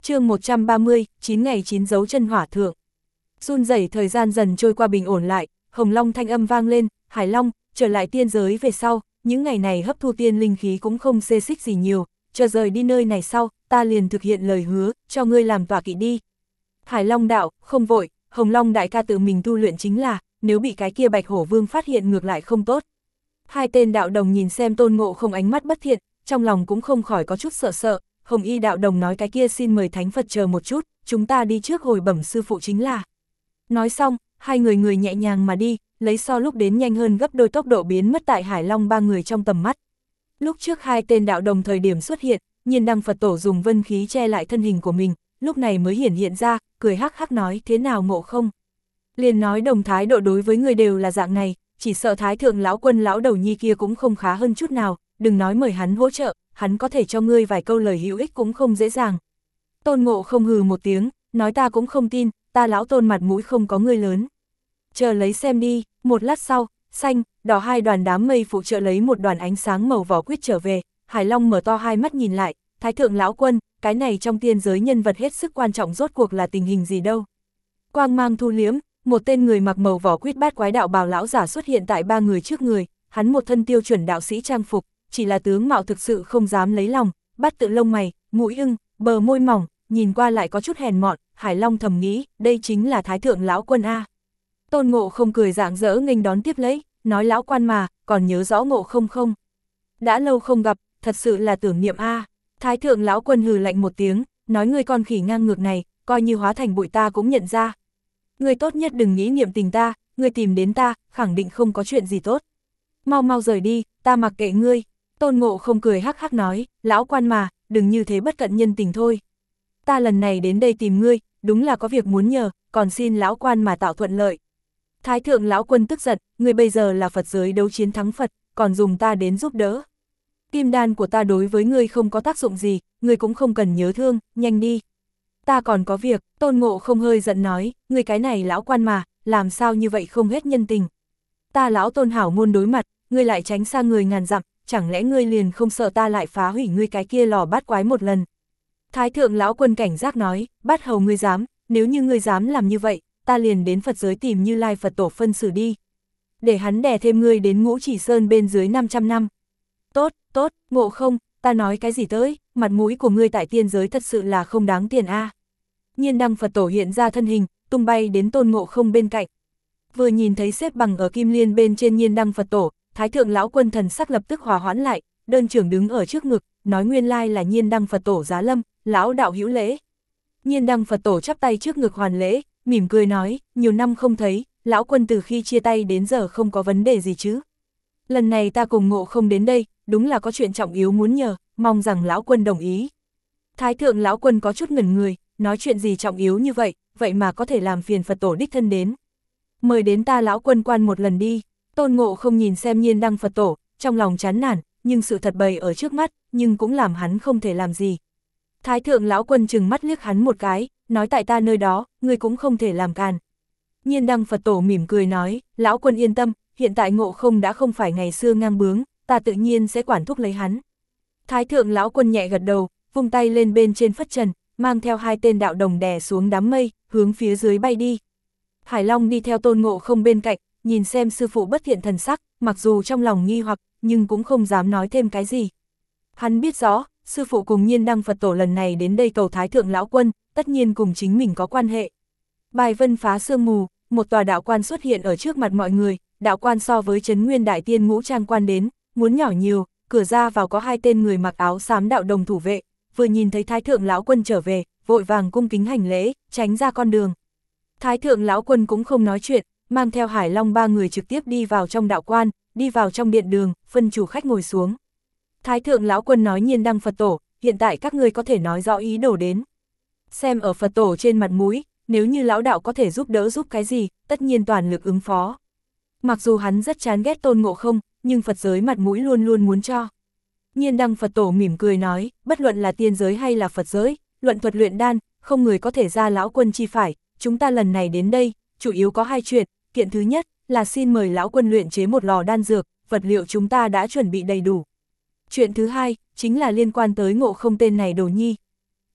Chương 130, 9 ngày 9 dấu chân hỏa thượng. Run rẩy thời gian dần trôi qua bình ổn lại, Hồng Long thanh âm vang lên, Hải Long, trở lại tiên giới về sau, những ngày này hấp thu tiên linh khí cũng không xê xích gì nhiều, chờ rời đi nơi này sau, ta liền thực hiện lời hứa, cho ngươi làm tọa kỵ đi. Hải Long đạo, không vội, Hồng Long đại ca tự mình tu luyện chính là, nếu bị cái kia Bạch Hổ Vương phát hiện ngược lại không tốt. Hai tên đạo đồng nhìn xem Tôn Ngộ Không ánh mắt bất thiện, trong lòng cũng không khỏi có chút sợ sợ. Hồng Y đạo đồng nói cái kia xin mời Thánh Phật chờ một chút, chúng ta đi trước hồi bẩm sư phụ chính là. Nói xong, hai người nhẹ nhàng mà đi, lấy so lúc đến nhanh hơn gấp đôi tốc độ biến mất tại Hải Long ba người trong tầm mắt. Lúc trước hai tên đạo đồng thời điểm xuất hiện, Nhiên Đăng Phật Tổ dùng vân khí che lại thân hình của mình, lúc này mới hiện ra, cười hắc hắc nói thế nào Ngộ Không. Liền nói đồng thái độ đối với người đều là dạng này, chỉ sợ Thái Thượng lão quân lão đầu nhi kia cũng không khá hơn chút nào, đừng nói mời hắn hỗ trợ, hắn có thể cho ngươi vài câu lời hữu ích cũng không dễ dàng. Tôn Ngộ Không hừ một tiếng, nói ta cũng không tin, ta lão Tôn mặt mũi không có ngươi lớn. Chờ lấy xem đi, một lát sau, xanh, đỏ hai đoàn đám mây phụ trợ lấy một đoàn ánh sáng màu vỏ quýt trở về, Hải Long mở to hai mắt nhìn lại, Thái Thượng lão quân, cái này trong tiên giới nhân vật hết sức quan trọng rốt cuộc là tình hình gì đâu. Quang mang thu liếm, một tên người mặc màu vỏ quýt bát quái đạo bào lão giả xuất hiện tại ba người trước người, hắn một thân tiêu chuẩn đạo sĩ trang phục, chỉ là tướng mạo thực sự không dám lấy lòng, bắt tự lông mày, mũi ưng, bờ môi mỏng, nhìn qua lại có chút hèn mọn, Hải Long thầm nghĩ, đây chính là Thái Thượng lão quân a. Tôn Ngộ Không cười rạng rỡ nghênh đón tiếp lấy, nói lão quan mà, còn nhớ rõ Ngộ Không không? Đã lâu không gặp, thật sự là tưởng niệm a. Thái Thượng lão quân hừ lạnh một tiếng, nói ngươi con khỉ ngang ngược này, coi như hóa thành bụi ta cũng nhận ra. Ngươi tốt nhất đừng nghĩ niệm tình ta, ngươi tìm đến ta, khẳng định không có chuyện gì tốt. Mau mau rời đi, ta mặc kệ ngươi. Tôn Ngộ Không cười hắc hắc nói, lão quan mà, đừng như thế bất cận nhân tình thôi. Ta lần này đến đây tìm ngươi, đúng là có việc muốn nhờ, còn xin lão quan mà tạo thuận lợi. Thái Thượng lão quân tức giận, ngươi bây giờ là Phật giới đấu chiến thắng Phật, còn dùng ta đến giúp đỡ. Kim đan của ta đối với ngươi không có tác dụng gì, ngươi cũng không cần nhớ thương, nhanh đi. Ta còn có việc, Tôn Ngộ Không hơi giận nói, ngươi cái này lão quan mà, làm sao như vậy không hết nhân tình. Ta lão Tôn hảo môn đối mặt, ngươi lại tránh xa người ngàn dặm, chẳng lẽ ngươi liền không sợ ta lại phá hủy ngươi cái kia lò bát quái một lần. Thái Thượng lão quân cảnh giác nói, bát hầu ngươi dám, nếu như ngươi dám làm như vậy, ta liền đến Phật giới tìm Như Lai Phật Tổ phân xử đi. Để hắn đè thêm ngươi đến Ngũ Chỉ Sơn bên dưới 500 năm. Tốt, tốt, Ngộ Không, ta nói cái gì tới, mặt mũi của ngươi tại tiên giới thật sự là không đáng tiền a. Nhiên Đăng Phật Tổ hiện ra thân hình, tung bay đến Tôn Ngộ Không bên cạnh. Vừa nhìn thấy xếp bằng ở kim liên bên trên Nhiên Đăng Phật Tổ, Thái Thượng lão quân thần sắc lập tức hòa hoãn lại, đơn trưởng đứng ở trước ngực, nói nguyên lai là Nhiên Đăng Phật Tổ giá lâm, lão đạo hữu lễ. Nhiên Đăng Phật Tổ chắp tay trước ngực hoàn lễ, mỉm cười nói, nhiều năm không thấy, lão quân từ khi chia tay đến giờ không có vấn đề gì chứ. Lần này ta cùng Ngộ Không đến đây, đúng là có chuyện trọng yếu muốn nhờ, mong rằng lão quân đồng ý. Thái Thượng lão quân có chút ngẩn người, nói chuyện gì trọng yếu như vậy, vậy mà có thể làm phiền Phật Tổ đích thân đến. Mời đến ta lão quân quan một lần đi. Tôn Ngộ Không nhìn xem Nhiên Đăng Phật Tổ, trong lòng chán nản, nhưng sự thật bày ở trước mắt, nhưng cũng làm hắn không thể làm gì. Thái Thượng lão quân trừng mắt liếc hắn một cái, nói tại ta nơi đó, ngươi cũng không thể làm càn. Nhiên Đăng Phật Tổ mỉm cười nói, lão quân yên tâm, hiện tại Ngộ Không đã không phải ngày xưa ngang bướng, ta tự nhiên sẽ quản thúc lấy hắn. Thái Thượng lão quân nhẹ gật đầu, vung tay lên bên trên phất trần, mang theo hai tên đạo đồng đè xuống đám mây, hướng phía dưới bay đi. Hải Long đi theo Tôn Ngộ Không bên cạnh, nhìn xem sư phụ bất thiện thần sắc, mặc dù trong lòng nghi hoặc, nhưng cũng không dám nói thêm cái gì. Hắn biết rõ, sư phụ cùng Nhiên Đăng Phật Tổ lần này đến đây cầu Thái Thượng lão quân, tất nhiên cùng chính mình có quan hệ. Bài vân phá sương mù, một tòa đạo quan xuất hiện ở trước mặt mọi người, đạo quan so với Trấn Nguyên Đại Tiên Ngũ Trang quan đến, muốn nhỏ nhiều, cửa ra vào có hai tên người mặc áo xám đạo đồng thủ vệ, vừa nhìn thấy Thái Thượng lão quân trở về, vội vàng cung kính hành lễ, tránh ra con đường. Thái Thượng lão quân cũng không nói chuyện, mang theo Hải Long ba người trực tiếp đi vào trong đạo quan, đi vào trong điện đường, phân chủ khách ngồi xuống. Thái Thượng lão quân nói Nhiên Đăng Phật Tổ, hiện tại các ngươi có thể nói rõ ý đồ đến. Xem ở Phật Tổ trên mặt mũi, nếu như lão đạo có thể giúp đỡ giúp cái gì, tất nhiên toàn lực ứng phó. Mặc dù hắn rất chán ghét Tôn Ngộ Không, nhưng Phật giới mặt mũi luôn luôn muốn cho. Nhiên Đăng Phật Tổ mỉm cười nói, bất luận là tiên giới hay là Phật giới, luận thuật luyện đan, không người có thể ra lão quân chi phải, chúng ta lần này đến đây, chủ yếu có hai chuyện, kiện thứ nhất là xin mời lão quân luyện chế một lò đan dược, vật liệu chúng ta đã chuẩn bị đầy đủ. Chuyện thứ hai, chính là liên quan tới Ngộ Không tên này đồ nhi.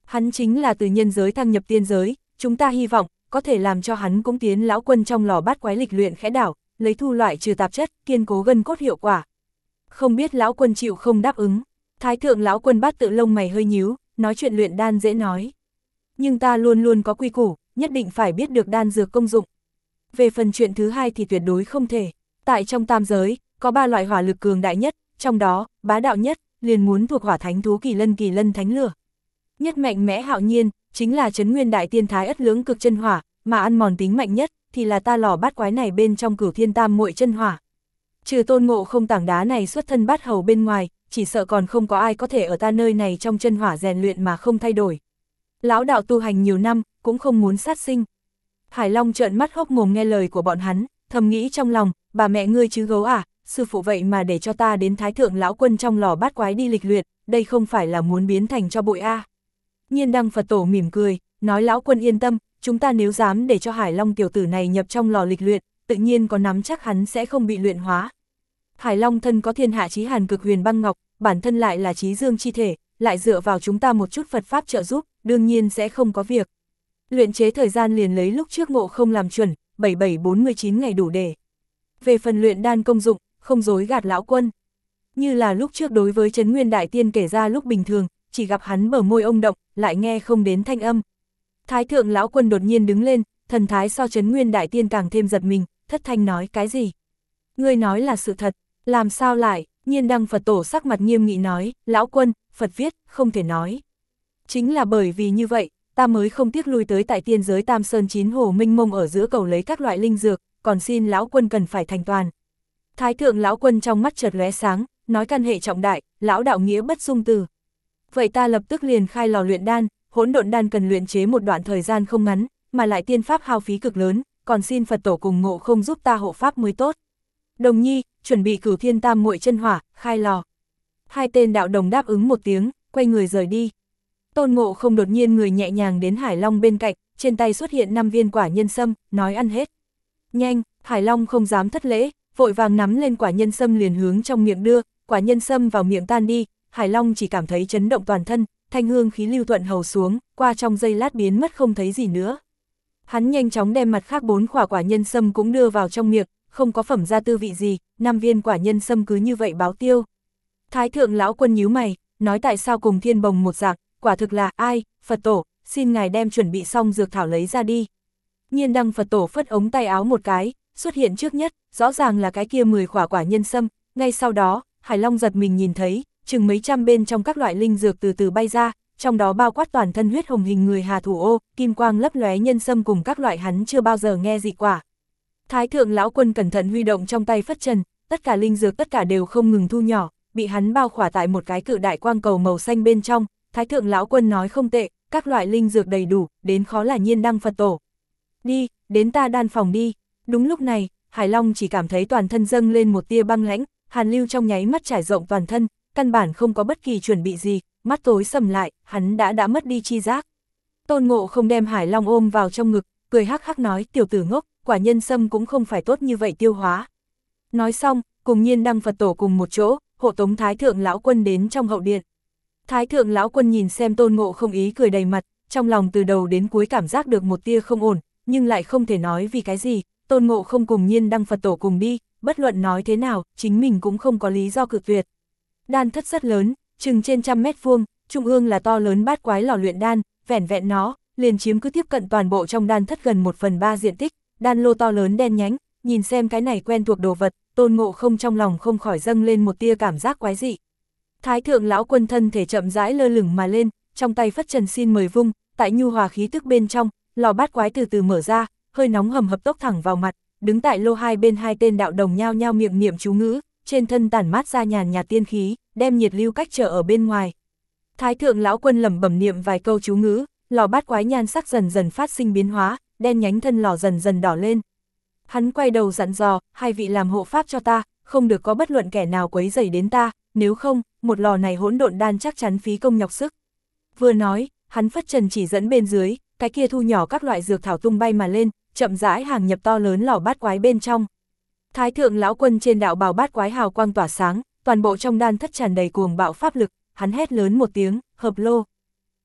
Hắn chính là từ nhân giới thăng nhập tiên giới, chúng ta hy vọng có thể làm cho hắn cũng tiến lão quân trong lò bát quái lịch luyện khẽ đảo, lấy thu loại trừ tạp chất, kiên cố gân cốt hiệu quả. Không biết lão quân chịu không đáp ứng. Thái thượng lão quân Bát Tự lông mày hơi nhíu, nói chuyện luyện đan dễ nói. Nhưng ta luôn luôn có quy củ, nhất định phải biết được đan dược công dụng. Về phần chuyện thứ hai thì tuyệt đối không thể. Tại trong tam giới, có 3 loại hỏa lực cường đại nhất, trong đó, bá đạo nhất, liền muốn thuộc hỏa thánh thú kỳ lân thánh lửa. Nhất mạnh mẽ hạo nhiên, chính là Trấn Nguyên Đại Tiên Thái Ất Lưỡng Cực chân hỏa, mà ăn mòn tính mạnh nhất, thì là ta lò bát quái này bên trong Cửu Thiên Tam Muội chân hỏa. Trừ Tôn Ngộ Không tảng đá này xuất thân bát hầu bên ngoài, chỉ sợ còn không có ai có thể ở ta nơi này trong chân hỏa rèn luyện mà không thay đổi. Lão đạo tu hành nhiều năm, cũng không muốn sát sinh. Hải Long trợn mắt hốc mồm nghe lời của bọn hắn, thầm nghĩ trong lòng, bà mẹ ngươi chứ gấu à, sư phụ vậy mà để cho ta đến Thái thượng lão quân trong lò bát quái đi lịch luyện, đây không phải là muốn biến thành cho bụi a. Nhiên Đăng Phật Tổ mỉm cười, nói lão quân yên tâm, chúng ta nếu dám để cho Hải Long tiểu tử này nhập trong lò lịch luyện, tự nhiên có nắm chắc hắn sẽ không bị luyện hóa. Hải Long thân có thiên hạ chí hàn cực huyền băng ngọc, bản thân lại là chí dương chi thể, lại dựa vào chúng ta một chút Phật pháp trợ giúp, đương nhiên sẽ không có việc. Luyện chế thời gian liền lấy lúc trước Ngộ Không làm chuẩn, 7749 ngày đủ để. Về phần luyện đan công dụng, không dối gạt lão quân. Như là lúc trước đối với Trấn Nguyên Đại Tiên kể ra lúc bình thường, chỉ gặp hắn bờ môi ông động, lại nghe không đến thanh âm. Thái thượng lão quân đột nhiên đứng lên, thần thái so Trấn Nguyên Đại Tiên càng thêm giật mình, thất thanh nói cái gì? Ngươi nói là sự thật, làm sao lại? Nhiên Đăng Phật Tổ sắc mặt nghiêm nghị nói, lão quân, Phật viết, không thể nói. Chính là bởi vì như vậy, ta mới không tiếc lui tới tại tiên giới Tam Sơn Chín Hồ mênh mông ở giữa cầu lấy các loại linh dược, còn xin lão quân cần phải thành toàn. Thái thượng lão quân trong mắt chợt lóe sáng, nói căn hệ trọng đại, lão đạo nghĩa bất dung từ. Vậy ta lập tức liền khai lò luyện đan, hỗn độn đan cần luyện chế một đoạn thời gian không ngắn, mà lại tiên pháp hao phí cực lớn, còn xin Phật Tổ cùng Ngộ Không giúp ta hộ pháp mới tốt. Đồng nhi, chuẩn bị Cửu Thiên Tam Muội chân hỏa, khai lò. Hai tên đạo đồng đáp ứng một tiếng, quay người rời đi. Tôn Ngộ Không đột nhiên người nhẹ nhàng đến Hải Long bên cạnh, trên tay xuất hiện 5 viên quả nhân sâm, nói ăn hết. Nhanh, Hải Long không dám thất lễ, vội vàng nắm lên quả nhân sâm liền hướng trong miệng đưa, quả nhân sâm vào miệng tan đi, Hải Long chỉ cảm thấy chấn động toàn thân, thanh hương khí lưu thuận hầu xuống, qua trong giây lát biến mất không thấy gì nữa. Hắn nhanh chóng đem mặt khác 4 quả nhân sâm cũng đưa vào trong miệng, không có phẩm ra tư vị gì, 5 viên quả nhân sâm cứ như vậy báo tiêu. Thái thượng lão quân nhíu mày, nói tại sao cùng Thiên Bồng một dạng, quả thực là ai, Phật Tổ, xin ngài đem chuẩn bị xong dược thảo lấy ra đi. Nhiên Đăng Phật Tổ phất ống tay áo một cái, xuất hiện trước nhất, rõ ràng là cái kia 10 quả nhân sâm, ngay sau đó, Hải Long giật mình nhìn thấy, chừng mấy trăm bên trong các loại linh dược từ từ bay ra, trong đó bao quát toàn thân huyết hồng hình người hà thủ ô, kim quang lấp lóe nhân sâm cùng các loại hắn chưa bao giờ nghe dị quả. Thái thượng lão quân cẩn thận huy động trong tay phất trần, tất cả linh dược tất cả đều không ngừng thu nhỏ, bị hắn bao khỏa tại một cái cự đại quang cầu màu xanh bên trong. Thái thượng lão quân nói không tệ, các loại linh dược đầy đủ, đến khó là Nhiên Đăng Phật Tổ. Đi, đến ta đan phòng đi. Đúng lúc này, Hải Long chỉ cảm thấy toàn thân dâng lên một tia băng lãnh, hàn lưu trong nháy mắt trải rộng toàn thân, căn bản không có bất kỳ chuẩn bị gì, mắt tối sầm lại, hắn đã mất đi chi giác. Tôn Ngộ Không đem Hải Long ôm vào trong ngực, cười hắc hắc nói, tiểu tử ngốc, quả nhân sâm cũng không phải tốt như vậy tiêu hóa. Nói xong, cùng Nhiên Đăng Phật Tổ cùng một chỗ, hộ tống Thái thượng lão quân đến trong hậu điện. Thái thượng lão quân nhìn xem Tôn Ngộ Không ý cười đầy mặt, trong lòng từ đầu đến cuối cảm giác được một tia không ổn, nhưng lại không thể nói vì cái gì, Tôn Ngộ Không cùng Nhiên Đăng Phật Tổ cùng đi, bất luận nói thế nào, chính mình cũng không có lý do cự tuyệt. Đan thất rất lớn, chừng trên 100 mét vuông, trung ương là to lớn bát quái lò luyện đan, vẻn vẹn nó, liền chiếm cứ tiếp cận toàn bộ trong đan thất gần 1/3 diện tích, đan lô to lớn đen nhánh, nhìn xem cái này quen thuộc đồ vật, Tôn Ngộ Không trong lòng không khỏi dâng lên một tia cảm giác quái dị. Thái thượng lão quân thân thể chậm rãi lơ lửng mà lên, trong tay phất trần xin mời vung, tại nhu hòa khí tức bên trong, lò bát quái từ từ mở ra, hơi nóng hầm hập tốc thẳng vào mặt, đứng tại lô hai bên hai tên đạo đồng nhao nhao miệng niệm chú ngữ, trên thân tản mát ra nhàn nhạt tiên khí, đem nhiệt lưu cách trở ở bên ngoài. Thái thượng lão quân lẩm bẩm niệm vài câu chú ngữ, lò bát quái nhan sắc dần dần phát sinh biến hóa, đen nhánh thân lò dần dần đỏ lên. Hắn quay đầu dặn dò, hai vị làm hộ pháp cho ta, không được có bất luận kẻ nào quấy rầy đến ta, nếu không, một lò này hỗn độn đan chắc chắn phí công nhọc sức. Vừa nói, hắn phất trần chỉ dẫn bên dưới, cái kia thu nhỏ các loại dược thảo tung bay mà lên, chậm rãi hàng nhập to lớn lò bát quái bên trong. Thái thượng lão quân trên đạo bào bát quái hào quang tỏa sáng, toàn bộ trong đan thất tràn đầy cuồng bạo pháp lực, hắn hét lớn một tiếng, hợp lô.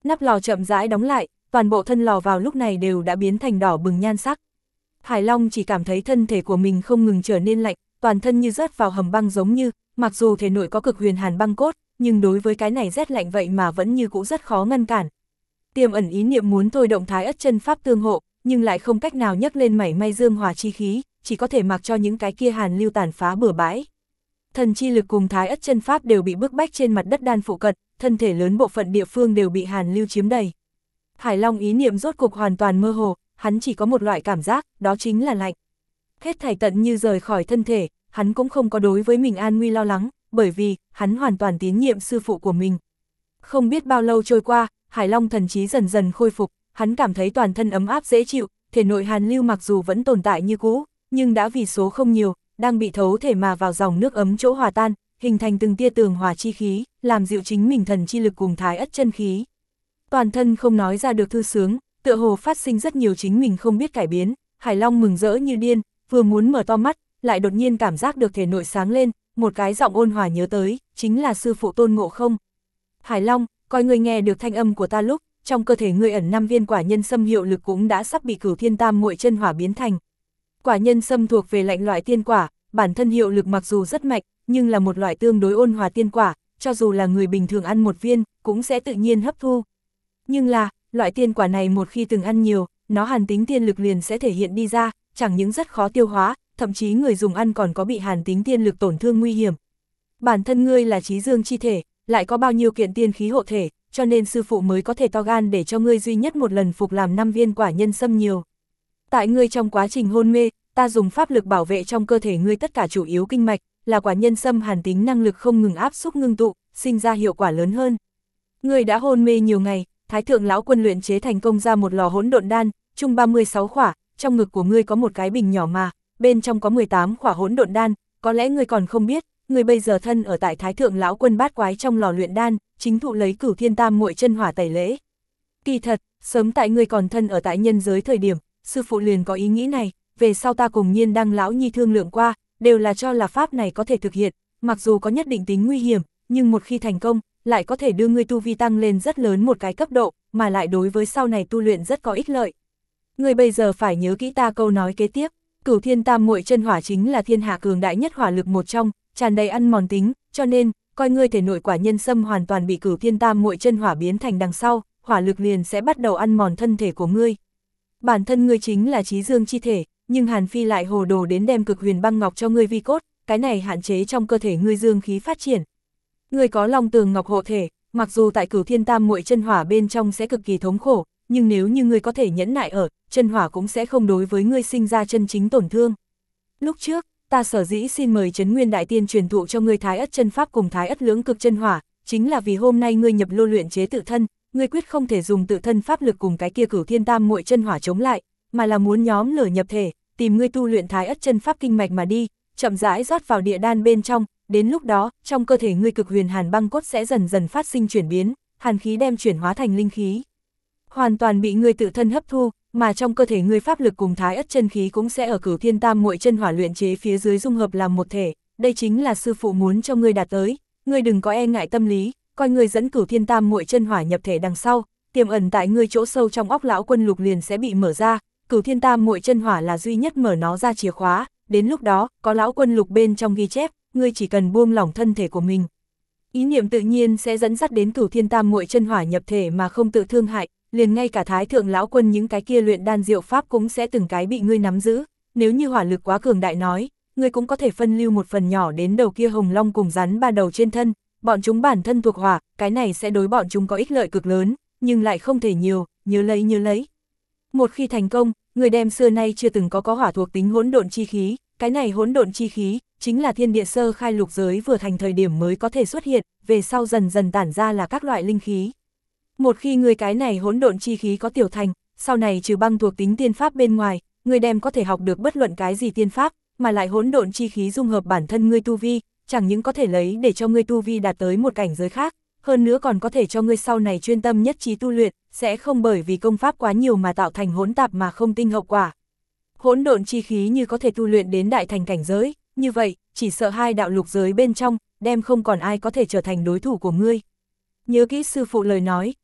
Nắp lò chậm rãi đóng lại, toàn bộ thân lò vào lúc này đều đã biến thành đỏ bừng nhan sắc. Hải Long chỉ cảm thấy thân thể của mình không ngừng trở nên lạnh, toàn thân như rớt vào hầm băng giống như, mặc dù thể nội có cực huyền hàn băng cốt, nhưng đối với cái này rét lạnh vậy mà vẫn như cũ rất khó ngăn cản. Tiềm ẩn ý niệm muốn thôi động Thái Ất chân pháp tương hộ, nhưng lại không cách nào nhấc lên mảy may dương hỏa chi khí, chỉ có thể mặc cho những cái kia hàn lưu tàn phá bừa bãi. Thần chi lực cùng Thái Ất chân pháp đều bị bức bách trên mặt đất đan phụ cận, thân thể lớn bộ phận địa phương đều bị hàn lưu chiếm đầy. Hải Long ý niệm rốt cục hoàn toàn mơ hồ, hắn chỉ có một loại cảm giác, đó chính là lạnh. Hết thảy tận như rời khỏi thân thể, hắn cũng không có đối với mình an nguy lo lắng, bởi vì, hắn hoàn toàn tín nhiệm sư phụ của mình. Không biết bao lâu trôi qua, Hải Long thần trí dần dần khôi phục, hắn cảm thấy toàn thân ấm áp dễ chịu, thể nội hàn lưu mặc dù vẫn tồn tại như cũ, nhưng đã vì số không nhiều, đang bị thấu thể mà vào dòng nước ấm chỗ hòa tan, hình thành từng tia tường hòa chi khí, làm dịu chính mình thần chi lực cùng Thái Ất chân khí. Toàn thân không nói ra được thư sướng, tựa hồ phát sinh rất nhiều chính mình không biết cải biến, Hải Long mừng rỡ như điên, vừa muốn mở to mắt, lại đột nhiên cảm giác được thể nội sáng lên, một cái giọng ôn hòa nhớ tới, chính là sư phụ Tôn Ngộ Không. Hải Long, coi ngươi nghe được thanh âm của ta lúc, trong cơ thể ngươi ẩn 5 viên quả nhân sâm hiệu lực cũng đã sắp bị Cửu Thiên Tam Muội chân hỏa biến thành. Quả nhân sâm thuộc về lạnh loại tiên quả, bản thân hiệu lực mặc dù rất mạnh, nhưng là một loại tương đối ôn hòa tiên quả, cho dù là người bình thường ăn một viên, cũng sẽ tự nhiên hấp thu. Nhưng là, loại tiên quả này một khi từng ăn nhiều, nó hàn tính tiên lực liền sẽ thể hiện đi ra, chẳng những rất khó tiêu hóa, thậm chí người dùng ăn còn có bị hàn tính tiên lực tổn thương nguy hiểm. Bản thân ngươi là trí dương chi thể, lại có bao nhiêu kiện tiên khí hộ thể, cho nên sư phụ mới có thể to gan để cho ngươi duy nhất một lần phục làm 5 viên quả nhân sâm nhiều. Tại ngươi trong quá trình hôn mê, ta dùng pháp lực bảo vệ trong cơ thể ngươi tất cả chủ yếu kinh mạch, là quả nhân sâm hàn tính năng lực không ngừng áp xúc ngưng tụ, sinh ra hiệu quả lớn hơn. Ngươi đã hôn mê nhiều ngày, Thái thượng lão quân luyện chế thành công ra một lò hỗn độn đan, chung 36 khỏa, trong ngực của ngươi có một cái bình nhỏ mà, bên trong có 18 khỏa hỗn độn đan, có lẽ ngươi còn không biết, ngươi bây giờ thân ở tại Thái thượng lão quân bát quái trong lò luyện đan, chính thụ lấy Cửu Thiên Tam Muội chân hỏa tẩy lễ. Kỳ thật, sớm tại ngươi còn thân ở tại nhân giới thời điểm, sư phụ liền có ý nghĩ này, về sau ta cùng Nhiên Đăng lão nhi thương lượng qua, đều là cho là pháp này có thể thực hiện, mặc dù có nhất định tính nguy hiểm, nhưng một khi thành công, lại có thể đưa ngươi tu vi tăng lên rất lớn một cái cấp độ, mà lại đối với sau này tu luyện rất có ích lợi. Ngươi bây giờ phải nhớ kỹ ta câu nói kế tiếp, Cửu Thiên Tam Muội chân hỏa chính là thiên hạ cường đại nhất hỏa lực một trong, tràn đầy ăn mòn tính, cho nên, coi ngươi thể nội quả nhân sâm hoàn toàn bị Cửu Thiên Tam Muội chân hỏa biến thành đằng sau, hỏa lực liền sẽ bắt đầu ăn mòn thân thể của ngươi. Bản thân ngươi chính là trí dương chi thể, nhưng Hàn Phi lại hồ đồ đến đem cực huyền băng ngọc cho ngươi vi cốt, cái này hạn chế trong cơ thể ngươi dương khí phát triển. Ngươi có Long Tường Ngọc hộ thể, mặc dù tại Cửu Thiên Tam Muội chân hỏa bên trong sẽ cực kỳ thống khổ, nhưng nếu như ngươi có thể nhẫn nại ở, chân hỏa cũng sẽ không đối với ngươi sinh ra chân chính tổn thương. Lúc trước, ta sở dĩ xin mời Trấn Nguyên Đại Tiên truyền thụ cho ngươi Thái Ất chân pháp cùng Thái Ất lưỡng cực chân hỏa, chính là vì hôm nay ngươi nhập lô luyện chế tự thân, ngươi quyết không thể dùng tự thân pháp lực cùng cái kia Cửu Thiên Tam Muội chân hỏa chống lại, mà là muốn nhóm lửa nhập thể, tìm ngươi tu luyện Thái Ất chân pháp kinh mạch mà đi, chậm rãi rót vào địa đan bên trong, đến lúc đó, trong cơ thể ngươi cực huyền hàn băng cốt sẽ dần dần phát sinh chuyển biến, hàn khí đem chuyển hóa thành linh khí. Hoàn toàn bị ngươi tự thân hấp thu, mà trong cơ thể ngươi pháp lực cùng Thái Ất chân khí cũng sẽ ở Cửu Thiên Tam Muội chân hỏa luyện chế phía dưới dung hợp làm một thể, đây chính là sư phụ muốn cho ngươi đạt tới, ngươi đừng có e ngại tâm lý, coi ngươi dẫn Cửu Thiên Tam Muội chân hỏa nhập thể đằng sau, tiềm ẩn tại ngươi chỗ sâu trong óc lão quân lục liền sẽ bị mở ra, Cửu Thiên Tam Muội chân hỏa là duy nhất mở nó ra chìa khóa, đến lúc đó, có lão quân lục bên trong ghi chép, ngươi chỉ cần buông lỏng thân thể của mình. Ý niệm tự nhiên sẽ dẫn dắt đến Cửu Thiên Tam Muội chân hỏa nhập thể mà không tự thương hại, liền ngay cả Thái thượng lão quân những cái kia luyện đan diệu pháp cũng sẽ từng cái bị ngươi nắm giữ, nếu như hỏa lực quá cường đại nói, ngươi cũng có thể phân lưu một phần nhỏ đến đầu kia hồng long cùng rắn ba đầu trên thân, bọn chúng bản thân thuộc hỏa, cái này sẽ đối bọn chúng có ích lợi cực lớn, nhưng lại không thể nhiều, nhớ lấy. Một khi thành công, người đem xưa nay chưa từng có hỏa thuộc tính hỗn độn chi khí, cái này hỗn độn chi khí chính là thiên địa sơ khai lục giới vừa thành thời điểm mới có thể xuất hiện, về sau dần dần tản ra là các loại linh khí. Một khi người cái này hỗn độn chi khí có tiểu thành, sau này trừ băng thuộc tính tiên pháp bên ngoài, người đem có thể học được bất luận cái gì tiên pháp, mà lại hỗn độn chi khí dung hợp bản thân ngươi tu vi, chẳng những có thể lấy để cho ngươi tu vi đạt tới một cảnh giới khác, hơn nữa còn có thể cho ngươi sau này chuyên tâm nhất trí tu luyện, sẽ không bởi vì công pháp quá nhiều mà tạo thành hỗn tạp mà không tinh hậu quả. Hỗn độn chi khí như có thể tu luyện đến đại thành cảnh giới, như vậy, chỉ sợ hai đạo lục giới bên trong, đem không còn ai có thể trở thành đối thủ của ngươi. Nhớ kỹ sư phụ lời nói,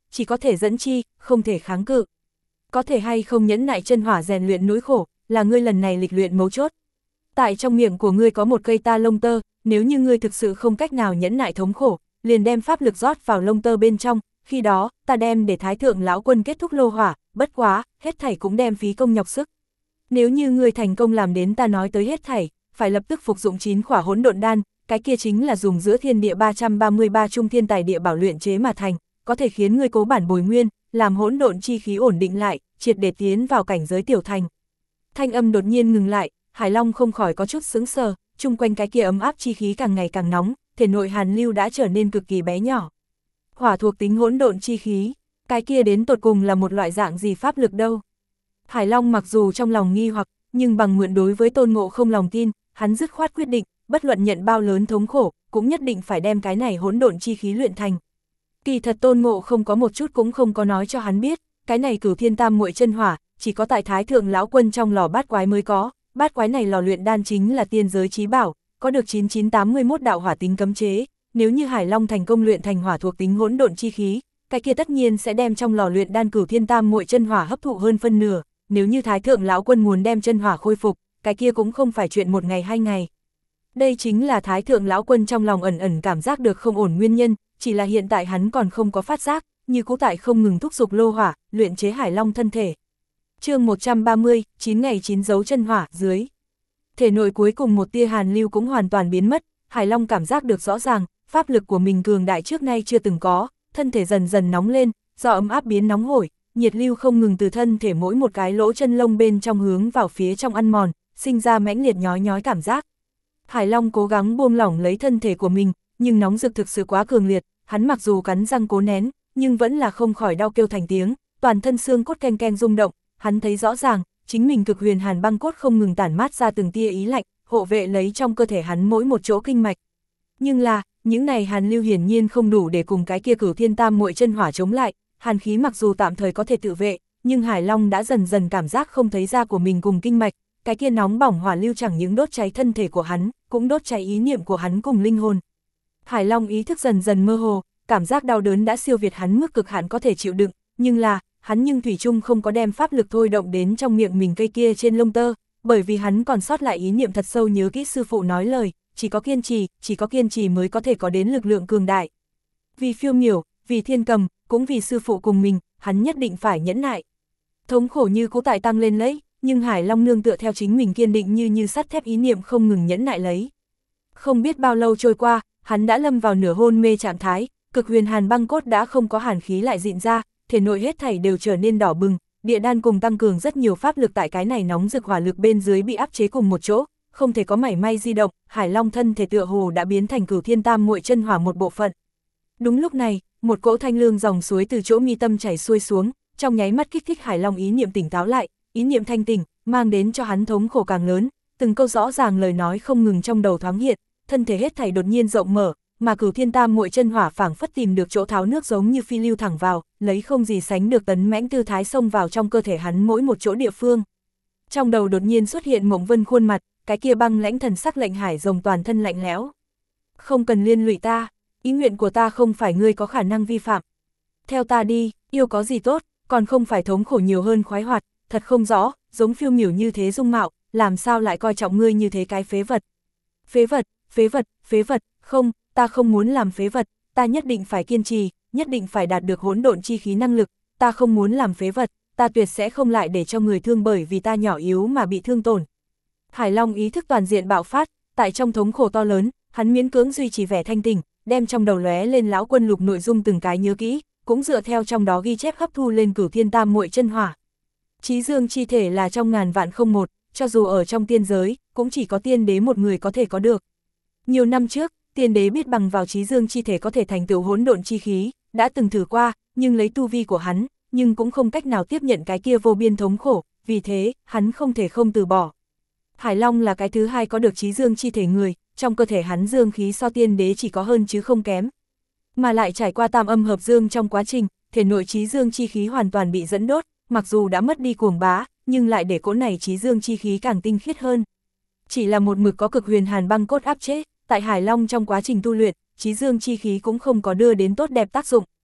chỉ có thể dẫn chi, không thể kháng cự. Có thể hay không nhẫn nại chân hỏa rèn luyện nỗi khổ, là ngươi lần này lịch luyện mấu chốt. Tại trong miệng của ngươi có một cây ta lông tơ, nếu như ngươi thực sự không cách nào nhẫn nại thống khổ, liền đem pháp lực rót vào lông tơ bên trong, khi đó, ta đem để Thái Thượng lão quân kết thúc lô hỏa, bất quá, hết thảy cũng đem phí công nhọc sức. Nếu như ngươi thành công làm đến ta nói tới hết thảy, phải lập tức phục dụng 9 khỏa hỗn độn đan, cái kia chính là dùng giữa thiên địa 333 trung thiên tài địa bảo luyện chế mà thành, có thể khiến ngươi cố bản bồi nguyên, làm hỗn độn chi khí ổn định lại, triệt để tiến vào cảnh giới tiểu thành. Thanh âm đột nhiên ngừng lại, Hải Long không khỏi có chút sững sờ, chung quanh cái kia ấm áp chi khí càng ngày càng nóng, thể nội hàn lưu đã trở nên cực kỳ bé nhỏ. Hỏa thuộc tính hỗn độn chi khí, cái kia đến tột cùng là một loại dạng gì pháp lực đâu? Hải Long mặc dù trong lòng nghi hoặc, nhưng bằng mượn đối với Tôn Ngộ Không lòng tin, hắn dứt khoát quyết định, bất luận nhận bao lớn thống khổ, cũng nhất định phải đem cái này hỗn độn chi khí luyện thành. Kỳ thật Tôn Ngộ Không có một chút cũng không có nói cho hắn biết, cái này Cửu Thiên Tam Muội chân hỏa, chỉ có tại Thái Thượng lão quân trong lò bát quái mới có, bát quái này lò luyện đan chính là tiên giới chí bảo, có được 9981 đạo hỏa tính cấm chế, nếu như Hải Long thành công luyện thành hỏa thuộc tính hỗn độn chi khí, cái kia tất nhiên sẽ đem trong lò luyện đan Cửu Thiên Tam Muội chân hỏa hấp thụ hơn phân nửa, nếu như Thái Thượng lão quân muốn đem chân hỏa khôi phục, cái kia cũng không phải chuyện một ngày hai ngày. Đây chính là Thái Thượng lão quân trong lòng ẩn ẩn cảm giác được không ổn nguyên nhân, chỉ là hiện tại hắn còn không có phát giác, như cũ tại không ngừng thúc giục lô hỏa, luyện chế Hải Long thân thể. Chương 130, 9 ngày 9 dấu chân hỏa dưới. Thể nội cuối cùng một tia hàn lưu cũng hoàn toàn biến mất, Hải Long cảm giác được rõ ràng, pháp lực của mình cường đại trước nay chưa từng có, thân thể dần dần nóng lên, do ấm áp biến nóng hổi, nhiệt lưu không ngừng từ thân thể mỗi một cái lỗ chân lông bên trong hướng vào phía trong ăn mòn, sinh ra mãnh liệt nhói nhói cảm giác. Hải Long cố gắng buông lỏng lấy thân thể của mình, nhưng nóng rực thực sự quá cường liệt, hắn mặc dù cắn răng cố nén, nhưng vẫn là không khỏi đau kêu thành tiếng, toàn thân xương cốt keng keng rung động, hắn thấy rõ ràng, chính mình cực huyền hàn băng cốt không ngừng tản mát ra từng tia ý lạnh, hộ vệ lấy trong cơ thể hắn mỗi một chỗ kinh mạch. Nhưng là, những này hàn lưu hiển nhiên không đủ để cùng cái kia Cửu Thiên Tam Muội chân hỏa chống lại, hàn khí mặc dù tạm thời có thể tự vệ, nhưng Hải Long đã dần dần cảm giác không thấy da của mình cùng kinh mạch, cái kia nóng bỏng hỏa lưu chẳng những đốt cháy thân thể của hắn, cũng đốt cháy ý niệm của hắn cùng linh hồn. Hải Long ý thức dần dần mơ hồ, cảm giác đau đớn đã siêu việt hắn mức cực hạn có thể chịu đựng, nhưng là, hắn nhưng thủy chung không có đem pháp lực thôi động đến trong miệng mình cây kia trên lông tơ, bởi vì hắn còn sót lại ý niệm thật sâu nhớ kỹ sư phụ nói lời, chỉ có kiên trì mới có thể có đến lực lượng cường đại. Vì Phiêu Miểu, vì Thiên Cầm, cũng vì sư phụ cùng mình, hắn nhất định phải nhẫn nại. Thống khổ như cũ tại tăng lên lấy, nhưng Hải Long nương tựa theo chính mình kiên định như sắt thép ý niệm không ngừng nhẫn nại lấy. Không biết bao lâu trôi qua, hắn đã lâm vào nửa hôn mê trạng thái, cực huyền hàn băng cốt đã không có hàn khí lại dịn ra, thể nội hết thảy đều trở nên đỏ bừng, địa đan cùng tăng cường rất nhiều pháp lực tại cái này nóng rực hỏa lực bên dưới bị áp chế cùng một chỗ, không thể có mảy may di động, Hải Long thân thể tựa hồ đã biến thành Cửu Thiên Tam Muội chân hỏa một bộ phận. Đúng lúc này, một cỗ thanh lương dòng suối từ chỗ mi tâm chảy xuôi xuống, trong nháy mắt kích thích Hải Long ý niệm tỉnh táo lại, ý niệm thanh tỉnh, mang đến cho hắn thống khổ càng lớn, từng câu rõ ràng lời nói không ngừng trong đầu thoáng hiện, thân thể hết thảy đột nhiên rộng mở, mà Cửu Thiên Tam Muội chân hỏa phảng phất tìm được chỗ tháo nước giống như phi lưu thẳng vào, lấy không gì sánh được tấn mãnh tư thái xông vào trong cơ thể hắn mỗi một chỗ địa phương. Trong đầu đột nhiên xuất hiện Mộng Vân khuôn mặt, cái kia băng lãnh thần sắc lệnh Hải Rồng toàn thân lạnh lẽo. Không cần liên lụy ta, ý nguyện của ta không phải ngươi có khả năng vi phạm. Theo ta đi, yêu có gì tốt, còn không phải thống khổ nhiều hơn khoái hoạt, thật không rõ, giống Phiêu Miểu như thế dung mạo, làm sao lại coi trọng ngươi như thế cái phế vật. Phế vật, phế vật, phế vật, không, ta không muốn làm phế vật, ta nhất định phải kiên trì, nhất định phải đạt được hỗn độn chi khí năng lực, ta không muốn làm phế vật, ta tuyệt sẽ không lại để cho người thương bởi vì ta nhỏ yếu mà bị thương tổn. Hải Long ý thức toàn diện bạo phát, tại trong thống khổ to lớn, hắn miễn cưỡng duy trì vẻ thanh tỉnh, đem trong đầu lóe lên lão quân lục nội dung từng cái nhớ kỹ, cũng dựa theo trong đó ghi chép hấp thu lên Cửu Thiên Tam Muội chân hỏa. Chí dương chi thể là trong ngàn vạn không một, cho dù ở trong tiên giới, cũng chỉ có tiên đế một người có thể có được. Nhiều năm trước, tiên đế biết bằng vào chí dương chi thể có thể thành tựu hỗn độn chi khí, đã từng thử qua, nhưng lấy tu vi của hắn, nhưng cũng không cách nào tiếp nhận cái kia vô biên thống khổ, vì thế, hắn không thể không từ bỏ. Hải Long là cái thứ hai có được chí dương chi thể người, trong cơ thể hắn dương khí so tiên đế chỉ có hơn chứ không kém. Mà lại trải qua tam âm hợp dương trong quá trình, thể nội chí dương chi khí hoàn toàn bị dẫn đốt, mặc dù đã mất đi cuồng bá, nhưng lại để cỗ này chí dương chi khí càng tinh khiết hơn. Chỉ là một mực có cực huyền hàn băng cốt áp chế, tại Hải Long trong quá trình tu luyện, chí dương chi khí cũng không có đưa đến tốt đẹp tác dụng.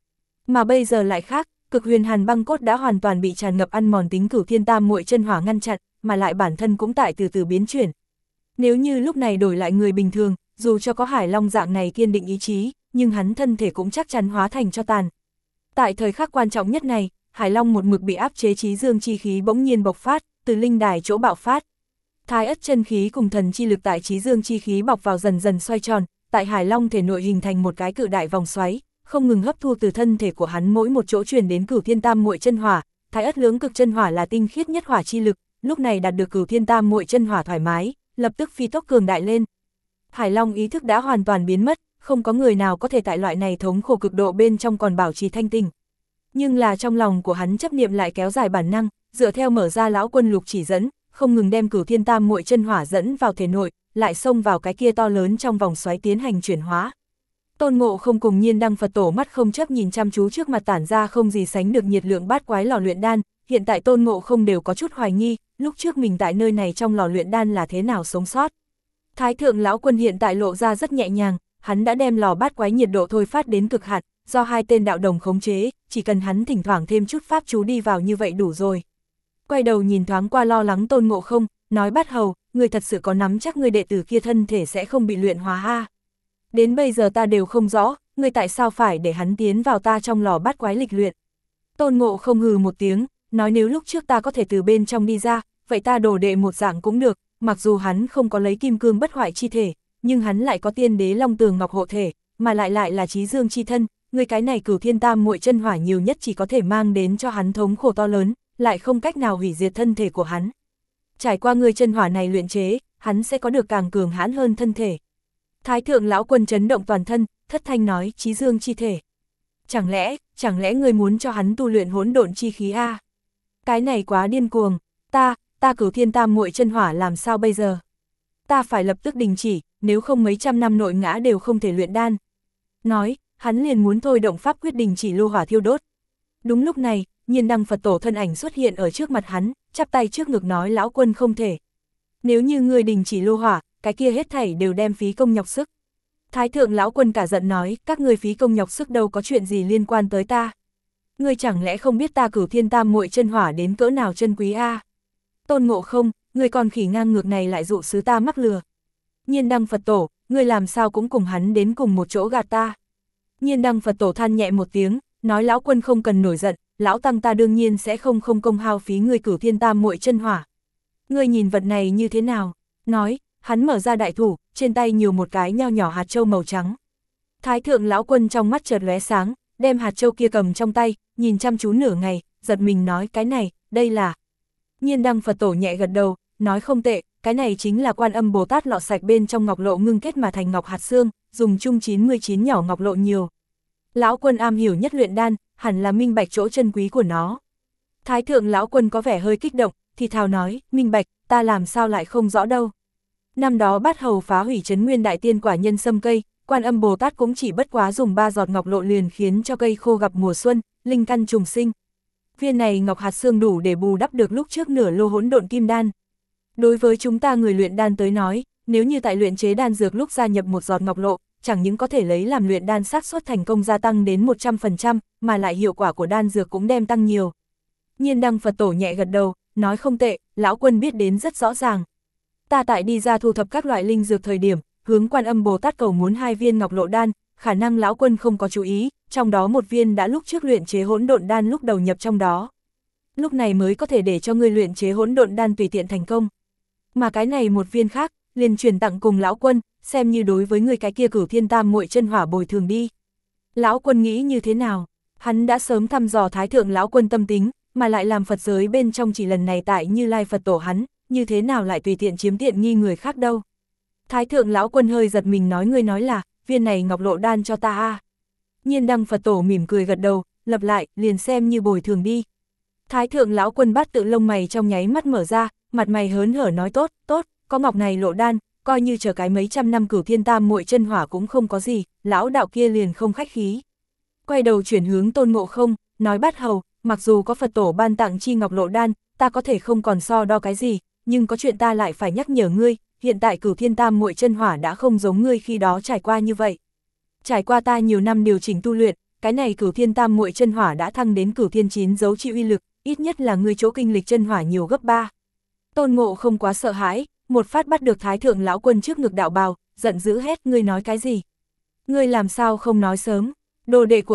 Mà bây giờ lại khác, cực huyền hàn băng cốt đã hoàn toàn bị tràn ngập ăn mòn tính Cửu Thiên Tam Muội chân hỏa ngăn chặn, mà lại bản thân cũng tại từ từ biến chuyển. Nếu như lúc này đổi lại người bình thường, dù cho có Hải Long dạng này kiên định ý chí, nhưng hắn thân thể cũng chắc chắn hóa thành tro tàn. Tại thời khắc quan trọng nhất này, Hải Long một mực bị áp chế trí dương chi khí bỗng nhiên bộc phát, từ linh đài chỗ bạo phát. Thái ất chân khí cùng thần chi lực tại trí dương chi khí bọc vào dần dần xoay tròn, tại Hải Long thể nội hình thành một cái cự đại vòng xoáy, không ngừng hấp thu từ thân thể của hắn mỗi một chỗ truyền đến Cửu Thiên Tam Muội chân hỏa. Thái ất lưỡng cực chân hỏa là tinh khiết nhất hỏa chi lực, lúc này đạt được Cửu Thiên Tam Muội chân hỏa thoải mái, lập tức phi tốc cường đại lên. Hải Long ý thức đã hoàn toàn biến mất, không có người nào có thể tại loại này thống khổ cực độ bên trong còn bảo trì thanh tỉnh. Nhưng là trong lòng của hắn chấp niệm lại kéo dài bản năng, dựa theo mở ra lão quân lục chỉ dẫn, không ngừng đem Cửu Thiên Tam Muội chân hỏa dẫn vào thể nội, lại xông vào cái kia to lớn trong vòng xoáy tiến hành chuyển hóa. Tôn Ngộ Không cùng Nhiên Đăng Phật Tổ mắt không chấp nhìn chăm chú trước mặt tản ra không gì sánh được nhiệt lượng bát quái lò luyện đan, hiện tại Tôn Ngộ Không đều có chút hoài nghi, lúc trước mình tại nơi này trong lò luyện đan là thế nào sống sót. Thái thượng lão quân hiện tại lộ ra rất nhẹ nhàng, hắn đã đem lò bát quái nhiệt độ thôi phát đến cực hạn, do hai tên đạo đồng khống chế, chỉ cần hắn thỉnh thoảng thêm chút pháp chú đi vào như vậy đủ rồi. Quay đầu nhìn thoáng qua lo lắng Tôn Ngộ Không, nói Bát Hầu, người thật sự có nắm chắc người đệ tử kia thân thể sẽ không bị luyện hóa ha? Đến bây giờ ta đều không rõ, người tại sao phải để hắn tiến vào ta trong lò bát quái lịch luyện. Tôn Ngộ Không hừ một tiếng, nói nếu lúc trước ta có thể từ bên trong đi ra, vậy ta đồ đệ một dạng cũng được, mặc dù hắn không có lấy kim cương bất hoại chi thể, nhưng hắn lại có tiên đế long tường ngọc hộ thể, mà lại là trí dương chi thân, người cái này Cửu Thiên Tam Muội chân hỏa nhiều nhất chỉ có thể mang đến cho hắn thống khổ to lớn, lại không cách nào hủy diệt thân thể của hắn. Trải qua người chân hỏa này luyện chế, hắn sẽ có được càng cường hãn hơn thân thể. Thái thượng lão quân chấn động toàn thân, thất thanh nói trí dương chi thể. Chẳng lẽ người muốn cho hắn tu luyện hỗn độn chi khí a? Cái này quá điên cuồng, ta Cửu Thiên Tam Muội chân hỏa làm sao bây giờ? Ta phải lập tức đình chỉ, nếu không mấy trăm năm nội ngã đều không thể luyện đan. Nói, hắn liền muốn thôi động pháp quyết đình chỉ lô hỏa thiêu đốt. Đúng lúc này, Nhiên Đăng Phật Tổ thân ảnh xuất hiện ở trước mặt hắn, chắp tay trước ngực nói lão quân không thể. Nếu như ngươi đình chỉ lô hỏa, cái kia hết thảy đều đem phí công nhọc sức. Thái thượng lão quân cả giận nói, các ngươi phí công nhọc sức đâu có chuyện gì liên quan tới ta. Ngươi chẳng lẽ không biết ta Cửu Thiên Tam Muội chân hỏa đến cỡ nào chân quý a? Tôn Ngộ Không, ngươi còn khỉ ngang ngược này lại dụ sứ ta mắc lừa. Nhiên Đăng Phật Tổ, ngươi làm sao cũng cùng hắn đến cùng một chỗ gạt ta. Nhiên Đăng Phật Tổ than nhẹ một tiếng, nói lão quân không cần nổi giận, lão tăng ta đương nhiên sẽ không công hao phí ngươi Cửu Thiên Tam Muội chân hỏa. Ngươi nhìn vật này như thế nào? Nói, hắn mở ra đại thủ, trên tay nhiều một cái nho nhỏ hạt châu màu trắng. Thái thượng lão quân trong mắt chợt lóe sáng, đem hạt châu kia cầm trong tay, nhìn chăm chú nửa ngày, giật mình nói cái này, đây là. Nhiên Đăng Phật Tổ nhẹ gật đầu, nói không tệ, cái này chính là Quan Âm Bồ Tát lọ sạch bên trong ngọc lộ ngưng kết mà thành ngọc hạt xương, dùng chung 99 nhỏ ngọc lộ nhiều. Lão quân am hiểu nhất luyện đan, hẳn là minh bạch chỗ chân quý của nó. Thái thượng lão quân có vẻ hơi kích động, thì thào nói, minh bạch, ta làm sao lại không rõ đâu. Năm đó Bát Hầu phá hủy Trấn Nguyên Đại Tiên quả nhân sâm cây, Quan Âm Bồ Tát cũng chỉ bất quá dùng 3 giọt ngọc lộ liền khiến cho cây khô gặp mùa xuân, linh căn trùng sinh. Viên này ngọc hạt xương đủ để bù đắp được lúc trước nửa lô hỗn độn kim đan. Đối với chúng ta người luyện đan tới nói, nếu như tại luyện chế đan dược lúc gia nhập một giọt ngọc lộ, chẳng những có thể lấy làm luyện đan xác suất thành công gia tăng đến 100%, mà lại hiệu quả của đan dược cũng đem tăng nhiều. Nhiên Đăng Phật Tổ nhẹ gật đầu, nói không tệ, lão quân biết đến rất rõ ràng. Ta tại đi ra thu thập các loại linh dược thời điểm, hướng Quan Âm Bồ Tát cầu muốn 2 viên ngọc lộ đan, khả năng lão quân không có chú ý, trong đó một viên đã lúc trước luyện chế hỗn độn đan lúc đầu nhập trong đó. Lúc này mới có thể để cho ngươi luyện chế hỗn độn đan tùy tiện thành công. Mà cái này một viên khác, liền truyền tặng cùng lão quân, xem như đối với người cái kia Cửu Thiên Tam Muội chân hỏa bồi thường đi. Lão quân nghĩ như thế nào? Hắn đã sớm thăm dò Thái thượng lão quân tâm tính, mà lại làm Phật giới bên trong chỉ lần này tại Như Lai Phật Tổ hắn, như thế nào lại tùy tiện chiếm tiện nghi người khác đâu. Thái thượng lão quân hơi giật mình nói ngươi nói là, viên này ngọc lộ đan cho ta a. Nhiên Đăng Phật Tổ mỉm cười gật đầu, lập lại, liền xem như bồi thường đi. Thái thượng lão quân Bát tự lông mày trong nháy mắt mở ra, mặt mày hớn hở nói tốt, có ngọc này lộ đan, coi như chờ cái mấy trăm năm Cửu Thiên Tam Muội chân hỏa cũng không có gì, lão đạo kia liền không khách khí. Quay đầu chuyển hướng Tôn Ngộ Không, nói Bát Hầu, mặc dù có Phật Tổ ban tặng chi ngọc lộ đan, ta có thể không còn so đo cái gì, nhưng có chuyện ta lại phải nhắc nhở ngươi, hiện tại Cửu Thiên Tam Muội chân hỏa đã không giống ngươi khi đó trải qua như vậy. Trải qua ta nhiều năm điều chỉnh tu luyện, cái này Cửu Thiên Tam Muội chân hỏa đã thăng đến Cửu Thiên 9 dấu trị uy lực, ít nhất là ngươi chỗ kinh lịch chân hỏa nhiều gấp 3. Tôn Ngộ không quá sợ hãi, một phát bắt được Thái thượng lão quân trước ngực đạo bào, giận dữ hét, ngươi nói cái gì? Ngươi làm sao không nói sớm? Đồ đệ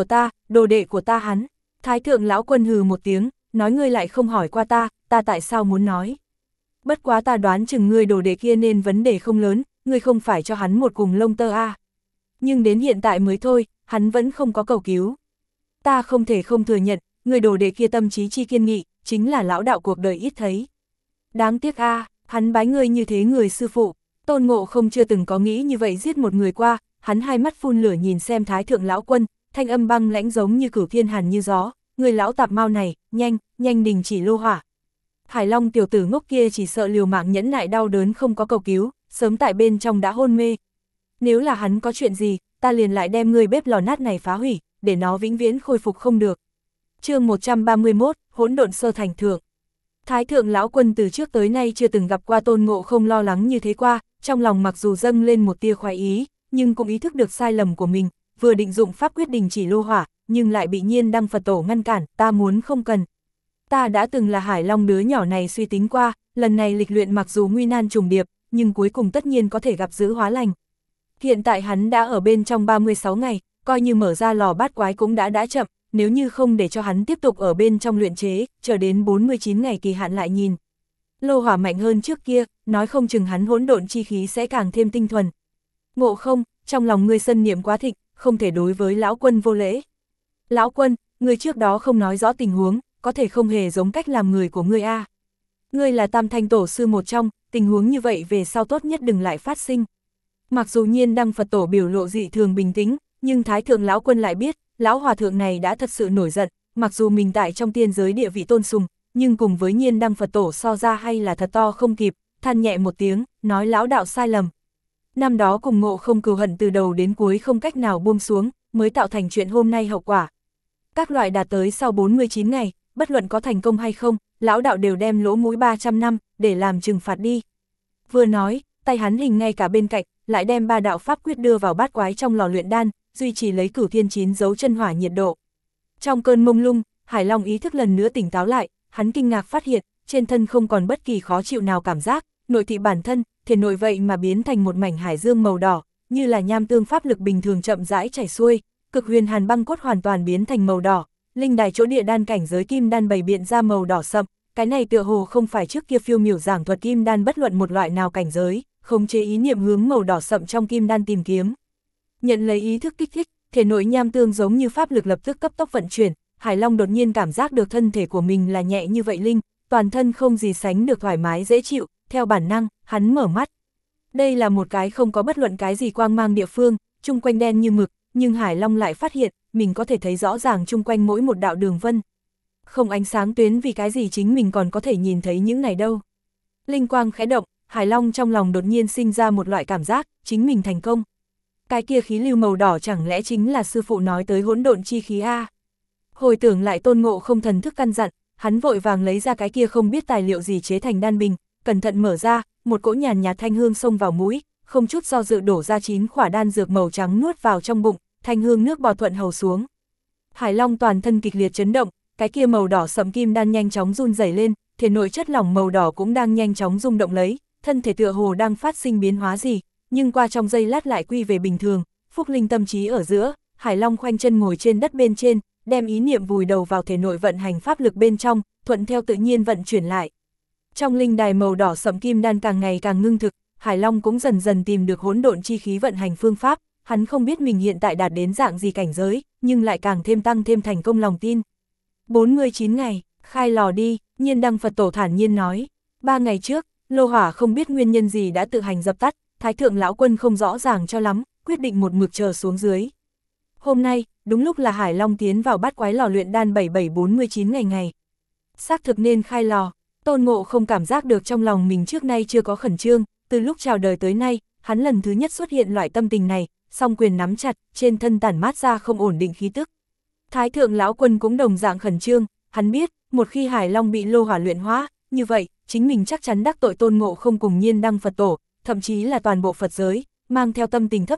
của ta hắn. Thái thượng lão quân hừ một tiếng, nói ngươi lại không hỏi qua ta tại sao muốn nói? Bất quá ta đoán chừng ngươi đồ đệ kia nên vấn đề không lớn, ngươi không phải cho hắn một cùng lông tơ a. Nhưng đến hiện tại mới thôi, hắn vẫn không có cầu cứu. Ta không thể không thừa nhận, người đồ đệ kia tâm trí chi kiên nghị, chính là lão đạo cuộc đời ít thấy. Đáng tiếc a, hắn bái ngươi như thế người sư phụ. Tôn Ngộ không chưa từng có nghĩ như vậy giết một người qua, hắn hai mắt phun lửa nhìn xem Thái thượng lão quân, thanh âm băng lãnh giống như cửu thiên hàn như gió, người lão tạp mau này, nhanh đình chỉ lô hỏa. Hải Long tiểu tử ngốc kia chỉ sợ liều mạng nhẫn nại đau đớn không có cầu cứu, sớm tại bên trong đã hôn mê. Nếu là hắn có chuyện gì, ta liền lại đem ngươi bếp lò nát này phá hủy, để nó vĩnh viễn khôi phục không được. Chương 131, hỗn độn sơ thành thượng. Thái thượng lão quân từ trước tới nay chưa từng gặp qua Tôn Ngộ không lo lắng như thế qua, trong lòng mặc dù dâng lên một tia khoái ý, nhưng cũng ý thức được sai lầm của mình, vừa định dụng pháp quyết đình chỉ lô hỏa, nhưng lại bị Nhiên Đăng Phật Tổ ngăn cản, ta muốn không cần. Ta đã từng là Hải Long đứa nhỏ này suy tính qua, lần này lịch luyện mặc dù nguy nan trùng điệp, nhưng cuối cùng tất nhiên có thể gặp giữ hóa lành. Hiện tại hắn đã ở bên trong 36 ngày, coi như mở ra lò bát quái cũng đã chậm, nếu như không để cho hắn tiếp tục ở bên trong luyện chế, chờ đến 49 ngày kỳ hạn lại nhìn. Lô hỏa mạnh hơn trước kia, nói không chừng hắn hỗn độn chi khí sẽ càng thêm tinh thuần. Ngộ không, trong lòng ngươi sân niệm quá thịnh, không thể đối với lão quân vô lễ. Lão quân, ngươi trước đó không nói rõ tình huống, có thể không hề giống cách làm người của ngươi a. Ngươi là Tam Thanh Tổ sư một trong, tình huống như vậy về sau tốt nhất đừng lại phát sinh. Mặc dù Nhiên Đăng Phật Tổ biểu lộ dị thường bình tĩnh, nhưng Thái thượng lão quân lại biết, lão hòa thượng này đã thật sự nổi giận, mặc dù mình tại trong tiên giới địa vị tôn sùng, nhưng cùng với Nhiên Đăng Phật Tổ so ra hay là thật to không kịp, than nhẹ một tiếng, nói lão đạo sai lầm. Năm đó cùng Ngộ không cừu hận từ đầu đến cuối không cách nào buông xuống, mới tạo thành chuyện hôm nay hậu quả. Các loại đạt tới sau 49 ngày, bất luận có thành công hay không, lão đạo đều đem lỗ mũi 300 năm, để làm trừng phạt đi. Vừa nói, tay hắn hình ngay cả bên cạnh, lại đem 3 đạo pháp quyết đưa vào bát quái trong lò luyện đan, duy trì lấy Cửu Thiên 9 dấu chân hỏa nhiệt độ. Trong cơn mông lung, Hải Long ý thức lần nữa tỉnh táo lại, hắn kinh ngạc phát hiện, trên thân không còn bất kỳ khó chịu nào cảm giác, nội thị bản thân, thể nội vậy mà biến thành một mảnh hải dương màu đỏ, như là nham tương pháp lực bình thường chậm rãi chảy xuôi, cực huyền hàn băng cốt hoàn toàn biến thành màu đỏ, linh đài chỗ địa đan cảnh giới kim đan bày biện ra màu đỏ sậm, cái này tựa hồ không phải trước kia phiêu miểu giảng thuật kim đan bất luận một loại nào cảnh giới, khống chế ý niệm hướng màu đỏ sậm trong kim đan tìm kiếm. Nhận lấy ý thức kích thích, thể nội nham tương giống như pháp lực lập tức cấp tốc vận chuyển, Hải Long đột nhiên cảm giác được thân thể của mình là nhẹ như vậy linh, toàn thân không gì sánh được thoải mái dễ chịu, theo bản năng, hắn mở mắt. Đây là một cái không có bất luận cái gì quang mang địa phương, chung quanh đen như mực, nhưng Hải Long lại phát hiện, mình có thể thấy rõ ràng chung quanh mỗi một đạo đường vân. Không ánh sáng tuyến vì cái gì chính mình còn có thể nhìn thấy những này đâu. Linh quang khẽ động, Hải Long trong lòng đột nhiên sinh ra một loại cảm giác, chính mình thành công. Cái kia khí lưu màu đỏ chẳng lẽ chính là sư phụ nói tới hỗn độn chi khí a? Hồi tưởng lại Tôn Ngộ không thần thức căn dặn, hắn vội vàng lấy ra cái kia không biết tài liệu gì chế thành đan bình, cẩn thận mở ra, một cỗ nhàn nhạt thanh hương xông vào mũi, không chút do dự đổ ra 9 khỏa đan dược màu trắng nuốt vào trong bụng, thanh hương nước bọt thuận hầu xuống. Hải Long toàn thân kịch liệt chấn động, cái kia màu đỏ sẫm kim đan nhanh chóng run rẩy lên, thể nội chất lỏng màu đỏ cũng đang nhanh chóng rung động lấy, thân thể tựa hồ đang phát sinh biến hóa gì, nhưng qua trong giây lát lại quy về bình thường, phúc linh tâm trí ở giữa, Hải Long khoanh chân ngồi trên đất bên trên, đem ý niệm vùi đầu vào thể nội vận hành pháp lực bên trong, thuận theo tự nhiên vận chuyển lại. Trong linh đài màu đỏ sẫm kim đan càng ngày càng ngưng thực, Hải Long cũng dần dần tìm được hỗn độn chi khí vận hành phương pháp, hắn không biết mình hiện tại đạt đến dạng gì cảnh giới, nhưng lại càng thêm tăng thêm thành công lòng tin. 49 ngày, khai lò đi, Nhiên Đăng Phật Tổ thản nhiên nói. 3 ngày trước, lô hỏa không biết nguyên nhân gì đã tự hành dập tắt, Thái thượng lão quân không rõ ràng cho lắm, quyết định một mực chờ xuống dưới. Hôm nay, đúng lúc là Hải Long tiến vào bát quái lò luyện đan 7749 ngày. Xác thực nên khai lò, Tôn Ngộ không cảm giác được trong lòng mình trước nay chưa có khẩn trương, từ lúc chào đời tới nay, hắn lần thứ nhất xuất hiện loại tâm tình này, song quyền nắm chặt, trên thân tản mát ra không ổn định khí tức. Thái thượng lão quân cũng đồng dạng khẩn trương, hắn biết, một khi Hải Long bị lô hỏa luyện hóa, như vậy, chính mình chắc chắn đắc tội Tôn Ngộ không cùng Nhiên Đăng Phật Tổ, thậm chí là toàn bộ Phật giới, mang theo tâm tình thấp thỏm,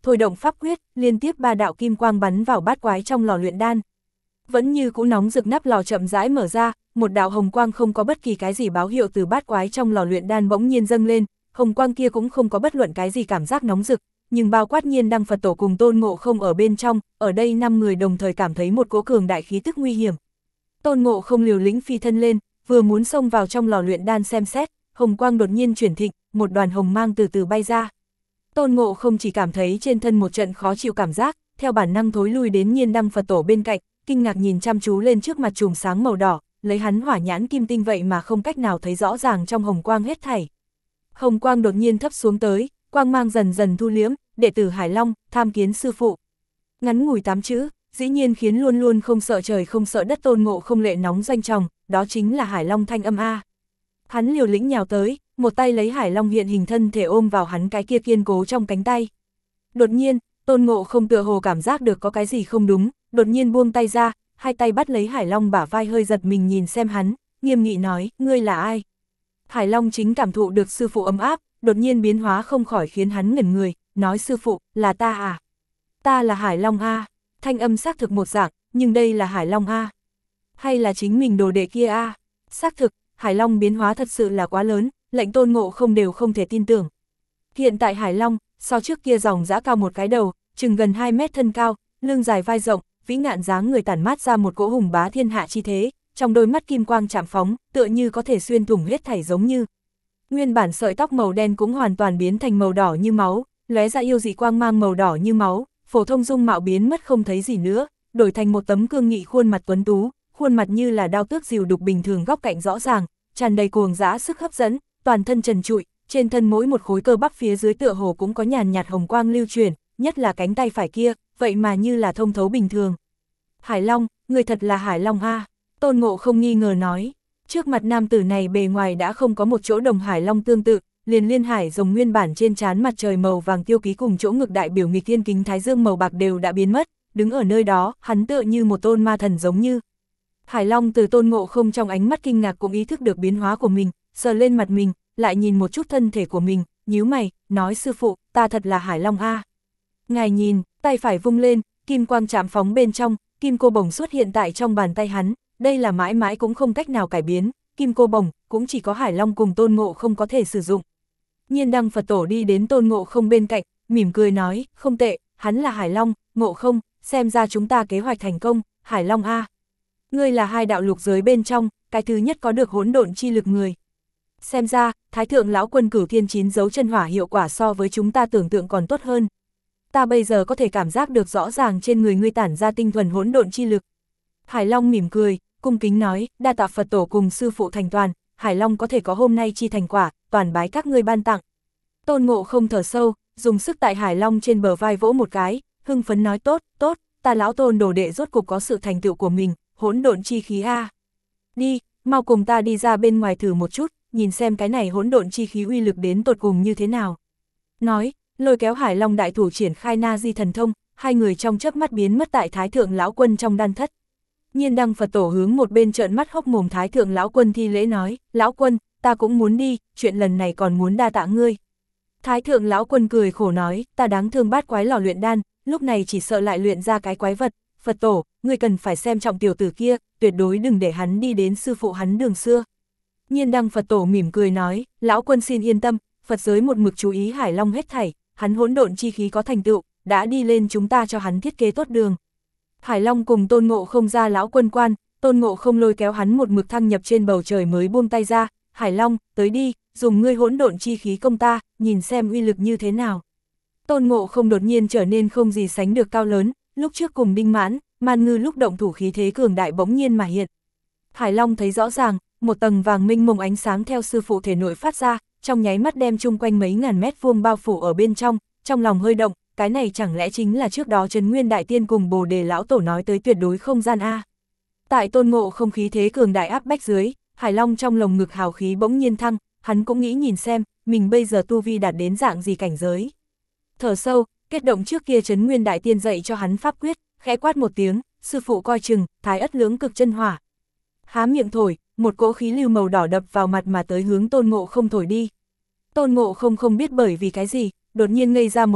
thôi động pháp quyết, liên tiếp 3 đạo kim quang bắn vào bát quái trong lò luyện đan. Vẫn như cũ nóng rực, nắp lò chậm rãi mở ra, một đạo hồng quang không có bất kỳ cái gì báo hiệu từ bát quái trong lò luyện đan bỗng nhiên dâng lên, hồng quang kia cũng không có bất luận cái gì cảm giác nóng rực, nhưng bao quát Nhiên Đăng Phật Tổ cùng Tôn Ngộ Không ở bên trong, ở đây 5 người đồng thời cảm thấy một cỗ cường đại khí tức nguy hiểm. Tôn Ngộ Không liều lĩnh phi thân lên, vừa muốn xông vào trong lò luyện đan xem xét, hồng quang đột nhiên chuyển thịnh, một đoàn hồng mang từ từ bay ra. Tôn Ngộ Không chỉ cảm thấy trên thân một trận khó chịu cảm giác, theo bản năng thối lui đến Nhiên Đăng Phật Tổ bên cạnh, kinh ngạc nhìn chăm chú lên trước mặt chùm sáng màu đỏ, lấy hắn hỏa nhãn kim tinh vậy mà không cách nào thấy rõ ràng trong hồng quang hết thảy. Hồng quang đột nhiên thấp xuống tới, quang mang dần dần thu liễm, đệ tử Hải Long, tham kiến sư phụ. Ngắn ngủi 8 chữ, dĩ nhiên khiến luôn luôn không sợ trời không sợ đất Tôn Ngộ Không lệ nóng doanh tròng, đó chính là Hải Long thanh âm A. Hắn liều lĩnh nhào tới, một tay lấy Hải Long hiện hình thân thể ôm vào hắn cái kia kiên cố trong cánh tay. Đột nhiên, Tôn Ngộ Không tựa hồ cảm giác được có cái gì không đúng, đột nhiên buông tay ra, hai tay bắt lấy Hải Long bả vai hơi giật mình nhìn xem hắn, nghiêm nghị nói, ngươi là ai? Hải Long chính cảm thụ được sư phụ ấm áp, đột nhiên biến hóa không khỏi khiến hắn ngẩn người, nói sư phụ, là ta à? Ta là Hải Long A, thanh âm xác thực một dạng, nhưng đây là Hải Long A. Hay là chính mình đồ đệ kia A? Xác thực, Hải Long biến hóa thật sự là quá lớn, lệnh Tôn Ngộ Không đều không thể tin tưởng. Hiện tại Hải Long, so trước kia dòng dã cao một cái đầu, chừng gần 2 mét thân cao, lưng dài vai rộng, vĩ ngạn dáng người tản mát ra một cỗ hùng bá thiên hạ chi thế, trong đôi mắt kim quang chạm phóng, tựa như có thể xuyên thủng huyết thảy giống như. Nguyên bản sợi tóc màu đen cũng hoàn toàn biến thành màu đỏ như máu, lóe ra yêu dị quang mang màu đỏ như máu, phổ thông dung mạo biến mất không thấy gì nữa, đổi thành một tấm cương nghị khuôn mặt tuấn tú, khuôn mặt như là đao tước dìu đục bình thường, góc cạnh rõ ràng, tràn đầy cuồng dã sức hấp dẫn, toàn thân trần trụi, trên thân mỗi một khối cơ bắp phía dưới tựa hồ cũng có nhàn nhạt hồng quang lưu truyền, nhất là cánh tay phải kia, vậy mà như là thông thấu bình thường. Hải Long, người thật là Hải Long A, Tôn Ngộ Không nghi ngờ nói. Trước mặt nam tử này bề ngoài đã không có một chỗ đồng Hải Long tương tự, liền liên hải rồng nguyên bản trên trán mặt trời màu vàng tiêu ký cùng chỗ ngực đại biểu nghịch thiên kính thái dương màu bạc đều đã biến mất, đứng ở nơi đó, hắn tựa như một tôn ma thần giống như. Hải Long từ Tôn Ngộ Không trong ánh mắt kinh ngạc cũng ý thức được biến hóa của mình, sờ lên mặt mình, lại nhìn một chút thân thể của mình, nhíu mày, nói sư phụ, ta thật là Hải Long A. Ngài nhìn, tay phải vung lên, kim quang chạm phóng bên trong, kim cô bổng xuất hiện tại trong bàn tay hắn, đây là mãi mãi cũng không cách nào cải biến, kim cô bổng, cũng chỉ có Hải Long cùng Tôn Ngộ Không có thể sử dụng. Nhiên Đăng Phật Tổ đi đến Tôn Ngộ Không bên cạnh, mỉm cười nói, không tệ, hắn là Hải Long, Ngộ Không, xem ra chúng ta kế hoạch thành công, Hải Long A. Ngươi là hai đạo lục giới bên trong, cái thứ nhất có được hỗn độn chi lực người. Xem ra, Thái Thượng Lão Quân Cửu Thiên 9 dấu chân hỏa hiệu quả so với chúng ta tưởng tượng còn tốt hơn. Ta bây giờ có thể cảm giác được rõ ràng trên người ngươi tản ra tinh thuần hỗn độn chi lực. Hải Long mỉm cười, cung kính nói, đa tạ Phật Tổ cùng sư phụ thành toàn, Hải Long có thể có hôm nay chi thành quả, toàn bái các ngươi ban tặng. Tôn Ngộ Không thở sâu, dùng sức tại Hải Long trên bờ vai vỗ một cái, hưng phấn nói tốt, tốt, ta lão Tôn đồ đệ rốt cục có sự thành tựu của mình, hỗn độn chi khí A. Đi, mau cùng ta đi ra bên ngoài thử một chút, nhìn xem cái này hỗn độn chi khí uy lực đến tột cùng như thế nào. Nói, lôi kéo Hải Long đại thủ triển khai Na Di thần thông, hai người trong chớp mắt biến mất tại Thái Thượng Lão Quân trong đan thất. Nhiên Đăng Phật Tổ hướng một bên trợn mắt hốc mồm Thái Thượng Lão Quân thi lễ nói, Lão Quân, ta cũng muốn đi, chuyện lần này còn muốn đa tạ ngươi. Thái Thượng Lão Quân cười khổ nói, ta đáng thương bát quái lò luyện đan, lúc này chỉ sợ lại luyện ra cái quái vật, Phật Tổ, ngươi cần phải xem trọng tiểu tử kia, tuyệt đối đừng để hắn đi đến sư phụ hắn đường xưa. Nhiên Đăng Phật Tổ mỉm cười nói, Lão Quân xin yên tâm, Phật giới một mực chú ý Hải Long hết thảy, hắn hỗn độn chi khí có thành tựu, đã đi lên chúng ta cho hắn thiết kế tốt đường. Hải Long cùng Tôn Ngộ Không ra Lão Quân quan, Tôn Ngộ Không lôi kéo hắn một mực thăng nhập trên bầu trời mới buông tay ra, Hải Long, tới đi, dùng ngươi hỗn độn chi khí công ta, nhìn xem uy lực như thế nào. Tôn Ngộ Không đột nhiên trở nên không gì sánh được cao lớn, lúc trước cùng Đinh Mãn, Man Ngư lúc động thủ khí thế cường đại bỗng nhiên mà hiện. Hải Long thấy rõ ràng, một tầng vàng minh mông ánh sáng theo sư phụ thể nội phát ra, trong nháy mắt đem chung quanh mấy ngàn mét vuông bao phủ ở bên trong lòng hơi động, cái này chẳng lẽ chính là trước đó Trấn Nguyên Đại Tiên cùng Bồ Đề Lão Tổ nói tới tuyệt đối không gian A. Tại Tôn Ngộ Không khí thế cường đại áp bách dưới, Hải Long trong lồng ngực hào khí bỗng nhiên thăng, hắn cũng nghĩ nhìn xem, mình bây giờ tu vi đạt đến dạng gì cảnh giới. Thở sâu, kết động trước kia Trấn Nguyên Đại Tiên dạy cho hắn pháp quyết, khẽ quát một tiếng, sư phụ coi chừng, Thái Ất Lưỡng Cực Chân Hỏa. Há miệng thổi, một cỗ khí lưu màu đỏ đập vào mặt mà tới hướng Tôn Ngộ Không thổi đi. Tôn Ngộ Không không biết bởi vì cái gì, đột nhiên ngây ra một lúc,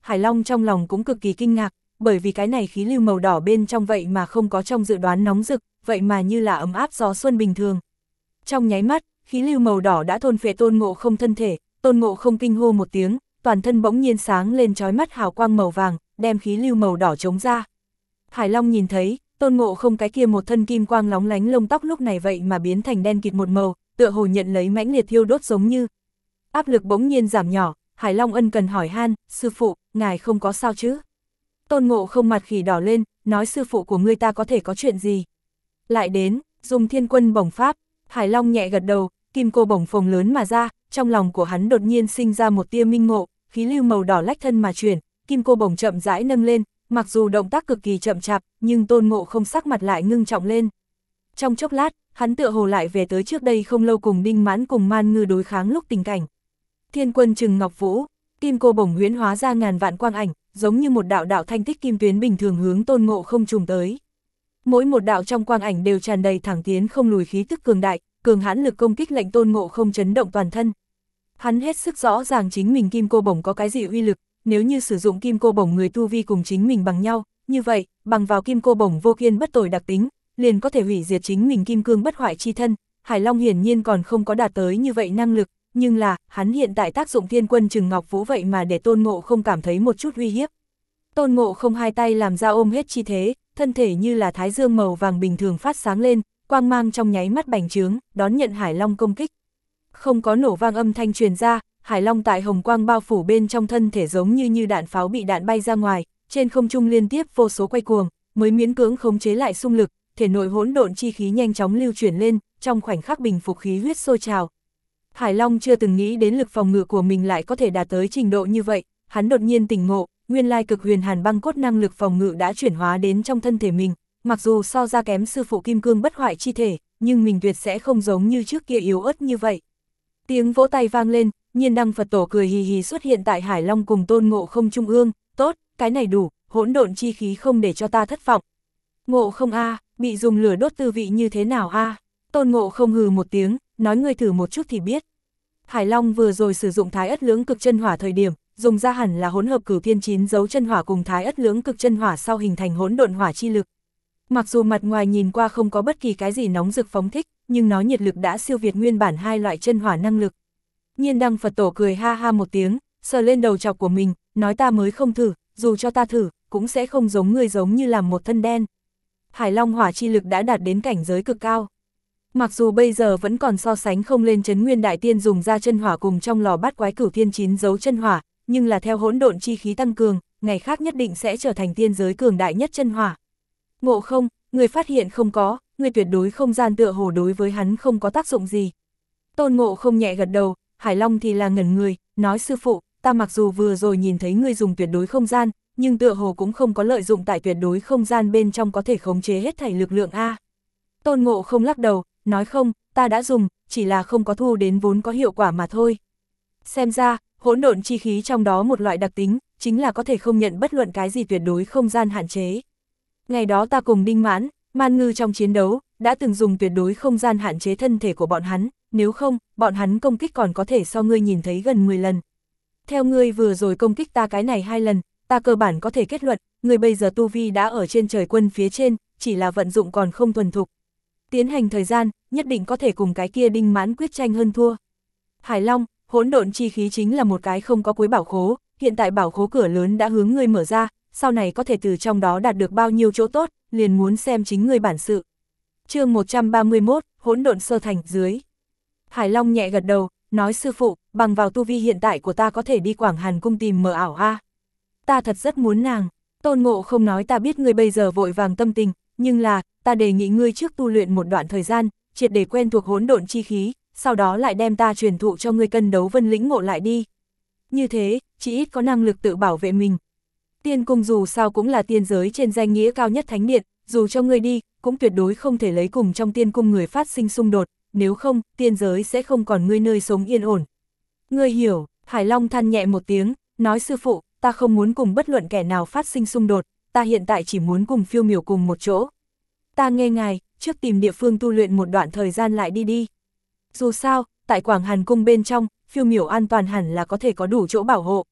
Hải Long trong lòng cũng cực kỳ kinh ngạc, bởi vì cái này khí lưu màu đỏ bên trong vậy mà không có trong dự đoán nóng rực, vậy mà như là ấm áp gió xuân bình thường. Trong nháy mắt, khí lưu màu đỏ đã thôn phệ Tôn Ngộ Không thân thể, Tôn Ngộ Không kinh hô một tiếng, toàn thân bỗng nhiên sáng lên chói mắt hào quang màu vàng, đem khí lưu màu đỏ chống ra. Hải Long nhìn thấy, Tôn Ngộ Không cái kia một thân kim quang lóng lánh lông tóc lúc này vậy mà biến thành đen kịt một màu, tựa hồ nhận lấy mãnh liệt thiêu đốt giống như. Áp lực bỗng nhiên giảm nhỏ, Hải Long ân cần hỏi han, sư phụ, ngài không có sao chứ? Tôn Ngộ Không mặt khỉ đỏ lên, nói sư phụ của ngươi ta có thể có chuyện gì? Lại đến, dùng thiên quân bổng pháp, Hải Long nhẹ gật đầu, kim cô bổng phồng lớn mà ra, trong lòng của hắn đột nhiên sinh ra một tia minh ngộ, khí lưu màu đỏ lách thân mà chuyển, kim cô bổng chậm rãi nâng lên, mặc dù động tác cực kỳ chậm chạp, nhưng Tôn Ngộ Không sắc mặt lại ngưng trọng lên. Trong chốc lát, hắn tựa hồ lại về tới trước đây không lâu cùng Đinh Mãn cùng Man Ngư đối kháng lúc tình cảnh. Thiên quân Trừng Ngọc Vũ, kim cô bổng huyễn hóa ra ngàn vạn quang ảnh, giống như một đạo đạo thanh tích kim tuyến bình thường hướng Tôn Ngộ Không trùm tới. Mỗi một đạo trong quang ảnh đều tràn đầy thẳng tiến không lùi khí tức cường đại, cường hãn lực công kích lệnh Tôn Ngộ Không chấn động toàn thân. Hắn hết sức rõ ràng chính mình kim cô bổng có cái gì uy lực, nếu như sử dụng kim cô bổng người tu vi cùng chính mình bằng nhau, như vậy, bằng vào kim cô bổng vô kiên bất tồi đặc tính, liền có thể hủy diệt chính mình kim cương bất hoại chi thân. Hải Long hiển nhiên còn không có đạt tới như vậy năng lực, nhưng là, hắn hiện tại tác dụng thiên quân Trừng Ngọc Vũ vậy mà để Tôn Ngộ Không cảm thấy một chút uy hiếp. Tôn Ngộ Không hai tay làm ra ôm hết chi thế, thân thể như là thái dương màu vàng bình thường phát sáng lên, quang mang trong nháy mắt bành trướng, đón nhận Hải Long công kích. Không có nổ vang âm thanh truyền ra, Hải Long tại hồng quang bao phủ bên trong thân thể giống như đạn pháo bị đạn bay ra ngoài, trên không trung liên tiếp vô số quay cuồng, mới miễn cưỡng khống chế lại xung lực, thể nội hỗn độn chi khí nhanh chóng lưu chuyển lên, trong khoảnh khắc bình phục khí huyết sôi trào. Hải Long chưa từng nghĩ đến lực phòng ngự của mình lại có thể đạt tới trình độ như vậy, hắn đột nhiên tỉnh ngộ, nguyên lai cực huyền hàn băng cốt năng lực phòng ngự đã chuyển hóa đến trong thân thể mình, mặc dù so ra kém sư phụ kim cương bất hoại chi thể, nhưng mình tuyệt sẽ không giống như trước kia yếu ớt như vậy. Tiếng vỗ tay vang lên, Nhiên Đăng Phật Tổ cười hì hì xuất hiện tại Hải Long cùng Tôn Ngộ Không trung ương, tốt, cái này đủ, hỗn độn chi khí không để cho ta thất vọng. Ngộ Không a, bị dùng lửa đốt tư vị như thế nào a? Tôn Ngộ Không hừ một tiếng, nói ngươi thử một chút thì biết. Hải Long vừa rồi sử dụng Thái Ất Lưỡng Cực Chân Hỏa thời điểm, dùng ra hẳn là hỗn hợp Cửu Thiên Chín Dấu Chân Hỏa cùng Thái Ất Lưỡng Cực Chân Hỏa sau hình thành hỗn độn hỏa chi lực. Mặc dù mặt ngoài nhìn qua không có bất kỳ cái gì nóng rực phóng thích, nhưng nó nhiệt lực đã siêu việt nguyên bản hai loại chân hỏa năng lực. Nhiên Đăng Phật Tổ cười ha ha một tiếng, sờ lên đầu chọc của mình, nói ta mới không thử, dù cho ta thử, cũng sẽ không giống ngươi giống như làm một thân đen. Hải Long hỏa chi lực đã đạt đến cảnh giới cực cao. Mặc dù bây giờ vẫn còn so sánh không lên Trấn Nguyên Đại Tiên dùng ra chân hỏa cùng trong lò bát quái Cửu Thiên Chín Dấu Chân Hỏa, nhưng là theo hỗn độn chi khí tăng cường, ngày khác nhất định sẽ trở thành tiên giới cường đại nhất chân hỏa. Ngộ Không, người phát hiện không có, người tuyệt đối không gian tựa hồ đối với hắn không có tác dụng gì. Tôn Ngộ Không nhẹ gật đầu, Hải Long thì là ngẩn người, nói sư phụ, ta mặc dù vừa rồi nhìn thấy ngươi dùng tuyệt đối không gian, nhưng tựa hồ cũng không có lợi dụng tại tuyệt đối không gian bên trong có thể khống chế hết thảy lực lượng a. Tôn Ngộ Không lắc đầu, nói không, ta đã dùng, chỉ là không có thu đến vốn có hiệu quả mà thôi. Xem ra, hỗn độn chi khí trong đó một loại đặc tính, chính là có thể không nhận bất luận cái gì tuyệt đối không gian hạn chế. Ngày đó ta cùng Đinh Mãn, Man Ngư trong chiến đấu, đã từng dùng tuyệt đối không gian hạn chế thân thể của bọn hắn, nếu không, bọn hắn công kích còn có thể so ngươi nhìn thấy gần 10 lần. Theo ngươi vừa rồi công kích ta cái này 2 lần, ta cơ bản có thể kết luận, ngươi bây giờ tu vi đã ở trên trời quân phía trên, chỉ là vận dụng còn không thuần thục. Tiến hành thời gian, nhất định có thể cùng cái kia Đinh Mãn quyết tranh hơn thua. Hải Long, hỗn độn chi khí chính là một cái không có cuối bảo khố, hiện tại bảo khố cửa lớn đã hướng ngươi mở ra, sau này có thể từ trong đó đạt được bao nhiêu chỗ tốt, liền muốn xem chính ngươi bản sự. Chương 131, hỗn độn sơ thành dưới. Hải Long nhẹ gật đầu, nói sư phụ, bằng vào tu vi hiện tại của ta có thể đi Quảng Hàn cung tìm Mờ Ảo a. Ta thật rất muốn nàng. Tôn Ngộ Không nói ta biết ngươi bây giờ vội vàng tâm tình, nhưng là, ta đề nghị ngươi trước tu luyện một đoạn thời gian, triệt để quen thuộc hỗn độn chi khí, sau đó lại đem ta truyền thụ cho ngươi cân đấu vân lĩnh ngộ lại đi. Như thế, chỉ ít có năng lực tự bảo vệ mình. Tiên cung dù sao cũng là tiên giới trên danh nghĩa cao nhất thánh điện, dù cho ngươi đi, cũng tuyệt đối không thể lấy cùng trong tiên cung người phát sinh xung đột, nếu không, tiên giới sẽ không còn ngươi nơi sống yên ổn. Ngươi hiểu, Hải Long than nhẹ một tiếng, nói sư phụ, ta không muốn cùng bất luận kẻ nào phát sinh xung đột, ta hiện tại chỉ muốn cùng Phiêu Miểu cùng một chỗ. Ta nghe ngài, trước tìm địa phương tu luyện một đoạn thời gian lại đi. Dù sao, tại Quảng Hàn cung bên trong, Phiêu Miểu an toàn hẳn là có thể có đủ chỗ bảo hộ.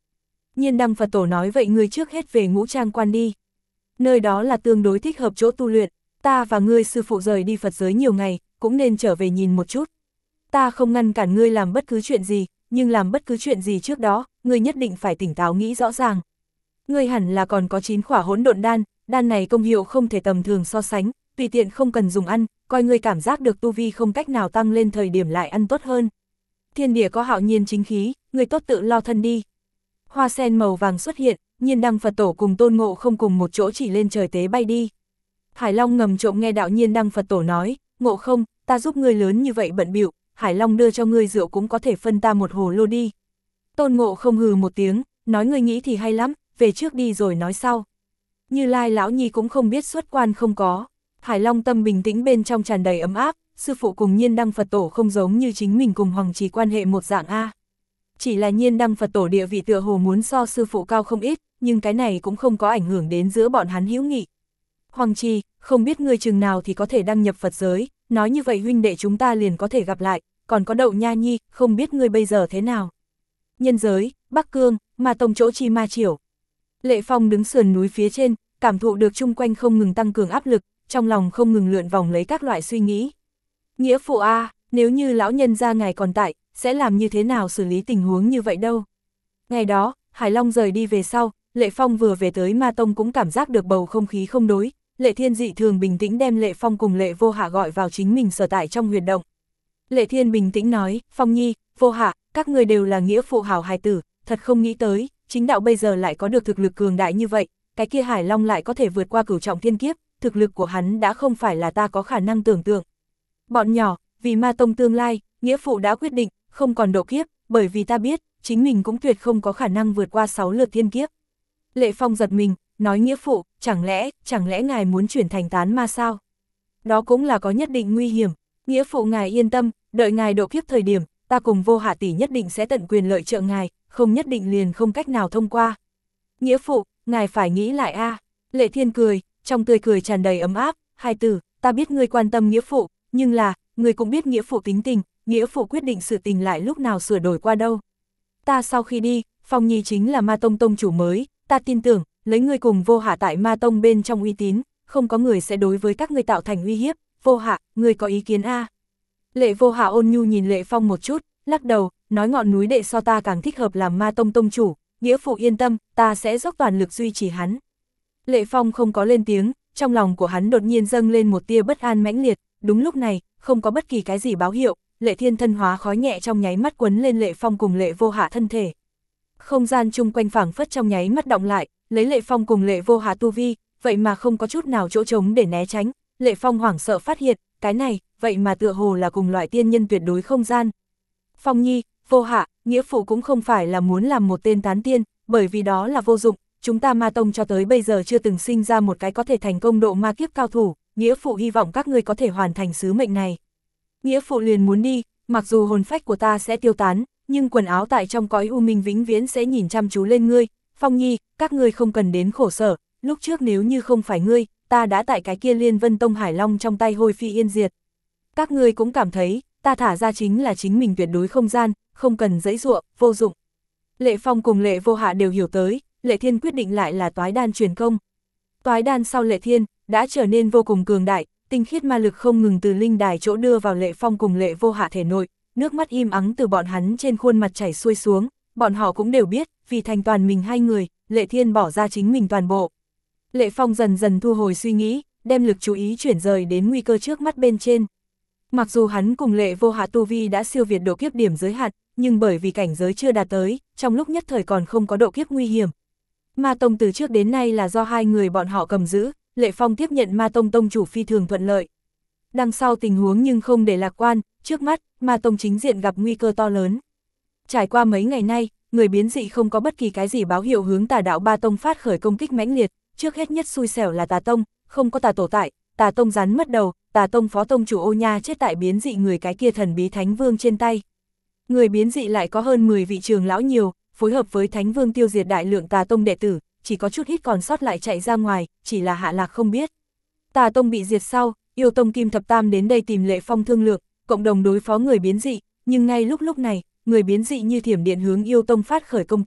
Nhiên Đăng Phật Tổ nói vậy ngươi trước hết về Ngũ Trang Quan đi. Nơi đó là tương đối thích hợp chỗ tu luyện, ta và ngươi sư phụ rời đi Phật giới nhiều ngày, cũng nên trở về nhìn một chút. Ta không ngăn cản ngươi làm bất cứ chuyện gì, nhưng làm bất cứ chuyện gì trước đó, ngươi nhất định phải tỉnh táo nghĩ rõ ràng. Ngươi hẳn là còn có 9 khỏa hỗn độn đan, đan này công hiệu không thể tầm thường so sánh, tùy tiện không cần dùng ăn, coi ngươi cảm giác được tu vi không cách nào tăng lên thời điểm lại ăn tốt hơn. Thiên địa có hạo nhiên chính khí, ngươi tốt tự lo thân đi. Hoa sen màu vàng xuất hiện, Nhiên Đăng Phật Tổ cùng Tôn Ngộ không cùng một chỗ chỉ lên trời tế bay đi. Hải Long ngầm trộm nghe đạo Nhiên Đăng Phật Tổ nói, Ngộ không, ta giúp ngươi lớn như vậy bận bịu, Hải Long đưa cho ngươi rượu cũng có thể phân ta một hồ lô đi. Tôn Ngộ không hừ một tiếng, nói ngươi nghĩ thì hay lắm, về trước đi rồi nói sau. Như Lai lão nhi cũng không biết xuất quan không có. Hải Long tâm bình tĩnh bên trong tràn đầy ấm áp, sư phụ cùng Nhiên Đăng Phật Tổ không giống như chính mình cùng Hoàng Trì quan hệ một dạng A. Chỉ là Nhiên Đăng Phật Tổ địa vị tựa hồ muốn so sư phụ cao không ít, nhưng cái này cũng không có ảnh hưởng đến giữa bọn hắn hữu nghị. Hoàng Trì, không biết ngươi chừng nào thì có thể đăng nhập Phật giới, nói như vậy huynh đệ chúng ta liền có thể gặp lại, còn có Đậu Nha Nhi, không biết ngươi bây giờ thế nào. Nhân giới, Bắc Cương, Ma Tông chỗ Chi Ma Triểu. Lệ Phong đứng sườn núi phía trên, cảm thụ được chung quanh không ngừng tăng cường áp lực, trong lòng không ngừng lượn vòng lấy các loại suy nghĩ. Nghĩa phụ A, nếu như lão nhân gia ngài còn tại, sẽ làm như thế nào xử lý tình huống như vậy đâu. Ngày đó, Hải Long rời đi về sau, Lệ Phong vừa về tới Ma Tông cũng cảm giác được bầu không khí không đối, Lệ Thiên dị thường bình tĩnh đem Lệ Phong cùng Lệ Vô Hạ gọi vào chính mình sở tại trong huyệt động. Lệ Thiên bình tĩnh nói, Phong Nhi, Vô Hạ, các người đều là nghĩa phụ hảo hài tử, thật không nghĩ tới, chính đạo bây giờ lại có được thực lực cường đại như vậy, cái kia Hải Long lại có thể vượt qua cửu trọng thiên kiếp, thực lực của hắn đã không phải là ta có khả năng tưởng tượng. Bọn nhỏ, vì Ma Tông tương lai, nghĩa phụ đã quyết định, không còn độ kiếp, bởi vì ta biết, chính mình cũng tuyệt không có khả năng vượt qua 6 lượt thiên kiếp. Lệ Phong giật mình, nói nghĩa phụ, chẳng lẽ ngài muốn chuyển thành tán ma sao? Đó cũng là có nhất định nguy hiểm, nghĩa phụ ngài yên tâm, đợi ngài độ kiếp thời điểm, ta cùng Vô Hạ tỷ nhất định sẽ tận quyền lợi trợ ngài, không nhất định liền không cách nào thông qua. Nghĩa phụ, ngài phải nghĩ lại a. Lệ Thiên cười, trong tươi cười tràn đầy ấm áp, hai tử, ta biết ngươi quan tâm nghĩa phụ, nhưng là, ngươi cũng biết nghĩa phụ tính tình, nghĩa phụ quyết định sự tình lại lúc nào sửa đổi qua đâu. Ta sau khi đi, Phong Nhi chính là Ma Tông tông chủ mới, ta tin tưởng, lấy ngươi cùng Vô Hạ tại Ma Tông bên trong uy tín, không có người sẽ đối với các ngươi tạo thành uy hiếp. Vô Hạ, ngươi có ý kiến a? Lệ Vô Hạ ôn nhu nhìn Lệ Phong một chút, lắc đầu, nói ngọn núi đệ so ta càng thích hợp làm Ma Tông tông chủ, nghĩa phụ yên tâm, ta sẽ dốc toàn lực duy trì hắn. Lệ Phong không có lên tiếng, trong lòng của hắn đột nhiên dâng lên một tia bất an mãnh liệt, đúng lúc này, không có bất kỳ cái gì báo hiệu, Lệ Thiên thân hóa khói nhẹ trong nháy mắt quấn lên Lệ Phong cùng Lệ Vô Hạ thân thể. Không gian chung quanh phảng phất trong nháy mắt động lại, lấy Lệ Phong cùng Lệ Vô Hạ tu vi, vậy mà không có chút nào chỗ trống để né tránh, Lệ Phong hoảng sợ phát hiện, cái này, vậy mà tựa hồ là cùng loại tiên nhân tuyệt đối không gian. Phong Nhi, Vô Hạ, nghĩa phụ cũng không phải là muốn làm một tên tán tiên, bởi vì đó là vô dụng, chúng ta Ma Tông cho tới bây giờ chưa từng sinh ra một cái có thể thành công độ ma kiếp cao thủ, nghĩa phụ hy vọng các ngươi có thể hoàn thành sứ mệnh này. Nghĩa phụ liền muốn đi, mặc dù hồn phách của ta sẽ tiêu tán, nhưng quần áo tại trong cõi u minh vĩnh viễn sẽ nhìn chăm chú lên ngươi. Phong Nhi, các ngươi không cần đến khổ sở, lúc trước nếu như không phải ngươi, ta đã tại cái kia Liên Vân Tông Hải Long trong tay hôi phi yên diệt. Các ngươi cũng cảm thấy, ta thả ra chính là chính mình tuyệt đối không gian, không cần giãy giụa, vô dụng. Lệ Phong cùng Lệ Vô Hạ đều hiểu tới, Lệ Thiên quyết định lại là toái đan truyền công. Toái đan sau Lệ Thiên, đã trở nên vô cùng cường đại, tinh khiết ma lực không ngừng từ linh đài chỗ đưa vào Lệ Phong cùng Lệ Vô Hạ thể nội, nước mắt im ắng từ bọn hắn trên khuôn mặt chảy xuôi xuống, bọn họ cũng đều biết, vì thành toàn mình hai người, Lệ Thiên bỏ ra chính mình toàn bộ. Lệ Phong dần dần thu hồi suy nghĩ, đem lực chú ý chuyển rời đến nguy cơ trước mắt bên trên. Mặc dù hắn cùng Lệ Vô Hạ tu vi đã siêu việt độ kiếp điểm giới hạn, nhưng bởi vì cảnh giới chưa đạt tới, trong lúc nhất thời còn không có độ kiếp nguy hiểm. Ma Tông từ trước đến nay là do hai người bọn họ cầm giữ, Lệ Phong tiếp nhận Ma Tông tông chủ phi thường thuận lợi. Đằng sau tình huống nhưng không để lạc quan, trước mắt, Ma Tông chính diện gặp nguy cơ to lớn. Trải qua mấy ngày nay, người biến dị không có bất kỳ cái gì báo hiệu hướng Tà đạo Ba Tông phát khởi công kích mãnh liệt, trước hết nhất xui xẻo là Tà Tông, không có Tà tổ tại, Tà Tông rắn mất đầu, Tà Tông phó tông chủ Ô Nha chết tại biến dị người cái kia thần bí Thánh Vương trên tay. Người biến dị lại có hơn 10 vị trường lão nhiều, phối hợp với Thánh Vương tiêu diệt đại lượng Tà Tông đệ tử, chỉ có chút ít còn sót lại chạy ra ngoài, chỉ là hạ lạc không biết. Tà Tông bị diệt sau, Yêu Tông Kim Thập Tam đến đây tìm Lệ Phong thương lượng, cộng đồng đối phó người biến dị, nhưng ngay lúc này, người biến dị như thiểm điện hướng Yêu Tông phát khởi công kích,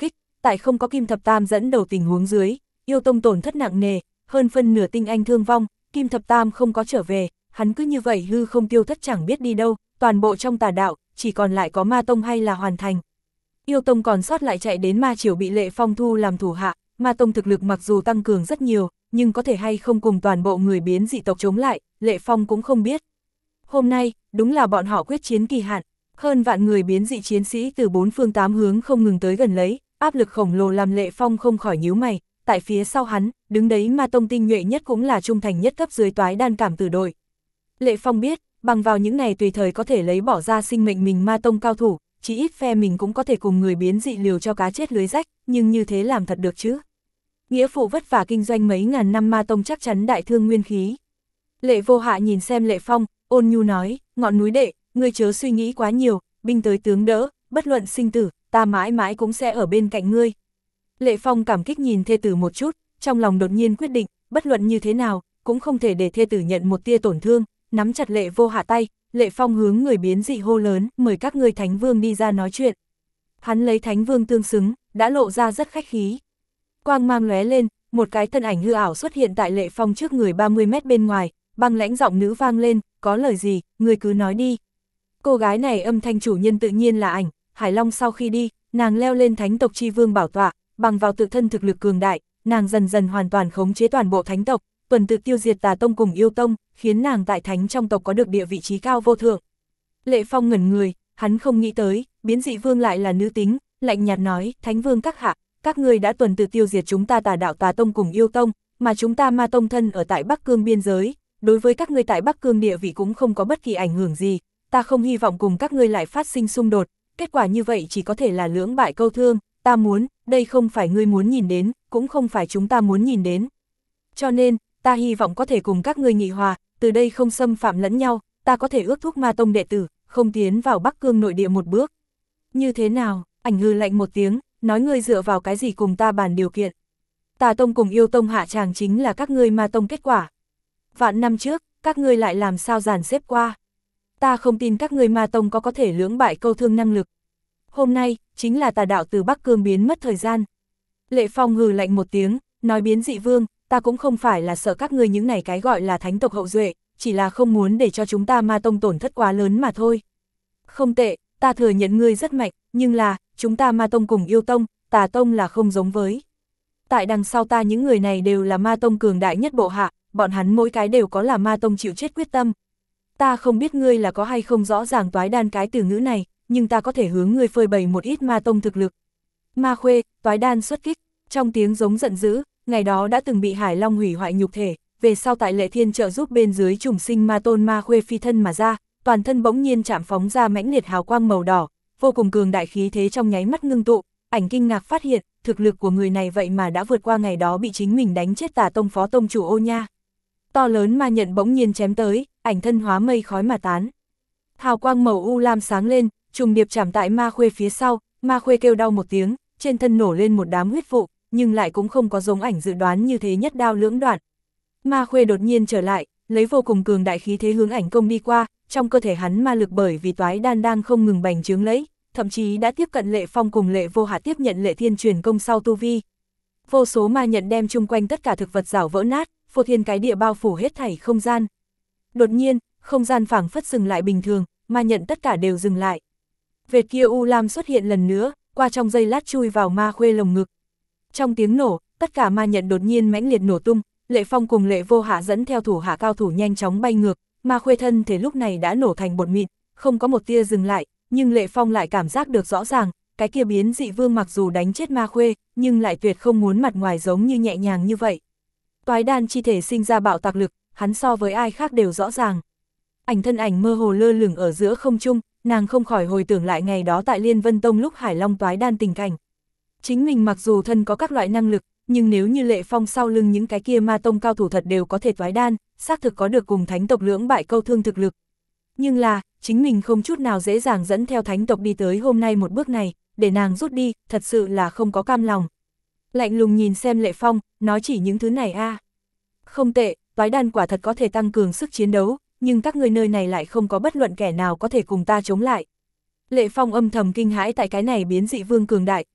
tại không có Kim Thập Tam dẫn đầu tình huống dưới, yêu tông tổn thất nặng nề, hơn phân nửa tinh anh thương vong, Kim Thập Tam không có trở về, hắn cứ như vậy hư không tiêu thất chẳng biết đi đâu, toàn bộ trong tà đạo, chỉ còn lại có ma tông hay là hoàn thành. Yêu tông còn sót lại chạy đến ma triều bị Lệ Phong thu làm thủ hạ, ma tông thực lực mặc dù tăng cường rất nhiều, nhưng có thể hay không cùng toàn bộ người biến dị tộc chống lại, Lệ Phong cũng không biết. Hôm nay, đúng là bọn họ quyết chiến kỳ hạn, hơn vạn người biến dị chiến sĩ từ bốn phương tám hướng không ngừng tới gần lấy, áp lực khổng lồ làm Lệ Phong không khỏi nhíu mày, tại phía sau hắn, đứng đấy ma tông tinh nhuệ nhất cũng là trung thành nhất cấp dưới toái đan cảm tử đội. Lệ Phong biết, bằng vào những này tùy thời có thể lấy bỏ ra sinh mệnh mình ma tông cao thủ, chỉ ít phe mình cũng có thể cùng người biến dị liều cho cá chết lưới rách, nhưng như thế làm thật được chứ? Nghĩa phụ vất vả kinh doanh mấy ngàn năm ma tông chắc chắn đại thương nguyên khí. Lệ Vô Hạ nhìn xem Lệ Phong, ôn nhu nói, Ngọn núi đệ, ngươi chớ suy nghĩ quá nhiều, binh tới tướng đỡ, bất luận sinh tử, ta mãi mãi cũng sẽ ở bên cạnh ngươi. Lệ Phong cảm kích nhìn thê tử một chút, trong lòng đột nhiên quyết định, bất luận như thế nào, cũng không thể để thê tử nhận một tia tổn thương, nắm chặt Lệ Vô Hạ tay, Lệ Phong hướng người biến dị hô lớn, mời các ngươi Thánh Vương đi ra nói chuyện. Hắn lấy Thánh Vương tương xứng, đã lộ ra rất khách khí. Quang mang lóe lên, một cái thân ảnh hư ảo xuất hiện tại Lệ Phong trước người 30 mét bên ngoài, băng lãnh giọng nữ vang lên, có lời gì, ngươi cứ nói đi. Cô gái này âm thanh chủ nhân tự nhiên là ảnh, Hải Long sau khi đi, nàng leo lên thánh tộc chi vương bảo tọa, bằng vào tự thân thực lực cường đại, nàng dần dần hoàn toàn khống chế toàn bộ thánh tộc, tuần tự tiêu diệt Tà Tông cùng Yêu Tông, khiến nàng tại thánh trong tộc có được địa vị trí cao vô thượng. Lệ Phong ngẩn người, hắn không nghĩ tới, biến dị vương lại là nữ tính, lạnh nhạt nói, Thánh Vương các hạ, các ngươi đã tuần tự tiêu diệt chúng ta Tà đạo Tà Tông cùng Yêu Tông, mà chúng ta Ma Tông thân ở tại Bắc Cương biên giới, đối với các ngươi tại Bắc Cương địa vị cũng không có bất kỳ ảnh hưởng gì, ta không hy vọng cùng các ngươi lại phát sinh xung đột, kết quả như vậy chỉ có thể là lưỡng bại câu thương, ta muốn, đây không phải ngươi muốn nhìn đến, cũng không phải chúng ta muốn nhìn đến. Cho nên, ta hy vọng có thể cùng các ngươi nghị hòa, từ đây không xâm phạm lẫn nhau, ta có thể ước thúc Ma Tông đệ tử, không tiến vào Bắc Cương nội địa một bước. Như thế nào? Ảnh hư lạnh một tiếng, nói ngươi dựa vào cái gì cùng ta bàn điều kiện. Tà Tông cùng Yêu Tông hạ tràng chính là các ngươi Ma Tông kết quả. Vạn năm trước, các ngươi lại làm sao dàn xếp qua. Ta không tin các ngươi Ma Tông có thể lưỡng bại câu thương năng lực. Hôm nay, chính là tà đạo từ Bắc Cương biến mất thời gian. Lệ Phong hừ lạnh một tiếng, nói biến dị vương, ta cũng không phải là sợ các ngươi những này cái gọi là thánh tộc hậu duệ, chỉ là không muốn để cho chúng ta Ma Tông tổn thất quá lớn mà thôi. Không tệ, ta thừa nhận ngươi rất mạnh, nhưng là, chúng ta Ma Tông cùng Yêu Tông, Tà Tông là không giống với. Tại đằng sau ta những người này đều là Ma Tông cường đại nhất bộ hạ, bọn hắn mỗi cái đều có là Ma Tông chịu chết quyết tâm. Ta không biết ngươi là có hay không rõ ràng toái đan cái từ ngữ này, nhưng ta có thể hướng ngươi phơi bày một ít Ma Tông thực lực. Ma Khuê, toái đan xuất kích, trong tiếng giống giận dữ, ngày đó đã từng bị Hải Long hủy hoại nhục thể, về sau tại Lệ Thiên trợ giúp bên dưới trùng sinh Ma Tôn Ma Khuê phi thân mà ra, toàn thân bỗng nhiên chạm phóng ra mãnh liệt hào quang màu đỏ, vô cùng cường đại khí thế trong nháy mắt ngưng tụ, ảnh kinh ngạc phát hiện, thực lực của người này vậy mà đã vượt qua ngày đó bị chính mình đánh chết Tà Tông phó tông chủ Ô Nha. To lớn ma nhận bỗng nhiên chém tới, ảnh thân hóa mây khói mà tán. Hào quang màu u lam sáng lên, trùng điệp chạm tại Ma Khuê phía sau, Ma Khuê kêu đau một tiếng, trên thân nổ lên một đám huyết vụ, nhưng lại cũng không có giống ảnh dự đoán như thế nhất đao lưỡng đoạn. Ma Khuê đột nhiên trở lại, lấy vô cùng cường đại khí thế hướng ảnh công đi qua, trong cơ thể hắn ma lực bởi vì toái đan đang không ngừng bành trướng lấy, thậm chí đã tiếp cận Lệ Phong cùng Lệ Vô Hạ tiếp nhận Lệ Thiên truyền công sau tu vi. Vô số ma nhận đem chung quanh tất cả thực vật rảo vỡ nát, phô thiên cái địa bao phủ hết thảy không gian. Đột nhiên, không gian phảng phất dừng lại bình thường, ma nhận tất cả đều dừng lại. Vệt kia u lam xuất hiện lần nữa, qua trong giây lát chui vào Ma Khuê lồng ngực. Trong tiếng nổ, tất cả ma nhận đột nhiên mãnh liệt nổ tung, Lệ Phong cùng Lệ Vô Hạ dẫn theo thủ hạ cao thủ nhanh chóng bay ngược, Ma Khuê thân thể lúc này đã nổ thành bột mịn, không có một tia dừng lại, nhưng Lệ Phong lại cảm giác được rõ ràng, cái kia biến dị vương mặc dù đánh chết Ma Khuê, nhưng lại tuyệt không muốn mặt ngoài giống như nhẹ nhàng như vậy. Toái đan chi thể sinh ra bạo tạc lực, hắn so với ai khác đều rõ ràng. Ảnh thân ảnh mơ hồ lơ lửng ở giữa không trung, nàng không khỏi hồi tưởng lại ngày đó tại Liên Vân Tông lúc Hải Long toái đan tình cảnh. Chính mình mặc dù thân có các loại năng lực, nhưng nếu như Lệ Phong sau lưng những cái kia Ma Tông cao thủ thật đều có thể toái đan, xác thực có được cùng thánh tộc lưỡng bại câu thương thực lực. Nhưng là, chính mình không chút nào dễ dàng dẫn theo thánh tộc đi tới hôm nay một bước này, để nàng rút đi, thật sự là không có cam lòng. Lạnh lùng nhìn xem Lệ Phong, nói chỉ những thứ này a. Không tệ, toái đan quả thật có thể tăng cường sức chiến đấu, nhưng các ngươi nơi này lại không có bất luận kẻ nào có thể cùng ta chống lại. Lệ Phong âm thầm kinh hãi tại cái này biến dị vương cường đại,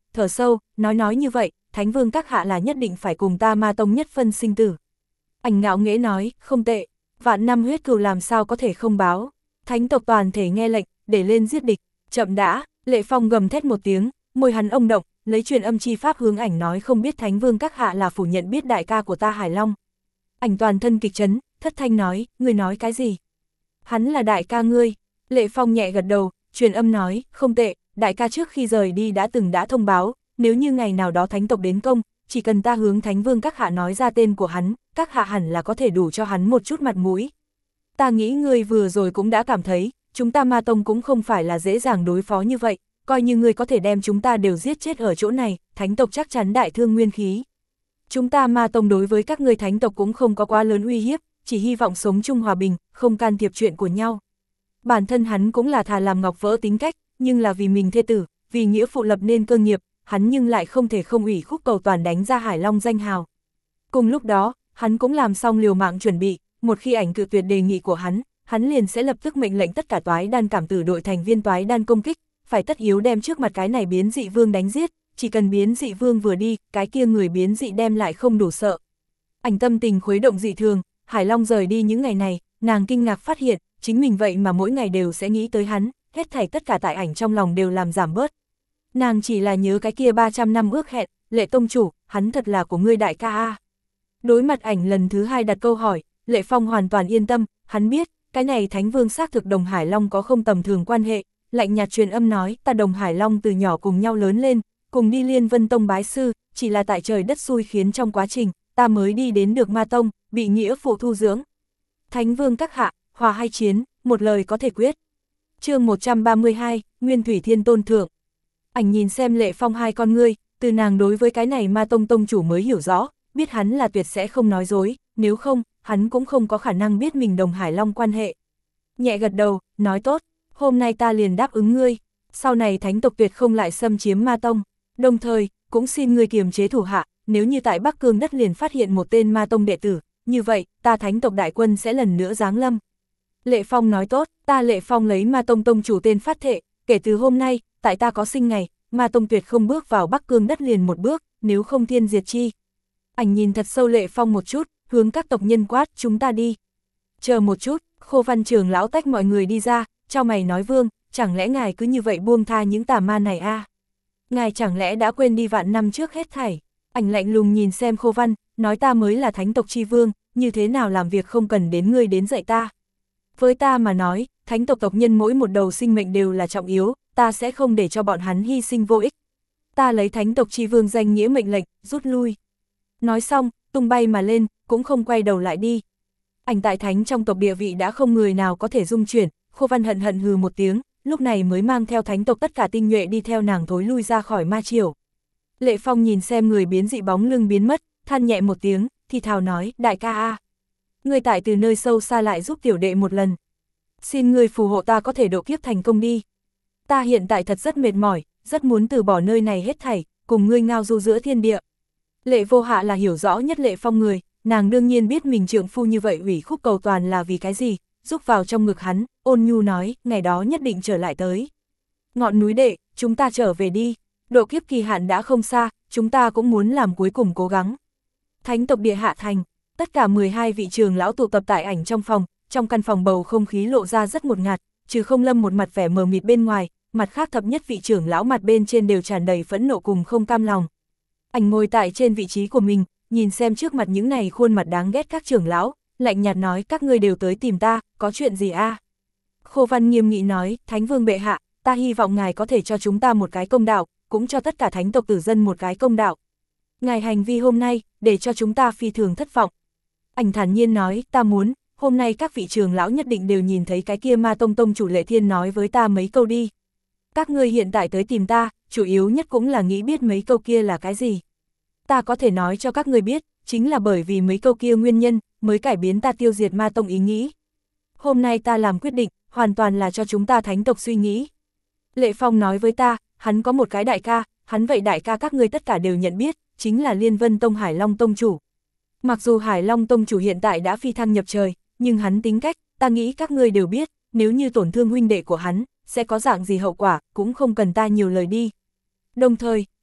thở sâu, nói như vậy, Thánh Vương các hạ là nhất định phải cùng ta Ma Tông nhất phân sinh tử. Ảnh ngạo nghễ nói, không tệ, vạn năm huyết cừu làm sao có thể không báo. Thánh tộc toàn thể nghe lệnh, để lên giết địch, chậm đã, Lệ Phong gầm thét một tiếng, môi hắn ông động, lấy truyền âm chi pháp hướng ảnh nói không biết Thánh Vương các hạ là phủ nhận biết đại ca của ta Hải Long. Ảnh toàn thân kịch chấn, thất thanh nói, ngươi nói cái gì? Hắn là đại ca ngươi. Lệ Phong nhẹ gật đầu, truyền âm nói, không tệ, đại ca trước khi rời đi đã thông báo, nếu như ngày nào đó thánh tộc đến công, chỉ cần ta hướng Thánh Vương các hạ nói ra tên của hắn, các hạ hẳn là có thể đủ cho hắn một chút mặt mũi. Ta nghĩ ngươi vừa rồi cũng đã cảm thấy, chúng ta Ma Tông cũng không phải là dễ dàng đối phó như vậy, coi như ngươi có thể đem chúng ta đều giết chết ở chỗ này, thánh tộc chắc chắn đại thương nguyên khí. Chúng ta Ma Tông đối với các ngươi thánh tộc cũng không có quá lớn uy hiếp, chỉ hy vọng sống chung hòa bình, không can thiệp chuyện của nhau. Bản thân hắn cũng là thà làm ngọc vỡ tính cách, nhưng là vì mình thê tử, vì nghĩa phụ lập nên cơ nghiệp, hắn nhưng lại không thể không ủy khúc cầu toàn đánh ra Hải Long danh hào. Cùng lúc đó, hắn cũng làm xong liều mạng chuẩn bị, một khi ảnh cự tuyệt đề nghị của hắn liền sẽ lập tức mệnh lệnh tất cả toái đan cảm tử đội thành viên toái đan công kích, phải tất yếu đem trước mặt cái này biến dị vương đánh giết, chỉ cần biến dị vương vừa đi, cái kia người biến dị đem lại không đủ sợ. Ảnh tâm tình khuấy động dị thường, Hải Long rời đi những ngày này, nàng kinh ngạc phát hiện, chính mình vậy mà mỗi ngày đều sẽ nghĩ tới hắn, hết thảy tất cả tại ảnh trong lòng đều làm giảm bớt. Nàng chỉ là nhớ cái kia 300 năm ước hẹn, Lệ tông chủ, hắn thật là của ngươi đại ca a. Đối mặt ảnh lần thứ hai đặt câu hỏi, Lệ Phong hoàn toàn yên tâm, hắn biết, cái này Thánh Vương xác thực đồng Hải Long có không tầm thường quan hệ, lạnh nhạt truyền âm nói, ta đồng Hải Long từ nhỏ cùng nhau lớn lên, cùng đi Liên Vân Tông bái sư, chỉ là tại trời đất xui khiến trong quá trình, ta mới đi đến được Ma Tông, bị nghĩa phụ thu dưỡng. Thánh Vương các hạ, hòa hay chiến, một lời có thể quyết. Chương 132, Nguyên Thủy Thiên Tôn thượng. Ảnh nhìn xem Lệ Phong hai con ngươi, từ nàng đối với cái này Ma Tông tông chủ mới hiểu rõ, biết hắn là tuyệt sẽ không nói dối, nếu không, hắn cũng không có khả năng biết mình đồng Hải Long quan hệ. Nhẹ gật đầu, nói tốt, hôm nay ta liền đáp ứng ngươi, sau này thánh tộc tuyệt không lại xâm chiếm Ma Tông, đồng thời, cũng xin ngươi kiềm chế thủ hạ, nếu như tại Bắc Cương đất liền phát hiện một tên Ma Tông đệ tử, như vậy, ta thánh tộc đại quân sẽ lần nữa giáng lâm. Lệ Phong nói tốt, ta Lệ Phong lấy Ma Tông tông chủ tên phát thệ, kể từ hôm nay, tại ta có sinh ngày, Ma Tông tuyệt không bước vào Bắc Cương đất liền một bước, nếu không thiên diệt chi. Ảnh nhìn thật sâu Lệ Phong một chút, hướng các tộc nhân quát, chúng ta đi. Chờ một chút, Khô Văn trưởng lão tách mọi người đi ra, chau mày nói, vương, chẳng lẽ ngài cứ như vậy buông tha những tà ma này a? Ngài chẳng lẽ đã quên đi vạn năm trước hết thảy? Ảnh lạnh lùng nhìn xem Khô Văn, nói ta mới là thánh tộc chi vương, như thế nào làm việc không cần đến ngươi đến dạy ta. Với ta mà nói, thánh tộc tộc nhân mỗi một đầu sinh mệnh đều là trọng yếu, ta sẽ không để cho bọn hắn hy sinh vô ích. Ta lấy thánh tộc chi vương danh nghĩa mệnh lệnh, rút lui. Nói xong, tung bay mà lên, cũng không quay đầu lại đi. Ảnh tại thánh trong tộc địa vị đã không người nào có thể dung chuyển, Khô Văn hận hận hừ một tiếng, lúc này mới mang theo thánh tộc tất cả tinh nhuệ đi theo nàng thối lui ra khỏi ma triều. Lệ Phong nhìn xem người biến dị bóng lưng biến mất, than nhẹ một tiếng, thì thào nói, đại ca a, ngươi tại từ nơi sâu xa lại giúp tiểu đệ một lần. Xin ngươi phù hộ ta có thể độ kiếp thành công đi. Ta hiện tại thật rất mệt mỏi, rất muốn từ bỏ nơi này hết thảy, cùng ngươi ngao du giữa thiên địa. Lệ Vô Hạ là hiểu rõ nhất Lệ Phong người, nàng đương nhiên biết mình trượng phu như vậy ủy khúc cầu toàn là vì cái gì, rúc vào trong ngực hắn, ôn nhu nói, ngày đó nhất định trở lại tới. Ngọn núi đệ, chúng ta trở về đi, độ kiếp kỳ hạn đã không xa, chúng ta cũng muốn làm cuối cùng cố gắng. Thánh tộc địa hạ thành, tất cả 12 vị trưởng lão tụ tập tại ảnh trong phòng, trong căn phòng bầu không khí lộ ra rất ngột ngạt, trừ Không Lâm một mặt vẻ mờ mịt bên ngoài, mặt khác thập nhất vị trưởng lão mặt bên trên đều tràn đầy phẫn nộ cùng không cam lòng. Ảnh ngồi tại trên vị trí của mình, nhìn xem trước mặt những này khuôn mặt đáng ghét các trưởng lão, lạnh nhạt nói, các ngươi đều tới tìm ta, có chuyện gì a? Khô Văn nghiêm nghị nói, Thánh Vương bệ hạ, ta hy vọng ngài có thể cho chúng ta một cái công đạo, cũng cho tất cả thánh tộc tử dân một cái công đạo. Ngài hành vi hôm nay, để cho chúng ta phi thường thất vọng. Ảnh thản nhiên nói, ta muốn, hôm nay các vị trưởng lão nhất định đều nhìn thấy cái kia Ma Tông tông chủ Lệ Thiên nói với ta mấy câu đi. Các ngươi hiện tại tới tìm ta, chủ yếu nhất cũng là nghĩ biết mấy câu kia là cái gì. Ta có thể nói cho các ngươi biết, chính là bởi vì mấy câu kia nguyên nhân, mới cải biến ta tiêu diệt Ma Tông ý nghĩ. Hôm nay ta làm quyết định, hoàn toàn là cho chúng ta thánh tộc suy nghĩ. Lệ Phong nói với ta, hắn có một cái đại ca, hắn vậy đại ca các ngươi tất cả đều nhận biết, chính là Liên Vân Tông Hải Long Tông chủ. Mặc dù Hải Long Tông chủ hiện tại đã phi thăng nhập trời, nhưng hắn tính cách, ta nghĩ các ngươi đều biết, nếu như tổn thương huynh đệ của hắn, sẽ có dạng gì hậu quả, cũng không cần ta nhiều lời đi. Đồng thời,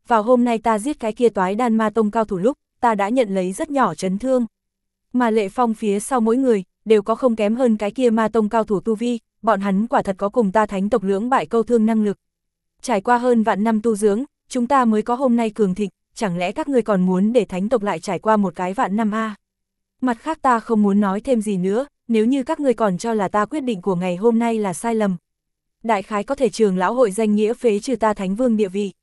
vào hôm nay ta giết cái kia Toái Đan Ma Tông cao thủ lúc, ta đã nhận lấy rất nhỏ chấn thương. Mà Lệ Phong phía sau mỗi người, đều có không kém hơn cái kia Ma Tông cao thủ tu vi, bọn hắn quả thật có cùng ta thánh tộc lưỡng bại câu thương năng lực. Trải qua hơn vạn năm tu dưỡng, chúng ta mới có hôm nay cường thịnh, chẳng lẽ các ngươi còn muốn để thánh tộc lại trải qua một cái vạn năm a? Mặt khác ta không muốn nói thêm gì nữa, nếu như các ngươi còn cho là ta quyết định của ngày hôm nay là sai lầm. Đại khái có thể trường lão hội danh nghĩa phế trừ ta thánh vương địa vị.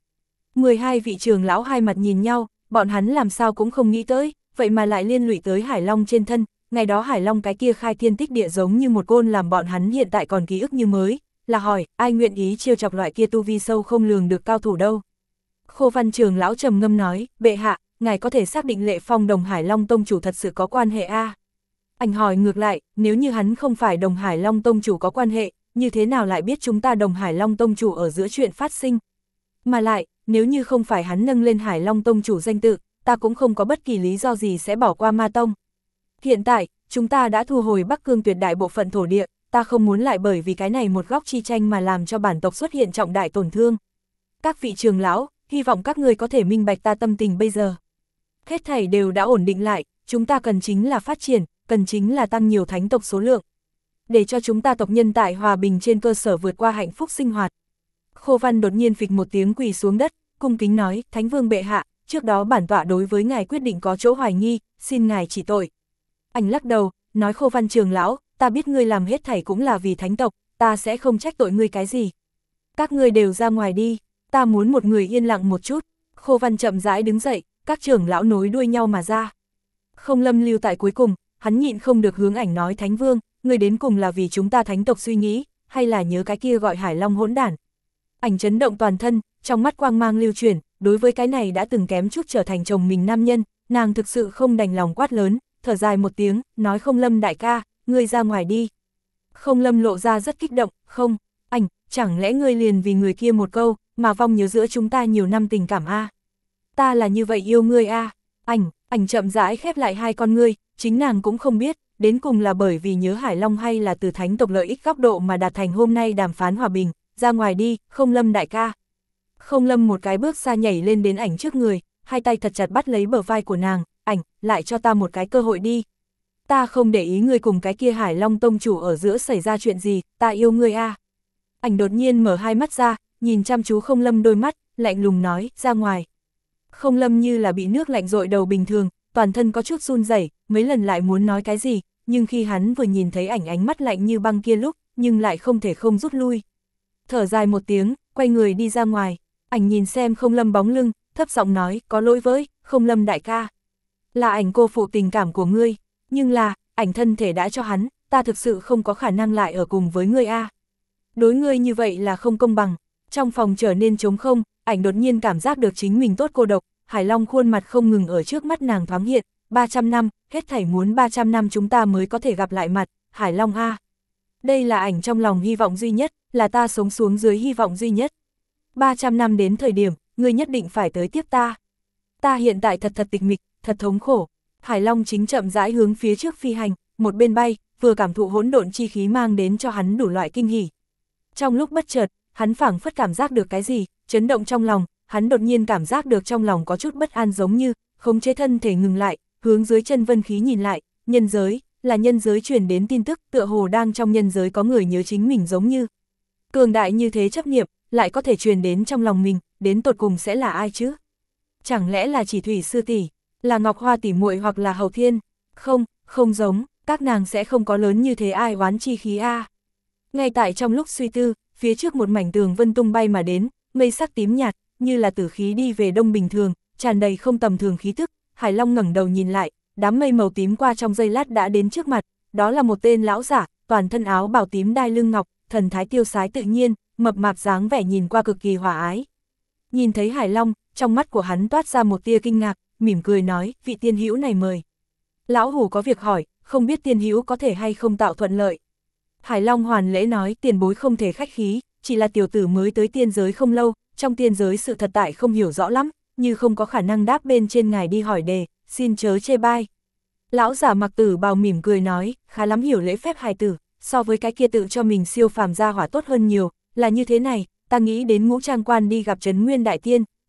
12 vị trường lão hai mặt nhìn nhau, bọn hắn làm sao cũng không nghĩ tới, vậy mà lại liên lụy tới Hải Long trên thân, ngày đó Hải Long cái kia khai thiên tích địa giống như một côn làm bọn hắn hiện tại còn ký ức như mới, là hỏi, ai nguyện ý trêu chọc loại kia tu vi sâu không lường được cao thủ đâu. Khô Văn trường lão trầm ngâm nói, bệ hạ, ngài có thể xác định Lệ Phong đồng Hải Long tông chủ thật sự có quan hệ a? Anh hỏi ngược lại, nếu như hắn không phải đồng Hải Long tông chủ có quan hệ, như thế nào lại biết chúng ta đồng Hải Long tông chủ ở giữa chuyện phát sinh? Mà lại, nếu như không phải hắn nâng lên Hải Long tông chủ danh tự, ta cũng không có bất kỳ lý do gì sẽ bỏ qua Ma Tông. Hiện tại, chúng ta đã thu hồi Bắc Cương tuyệt đại bộ phận thổ địa, ta không muốn lại bởi vì cái này một góc chi tranh mà làm cho bản tộc xuất hiện trọng đại tổn thương. Các vị trường lão, hy vọng các người có thể minh bạch ta tâm tình bây giờ. Hết thảy đều đã ổn định lại, chúng ta cần chính là phát triển, cần chính là tăng nhiều thánh tộc số lượng. Để cho chúng ta tộc nhân tại hòa bình trên cơ sở vượt qua hạnh phúc sinh hoạt. Khô Văn đột nhiên phịch một tiếng quỳ xuống đất, cung kính nói, Thánh Vương bệ hạ, trước đó bản tọa đối với ngài quyết định có chỗ hoài nghi, xin ngài chỉ tội. Anh lắc đầu, nói Khô Văn trường lão, ta biết ngươi làm hết thảy cũng là vì thánh tộc, ta sẽ không trách tội ngươi cái gì. Các ngươi đều ra ngoài đi, ta muốn một người yên lặng một chút. Khô Văn chậm rãi đứng dậy, các trưởng lão nối đuôi nhau mà ra. Không Lâm lưu tại cuối cùng, hắn nhịn không được hướng Ảnh nói, Thánh Vương, ngươi đến cùng là vì chúng ta thánh tộc suy nghĩ, hay là nhớ cái kia gọi Hải Long hỗn đản. Ảnh chấn động toàn thân, trong mắt quang mang lưu chuyển, đối với cái này đã từng kém chút trở thành chồng mình nam nhân, nàng thực sự không đành lòng quát lớn, thở dài một tiếng, nói Không Lâm đại ca, ngươi ra ngoài đi. Không Lâm lộ ra rất kích động, không, Ảnh, chẳng lẽ ngươi liền vì người kia một câu, mà vong nhớ giữa chúng ta nhiều năm tình cảm a? Ta là như vậy yêu ngươi a? Ảnh chậm rãi khép lại hai con ngươi, chính nàng cũng không biết, đến cùng là bởi vì nhớ Hải Long hay là từ thánh tộc lợi ích góc độ mà đạt thành hôm nay đàm phán hòa bình, ra ngoài đi, Không Lâm đại ca. Không Lâm một cái bước xa nhảy lên đến Ảnh trước người, hai tay thật chặt bắt lấy bờ vai của nàng, Ảnh, lại cho ta một cái cơ hội đi. Ta không để ý ngươi cùng cái kia Hải Long tông chủ ở giữa xảy ra chuyện gì, ta yêu ngươi a. Ảnh đột nhiên mở hai mắt ra, nhìn chăm chú Không Lâm đôi mắt, lạnh lùng nói, ra ngoài. Không Lâm như là bị nước lạnh dội đầu bình thường, toàn thân có chút run rẩy, mấy lần lại muốn nói cái gì, nhưng khi hắn vừa nhìn thấy Ảnh ánh mắt lạnh như băng kia lúc, nhưng lại không thể không rút lui. Thở dài một tiếng, quay người đi ra ngoài, Ảnh nhìn xem Không Lâm bóng lưng, thấp giọng nói, có lỗi với, Không Lâm đại ca. Là Ảnh cô phụ tình cảm của ngươi, nhưng là, Ảnh thân thể đã cho hắn, ta thực sự không có khả năng lại ở cùng với ngươi a. Đối ngươi như vậy là không công bằng. Trong phòng trở nên trống không, Ảnh đột nhiên cảm giác được chính mình tốt cô độc, Hải Long khuôn mặt không ngừng ở trước mắt nàng thoáng hiện, 300 năm, hết thảy muốn 300 năm chúng ta mới có thể gặp lại mặt, Hải Long a. Đây là Ảnh trong lòng hy vọng duy nhất, là ta sống xuống dưới hy vọng duy nhất. 300 năm đến thời điểm, ngươi nhất định phải tới tiếp ta. Ta hiện tại thật tịch mịch, thật thống khổ. Hải Long chính chậm rãi hướng phía trước phi hành, một bên bay, vừa cảm thụ hỗn độn chi khí mang đến cho hắn đủ loại kinh hỉ. Trong lúc bất chợt, hắn phảng phất cảm giác được cái gì, chấn động trong lòng, hắn đột nhiên cảm giác được trong lòng có chút bất an giống như, khống chế thân thể ngừng lại, hướng dưới chân vân khí nhìn lại, nhân giới, là nhân giới truyền đến tin tức, tựa hồ đang trong nhân giới có người nhớ chính mình giống như. Cường đại như thế chấp niệm, lại có thể truyền đến trong lòng mình, đến tột cùng sẽ là ai chứ? Chẳng lẽ là Chỉ Thủy sư tỷ, là Ngọc Hoa tỷ muội hoặc là Hầu Thiên? Không, không giống, các nàng sẽ không có lớn như thế ai oán chi khí a. Ngay tại trong lúc suy tư, phía trước một mảnh tường vân tung bay mà đến, mây sắc tím nhạt, như là tử khí đi về đông bình thường, tràn đầy không tầm thường khí tức. Hải Long ngẩng đầu nhìn lại, đám mây màu tím qua trong giây lát đã đến trước mặt, đó là một tên lão giả, toàn thân áo bào tím đai lưng ngọc, thần thái tiêu sái tự nhiên, mập mạp dáng vẻ nhìn qua cực kỳ hòa ái. Nhìn thấy Hải Long, trong mắt của hắn toát ra một tia kinh ngạc, mỉm cười nói, vị tiên hữu này mời. Lão hủ có việc hỏi, không biết tiên hữu có thể hay không tạo thuận lợi. Hải Long hoàn lễ nói, tiền bối không thể khách khí, chỉ là tiểu tử mới tới tiên giới không lâu, trong tiên giới sự thật tại không hiểu rõ lắm, như không có khả năng đáp bên trên ngài đi hỏi đề, xin chớ chê bai. Lão giả mặc tử bào mỉm cười nói, khá lắm hiểu lễ phép hài tử, so với cái kia tự cho mình siêu phàm gia hỏa tốt hơn nhiều, là như thế này, ta nghĩ đến Ngũ Trang Quan đi gặp Trấn Nguyên Đại Tiên,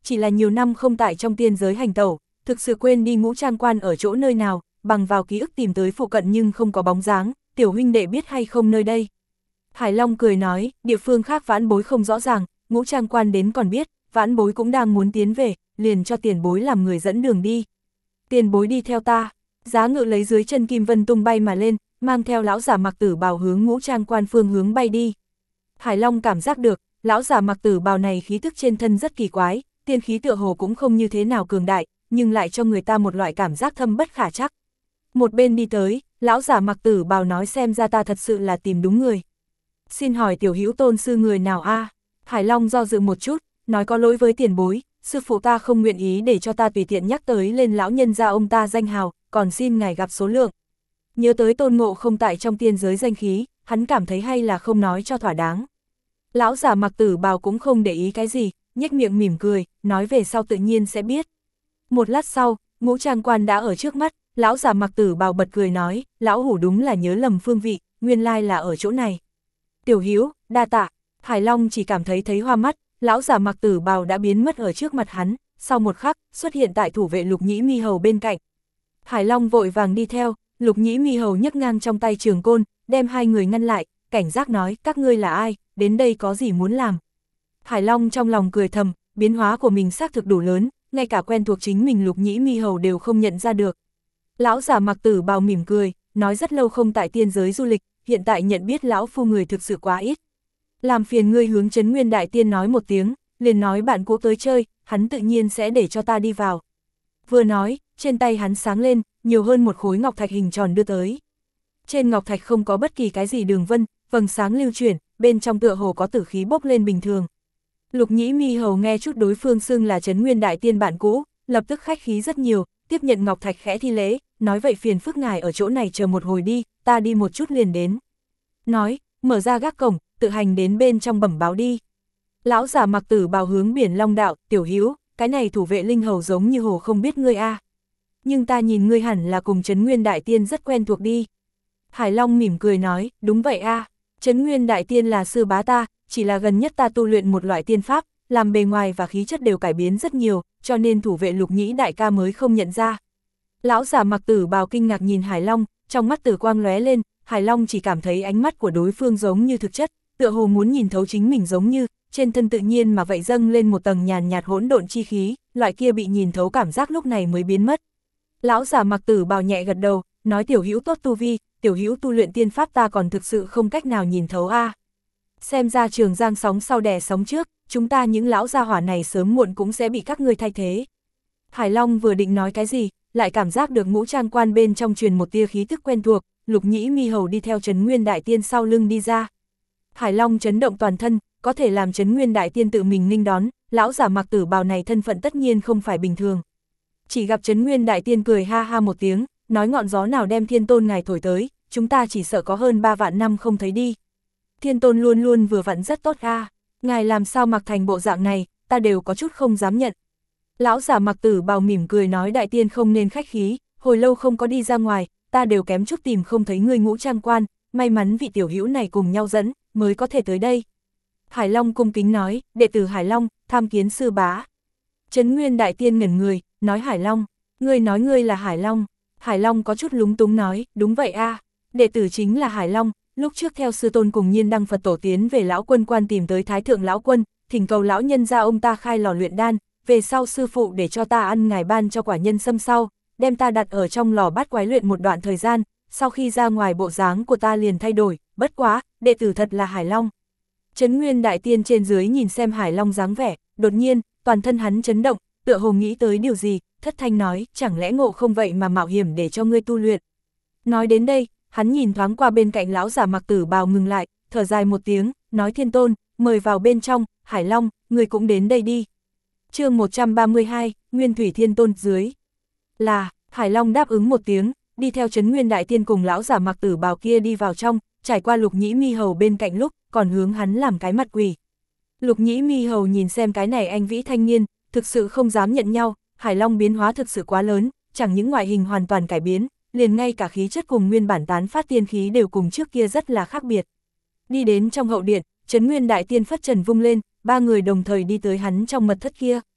chỉ là nhiều năm không tại trong tiên giới hành tẩu, thực sự quên đi Ngũ Trang Quan ở chỗ nơi nào, bằng vào ký ức tìm tới phụ cận nhưng không có bóng dáng, tiểu huynh đệ biết hay không nơi đây. Hải Long cười nói, địa phương khác vãn bối không rõ ràng, Ngũ Trang Quan đến còn biết, vãn bối cũng đang muốn tiến về, liền cho tiền bối làm người dẫn đường đi. Tiền bối đi theo ta, giá ngự lấy dưới chân kim vân tung bay mà lên, mang theo lão giả mặc tử bào hướng Ngũ Trang Quan phương hướng bay đi. Hải Long cảm giác được, lão giả mặc tử bào này khí tức trên thân rất kỳ quái, tiên khí tựa hồ cũng không như thế nào cường đại, nhưng lại cho người ta một loại cảm giác thâm bất khả trắc. Một bên đi tới, lão giả mặc tử bào nói xem ra ta thật sự là tìm đúng người. Xin hỏi tiểu hữu tôn sư người nào a? Hải Long do dự một chút, nói có lỗi với tiền bối, sư phụ ta không nguyện ý để cho ta tùy tiện nhắc tới lên lão nhân gia ông ta danh hào, còn xin ngài gặp số lượng. Nhớ tới Tôn Ngộ không tại trong tiên giới danh khí, hắn cảm thấy hay là không nói cho thỏa đáng. Lão giả mặc tử bào cũng không để ý cái gì, nhếch miệng mỉm cười, nói về sau tự nhiên sẽ biết. Một lát sau, Ngũ Trang Quan đã ở trước mắt, lão giả mặc tử bào bật cười nói, lão hủ đúng là nhớ lầm phương vị, nguyên lai là ở chỗ này. Tiểu hữu, đa tạ. Hải Long chỉ cảm thấy hoa mắt, lão giả mặc tử bào đã biến mất ở trước mặt hắn, sau một khắc, xuất hiện tại thủ vệ Lục Nhĩ Mi Hầu bên cạnh. Hải Long vội vàng đi theo, Lục Nhĩ Mi Hầu nhấc ngang trong tay trường côn, đem hai người ngăn lại, cảnh giác nói, các ngươi là ai, đến đây có gì muốn làm. Hải Long trong lòng cười thầm, biến hóa của mình xác thực đủ lớn, ngay cả quen thuộc chính mình Lục Nhĩ Mi Hầu đều không nhận ra được. Lão giả mặc tử bào mỉm cười, nói rất lâu không tại tiên giới du lịch, hiện tại nhận biết lão phu người thực sự quá ít. Làm phiền ngươi hướng Trấn Nguyên Đại Tiên nói một tiếng, liền nói bạn cũ tới chơi, hắn tự nhiên sẽ để cho ta đi vào. Vừa nói, trên tay hắn sáng lên, nhiều hơn một khối ngọc thạch hình tròn đưa tới. Trên ngọc thạch không có bất kỳ cái gì đường vân, vầng sáng lưu chuyển, bên trong tựa hồ có tử khí bốc lên bình thường. Lục Nhĩ Mi Hầu nghe chút đối phương xưng là Trấn Nguyên Đại Tiên bạn cũ, lập tức khách khí rất nhiều, tiếp nhận ngọc thạch khẽ thi lễ, nói vậy phiền phức ngài ở chỗ này chờ một hồi đi, ta đi một chút liền đến. Nói, mở ra gác cổng, tự hành đến bên trong bẩm báo đi. Lão giả mặc tử bào hướng Biển Long đạo, tiểu hữu, cái này thủ vệ linh hầu giống như hồ không biết ngươi a. Nhưng ta nhìn ngươi hẳn là cùng Trấn Nguyên Đại Tiên rất quen thuộc đi. Hải Long mỉm cười nói, đúng vậy a, Trấn Nguyên Đại Tiên là sư bá ta, chỉ là gần nhất ta tu luyện một loại tiên pháp, làm bề ngoài và khí chất đều cải biến rất nhiều, cho nên thủ vệ Lục Nhĩ đại ca mới không nhận ra. Lão giả mặc tử bào kinh ngạc nhìn Hải Long, trong mắt tử quang lóe lên, Hải Long chỉ cảm thấy ánh mắt của đối phương giống như thực chất, tựa hồ muốn nhìn thấu chính mình giống như, trên thân tự nhiên mà vậy dâng lên một tầng nhàn nhạt hỗn độn chi khí, loại kia bị nhìn thấu cảm giác lúc này mới biến mất. Lão giả mặc tử bào nhẹ gật đầu, nói tiểu hữu tốt tu vi, tiểu hữu tu luyện tiên pháp ta còn thực sự không cách nào nhìn thấu a. Xem ra Trường Giang sóng sau đè sóng trước, chúng ta những lão gia hỏa này sớm muộn cũng sẽ bị các ngươi thay thế. Hải Long vừa định nói cái gì, lại cảm giác được Ngũ Trang Quan bên trong truyền một tia khí tức quen thuộc, Lục Nhĩ Mi Hầu đi theo Trấn Nguyên Đại Tiên sau lưng đi ra. Hải Long chấn động toàn thân, có thể làm Trấn Nguyên Đại Tiên tự mình nghênh đón, lão giả mặc tử bào này thân phận tất nhiên không phải bình thường. Chỉ gặp Trấn Nguyên Đại Tiên cười ha ha một tiếng, nói ngọn gió nào đem Thiên Tôn ngài thổi tới, chúng ta chỉ sợ có hơn 3 vạn năm không thấy đi. Thiên Tôn luôn luôn vừa vặn rất tốt a, ngài làm sao mặc thành bộ dạng này, ta đều có chút không dám nhận. Lão giả mặc tử bào mỉm cười nói Đại Tiên không nên khách khí, hồi lâu không có đi ra ngoài, ta đều kém chút tìm không thấy người Ngũ Trang Quan, may mắn vị tiểu hữu này cùng nhau dẫn, mới có thể tới đây. Hải Long cung kính nói, đệ tử Hải Long, tham kiến sư bá. Trấn Nguyên Đại Tiên ngẩn người, nói Hải Long, ngươi nói ngươi là Hải Long. Hải Long có chút lúng túng nói, đúng vậy a, đệ tử chính là Hải Long, lúc trước theo sư tôn cùng Nhiên Đăng Phật tổ tiến về lão quân quan tìm tới Thái Thượng lão quân, thỉnh cầu lão nhân ra ông ta khai lò luyện đan, về sau sư phụ để cho ta ăn ngài ban cho quả nhân sâm sau, đem ta đặt ở trong lò bát quái luyện một đoạn thời gian, sau khi ra ngoài bộ dáng của ta liền thay đổi, bất quá, đệ tử thật là Hải Long. Trấn Nguyên Đại Tiên trên dưới nhìn xem Hải Long dáng vẻ, đột nhiên, toàn thân hắn chấn động, tựa hồ nghĩ tới điều gì, thất thanh nói, chẳng lẽ ngộ không vậy mà mạo hiểm để cho ngươi tu luyện. Nói đến đây, hắn nhìn thoáng qua bên cạnh lão giả mặc tử bào ngừng lại, thở dài một tiếng, nói Thiên Tôn, mời vào bên trong, Hải Long, ngươi cũng đến đây đi. Chương 132, Nguyên Thủy Thiên Tôn dưới. Là, Hải Long đáp ứng một tiếng, đi theo Trấn Nguyên Đại Tiên cùng lão giả mặc tử bào kia đi vào trong, trải qua Lục Nhĩ Mi Hầu bên cạnh lúc, còn hướng hắn làm cái mặt quỷ. Lục Nhĩ Mi Hầu nhìn xem cái này anh vĩ thanh niên, thực sự không dám nhận nhau, Hải Long biến hóa thực sự quá lớn, chẳng những ngoại hình hoàn toàn cải biến, liền ngay cả khí chất cùng nguyên bản tán phát tiên khí đều cùng trước kia rất là khác biệt. Đi đến trong hậu điện, Trấn Nguyên Đại Tiên phất trần vung lên, ba người đồng thời đi tới hắn trong mật thất kia.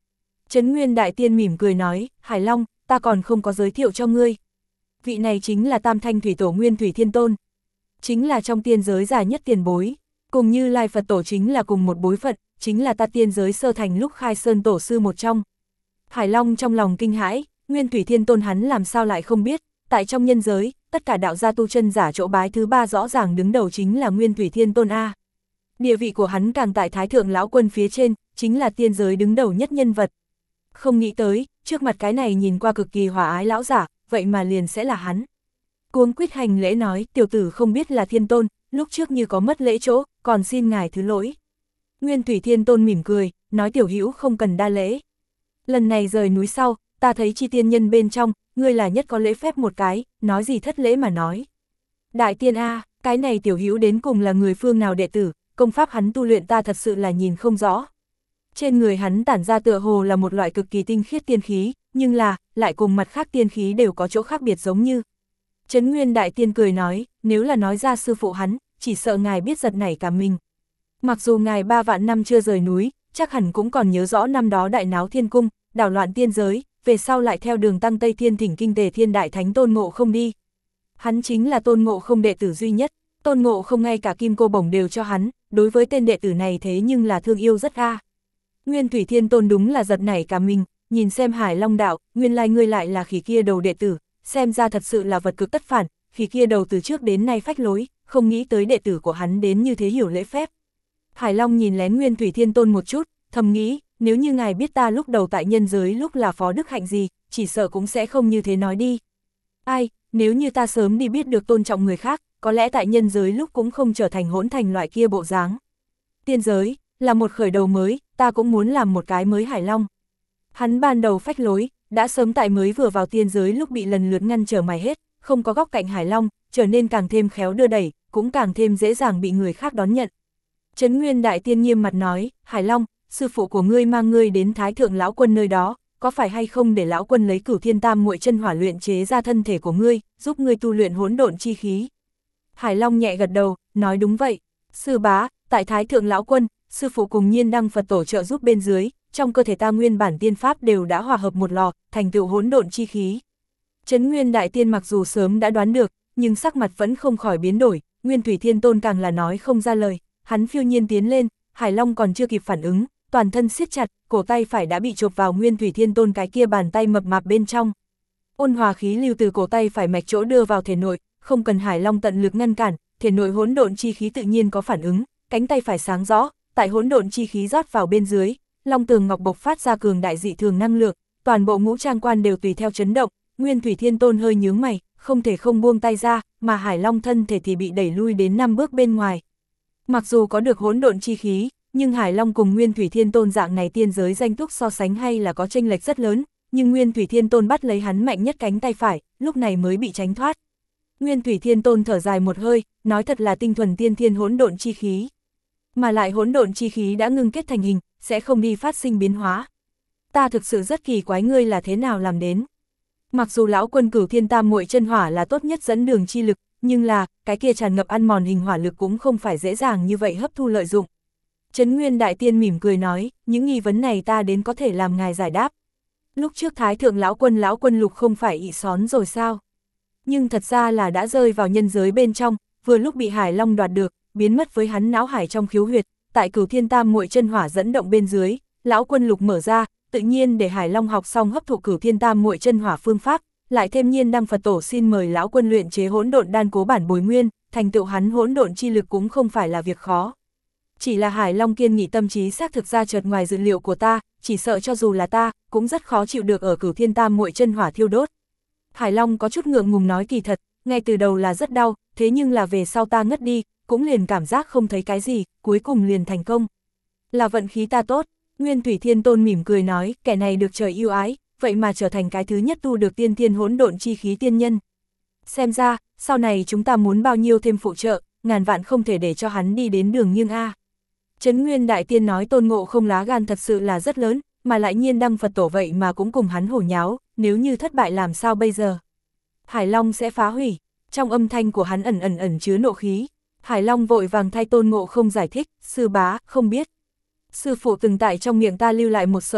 Trấn Nguyên Đại Tiên mỉm cười nói, Hải Long, ta còn không có giới thiệu cho ngươi. Vị này chính là Tam Thanh Thủy Tổ Nguyên Thủy Thiên Tôn. Chính là trong tiên giới già nhất tiền bối. Cùng Như Lai Phật Tổ chính là cùng một bối phận, chính là ta tiên giới sơ thành lúc khai sơn tổ sư một trong. Hải Long trong lòng kinh hãi, Nguyên Thủy Thiên Tôn hắn làm sao lại không biết, tại trong nhân giới, tất cả đạo gia tu chân giả chỗ bái thứ ba rõ ràng đứng đầu chính là Nguyên Thủy Thiên Tôn A. Địa vị của hắn càng tại Thái Thượng Lão Quân phía trên, chính là tiên giới đứng đầu nhất nhân vật. Không nghĩ tới, trước mặt cái này nhìn qua cực kỳ hòa ái lão giả, vậy mà liền sẽ là hắn. Cuống quýt hành lễ nói, tiểu tử không biết là Thiên Tôn, lúc trước như có mất lễ chỗ, còn xin ngài thứ lỗi. Nguyên Thủy Thiên Tôn mỉm cười, nói tiểu hữu không cần đa lễ. Lần này rời núi sau, ta thấy chi tiên nhân bên trong, ngươi là nhất có lễ phép một cái, nói gì thất lễ mà nói. Đại tiên A, cái này tiểu hữu đến cùng là người phương nào đệ tử, công pháp hắn tu luyện ta thật sự là nhìn không rõ. Trên người hắn tản ra tựa hồ là một loại cực kỳ tinh khiết tiên khí, nhưng là, lại cùng mặt khác tiên khí đều có chỗ khác biệt giống như. Trấn Nguyên Đại Tiên cười nói, nếu là nói ra sư phụ hắn, chỉ sợ ngài biết giật nảy cả mình. Mặc dù ngài 3 vạn năm chưa rời núi, chắc hẳn cũng còn nhớ rõ năm đó đại náo thiên cung, đảo loạn tiên giới, về sau lại theo đường tăng Tây Thiên thỉnh kinh Tề Thiên Đại Thánh Tôn Ngộ Không đi. Hắn chính là Tôn Ngộ Không đệ tử duy nhất, Tôn Ngộ Không ngay cả kim cô bổng đều cho hắn, đối với tên đệ tử này thế nhưng là thương yêu rất a. Nguyên Thủy Thiên Tôn đúng là giật nảy cả mình, nhìn xem Hải Long đạo, nguyên lai ngươi lại là khỉ kia đầu đệ tử, xem ra thật sự là vật cực tất phản, khỉ kia đầu từ trước đến nay phách lối, không nghĩ tới đệ tử của hắn đến như thế hiểu lễ phép. Hải Long nhìn lén Nguyên Thủy Thiên Tôn một chút, thầm nghĩ, nếu như ngài biết ta lúc đầu tại nhân giới lúc là phó đức hạnh gì, chỉ sợ cũng sẽ không như thế nói đi. Ai, nếu như ta sớm đi biết được tôn trọng người khác, có lẽ tại nhân giới lúc cũng không trở thành hỗn thành loại kia bộ dáng. Tiên giới, là một khởi đầu mới, ta cũng muốn làm một cái mới Hải Long. Hắn ban đầu phách lối, đã sớm tại mới vừa vào tiên giới lúc bị lần lượt ngăn trở mày hết, không có góc cạnh Hải Long, trở nên càng thêm khéo đưa đẩy, cũng càng thêm dễ dàng bị người khác đón nhận. Trấn Nguyên Đại Tiên nghiêm mặt nói, Hải Long, sư phụ của ngươi mang ngươi đến Thái Thượng Lão Quân nơi đó, có phải hay không để Lão Quân lấy Cửu Thiên Tam Muội chân hỏa luyện chế ra thân thể của ngươi, giúp ngươi tu luyện hỗn độn chi khí. Hải Long nhẹ gật đầu, nói đúng vậy. Sư bá, tại Thái Thượng Lão Quân, sư phụ cùng Nhiên Đăng Phật Tổ trợ giúp bên dưới, trong cơ thể ta nguyên bản tiên pháp đều đã hòa hợp một lò, thành tựu hỗn độn chi khí. Trấn Nguyên Đại Tiên mặc dù sớm đã đoán được, nhưng sắc mặt vẫn không khỏi biến đổi, Nguyên Thủy Thiên Tôn càng là nói không ra lời, hắn phiêu nhiên tiến lên, Hải Long còn chưa kịp phản ứng, toàn thân siết chặt, cổ tay phải đã bị chộp vào Nguyên Thủy Thiên Tôn cái kia bàn tay mập mạp bên trong. Ôn hòa khí lưu từ cổ tay phải mạch chỗ đưa vào thể nội, không cần Hải Long tận lực ngăn cản, thể nội hỗn độn chi khí tự nhiên có phản ứng, cánh tay phải sáng rõ, tại hỗn độn chi khí rót vào bên dưới, Long Tường Ngọc bộc phát ra cường đại dị thường năng lượng, toàn bộ ngũ trang quan đều tùy theo chấn động, Nguyên Thủy Thiên Tôn hơi nhướng mày, không thể không buông tay ra, mà Hải Long thân thể thì bị đẩy lui đến 5 bước bên ngoài. Mặc dù có được hỗn độn chi khí, nhưng Hải Long cùng Nguyên Thủy Thiên Tôn dạng này tiên giới danh túc so sánh hay là có chênh lệch rất lớn, nhưng Nguyên Thủy Thiên Tôn bắt lấy hắn mạnh nhất cánh tay phải, lúc này mới bị tránh thoát. Nguyên Thủy Thiên Tôn thở dài một hơi, nói thật là tinh thuần tiên thiên hỗn độn chi khí. Mà lại hỗn độn chi khí đã ngưng kết thành hình, sẽ không đi phát sinh biến hóa. Ta thực sự rất kỳ quái ngươi là thế nào làm đến. Mặc dù lão quân Cửu Thiên Tam Muội chân hỏa là tốt nhất dẫn đường chi lực, nhưng là, cái kia tràn ngập ăn mòn hình hỏa lực cũng không phải dễ dàng như vậy hấp thu lợi dụng. Trấn Nguyên Đại Tiên mỉm cười nói, những nghi vấn này ta đến có thể làm ngài giải đáp. Lúc trước Thái Thượng Lão Quân Lục không phải ị xón rồi sao? Nhưng thật ra là đã rơi vào nhân giới bên trong, vừa lúc bị Hải Long đoạt được, biến mất với hắn não hải trong khiếu huyệt, tại Cửu Thiên Tam Muội chân hỏa dẫn động bên dưới, Lão Quân Lục mở ra, tự nhiên để Hải Long học xong hấp thụ Cửu Thiên Tam Muội chân hỏa phương pháp, lại thêm Nhiên Đăng Phật Tổ xin mời Lão Quân luyện chế hỗn độn đan cố bản bồi nguyên, thành tựu hắn hỗn độn chi lực cũng không phải là việc khó. Chỉ là Hải Long kiên nghị tâm trí xác thực ra chợt ngoài dự liệu của ta, chỉ sợ cho dù là ta, cũng rất khó chịu được ở Cửu Thiên Tam Muội chân hỏa thiêu đốt. Hải Long có chút ngượng ngùng nói kỳ thật, ngay từ đầu là rất đau, thế nhưng là về sau ta ngất đi, cũng liền cảm giác không thấy cái gì, cuối cùng liền thành công. Là vận khí ta tốt, Nguyên Thủy Thiên Tôn mỉm cười nói, kẻ này được trời yêu ái, vậy mà trở thành cái thứ nhất tu được tiên thiên hỗn độn chi khí tiên nhân. Xem ra, sau này chúng ta muốn bao nhiêu thêm phụ trợ, ngàn vạn không thể để cho hắn đi đến đường nghiêng a. Trấn Nguyên Đại Tiên nói Tôn Ngộ Không lá gan thật sự là rất lớn, mà lại Nhiên Đăng Phật Tổ vậy mà cũng cùng hắn hổ nháo, nếu như thất bại làm sao bây giờ? Hải Long sẽ phá hủy, trong âm thanh của hắn ẩn chứa nộ khí. Hải Long vội vàng thay Tôn Ngộ Không giải thích, sư bá, không biết. Sư phụ từng tại trong miệng ta lưu lại một sợi lông,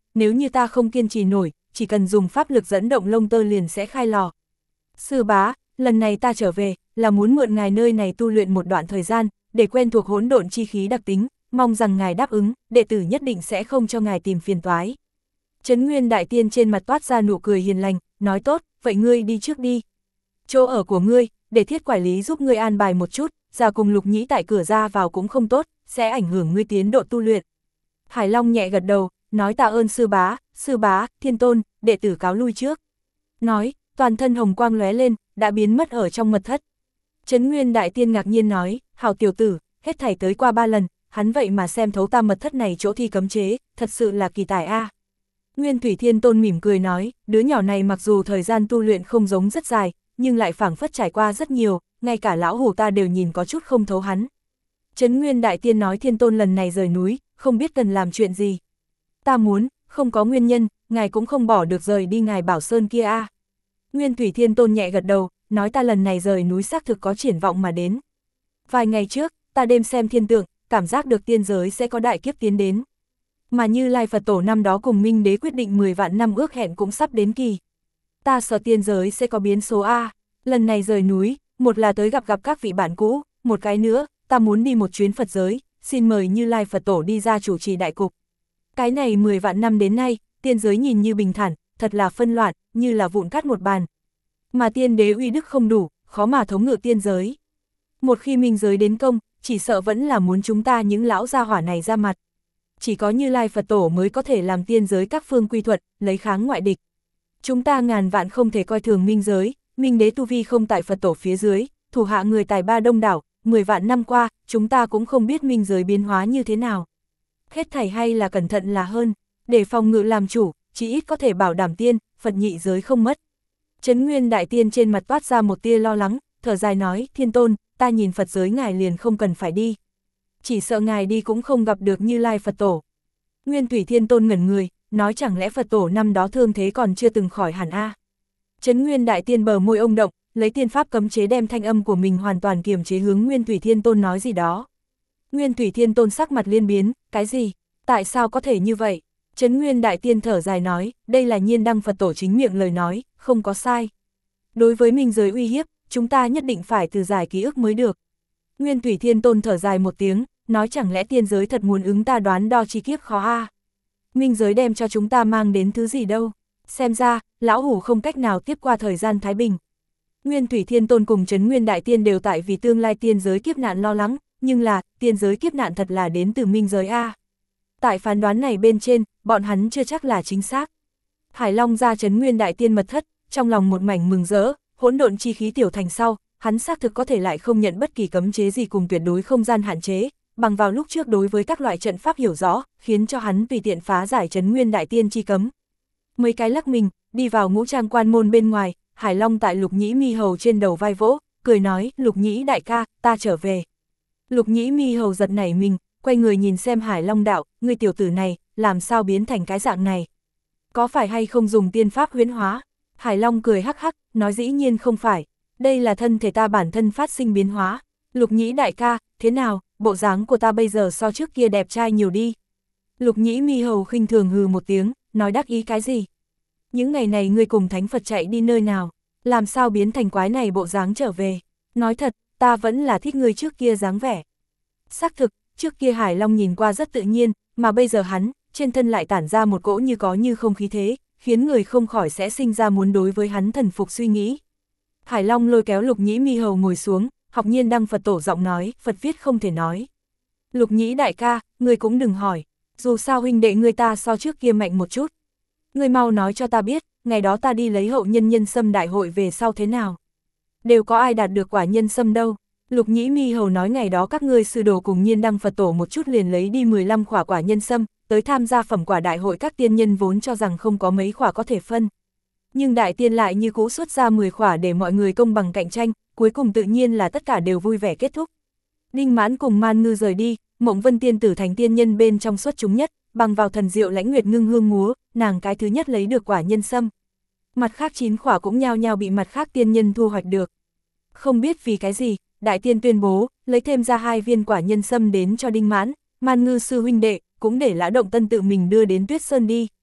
nếu như ta không kiên trì nổi, chỉ cần dùng pháp lực dẫn động lông tơ liền sẽ khai lò. Sư bá, lần này ta trở về, là muốn mượn ngài nơi này tu luyện một đoạn thời gian, để quen thuộc hỗn độn chi khí đặc tính, mong rằng ngài đáp ứng, đệ tử nhất định sẽ không cho ngài tìm phiền toái. Trấn Nguyên Đại Tiên trên mặt toát ra nụ cười hiền lành, nói tốt, vậy ngươi đi trước đi. Chỗ ở của ngươi, để Thiết quản lý giúp ngươi an bài một chút, ra cùng Lục Nhĩ tại cửa ra vào cũng không tốt, sẽ ảnh hưởng ngươi tiến độ tu luyện. Hải Long nhẹ gật đầu, nói tạ ơn sư bá, Thiên Tôn, đệ tử cáo lui trước. Nói, toàn thân hồng quang lóe lên, đã biến mất ở trong mật thất. Trấn Nguyên Đại Tiên ngạc nhiên nói, hảo tiểu tử, hết thảy tới qua 3 lần, hắn vậy mà xem thấu ta mật thất này chỗ thi cấm chế, thật sự là kỳ tài a. Nguyên Thủy Thiên Tôn mỉm cười nói, đứa nhỏ này mặc dù thời gian tu luyện không giống rất dài, nhưng lại phảng phất trải qua rất nhiều, ngay cả lão hủ ta đều nhìn có chút không thấu hắn. Trấn Nguyên Đại Tiên nói Thiên Tôn lần này rời núi, không biết cần làm chuyện gì. Ta muốn, không có nguyên nhân, ngài cũng không bỏ được rời đi ngài Bảo Sơn kia a. Nguyên Thủy Thiên Tôn nhẹ gật đầu, nói ta lần này rời núi xác thực có triển vọng mà đến. Vài ngày trước, ta đêm xem thiên tượng, cảm giác được tiên giới sẽ có đại kiếp tiến đến. Mà Như Lai Phật Tổ năm đó cùng Minh Đế quyết định 10 vạn năm ước hẹn cũng sắp đến kỳ. Ta sợ tiên giới sẽ có biến số a. Lần này rời núi, một là tới gặp các vị bạn cũ, một cái nữa, ta muốn đi một chuyến Phật giới, xin mời Như Lai Phật Tổ đi ra chủ trì đại cục. Cái này 10 vạn năm đến nay, tiên giới nhìn như bình thản, thật là phân loạn, như là vụn cát một bàn. Mà tiên đế uy đức không đủ, khó mà thống ngự tiên giới. Một khi minh giới đến công, chỉ sợ vẫn là muốn chúng ta những lão gia hỏa này ra mặt. Chỉ có Như Lai Phật Tổ mới có thể làm tiên giới các phương quy thuận, lấy kháng ngoại địch. Chúng ta ngàn vạn không thể coi thường minh giới, minh đế tu vi không tại Phật Tổ phía dưới, thủ hạ người tài ba đông đảo, 10 vạn năm qua, chúng ta cũng không biết minh giới biến hóa như thế nào. Hết thảy hay là cẩn thận là hơn, để phòng ngự làm chủ, chỉ ít có thể bảo đảm tiên, Phật nhị giới không mất. Trấn Nguyên Đại Tiên trên mặt toát ra một tia lo lắng, thở dài nói, Thiên Tôn, ta nhìn Phật giới ngài liền không cần phải đi. Chỉ sợ ngài đi cũng không gặp được Như Lai Phật Tổ. Nguyên Thủy Thiên Tôn ngẩn người, nói chẳng lẽ Phật Tổ năm đó thương thế còn chưa từng khỏi hẳn a? Trấn Nguyên Đại Tiên bờ môi ông động, lấy tiên pháp cấm chế đem thanh âm của mình hoàn toàn kiềm chế hướng Nguyên Thủy Thiên Tôn nói gì đó. Nguyên Thủy Thiên Tôn sắc mặt liên biến, cái gì? Tại sao có thể như vậy? Trấn Nguyên Đại Tiên thở dài nói, đây là Nhiên Đăng Phật Tổ chính miệng lời nói, không có sai. Đối với minh giới uy hiếp, chúng ta nhất định phải từ giải ký ức mới được. Nguyên Thủy Thiên Tôn thở dài một tiếng, nói chẳng lẽ tiên giới thật muốn ứng ta đoán đo chi kiếp khó a? Minh giới đem cho chúng ta mang đến thứ gì đâu? Xem ra, lão hủ không cách nào tiếp qua thời gian thái bình. Nguyên Thủy Thiên Tôn cùng Trấn Nguyên Đại Tiên đều tại vì tương lai tiên giới kiếp nạn lo lắng, nhưng là, tiên giới kiếp nạn thật là đến từ minh giới a. Tại phán đoán này bên trên, bọn hắn chưa chắc là chính xác. Hải Long ra Trấn Nguyên Đại Tiên mật thất, trong lòng một mảnh mừng rỡ, hỗn độn chi khí tiểu thành sau, hắn xác thực có thể lại không nhận bất kỳ cấm chế gì cùng tuyệt đối không gian hạn chế, bằng vào lúc trước đối với các loại trận pháp hiểu rõ, khiến cho hắn tùy tiện phá giải Trấn Nguyên Đại Tiên chi cấm. Mấy cái lắc mình, đi vào ngũ trang quan môn bên ngoài, Hải Long tại Lục Nhĩ Mi Hầu trên đầu vai vỗ, cười nói, Lục Nhĩ đại ca, ta trở về. Lục Nhĩ Mi Hầu giật nảy mình, quay người nhìn xem Hải Long đạo, ngươi tiểu tử này, làm sao biến thành cái dạng này? Có phải hay không dùng tiên pháp huyễn hóa? Hải Long cười hắc hắc, nói dĩ nhiên không phải, đây là thân thể ta bản thân phát sinh biến hóa. Lục Nhĩ đại ca, thế nào, bộ dáng của ta bây giờ so trước kia đẹp trai nhiều đi. Lục Nhĩ Mi Hầu khinh thường hừ một tiếng, nói đắc ý cái gì? Những ngày này ngươi cùng Thánh Phật chạy đi nơi nào? Làm sao biến thành quái này bộ dáng trở về? Nói thật, ta vẫn là thích ngươi trước kia dáng vẻ. Xác thực, trước kia Hải Long nhìn qua rất tự nhiên, mà bây giờ hắn, trên thân lại tản ra một cỗ như có như không khí thế, khiến người không khỏi sẽ sinh ra muốn đối với hắn thần phục suy nghĩ. Hải Long lôi kéo Lục Nhĩ Mi Hầu ngồi xuống, học Nhiên Đăng Phật Tổ giọng nói, Phật viết không thể nói. Lục Nhĩ đại ca, ngươi cũng đừng hỏi, dù sao huynh đệ ngươi ta so trước kia mạnh một chút. Ngươi mau nói cho ta biết, ngày đó ta đi lấy hậu nhân nhân sâm đại hội về sau thế nào. Đều có ai đạt được quả nhân sâm đâu. Lục Nhĩ Mi Hầu nói ngày đó các ngươi sư đồ cùng Nhiên Đăng Phật Tổ một chút liền lấy đi 15 khỏa quả nhân sâm, tới tham gia phẩm quả đại hội các tiên nhân vốn cho rằng không có mấy khỏa có thể phân. Nhưng đại tiên lại như cũ xuất ra 10 khỏa để mọi người công bằng cạnh tranh, cuối cùng tự nhiên là tất cả đều vui vẻ kết thúc. Đinh Mãn cùng Man Ngư rời đi, Mộng Vân tiên tử thành tiên nhân bên trong xuất chúng nhất, bằng vào thần diệu lãnh nguyệt ngưng hương múa, nàng cái thứ nhất lấy được quả nhân sâm. Mặt khác 9 khỏa cũng nhao nhao bị mặt khác tiên nhân thu hoạch được. Không biết vì cái gì, đại tiên tuyên bố, lấy thêm ra 2 viên quả nhân sâm đến cho Đinh Mãn, Man Ngư sư huynh đệ, cũng để Lã Động Tân tự mình đưa đến Tuyết Sơn đi.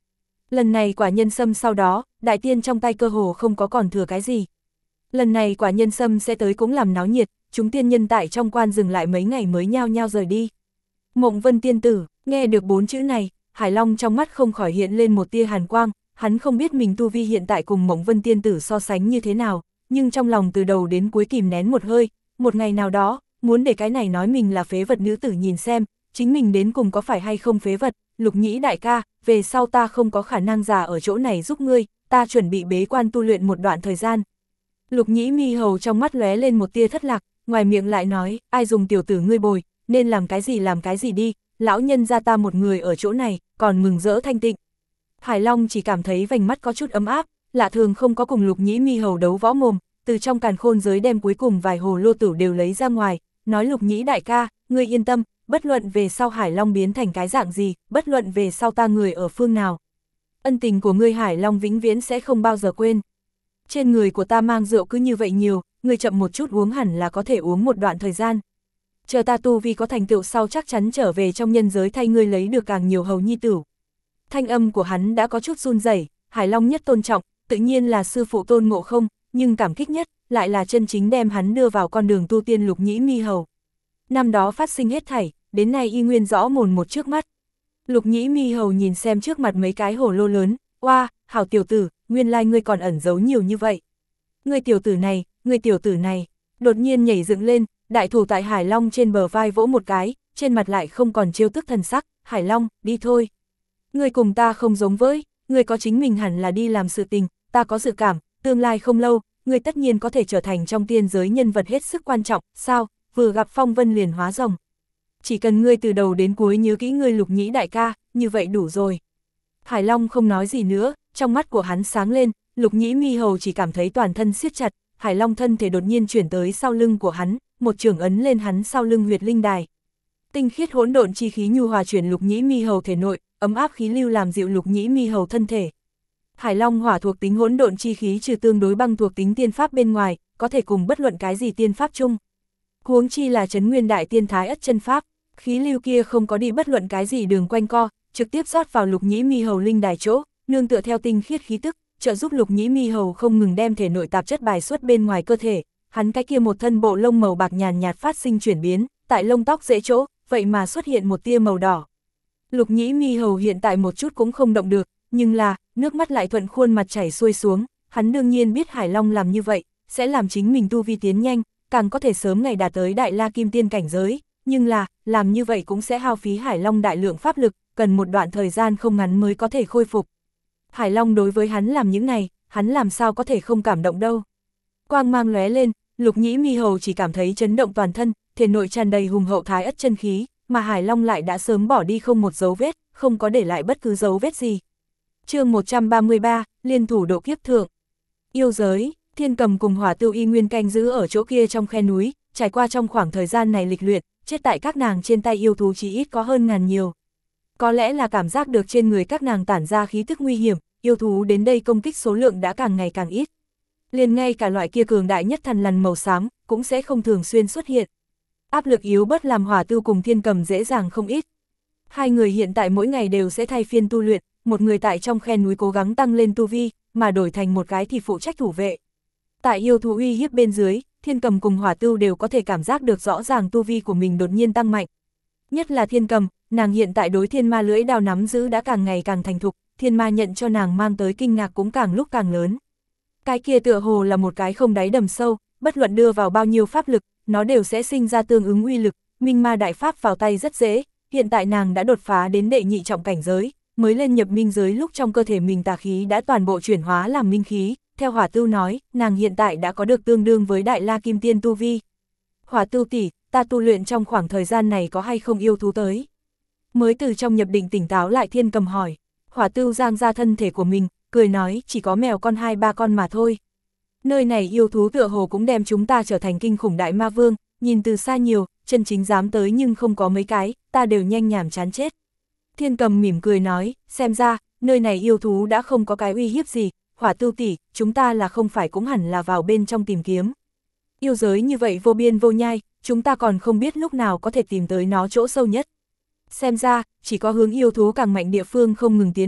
Lần này quả nhân sâm sau đó, đại tiên trong tay cơ hồ không có còn thừa cái gì. Lần này quả nhân sâm sẽ tới cũng làm náo nhiệt, chúng tiên nhân tại trong quan dừng lại mấy ngày mới nhao nhao rời đi. Mộng Vân tiên tử, nghe được 4 chữ này, Hải Long trong mắt không khỏi hiện lên một tia hàn quang, hắn không biết mình tu vi hiện tại cùng Mộng Vân tiên tử so sánh như thế nào, nhưng trong lòng từ đầu đến cuối kìm nén một hơi, một ngày nào đó, muốn để cái này nói mình là phế vật nữ tử nhìn xem, chính mình đến cùng có phải hay không phế vật. Lục Nhĩ đại ca, về sau ta không có khả năng già ở chỗ này giúp ngươi, ta chuẩn bị bế quan tu luyện một đoạn thời gian. Lục Nhĩ mi hầu trong mắt lóe lên một tia thất lạc, ngoài miệng lại nói, ai dùng tiểu tử ngươi bồi, nên làm cái gì đi, lão nhân gia ta một người ở chỗ này, còn mừng rỡ thanh tịnh. Hải Long chỉ cảm thấy vành mắt có chút ấm áp, lạ thường không có cùng Lục Nhĩ mi hầu đấu võ mồm, từ trong càn khôn giới đem cuối cùng vài hồ lô tử đều lấy ra ngoài, nói Lục Nhĩ đại ca, ngươi yên tâm, bất luận về sau Hải Long biến thành cái dạng gì, bất luận về sau ta người ở phương nào. Ân tình của ngươi Hải Long vĩnh viễn sẽ không bao giờ quên. Trên người của ta mang rượu cứ như vậy nhiều, ngươi chậm một chút uống hẳn là có thể uống một đoạn thời gian. Chờ ta tu vi có thành tựu sau chắc chắn trở về trong nhân giới thay ngươi lấy được càng nhiều hầu nhi tử. Thanh âm của hắn đã có chút run rẩy, Hải Long nhất tôn trọng, tự nhiên là sư phụ Tôn Ngộ Không, nhưng cảm kích nhất, lại là chân chính đem hắn đưa vào con đường tu tiên Lục Nhĩ mi hầu. Năm đó phát sinh hết thảy, đến nay y nguyên rõ mồn một trước mắt. Lục Nhĩ mi hầu nhìn xem trước mặt mấy cái hồ lô lớn, oa, hảo tiểu tử, nguyên lai ngươi còn ẩn giấu nhiều như vậy. Ngươi tiểu tử này, đột nhiên nhảy dựng lên, đại thủ tại Hải Long trên bờ vai vỗ một cái, trên mặt lại không còn trêu tức thần sắc, Hải Long, đi thôi. Ngươi cùng ta không giống với, ngươi có chính mình hẳn là đi làm sự tình, ta có dự cảm, tương lai không lâu, ngươi tất nhiên có thể trở thành trong tiên giới nhân vật hết sức quan trọng, sao, vừa gặp phong vân liền hóa rồng. Chỉ cần ngươi từ đầu đến cuối nhớ kỹ ngươi Lục Nhĩ đại ca, như vậy đủ rồi. Hải Long không nói gì nữa, trong mắt của hắn sáng lên, Lục Nhĩ mi hầu chỉ cảm thấy toàn thân siết chặt, Hải Long thân thể đột nhiên chuyển tới sau lưng của hắn, một trường ấn lên hắn sau lưng huyệt linh đài. Tinh khiết hỗn độn chi khí nhu hòa chuyển Lục Nhĩ mi hầu thể nội, ấm áp khí lưu làm dịu Lục Nhĩ mi hầu thân thể. Hải Long hỏa thuộc tính hỗn độn chi khí trừ tương đối băng thuộc tính tiên pháp bên ngoài, có thể cùng bất luận cái gì tiên pháp chung. Huống chi là Trấn Nguyên Đại Tiên Thái Ất chân pháp, khí lưu kia không có đi bất luận cái gì đường quanh co, trực tiếp rót vào Lục Nhĩ mi hầu linh đài chỗ, nương tựa theo tinh khiết khí tức, trợ giúp Lục Nhĩ mi hầu không ngừng đem thể nội tạp chất bài xuất bên ngoài cơ thể. Hắn cái kia một thân bộ lông màu bạc nhàn nhạt phát sinh chuyển biến, tại lông tóc rễ chỗ, vậy mà xuất hiện một tia màu đỏ. Lục Nhĩ mi hầu hiện tại một chút cũng không động được, nhưng là, nước mắt lại thuận khuôn mặt chảy xuôi xuống, hắn đương nhiên biết Hải Long làm như vậy, sẽ làm chính mình tu vi tiến nhanh, càng có thể sớm ngày đạt tới Đại La Kim Tiên cảnh giới, nhưng là, làm như vậy cũng sẽ hao phí Hải Long đại lượng pháp lực, cần một đoạn thời gian không ngắn mới có thể khôi phục. Hải Long đối với hắn làm những này, hắn làm sao có thể không cảm động đâu. Quang mang lóe lên, Lục Nhĩ mi hầu chỉ cảm thấy chấn động toàn thân, thể nội tràn đầy hùng hậu Thái Ất chân khí, mà Hải Long lại đã sớm bỏ đi không một dấu vết, không có để lại bất cứ dấu vết gì. Chương 133, liên thủ độ kiếp thượng. Yêu giới, Thiên Cầm cùng Hỏa Tưu y nguyên canh giữ ở chỗ kia trong khe núi, trải qua trong khoảng thời gian này lịch luyện, chết tại các nàng trên tay yêu thú chỉ ít có hơn ngàn nhiều. Có lẽ là cảm giác được trên người các nàng tản ra khí tức nguy hiểm, yêu thú đến đây công kích số lượng đã càng ngày càng ít. Liền ngay cả loại kia cường đại nhất thần lằn màu xám, cũng sẽ không thường xuyên xuất hiện. Áp lực yếu bớt làm Hỏa Tưu cùng Thiên Cầm dễ dàng không ít. Hai người hiện tại mỗi ngày đều sẽ thay phiên tu luyện, một người tại trong khe núi cố gắng tăng lên tu vi, mà đổi thành một cái thì phụ trách thủ vệ. Tại yêu thú uy hiếp bên dưới, Thiên Cầm cùng Hỏa Tưu đều có thể cảm giác được rõ ràng tu vi của mình đột nhiên tăng mạnh. Nhất là Thiên Cầm, nàng hiện tại đối thiên ma lưỡi đao nắm giữ đã càng ngày càng thành thục, thiên ma nhận cho nàng mang tới kinh ngạc cũng càng lúc càng lớn. Cái kia tựa hồ là một cái không đáy đầm sâu, bất luận đưa vào bao nhiêu pháp lực, nó đều sẽ sinh ra tương ứng uy lực, minh ma đại pháp vào tay rất dễ, hiện tại nàng đã đột phá đến đệ nhị trọng cảnh giới, mới lên nhập minh giới lúc trong cơ thể mình tà khí đã toàn bộ chuyển hóa làm minh khí, theo Hỏa Tưu nói, nàng hiện tại đã có được tương đương với Đại La Kim Tiên tu vi. Hỏa Tưu tỷ, ta tu luyện trong khoảng thời gian này có hay không yêu thú tới? Mới từ trong nhập định tỉnh táo lại Thiên Cầm hỏi. Hỏa Tưu giang ra thân thể của mình, cười nói chỉ có mèo con 2-3 con mà thôi. Nơi này yêu thú tựa hồ cũng đem chúng ta trở thành kinh khủng đại ma vương, nhìn từ xa nhiều, chân chính dám tới nhưng không có mấy cái, ta đều nhanh nhảm chán chết. Thiên Cầm mỉm cười nói, xem ra, nơi này yêu thú đã không có cái uy hiếp gì, Hỏa Tưu tỷ, chúng ta là không phải cũng hẳn là vào bên trong tìm kiếm. Yêu giới như vậy vô biên vô nhai, chúng ta còn không biết lúc nào có thể tìm tới nó chỗ sâu nhất. Xem ra, chỉ có hướng yêu thú càng mạnh địa phương không ngừng tiến lên,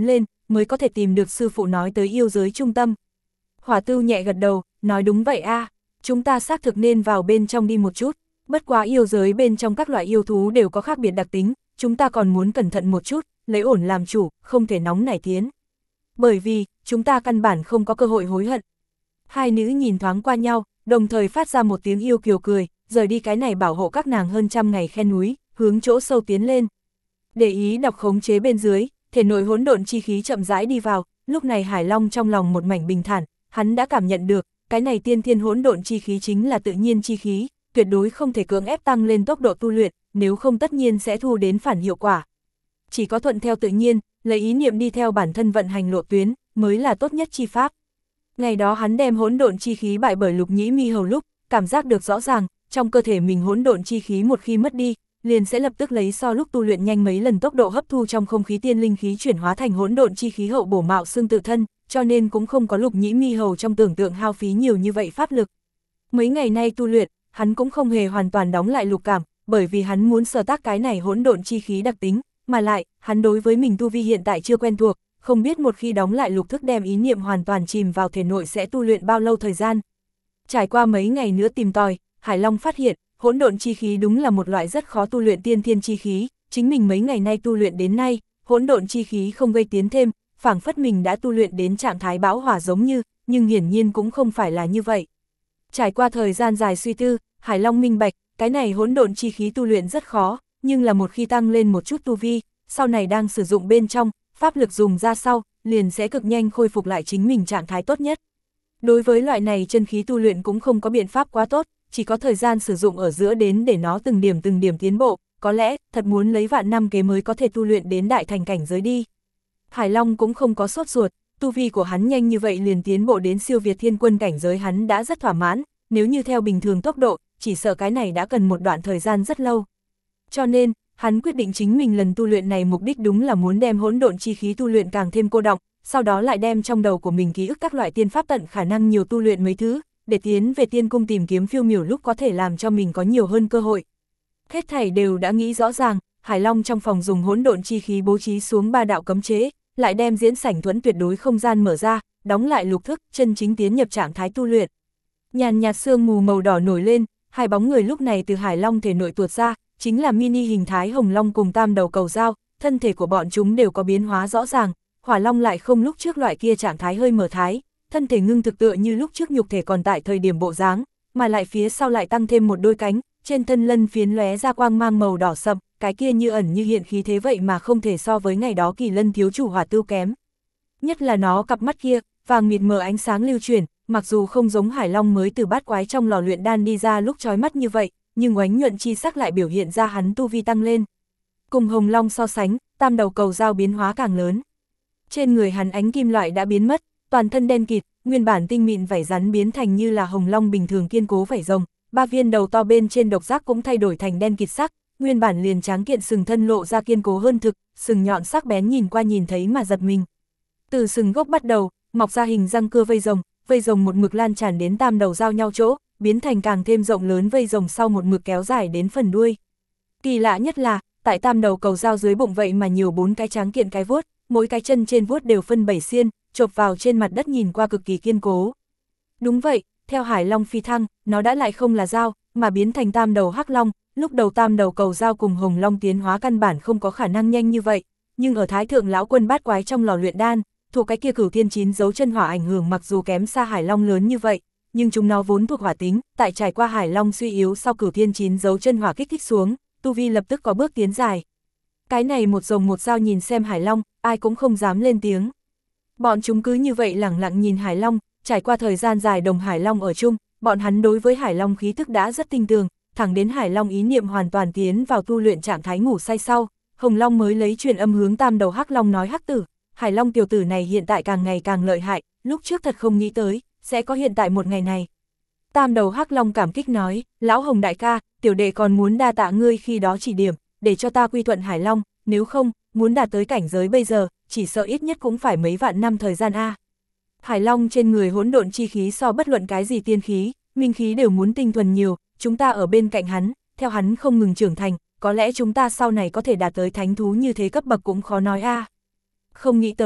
mới có thể tìm được sư phụ nói tới yêu giới trung tâm. Hỏa Tưu nhẹ gật đầu, nói đúng vậy a, chúng ta xác thực nên vào bên trong đi một chút, bất quá yêu giới bên trong các loại yêu thú đều có khác biệt đặc tính, chúng ta còn muốn cẩn thận một chút, lấy ổn làm chủ, không thể nóng nảy tiến. Bởi vì, chúng ta căn bản không có cơ hội hối hận. Hai nữ nhìn thoáng qua nhau, đồng thời phát ra một tiếng yêu kiều cười, rời đi cái này bảo hộ các nàng hơn 100 ngày khe núi, hướng chỗ sâu tiến lên. Để ý đọc khống chế bên dưới, thể nội hỗn độn chi khí chậm rãi đi vào, lúc này Hải Long trong lòng một mảnh bình thản, hắn đã cảm nhận được, cái này tiên thiên hỗn độn chi khí chính là tự nhiên chi khí, tuyệt đối không thể cưỡng ép tăng lên tốc độ tu luyện, nếu không tất nhiên sẽ thu đến phản hiệu quả. Chỉ có thuận theo tự nhiên, lấy ý niệm đi theo bản thân vận hành lộ tuyến, mới là tốt nhất chi pháp. Ngày đó hắn đem hỗn độn chi khí bại bởi Lục Nhĩ Mi hầu lúc, cảm giác được rõ ràng, trong cơ thể mình hỗn độn chi khí một khi mất đi, liền sẽ lập tức lấy so lúc tu luyện nhanh mấy lần tốc độ hấp thu trong không khí tiên linh khí chuyển hóa thành hỗn độn chi khí hậu bổ mạo xương tự thân, cho nên cũng không có Lục Nhĩ Mi hầu trong tưởng tượng hao phí nhiều như vậy pháp lực. Mấy ngày nay tu luyện, hắn cũng không hề hoàn toàn đóng lại lục cảm, bởi vì hắn muốn sở tác cái này hỗn độn chi khí đặc tính, mà lại, hắn đối với mình tu vi hiện tại chưa quen thuộc, không biết một khi đóng lại lục thức đem ý niệm hoàn toàn chìm vào thể nội sẽ tu luyện bao lâu thời gian. Trải qua mấy ngày nữa tìm tòi, Hải Long phát hiện, hỗn độn chi khí đúng là một loại rất khó tu luyện tiên thiên chi khí, chính mình mấy ngày nay tu luyện đến nay, hỗn độn chi khí không gây tiến thêm, phảng phất mình đã tu luyện đến trạng thái bão hỏa giống như, nhưng hiển nhiên cũng không phải là như vậy. Trải qua thời gian dài suy tư, Hải Long minh bạch, cái này hỗn độn chi khí tu luyện rất khó, nhưng là một khi tăng lên một chút tu vi, sau này đang sử dụng bên trong, pháp lực dùng ra sau, liền sẽ cực nhanh khôi phục lại chính mình trạng thái tốt nhất. Đối với loại này chân khí tu luyện cũng không có biện pháp quá tốt, chỉ có thời gian sử dụng ở giữa đến để nó từng điểm tiến bộ, có lẽ, thật muốn lấy vạn năm kế mới có thể tu luyện đến đại thành cảnh giới đi. Hải Long cũng không có sốt ruột, tu vi của hắn nhanh như vậy liền tiến bộ đến siêu việt thiên quân cảnh giới hắn đã rất thỏa mãn, nếu như theo bình thường tốc độ, chỉ sợ cái này đã cần một đoạn thời gian rất lâu. Cho nên, hắn quyết định chính mình lần tu luyện này mục đích đúng là muốn đem hỗn độn chi khí tu luyện càng thêm cô đọng, sau đó lại đem trong đầu của mình ký ức các loại tiên pháp tận khả năng nhiều tu luyện mấy thứ, để tiến về tiên cung tìm kiếm phiêu miểu lúc có thể làm cho mình có nhiều hơn cơ hội. Hết thảy đều đã nghĩ rõ ràng, Hải Long trong phòng dùng hỗn độn chi khí bố trí xuống 3 đạo cấm chế, lại đem diễn sảnh thuẫn tuyệt đối không gian mở ra, đóng lại lục thức, chân chính tiến nhập trạng thái tu luyện. Nhàn nhạt sương mù màu đỏ nổi lên, hai bóng người lúc này từ Hải Long thể nội tuột ra, chính là mini hình thái hồng long cùng tam đầu cầu dao, thân thể của bọn chúng đều có biến hóa rõ ràng, Hỏa Long lại không lúc trước loại kia trạng thái hơi mở thái, thân thể ngưng thực tựa như lúc trước nhục thể còn tại thời điểm bộ dáng, mà lại phía sau lại tăng thêm một đôi cánh, trên thân lân phiến lóe ra quang mang màu đỏ sậm, cái kia như ẩn như hiện khí thế vậy mà không thể so với ngày đó Kỳ Lân thiếu chủ Hỏa Tưu kém. Nhất là nó cặp mắt kia, vàng mịt mờ ánh sáng lưu chuyển, mặc dù không giống Hải Long mới từ bát quái trong lò luyện đan đi ra lúc chói mắt như vậy, nhưng oánh nhuận chi sắc lại biểu hiện ra hắn tu vi tăng lên. Cùng Hồng Long so sánh, tam đầu cầu dao biến hóa càng lớn. Trên người hắn ánh kim loại đã biến mất, toàn thân đen kịt, nguyên bản tinh mịn vảy rắn biến thành như là hồng long bình thường kiên cố vảy rồng, 3 viên đầu to bên trên độc giác cũng thay đổi thành đen kịt sắc, nguyên bản liền tráng kiện sừng thân lộ ra kiên cố hơn thực, sừng nhọn sắc bén nhìn qua nhìn thấy mà giật mình. Từ sừng gốc bắt đầu, mọc ra hình răng cưa vây rồng một mực lan tràn đến tam đầu giao nhau chỗ, biến thành càng thêm rộng lớn vây rồng sau một mực kéo dài đến phần đuôi. Kỳ lạ nhất là, tại tam đầu cầu dao dưới bụng vậy mà nhiều 4 cái tráng kiện cái vuốt, mỗi cái chân trên vuốt đều phân 7 xiên, chộp vào trên mặt đất nhìn qua cực kỳ kiên cố. Đúng vậy, theo Hải Long phi thăng, nó đã lại không là dao, mà biến thành tam đầu hắc long, lúc đầu tam đầu cầu dao cùng hồng long tiến hóa căn bản không có khả năng nhanh như vậy, nhưng ở Thái Thượng lão quân bát quái trong lò luyện đan, thuộc cái kia Cửu Thiên 9 dấu chân hỏa ảnh hưởng mặc dù kém xa Hải Long lớn như vậy, nhưng chúng nó vốn thuộc hỏa tính, tại trải qua Hải Long suy yếu sau Cửu Thiên 9 dấu chân hỏa kích thích xuống, tu vi lập tức có bước tiến dài. Cái này một rồng một dao nhìn xem Hải Long, ai cũng không dám lên tiếng. Bọn chúng cứ như vậy lẳng lặng nhìn Hải Long, trải qua thời gian dài đồng Hải Long ở chung, bọn hắn đối với Hải Long khí thức đã rất tinh tường, thẳng đến Hải Long ý niệm hoàn toàn tiến vào tu luyện trạng thái ngủ say sau, Hồng Long mới lấy truyền âm hướng tam đầu hắc long nói: hắc tử, Hải Long tiểu tử này hiện tại càng ngày càng lợi hại, lúc trước thật không nghĩ tới, sẽ có hiện tại một ngày này. Tam đầu hắc long cảm kích nói: lão Hồng đại ca, tiểu đệ còn muốn đa tạ ngươi khi đó chỉ điểm, để cho ta quy thuận Hải Long, nếu không, muốn đạt tới cảnh giới bây giờ, chỉ sợ ít nhất cũng phải mấy vạn năm thời gian a. Hải Long trên người hỗn độn chi khí so bất luận cái gì tiên khí, minh khí đều muốn tinh thuần nhiều, chúng ta ở bên cạnh hắn, theo hắn không ngừng trưởng thành, có lẽ chúng ta sau này có thể đạt tới thánh thú như thế cấp bậc cũng khó nói a. Không nghĩ tới,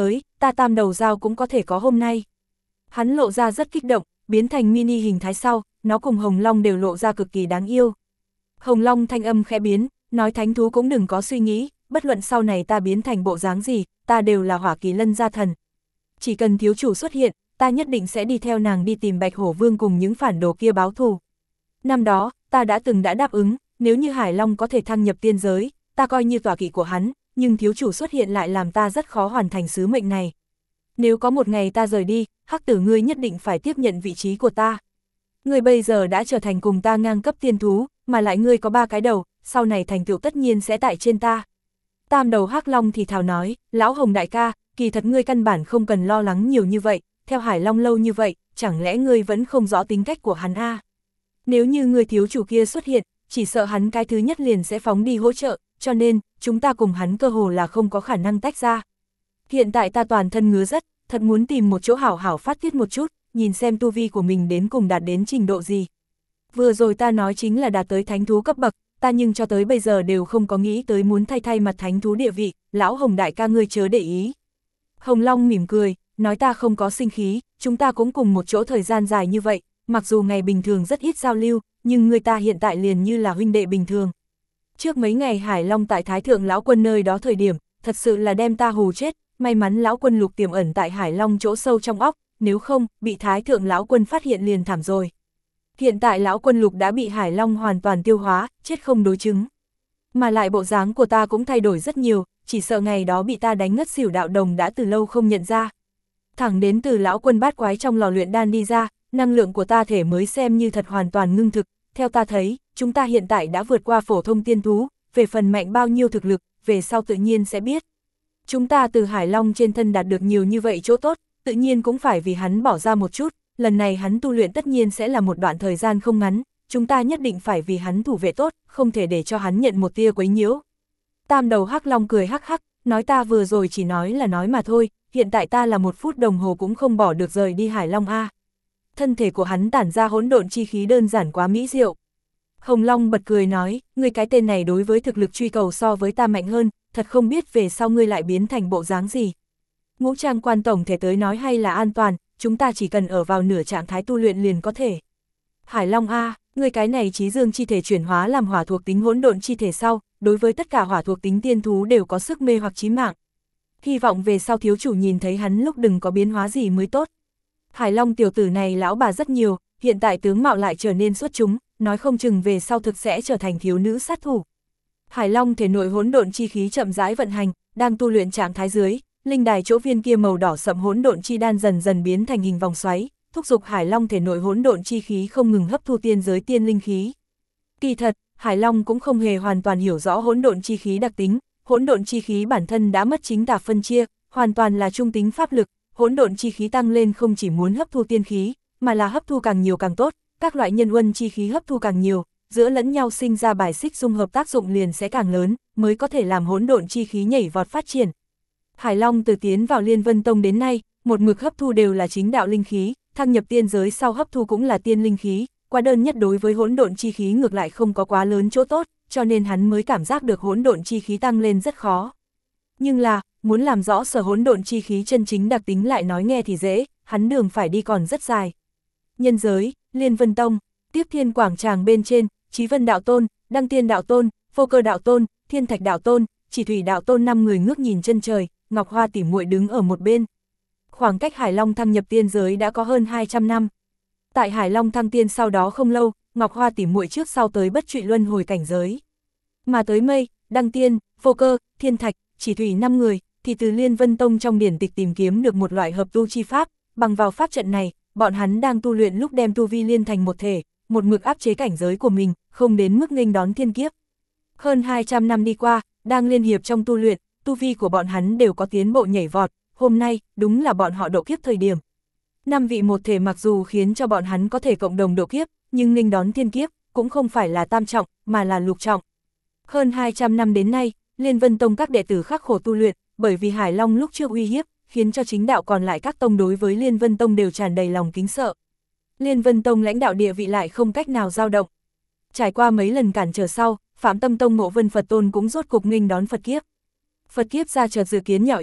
ta tam đầu dao cũng có thể có hôm nay. Hắn lộ ra rất kích động, biến thành mini hình thái sau, nó cùng Hồng Long đều lộ ra cực kỳ đáng yêu. Hồng Long thanh âm khẽ biến, nói thánh thú cũng đừng có suy nghĩ, bất luận sau này ta biến thành bộ dáng gì, ta đều là Hỏa Kỳ Lân gia thần. Chỉ cần thiếu chủ xuất hiện, ta nhất định sẽ đi theo nàng đi tìm Bạch Hổ Vương cùng những phản đồ kia báo thù. Năm đó, ta đã đáp ứng, nếu như Hải Long có thể thăng nhập tiên giới, ta coi như tọa kỵ của hắn, nhưng thiếu chủ xuất hiện lại làm ta rất khó hoàn thành sứ mệnh này. Nếu có một ngày ta rời đi, Hắc Tử ngươi nhất định phải tiếp nhận vị trí của ta. Ngươi bây giờ đã trở thành cùng ta ngang cấp tiên thú, mà lại ngươi có 3 cái đầu, sau này thành tựu tất nhiên sẽ tại trên ta. Tam đầu Hắc Long thì thào nói, lão Hồng đại ca, kỳ thật ngươi căn bản không cần lo lắng nhiều như vậy, theo Hải Long lâu như vậy, chẳng lẽ ngươi vẫn không rõ tính cách của hắn a? Nếu như người thiếu chủ kia xuất hiện, chỉ sợ hắn cái thứ nhất liền sẽ phóng đi hỗ trợ, cho nên, chúng ta cùng hắn cơ hồ là không có khả năng tách ra. Hiện tại ta toàn thân ngứa rất, thật muốn tìm một chỗ hảo hảo phát tiết một chút, nhìn xem tu vi của mình đến cùng đạt đến trình độ gì. Vừa rồi ta nói chính là đạt tới thánh thú cấp bậc, ta nhưng cho tới bây giờ đều không có nghĩ tới muốn thay mặt thánh thú địa vị, lão Hồng đại ca ngươi chớ để ý. Hồng Long mỉm cười, nói ta không có sinh khí, chúng ta cũng cùng một chỗ thời gian dài như vậy, mặc dù ngày bình thường rất ít giao lưu, nhưng người ta hiện tại liền như là huynh đệ bình thường. Trước mấy ngày Hải Long tại Thái Thượng lão quân nơi đó thời điểm, thật sự là đem ta hù chết, may mắn lão quân Lục tiềm ẩn tại Hải Long chỗ sâu trong óc, nếu không, bị Thái Thượng lão quân phát hiện liền thảm rồi. Hiện tại lão quân Lục đã bị Hải Long hoàn toàn tiêu hóa, chết không đối chứng. Mà lại bộ dáng của ta cũng thay đổi rất nhiều, chỉ sợ ngày đó bị ta đánh ngất xỉu đạo đồng đã từ lâu không nhận ra. Thẳng đến từ lão quân bát quái trong lò luyện đan đi ra, năng lượng của ta thể mới xem như thật hoàn toàn ngưng thực, theo ta thấy, chúng ta hiện tại đã vượt qua phổ thông tiên thú, về phần mạnh bao nhiêu thực lực, về sau tự nhiên sẽ biết. Chúng ta từ Hải Long trên thân đạt được nhiều như vậy chỗ tốt, tự nhiên cũng phải vì hắn bỏ ra một chút, lần này hắn tu luyện tất nhiên sẽ là một đoạn thời gian không ngắn, chúng ta nhất định phải vì hắn thủ vệ tốt, không thể để cho hắn nhận một tia quấy nhiễu. Tam đầu Hắc Long cười hắc hắc, nói ta vừa rồi chỉ nói mà thôi, hiện tại ta là 1 phút đồng hồ cũng không bỏ được rời đi Hải Long a. Thân thể của hắn tản ra hỗn độn chi khí đơn giản quá mỹ diệu. Hồng Long bật cười nói, ngươi cái tên này đối với thực lực truy cầu so với ta mạnh hơn, thật không biết về sau ngươi lại biến thành bộ dáng gì. Ngũ Trang Quan tổng thể tới nói hay là an toàn, chúng ta chỉ cần ở vào nửa trạng thái tu luyện liền có thể. Hải Long a, ngươi cái này trí dương chi thể chuyển hóa làm hỏa thuộc tính hỗn độn chi thể sau, đối với tất cả hỏa thuộc tính tiên thú đều có sức mê hoặc chí mạng. Hy vọng về sau thiếu chủ nhìn thấy hắn lúc đừng có biến hóa gì mới tốt. Hải Long tiểu tử này lão bà rất nhiều, hiện tại tướng mạo lại trở nên xuất chúng, nói không chừng về sau thực sẽ trở thành thiếu nữ sát thủ. Hải Long thể nội hỗn độn chi khí chậm rãi vận hành, đang tu luyện trạng thái dưới, linh đài chỗ viên kia màu đỏ sậm hỗn độn chi đan dần dần biến thành hình vòng xoáy, thúc giục Hải Long thể nội hỗn độn chi khí không ngừng hấp thu tiên giới tiên linh khí. Kỳ thật, Hải Long cũng không hề hoàn toàn hiểu rõ hỗn độn chi khí đặc tính, hỗn độn chi khí bản thân đã mất chính tà phân chia, hoàn toàn là trung tính pháp lực, hỗn độn chi khí tăng lên không chỉ muốn hấp thu tiên khí, mà là hấp thu càng nhiều càng tốt, các loại nhân uân chi khí hấp thu càng nhiều, giữa lẫn nhau sinh ra bài xích dung hợp tác dụng liền sẽ càng lớn, mới có thể làm hỗn độn chi khí nhảy vọt phát triển. Hải Long từ tiến vào Liên Vân Tông đến nay, một mực hấp thu đều là chính đạo linh khí, thăng nhập tiên giới sau hấp thu cũng là tiên linh khí, quá đơn nhất đối với hỗn độn chi khí ngược lại không có quá lớn chỗ tốt, cho nên hắn mới cảm giác được hỗn độn chi khí tăng lên rất khó. Nhưng là, muốn làm rõ sở hỗn độn chi khí chân chính đặc tính lại nói nghe thì dễ, hắn đường phải đi còn rất dài. Nhân giới, Liên Vân Tông, Tiếp Thiên quảng tràng bên trên, Chí Vân đạo tôn, Đăng Tiên đạo tôn, Vô Cơ đạo tôn, Thiên Thạch đạo tôn, Chỉ Thủy đạo tôn 5 người ngước nhìn chân trời, Ngọc Hoa tỉ muội đứng ở một bên. Khoảng cách Hải Long thăng nhập tiên giới đã có hơn 200 năm. Tại Hải Long thăng tiên sau đó không lâu, Ngọc Hoa tỉ muội trước sau tới bất trụy luân hồi cảnh giới. Mà tới Mây, Đăng Tiên, Vô Cơ, Thiên Thạch, Chỉ Thủy 5 người, thì từ Liên Vân Tông trong điển tịch tìm kiếm được một loại hợp tu chi pháp, bằng vào pháp trận này, bọn hắn đang tu luyện lúc đem tu vi liên thành một thể, một mực áp chế cảnh giới của mình, không đến mức nghênh đón thiên kiếp. Hơn 200 năm đi qua, đang liên hiệp trong tu luyện, tu vi của bọn hắn đều có tiến bộ nhảy vọt, hôm nay, đúng là bọn họ độ kiếp thời điểm. 5 vị một thể mặc dù khiến cho bọn hắn có thể cộng đồng độ kiếp, nhưng nghênh đón thiên kiếp, cũng không phải là tam trọng, mà là lục trọng. Hơn 200 năm đến nay, Liên Vân Tông các đệ tử khắc khổ tu luyện, bởi vì Hải Long lúc trước uy hiếp, khiến cho chính đạo còn lại các tông đối với Liên Vân Tông đều tràn đầy lòng kính sợ. Liên Vân Tông lãnh đạo địa vị lại không cách nào dao động. Trải qua mấy lần cản trở sau, Phạm Tâm Tông Ngộ Vân Phật Tôn cũng rốt cục nghênh đón Phật kiếp. Phật kiếp ra chợt dự kiến nhỏ yếu,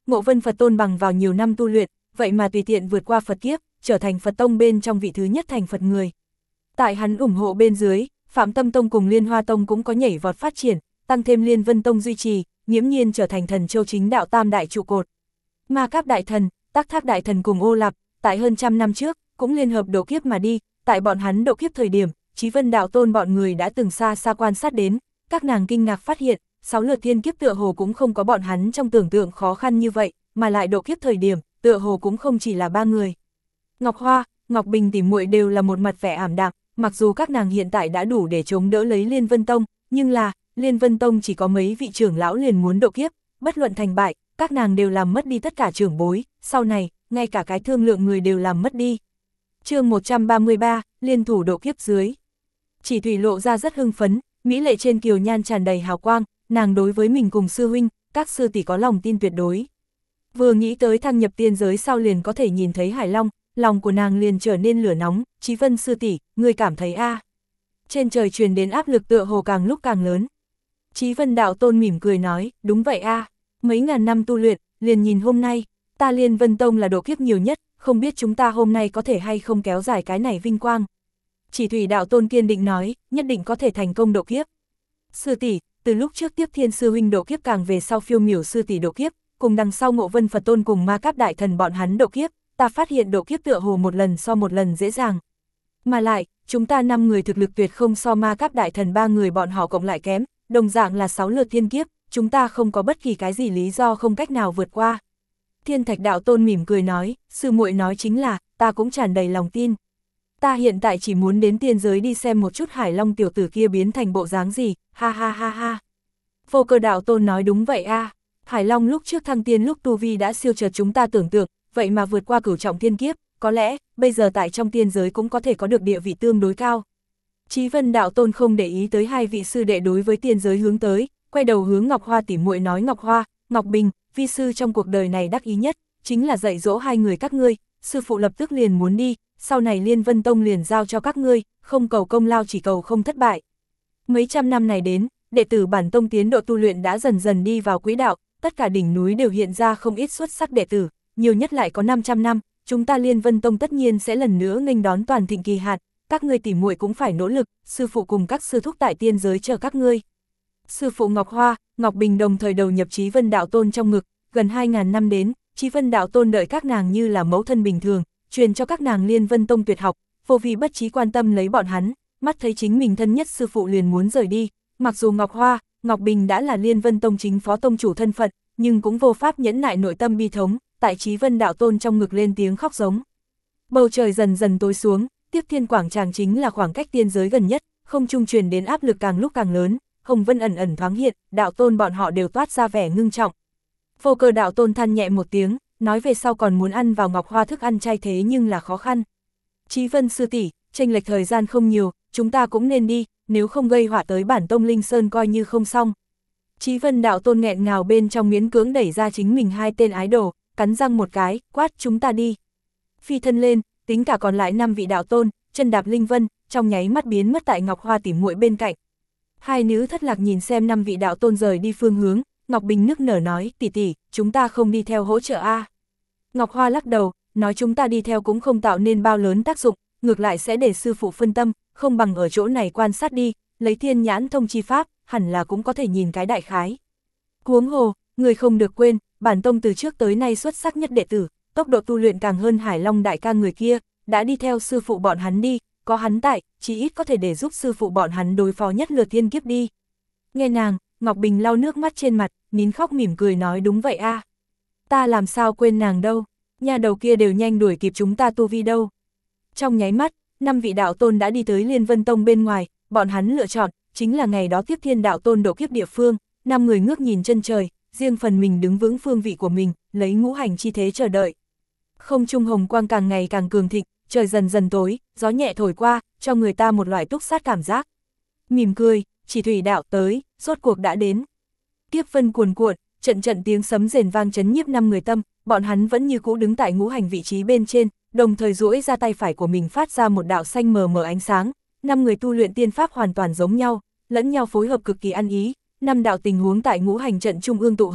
Ngộ Vân Phật Tôn bằng vào nhiều năm tu luyện, vậy mà tùy tiện vượt qua Phật kiếp, trở thành Phật Tông bên trong vị thứ nhất thành Phật người. Tại hắn ủng hộ bên dưới, Phạm Tâm Tông cùng Liên Hoa Tông cũng có nhảy vọt phát triển, tăng thêm Liên Vân Tông duy trì, nghiễm nhiên trở thành Thần Châu chính đạo tam đại trụ cột. Ma Cáp Đại Thần, Tắc Thác Đại Thần cùng Ô Lạp, tại hơn trăm năm trước, cũng liên hợp độ kiếp mà đi, tại bọn hắn độ kiếp thời điểm, Chí Vân Đạo Tôn bọn người đã từng xa xa quan sát đến, các nàng kinh ngạc phát hiện, 6 lượt thiên kiếp tựa hồ cũng không có bọn hắn trong tưởng tượng khó khăn như vậy, mà lại độ kiếp thời điểm, tựa hồ cũng không chỉ là 3 người. Ngọc Hoa, Ngọc Bình tỉ muội đều là một mặt vẻ ảm đạm, mặc dù các nàng hiện tại đã đủ để chống đỡ lấy Liên Vân Tông, nhưng là, Liên Vân Tông chỉ có mấy vị trưởng lão liền muốn độ kiếp, bất luận thành bại, các nàng đều làm mất đi tất cả trưởng bối, sau này, ngay cả cái thương lượng người đều làm mất đi. Chương 133, liên thủ độ kiếp dưới. Chỉ Thủy lộ ra rất hưng phấn, mỹ lệ trên kiều nhan tràn đầy hào quang, nàng đối với mình cùng sư huynh, các sư tỷ có lòng tin tuyệt đối. Vừa nghĩ tới thăng nhập tiên giới sau liền có thể nhìn thấy Hải Long, lòng của nàng liền trở nên lửa nóng. Chí Vân sư tỷ, ngươi cảm thấy a? Trên trời truyền đến áp lực tựa hồ càng lúc càng lớn. Chí Vân Đạo Tôn mỉm cười nói, đúng vậy a, mấy ngàn năm tu luyện, liền nhìn hôm nay, ta Liên Vân Tông là độ kiếp nhiều nhất, không biết chúng ta hôm nay có thể hay không kéo dài cái này vinh quang. Chỉ Thủy Đạo Tôn kiên định nói, nhất định có thể thành công độ kiếp. Sư tỷ, từ lúc trước Tiếp Thiên sư huynh độ kiếp càng về sau Phiêu Miểu sư tỷ độ kiếp, cùng đằng sau Ngộ Vân Phật Tôn cùng Ma Cáp Đại Thần bọn hắn độ kiếp, ta phát hiện độ kiếp tựa hồ một lần so một lần dễ dàng. Mà lại, chúng ta 5 người thực lực tuyệt không so Ma Cáp Đại Thần 3 người bọn họ cộng lại kém, đồng dạng là 6 lượt thiên kiếp, chúng ta không có bất kỳ cái gì lý do không cách nào vượt qua. Thiên Thạch Đạo Tôn mỉm cười nói, sư muội nói chính là, ta cũng tràn đầy lòng tin. Ta hiện tại chỉ muốn đến tiên giới đi xem một chút Hải Long tiểu tử kia biến thành bộ dáng gì, ha ha ha ha. Vô Cơ Đạo Tôn nói đúng vậy a, Hải Long lúc trước thăng tiên lúc tu vi đã siêu chợt chúng ta tưởng tượng, vậy mà vượt qua cửu trọng thiên kiếp, có lẽ, bây giờ tại trong tiên giới cũng có thể có được địa vị tương đối cao. Chí Vân Đạo Tôn không để ý tới hai vị sư đệ đối với tiên giới hướng tới, quay đầu hướng Ngọc Hoa tỉ muội nói Ngọc Hoa, Ngọc Bình, vi sư trong cuộc đời này đắc ý nhất, chính là dạy dỗ hai người các ngươi, sư phụ lập tức liền muốn đi, sau này Liên Vân Tông liền giao cho các ngươi, không cầu công lao chỉ cầu không thất bại. Mấy trăm năm này đến, đệ tử bản tông tiến độ tu luyện đã dần dần đi vào quỹ đạo, tất cả đỉnh núi đều hiện ra không ít xuất sắc đệ tử, nhiều nhất lại có 500 năm, chúng ta Liên Vân Tông tất nhiên sẽ lần nữa nghênh đón toàn thịnh kỳ hạn, các ngươi tỉ muội cũng phải nỗ lực, sư phụ cùng các sư thúc tại tiên giới chờ các ngươi. Sư phụ Ngọc Hoa, Ngọc Bình đồng thời đầu nhập Chí Vân Đạo Tôn trong ngực, gần 2000 năm đến, Chí Vân Đạo Tôn đợi các nàng như là mẫu thân bình thường, truyền cho các nàng Liên Vân Tông tuyệt học, vô vi bất trí quan tâm lấy bọn hắn, mắt thấy chính mình thân nhất sư phụ liền muốn rời đi, mặc dù Ngọc Hoa, Ngọc Bình đã là Liên Vân Tông chính phó tông chủ thân phận, nhưng cũng vô pháp nhẫn nại nội tâm bi thống, tại Chí Vân Đạo Tôn trong ngực lên tiếng khóc giống. Bầu trời dần dần tối xuống, Tiếp Thiên quảng tràng chính là khoảng cách tiên giới gần nhất, không trung truyền đến áp lực càng lúc càng lớn, Hồng Vân ẩn ẩn thoáng hiện, Đạo Tôn bọn họ đều toát ra vẻ ngưng trọng. Vô Cơ Đạo Tôn than nhẹ một tiếng, nói về sau còn muốn ăn vào Ngọc Hoa thức ăn chay thế nhưng là khó khăn. Chí Vân sư tỷ, chênh lệch thời gian không nhiều, chúng ta cũng nên đi, nếu không gây họa tới bản tông Linh Sơn coi như không xong. Chí Vân Đạo Tôn nghẹn ngào bên trong miễn cưỡng đẩy ra chính mình hai tên ái đồ, cắn răng một cái, quát chúng ta đi. Phi thân lên, tính cả còn lại 5 vị đạo tôn, chân đạp linh vân, trong nháy mắt biến mất tại Ngọc Hoa tỉ muội bên cạnh. Hai nữ thất lạc nhìn xem 5 vị đạo tôn rời đi phương hướng, Ngọc Bình nức nở nói, tỷ tỷ, chúng ta không đi theo hỗ trợ a. Ngọc Hoa lắc đầu, nói chúng ta đi theo cũng không tạo nên bao lớn tác dụng, ngược lại sẽ để sư phụ phân tâm, không bằng ở chỗ này quan sát đi, lấy thiên nhãn thông chi pháp, hẳn là cũng có thể nhìn cái đại khái. Huống hồ, người không được quên, bản tông từ trước tới nay xuất sắc nhất đệ tử, tốc độ tu luyện càng hơn Hải Long đại ca người kia, đã đi theo sư phụ bọn hắn đi, có hắn tại, chỉ ít có thể để giúp sư phụ bọn hắn đối phó nhất lượt thiên kiếp đi. Nghe nàng, Ngọc Bình lau nước mắt trên mặt, nín khóc mỉm cười nói đúng vậy a. Ta làm sao quên nàng đâu, nhà đầu kia đều nhanh đuổi kịp chúng ta tu vi đâu. Trong nháy mắt, 5 vị đạo tôn đã đi tới Liên Vân Tông bên ngoài, bọn hắn lựa chọn, chính là ngày đó Tiếp Thiên Đạo Tôn độ kiếp địa phương, 5 người ngước nhìn chân trời, riêng phần mình đứng vững phương vị của mình, lấy ngũ hành chi thế chờ đợi. Không trung hồng quang càng ngày càng cường thịnh, trời dần dần tối, gió nhẹ thổi qua, cho người ta một loại túc sát cảm giác. Mỉm cười, Chỉ Thủy đạo tới, rốt cuộc đã đến. Tiếp vân cuồn cuộn, trận trận tiếng sấm rền vang chấn nhiếp 5 người tâm, bọn hắn vẫn như cũ đứng tại ngũ hành vị trí bên trên, đồng thời duỗi ra tay phải của mình phát ra một đạo xanh mờ mờ ánh sáng. 5 người tu luyện tiên pháp hoàn toàn giống nhau, lẫn nhau phối hợp cực kỳ ăn ý, 5 đạo tình huống tại ngũ hành trận trung ương tụ hợp,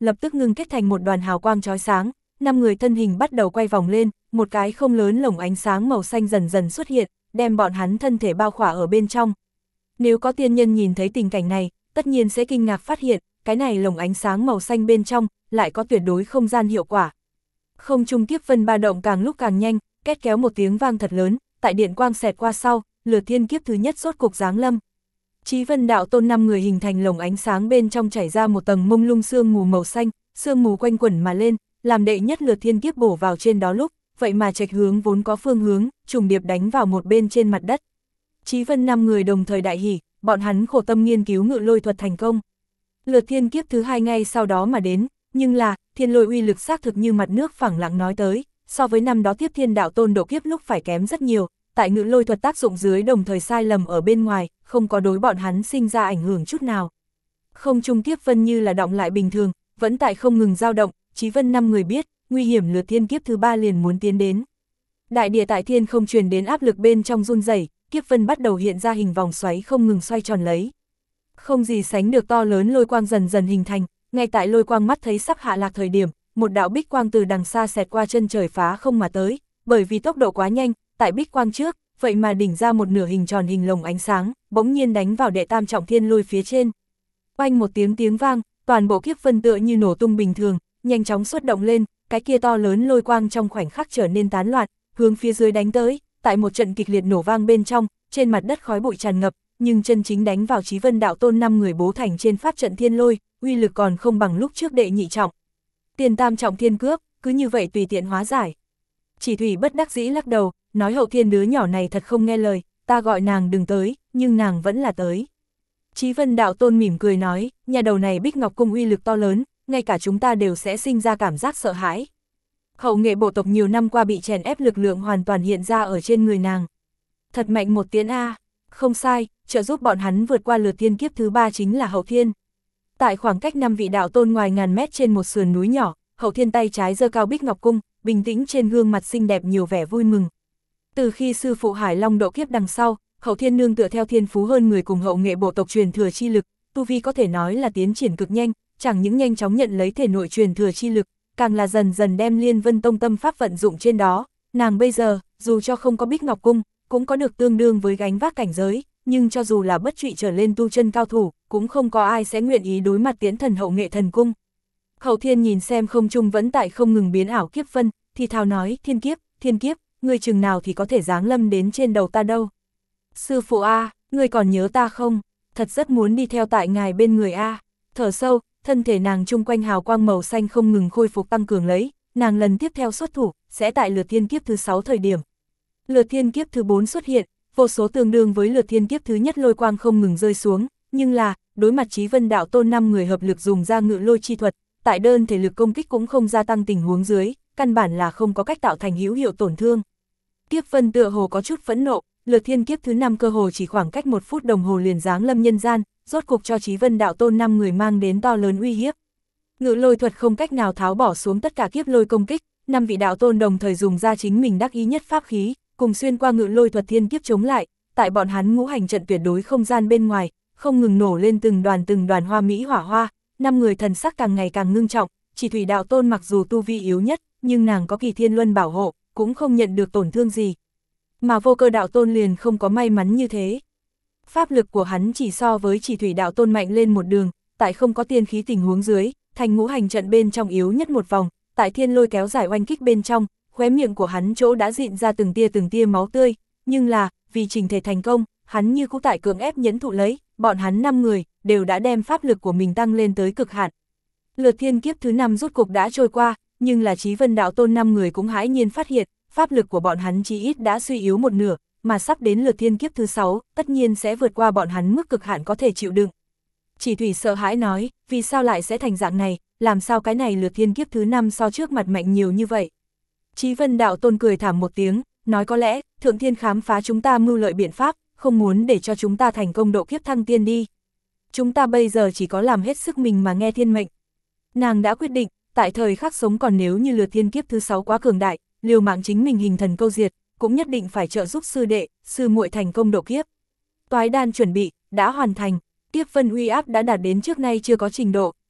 lập tức ngưng kết thành một đoàn hào quang chói sáng, 5 người thân hình bắt đầu quay vòng lên, một cái không lớn lồng ánh sáng màu xanh dần dần xuất hiện, đem bọn hắn thân thể bao khỏa ở bên trong. Nếu có tiên nhân nhìn thấy tình cảnh này, tất nhiên sẽ kinh ngạc phát hiện, cái này lồng ánh sáng màu xanh bên trong, lại có tuyệt đối không gian hiệu quả. Không trung kiếp vân ba động càng lúc càng nhanh, két kéo một tiếng vang thật lớn, tại điện quang xẹt qua sau, lửa thiên kiếp thứ nhất rốt cục giáng lâm. Chí Vân đạo tôn 5 người hình thành lồng ánh sáng bên trong chảy ra một tầng mông lung sương mù màu xanh, sương mù quanh quẩn mà lên, làm đệ nhất lửa thiên kiếp bổ vào trên đó lúc, vậy mà chệch hướng vốn có phương hướng, trùng điệp đánh vào một bên trên mặt đất. Chí Vân 5 người đồng thời đại hỉ, bọn hắn khổ tâm nghiên cứu ngự lôi thuật thành công. Lửa thiên kiếp thứ hai ngay sau đó mà đến, nhưng là, thiên lôi uy lực xác thực như mặt nước phẳng lặng nói tới, so với năm đó tiếp thiên đạo tôn độ kiếp lúc phải kém rất nhiều, tại ngự lôi thuật tác dụng dưới đồng thời sai lầm ở bên ngoài, không có đối bọn hắn sinh ra ảnh hưởng chút nào. Không trung kiếp vân như là động lại bình thường, vẫn tại không ngừng dao động, Chí Vân 5 người biết, nguy hiểm lửa thiên kiếp thứ ba liền muốn tiến đến. Đại địa tại thiên không truyền đến áp lực bên trong run rẩy, kiếp vân bắt đầu hiện ra hình vòng xoáy không ngừng xoay tròn lấy. Không gì sánh được to lớn lôi quang dần dần hình thành, ngay tại lôi quang mắt thấy sắp hạ lạc thời điểm, một đạo bích quang từ đằng xa xẹt qua chân trời phá không mà tới, bởi vì tốc độ quá nhanh, tại bích quang trước, vậy mà đỉnh ra một nửa hình tròn hình lồng ánh sáng, bỗng nhiên đánh vào đệ tam trọng thiên lôi phía trên. Oanh một tiếng vang, toàn bộ kiếp vân tựa như nổ tung bình thường, nhanh chóng xuất động lên, cái kia to lớn lôi quang trong khoảnh khắc trở nên tán loạn, hướng phía dưới đánh tới, tại một trận kịch liệt nổ vang bên trong, trên mặt đất khói bụi tràn ngập, nhưng chân chính đánh vào Chí Vân đạo tôn 5 người bố thành trên pháp trận thiên lôi, uy lực còn không bằng lúc trước đệ nhị trọng. Tiền tam trọng thiên cướp, cứ như vậy tùy tiện hóa giải. Chỉ Thủy bất đắc dĩ lắc đầu, nói Hậu Thiên đứa nhỏ này thật không nghe lời, ta gọi nàng đừng tới, nhưng nàng vẫn là tới. Chí Vân đạo tôn mỉm cười nói, nhà đầu này Bích Ngọc Cung uy lực to lớn, ngay cả chúng ta đều sẽ sinh ra cảm giác sợ hãi. Hậu nghệ bộ tộc nhiều năm qua bị chèn ép lực lượng hoàn toàn hiện ra ở trên người nàng. Thật mạnh một tiếng A, không sai, trợ giúp bọn hắn vượt qua lượt thiên kiếp thứ ba chính là Hậu Thiên. Tại khoảng cách 5 vị đạo tôn ngoài ngàn mét trên một sườn núi nhỏ, Hậu Thiên tay trái giơ cao Bích Ngọc Cung, bình tĩnh trên gương mặt xinh đẹp nhiều vẻ vui mừng. Từ khi sư phụ Hải Long độ kiếp đằng sau, Hậu Thiên nương tựa theo thiên phú hơn người cùng hậu nghệ bộ tộc truyền thừa chi lực, tu vi có thể nói là tiến triển cực nhanh, chẳng những nhanh chóng nhận lấy thể nội truyền thừa chi lực, càng là dần dần đem Liên Vân Tông tâm pháp vận dụng trên đó. Nàng bây giờ, dù cho không có Bích Ngọc Cung, cũng có được tương đương với gánh vác cảnh giới, nhưng cho dù là bất trụy trở lên tu chân cao thủ, cũng không có ai sẽ nguyện ý đối mặt Tiễn Thần hậu nghệ thần cung. Hậu Thiên nhìn xem không trung vẫn tại không ngừng biến ảo kiếp vân, thì thào nói, thiên kiếp, người chừng nào thì có thể giáng lâm đến trên đầu ta đâu. Sư phụ A, người còn nhớ ta không? Thật rất muốn đi theo tại ngài bên người A. Thở sâu, thân thể nàng chung quanh hào quang màu xanh không ngừng khôi phục tăng cường lấy, nàng lần tiếp theo xuất thủ, sẽ tại lượt thiên kiếp thứ 6 thời điểm. Lượt thiên kiếp thứ 4 xuất hiện, vô số tương đương với lượt thiên kiếp thứ nhất lôi quang không ngừng rơi xuống, nhưng là, đối mặt Chí Vân đạo tôn 5 người hợp lực dùng ra ngự lôi chi thuật, tại đơn thể lực công kích cũng không gia tăng tình huống dưới, căn bản là không có cách tạo thành hữu hiệu tổn thương. Kiếp vân tựa hồ có chút phẫn nộ, lượt thiên kiếp thứ 5 cơ hồ chỉ khoảng cách 1 phút đồng hồ liền giáng lâm nhân gian, rốt cục cho Chí Vân đạo tôn 5 người mang đến to lớn uy hiếp. Ngự lôi thuật không cách nào tháo bỏ xuống tất cả kiếp lôi công kích, 5 vị đạo tôn đồng thời dùng ra chính mình đắc ý nhất pháp khí, cùng xuyên qua ngự lôi thuật thiên kiếp chống lại, tại bọn hắn ngũ hành trận tuyệt đối không gian bên ngoài, không ngừng nổ lên từng đoàn hoa mỹ hỏa hoa, 5 người thần sắc càng ngày càng ngưng trọng, Chỉ Thủy đạo tôn mặc dù tu vi yếu nhất, nhưng nàng có Kỳ Thiên Luân bảo hộ, cũng không nhận được tổn thương gì. Mà Vô Cơ đạo tôn liền không có may mắn như thế. Pháp lực của hắn chỉ so với Chỉ Thủy đạo tôn mạnh lên một đường, tại không có tiên khí tình huống dưới, thành ngũ hành trận bên trong yếu nhất một vòng, tại thiên lôi kéo dài oanh kích bên trong, khóe miệng của hắn chỗ đã dịn ra từng tia máu tươi, nhưng là, vì trình thể thành công, hắn như cũ tại cưỡng ép nhẫn thụ lấy, bọn hắn 5 người, đều đã đem pháp lực của mình tăng lên tới cực hạn. Lượt thiên kiếp thứ 5 rốt cục đã trôi qua, nhưng là Chí Vân đạo tôn 5 người cũng hãi nhiên phát hiện, pháp lực của bọn hắn chí ít đã suy yếu một nửa, mà sắp đến lượt thiên kiếp thứ 6, tất nhiên sẽ vượt qua bọn hắn mức cực hạn có thể chịu đựng. Chỉ Thủy sợ hãi nói, vì sao lại sẽ thành dạng này, làm sao cái này lượt thiên kiếp thứ 5 so trước mặt mạnh nhiều như vậy. Chí Vân đạo tôn cười thảm một tiếng, nói có lẽ, Thượng Thiên khám phá chúng ta mưu lợi biện pháp, không muốn để cho chúng ta thành công độ kiếp thăng tiên đi. Chúng ta bây giờ chỉ có làm hết sức mình mà nghe thiên mệnh. Nàng đã quyết định, tại thời khắc sống còn nếu như lượt thiên kiếp thứ 6 quá cường đại, liều mạng chính mình hình thần câu diệt, cũng nhất định phải trợ giúp sư đệ, sư muội thành công độ kiếp. Toái đan chuẩn bị, đã hoàn thành, kiếp vân uy áp đã đạt đến trước nay chưa có trình độ,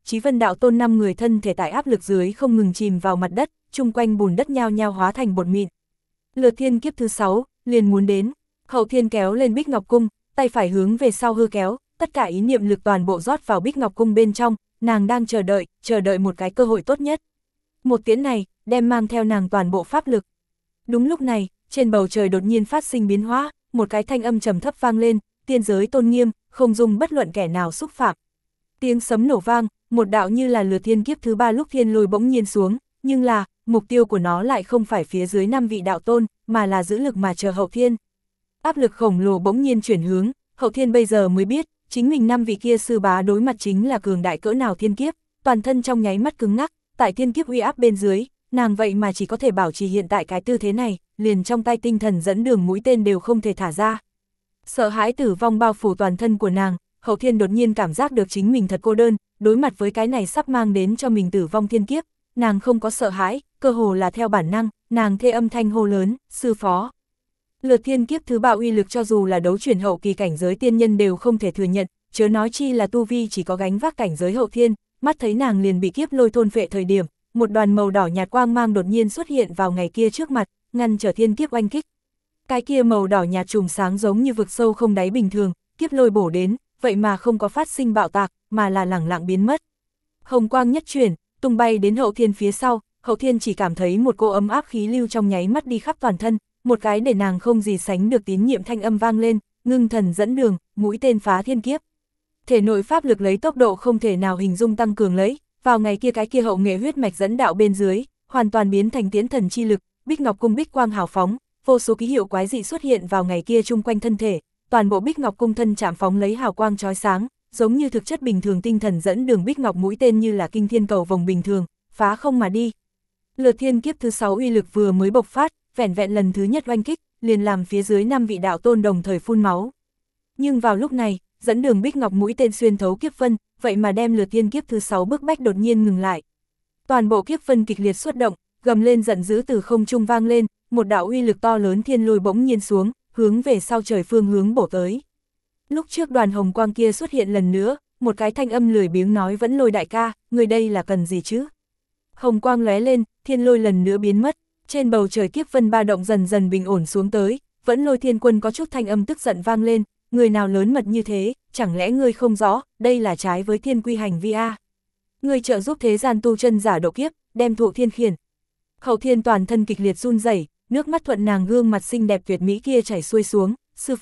Chí Vân đạo tôn 5 người thân thể tại áp lực dưới không ngừng chìm vào mặt đất, chung quanh bùn đất nhao nhao hóa thành bột mịn. Lượt thiên kiếp thứ 6, liền muốn đến. Hậu Thiên kéo lên Bích Ngọc Cung, tay phải hướng về sau hư kéo, tất cả ý niệm lực toàn bộ rót vào Bích Ngọc Cung bên trong, nàng đang chờ đợi một cái cơ hội tốt nhất. Một tiễn này, đem mang theo nàng toàn bộ pháp lực. Đúng lúc này, trên bầu trời đột nhiên phát sinh biến hóa, một cái thanh âm trầm thấp vang lên, tiên giới tôn nghiêm, không dung bất luận kẻ nào xúc phạm. Tiếng sấm nổ vang, một đạo như là lửa thiên kiếp thứ 3 lúc thiên lôi bỗng nhiên xuống, nhưng là, mục tiêu của nó lại không phải phía dưới 5 vị đạo tôn, mà là giữ lực mà chờ Hậu Thiên. Áp lực khổng lồ bỗng nhiên chuyển hướng, Hậu Thiên bây giờ mới biết, chính mình 5 vị kia sư bá đối mặt chính là cường đại cỡ nào thiên kiếp, toàn thân trong nháy mắt cứng ngắc, tại thiên kiếp uy áp bên dưới, nàng vậy mà chỉ có thể bảo trì hiện tại cái tư thế này, liền trong tay tinh thần dẫn đường mũi tên đều không thể thả ra. Sợ hãi tử vong bao phủ toàn thân của nàng, Hậu Thiên đột nhiên cảm giác được chính mình thật cô đơn, đối mặt với cái này sắp mang đến cho mình tử vong thiên kiếp, nàng không có sợ hãi, cơ hồ là theo bản năng, nàng thê âm thanh hô lớn, sư phó. Lượt thiên kiếp thứ 3 uy lực cho dù là đấu chuyển hậu kỳ cảnh giới tiên nhân đều không thể thừa nhận, chớ nói chi là tu vi chỉ có gánh vác cảnh giới Hậu Thiên, mắt thấy nàng liền bị kiếp lôi thôn phệ thời điểm, một đoàn màu đỏ nhạt quang mang đột nhiên xuất hiện vào ngày kia trước mặt, ngăn trở thiên kiếp oanh kích. Cái kia màu đỏ nhạt chùm sáng giống như vực sâu không đáy bình thường, kiếp lôi bổ đến, vậy mà không có phát sinh bạo tạc, mà là lẳng lặng biến mất. Hồng quang nhất chuyển, tung bay đến Hậu Thiên phía sau, Hậu Thiên chỉ cảm thấy một cô ấm áp khí lưu trong nháy mắt đi khắp toàn thân, một cái để nàng không gì sánh được tín nhiệm thanh âm vang lên, ngưng thần dẫn đường, mũi tên phá thiên kiếp. Thể nội pháp lực lấy tốc độ không thể nào hình dung tăng cường lấy, vào ngày kia cái kia hậu nghệ huyết mạch dẫn đạo bên dưới, hoàn toàn biến thành tiến thần chi lực, Bích Ngọc Cung bích quang hào phóng, vô số ký hiệu quái dị xuất hiện vào ngày kia chung quanh thân thể, toàn bộ Bích Ngọc Cung thân chạm phóng lấy hào quang chói sáng, giống như thực chất bình thường tinh thần dẫn đường Bích Ngọc mũi tên như là kinh thiên cầu vồng bình thường, phá không mà đi. Lượt thiên kiếp thứ 6 uy lực vừa mới bộc phát, vẻn vẹn lần thứ nhất oanh kích, liền làm phía dưới 5 vị đạo tôn đồng thời phun máu. Nhưng vào lúc này, dẫn đường Bích Ngọc mũi tên xuyên thấu kiếp vân, vậy mà đem lượt thiên kiếp thứ 6 bức bách đột nhiên ngừng lại. Toàn bộ kiếp vân kịch liệt xuất động, gầm lên giận dữ từ không trung vang lên, một đạo uy lực to lớn thiên lôi bỗng nhiên xuống, hướng về sau trời phương hướng bổ tới. Lúc trước đoàn hồng quang kia xuất hiện lần nữa, một cái thanh âm lười biếng nói Vẫn Lôi đại ca, người đây là cần gì chứ? Hồng quang lóe lên, thiên lôi lần nữa biến mất, trên bầu trời kiếp vân ba động dần dần bình ổn xuống tới, Vẫn Lôi thiên quân có chút thanh âm tức giận vang lên, người nào lớn mật như thế, chẳng lẽ ngươi không rõ, đây là trái với thiên quy hành vi a? Ngươi trợ giúp thế gian tu chân giả độ kiếp, đem thụ thiên khiển. Hậu Thiên toàn thân kịch liệt run rẩy, nước mắt thuận nàng gương mặt xinh đẹp tuyệt mỹ kia chảy xuôi xuống,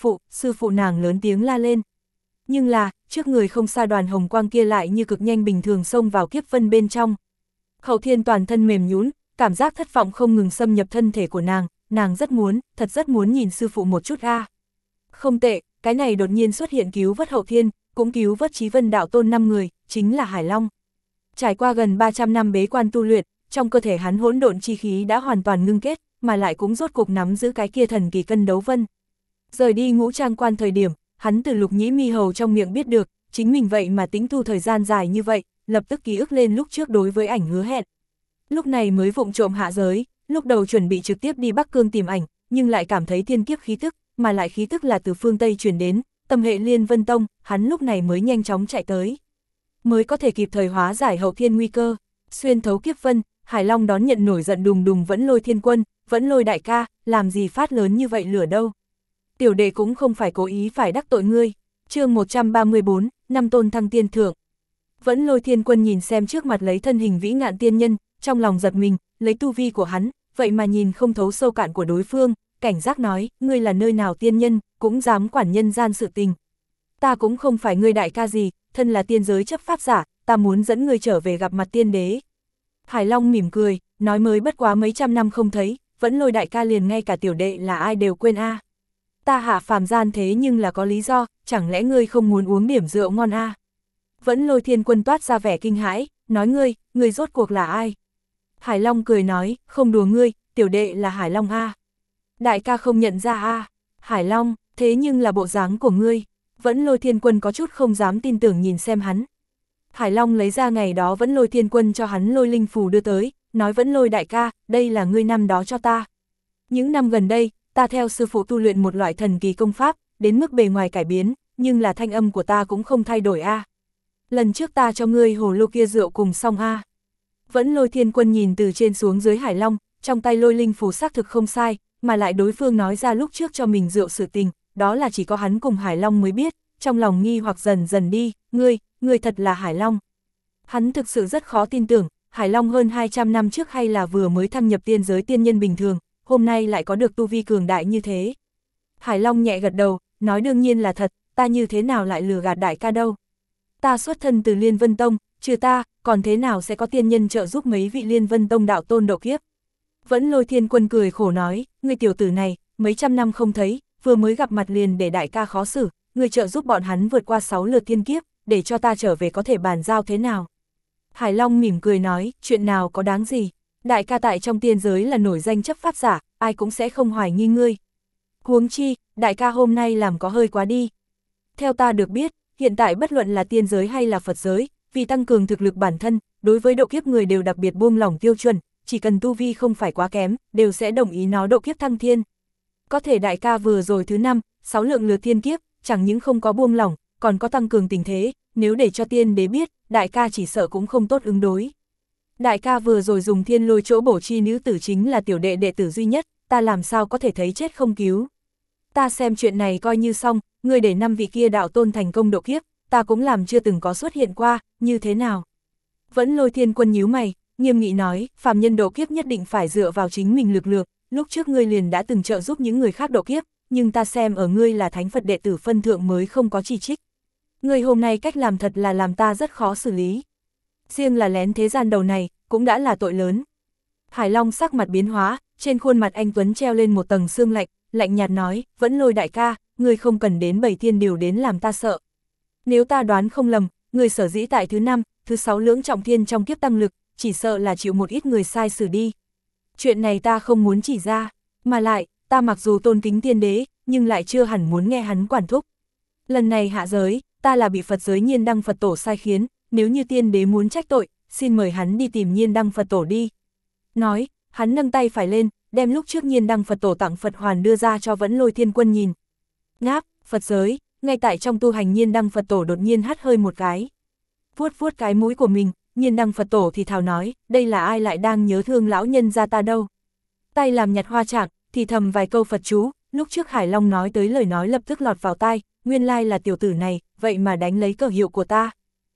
sư phụ nàng lớn tiếng la lên. Nhưng là, trước người không xa đoàn hồng quang kia lại như cực nhanh bình thường xông vào kiếp vân bên trong. Hậu Thiên toàn thân mềm nhũn, cảm giác thất vọng không ngừng xâm nhập thân thể của nàng thật rất muốn nhìn sư phụ một chút a. Không tệ, cái này đột nhiên xuất hiện cứu vớt Hậu Thiên, cũng cứu vớt Chí Vân đạo tôn 5 người, chính là Hải Long. Trải qua gần 300 năm bế quan tu luyện, trong cơ thể hắn hỗn độn chi khí đã hoàn toàn ngưng kết, mà lại cũng rốt cục nắm giữ cái kia thần kỳ cân đấu vân. Rời đi Ngũ Trang Quan thời điểm, hắn từ Lục Nhĩ Mi hầu trong miệng biết được, chính mình vậy mà tĩnh tu thời gian dài như vậy, lập tức ký ức lên lúc trước đối với ảnh hứa hẹn. Lúc này mới vụng trộm hạ giới, lúc đầu chuẩn bị trực tiếp đi Bắc Cương tìm ảnh, nhưng lại cảm thấy thiên kiếp khí tức, mà lại khí tức là từ phương Tây truyền đến, tâm hệ Liên Vân Tông, hắn lúc này mới nhanh chóng chạy tới. Mới có thể kịp thời hóa giải Hậu Thiên nguy cơ, xuyên thấu kiếp vân, Hải Long đón nhận nổi giận đùng đùng Vẫn Lôi thiên quân, Vẫn Lôi đại ca, làm gì phát lớn như vậy lửa đâu. Tiểu đệ cũng không phải cố ý phải đắc tội ngươi. Chương 134, năm tôn thăng tiên thượng. Vẫn Lôi thiên quân nhìn xem trước mặt lấy thân hình vĩ ngạn tiên nhân, trong lòng giật mình, lấy tu vi của hắn, vậy mà nhìn không thấu sâu cạn của đối phương, cảnh giác nói, ngươi là nơi nào tiên nhân, cũng dám quản nhân gian sự tình. Ta cũng không phải ngươi đại ca gì, thân là tiên giới chấp pháp giả, ta muốn dẫn ngươi trở về gặp mặt tiên đế. Hải Long mỉm cười, nói mới bất quá mấy trăm năm không thấy, Vẫn Lôi đại ca liền ngay cả tiểu đệ là ai đều quên a. Ta hạ phàm gian thế nhưng là có lý do, chẳng lẽ ngươi không muốn uống điểm rượu ngon a? Vẫn Lôi thiên quân toát ra vẻ kinh hãi, nói ngươi rốt cuộc là ai? Hải Long cười nói, không đùa ngươi, tiểu đệ là Hải Long a. Đại ca không nhận ra a. Hải Long, thế nhưng là bộ dáng của ngươi. Vẫn Lôi thiên quân có chút không dám tin tưởng nhìn xem hắn. Hải Long lấy ra ngày đó Vẫn Lôi thiên quân cho hắn lôi linh phù đưa tới, nói Vẫn Lôi đại ca, đây là ngươi năm đó cho ta. Những năm gần đây, ta theo sư phụ tu luyện một loại thần kỳ công pháp, đến mức bề ngoài cải biến, nhưng là thanh âm của ta cũng không thay đổi a. lần trước ta cho ngươi hồ lô kia rượu cùng xong a. Vẫn Lôi Thiên Quân nhìn từ trên xuống dưới Hải Long, trong tay lôi linh phù xác thực không sai, mà lại đối phương nói ra lúc trước cho mình rượu sự tình, đó là chỉ có hắn cùng Hải Long mới biết, trong lòng nghi hoặc dần dần đi, ngươi thật là Hải Long. Hắn thực sự rất khó tin tưởng, Hải Long hơn 200 năm trước hay là vừa mới thăng nhập tiên giới tiên nhân bình thường, hôm nay lại có được tu vi cường đại như thế. Hải Long nhẹ gật đầu, nói đương nhiên là thật, ta như thế nào lại lừa gạt đại ca đâu. Ta xuất thân từ Liên Vân Tông, trừ ta, còn thế nào sẽ có tiên nhân trợ giúp mấy vị Liên Vân Tông đạo tôn độ kiếp. Vẫn Lôi Thiên Quân cười khổ nói, ngươi tiểu tử này, mấy trăm năm không thấy, vừa mới gặp mặt liền để đại ca khó xử, ngươi trợ giúp bọn hắn vượt qua 6 lượt thiên kiếp, để cho ta trở về có thể bàn giao thế nào. Hải Long mỉm cười nói, chuyện nào có đáng gì, đại ca tại trong tiên giới là nổi danh chấp pháp giả, ai cũng sẽ không hoài nghi ngươi. Huống chi, đại ca hôm nay làm có hơi quá đi. Theo ta được biết, hiện tại bất luận là tiên giới hay là Phật giới, vì tăng cường thực lực bản thân, đối với độ kiếp người đều đặc biệt buông lỏng tiêu chuẩn, chỉ cần tu vi không phải quá kém, đều sẽ đồng ý nó độ kiếp thăng thiên. Có thể đại ca vừa rồi thứ 5, 6 lượng lượt thiên kiếp, chẳng những không có buông lỏng, còn có tăng cường tình thế, nếu để cho tiên đế biết, đại ca chỉ sợ cũng không tốt ứng đối. Đại ca vừa rồi dùng thiên lôi chỗ bổ chi nữ tử chính là tiểu đệ đệ tử duy nhất, ta làm sao có thể thấy chết không cứu. Ta xem chuyện này coi như xong, ngươi để 5 vị kia đạo tôn thành công độ kiếp, ta cũng làm chưa từng có xuất hiện qua, như thế nào? Vẫn Lôi Thiên Quân nhíu mày, nghiêm nghị nói, phàm nhân độ kiếp nhất định phải dựa vào chính mình lực lượng, lúc trước ngươi liền đã từng trợ giúp những người khác độ kiếp, nhưng ta xem ở ngươi là thánh Phật đệ tử phân thượng mới không có chỉ trích. Ngươi hôm nay cách làm thật là làm ta rất khó xử lý. Riêng là lén thế gian đầu này, cũng đã là tội lớn. Hải Long sắc mặt biến hóa, trên khuôn mặt anh Tuấn treo lên một tầng sương lạnh, lạnh nhạt nói, Vẫn Lôi đại ca, ngươi không cần đến 7 thiên điều đến làm ta sợ. Nếu ta đoán không lầm, ngươi sở dĩ tại thứ 5, thứ 6 lưỡng trọng thiên trong kiếp tăng lực, chỉ sợ là chịu một ít người sai xử đi. Chuyện này ta không muốn chỉ ra, mà lại, ta mặc dù tôn kính tiên đế, nhưng lại chưa hẳn muốn nghe hắn quản thúc. Lần này hạ giới, ta là bị Phật giới Nhiên Đăng Phật Tổ sai khiến, nếu như tiên đế muốn trách tội, xin mời hắn đi tìm Nhiên Đăng Phật Tổ đi. Nói, hắn nâng tay phải lên, đem lúc trước Nhiên Đăng Phật Tổ tặng Phật hoàn đưa ra cho Vẫn Lôi Thiên Quân nhìn. Ngáp, Phật giới, ngay tại trong tu hành Nhiên Đăng Phật Tổ đột nhiên hắt hơi một cái. Vuốt vuốt cái mũi của mình, Nhiên Đăng Phật Tổ thì thào nói, đây là ai lại đang nhớ thương lão nhân gia ta đâu. Tay làm nhặt hoa trạng, thì thầm vài câu Phật chú, lúc trước Hải Long nói tới lời nói lập tức lọt vào tai, nguyên lai là tiểu tử này, vậy mà đánh lấy cờ hiệu của ta.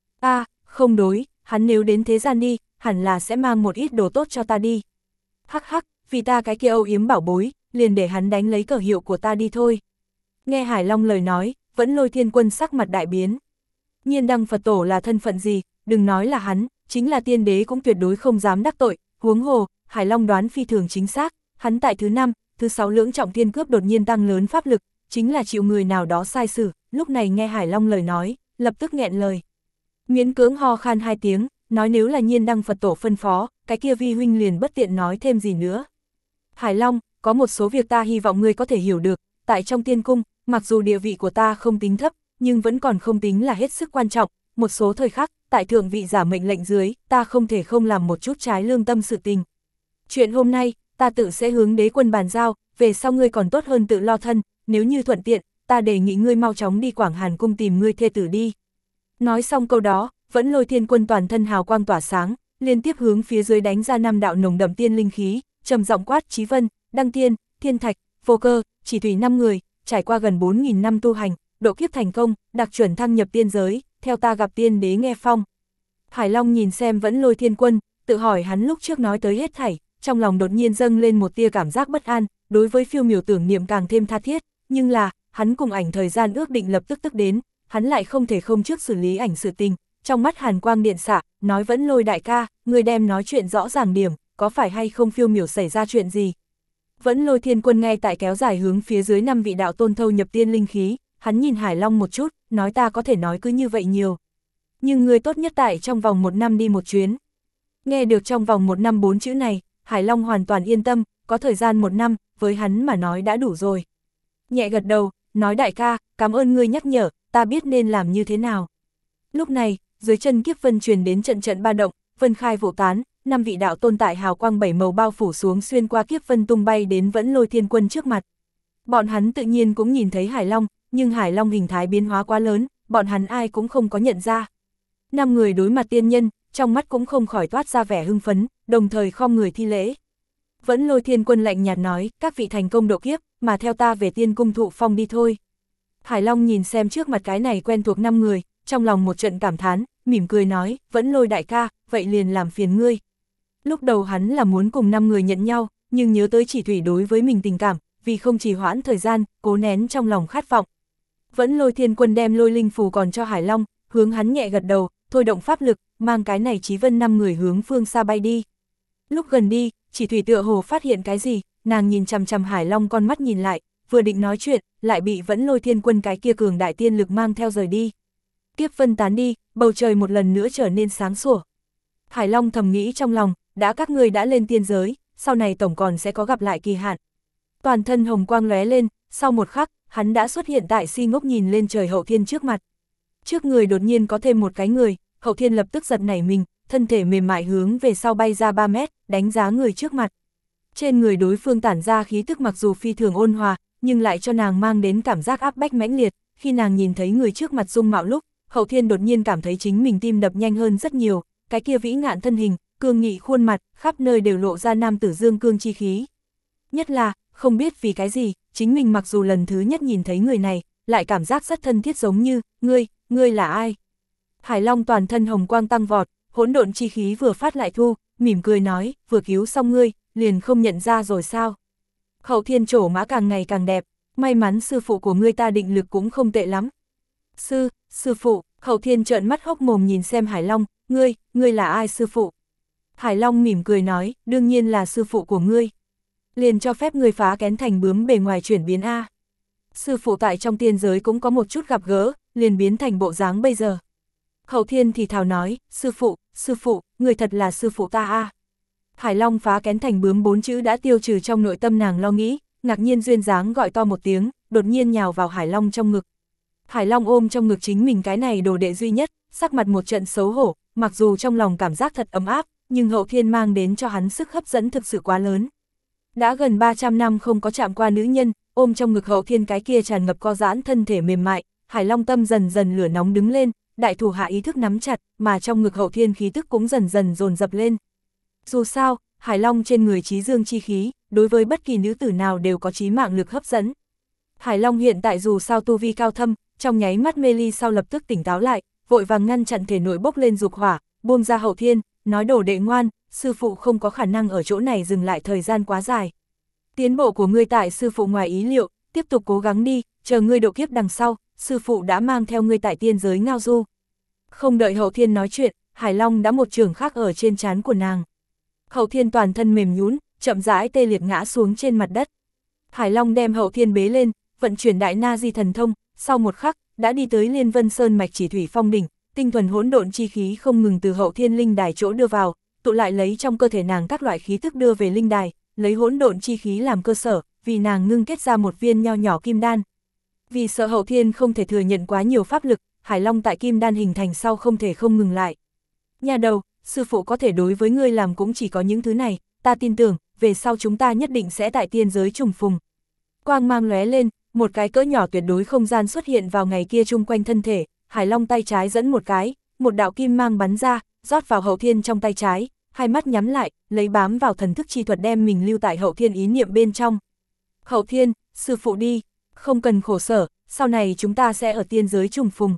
Không đối, hắn nếu đến thế gian đi, hẳn là sẽ mang một ít đồ tốt cho ta đi. Hắc hắc, vì ta cái kia âu yếm bảo bối, liền để hắn đánh lấy cờ hiệu của ta đi thôi. Nghe Hải Long lời nói, Vẫn Lôi Thiên Quân sắc mặt đại biến. Nhiên Đăng Phật Tổ là thân phận gì, đừng nói là hắn, chính là tiên đế cũng tuyệt đối không dám đắc tội, huống hồ, Hải Long đoán phi thường chính xác, hắn tại thứ 5, thứ 6 lưỡng trọng thiên cướp đột nhiên tăng lớn pháp lực, chính là chịu người nào đó sai xử, lúc này nghe Hải Long lời nói, lập tức nghẹn lời. Miễn cưỡng ho khan 2 tiếng, nói nếu là Nhiên Đăng Phật Tổ phân phó, cái kia vi huynh liền bất tiện nói thêm gì nữa. Hải Long, có một số việc ta hy vọng ngươi có thể hiểu được, tại trong tiên cung, mặc dù địa vị của ta không tính thấp, nhưng vẫn còn không tính là hết sức quan trọng, một số thời khắc, tại thượng vị giả mệnh lệnh dưới, ta không thể không làm một chút trái lương tâm sự tình. Chuyện hôm nay, ta tự sẽ hướng đế quân bàn giao, về sau ngươi còn tốt hơn tự lo thân, nếu như thuận tiện, ta đề nghị ngươi mau chóng đi Quảng Hàn cung tìm ngươi thê tử đi. Nói xong câu đó, Vẫn Lôi Thiên Quân toàn thân hào quang tỏa sáng, liên tiếp hướng phía dưới đánh ra 5 đạo nồng đậm tiên linh khí, trầm giọng quát Chí Vân, Đăng Tiên, Thiên Thạch, Vô Cơ, Chỉ Thủy 5 người, trải qua gần 4.000 năm tu hành, độ kiếp thành công, đặc chuẩn thăng nhập tiên giới, theo ta gặp tiên đế nghe phong. Hải Long nhìn xem Vẫn Lôi Thiên Quân, tự hỏi hắn lúc trước nói tới hết thảy, trong lòng đột nhiên dâng lên một tia cảm giác bất an, đối với phiêu miểu tưởng niệm càng thêm tha thiết, nhưng là, hắn cùng ảnh thời gian ước định lập tức đến, hắn lại không thể không trước xử lý ảnh sự tình, trong mắt hàn quang điện xạ, nói Vẫn Lôi đại ca, người đem nói chuyện rõ ràng điểm, có phải hay không phiêu miểu xảy ra chuyện gì. Vẫn Lôi Thiên Quân ngay tại kéo dài hướng phía dưới 5 vị đạo tôn thâu nhập tiên linh khí, hắn nhìn Hải Long một chút, nói ta có thể nói cứ như vậy nhiều. Nhưng người tốt nhất tại trong vòng 1 năm đi một chuyến. Nghe được trong vòng 1 năm 4 chữ này, Hải Long hoàn toàn yên tâm, có thời gian 1 năm, với hắn mà nói đã đủ rồi. Nhẹ gật đầu, nói đại ca, cảm ơn ngươi nhắc nhở, ta biết nên làm như thế nào. Lúc này, dưới chân kiếp vân truyền đến trận trận ba động, vân khai vụ tán, 5 vị đạo tôn tại hào quang 7 màu bao phủ xuống xuyên qua kiếp vân tung bay đến Vẫn Lôi Thiên Quân trước mặt. Bọn hắn tự nhiên cũng nhìn thấy Hải Long, nhưng Hải Long hình thái biến hóa quá lớn, bọn hắn ai cũng không có nhận ra. 5 người đối mặt tiên nhân, trong mắt cũng không khỏi toát ra vẻ hưng phấn, đồng thời khom người thi lễ. Vẫn Lôi Thiên Quân lạnh nhạt nói, các vị thành công độ kiếp, mà theo ta về Tiên Cung thụ phong đi thôi. Hải Long nhìn xem trước mặt cái này quen thuộc 5 người, trong lòng một trận cảm thán, mỉm cười nói, Vẫn Lôi đại ca, vậy liền làm phiền ngươi. Lúc đầu hắn là muốn cùng 5 người nhận nhau, nhưng nhớ tới Chỉ Thủy đối với mình tình cảm, vì không trì hoãn thời gian, cố nén trong lòng khát vọng. Vẫn Lôi Thiên Quân đem lôi linh phù còn cho Hải Long, hướng hắn nhẹ gật đầu, thôi động pháp lực, mang cái này Chí Vân 5 người hướng phương xa bay đi. Lúc gần đi, Chỉ Thủy tựa hồ phát hiện cái gì, nàng nhìn chằm chằm Hải Long con mắt nhìn lại, vừa định nói chuyện, lại bị Vẫn Lôi Thiên Quân cái kia cường đại tiên lực mang theo rời đi. Kiếp vân tán đi, bầu trời một lần nữa trở nên sáng sủa. Hải Long thầm nghĩ trong lòng, đã các ngươi đã lên tiên giới, sau này tổng còn sẽ có gặp lại kỳ hạn. Toàn thân hồng quang lóe lên, sau một khắc, hắn đã xuất hiện tại Si Ngốc nhìn lên trời Hậu Thiên trước mặt. Trước người đột nhiên có thêm một cái người, Hậu Thiên lập tức giật nảy mình, thân thể mềm mại hướng về sau bay ra 3 mét, đánh giá người trước mặt. Trên người đối phương tản ra khí tức mặc dù phi thường ôn hòa, nhưng lại cho nàng mang đến cảm giác áp bách mãnh liệt. Khi nàng nhìn thấy người trước mặt dung mạo lúc, Hậu Thiên đột nhiên cảm thấy chính mình tim đập nhanh hơn rất nhiều, cái kia vĩ ngạn thân hình, cương nghị khuôn mặt, khắp nơi đều lộ ra nam tử dương cương chi khí. Nhất là, không biết vì cái gì, chính mình mặc dù lần thứ nhất nhìn thấy người này, lại cảm giác rất thân thiết giống như, ngươi là ai? Hải Long toàn thân hồng quang tăng vọt, hỗn độn chi khí vừa phát lại thu, mỉm cười nói, vừa cứu xong ngươi, liền không nhận ra rồi sao? Hậu Thiên trổ mã càng ngày càng đẹp, may mắn sư phụ của ngươi ta định lực cũng không tệ lắm. Sư phụ, Hậu Thiên trợn mắt hốc mồm nhìn xem Hải Long, ngươi là ai sư phụ? Hải Long mỉm cười nói, đương nhiên là sư phụ của ngươi. Liền cho phép ngươi phá kén thành bướm bề ngoài chuyển biến A. Sư phụ tại trong tiên giới cũng có một chút gặp gỡ, liền biến thành bộ dáng bây giờ. Hậu Thiên thì thào nói, sư phụ, người thật là sư phụ ta A. Hải Long phá kén thành bướm 4 chữ đã tiêu trừ trong nội tâm nàng lo nghĩ, ngạc nhiên duyên dáng gọi to một tiếng, đột nhiên nhào vào Hải Long trong ngực. Hải Long ôm trong ngực chính mình cái này đồ đệ duy nhất, sắc mặt một trận xấu hổ, mặc dù trong lòng cảm giác thật ấm áp, nhưng Hậu Thiên mang đến cho hắn sức hấp dẫn thực sự quá lớn. Đã gần 300 năm không có chạm qua nữ nhân, ôm trong ngực Hậu Thiên cái kia tràn ngập co giãn thân thể mềm mại, Hải Long tâm dần dần lửa nóng đứng lên, đại thủ hạ ý thức nắm chặt, mà trong ngực Hậu Thiên khí tức cũng dần dần dồn dập lên. Dù sao, Hải Long trên người chí dương chi khí, đối với bất kỳ nữ tử nào đều có chí mạng lực hấp dẫn. Hải Long hiện tại dù sao tu vi cao thâm, trong nháy mắt mê ly sau lập tức tỉnh táo lại, vội vàng ngăn chặn thể nội bốc lên dục hỏa, buông ra Hậu Thiên, nói đồ đệ ngoan, sư phụ không có khả năng ở chỗ này dừng lại thời gian quá dài. Tiến bộ của ngươi tại sư phụ ngoài ý liệu, tiếp tục cố gắng đi, chờ ngươi độ kiếp đằng sau, sư phụ đã mang theo ngươi tại tiên giới ngao du. Không đợi Hậu Thiên nói chuyện, Hải Long đã một chưởng khác ở trên trán của nàng. Hậu Thiên toàn thân mềm nhũn, chậm rãi tê liệt ngã xuống trên mặt đất. Hải Long đem Hậu Thiên bế lên, vận chuyển đại na di thần thông, sau một khắc, đã đi tới Liên Vân Sơn mạch Chỉ Thủy Phong đỉnh, tinh thuần hỗn độn chi khí không ngừng từ Hậu Thiên linh đài chỗ đưa vào, tụ lại lấy trong cơ thể nàng các loại khí tức đưa về linh đài, lấy hỗn độn chi khí làm cơ sở, vì nàng ngưng kết ra một viên nho nhỏ kim đan. Vì sợ Hậu Thiên không thể thừa nhận quá nhiều pháp lực, Hải Long tại kim đan hình thành sau không thể không ngừng lại. Nhà đầu, sư phụ có thể đối với ngươi làm cũng chỉ có những thứ này, ta tin tưởng, về sau chúng ta nhất định sẽ tại tiên giới trùng phùng. Quang mang lóe lên, một cái cỡ nhỏ tuyệt đối không gian xuất hiện vào ngày kia chung quanh thân thể, Hải Long tay trái dẫn một cái, một đạo kim mang bắn ra, rót vào Hậu Thiên trong tay trái, hai mắt nhắm lại, lấy bám vào thần thức chi thuật đem mình lưu tại Hậu Thiên ý niệm bên trong. Hậu Thiên, sư phụ đi, không cần khổ sở, sau này chúng ta sẽ ở tiên giới trùng phùng.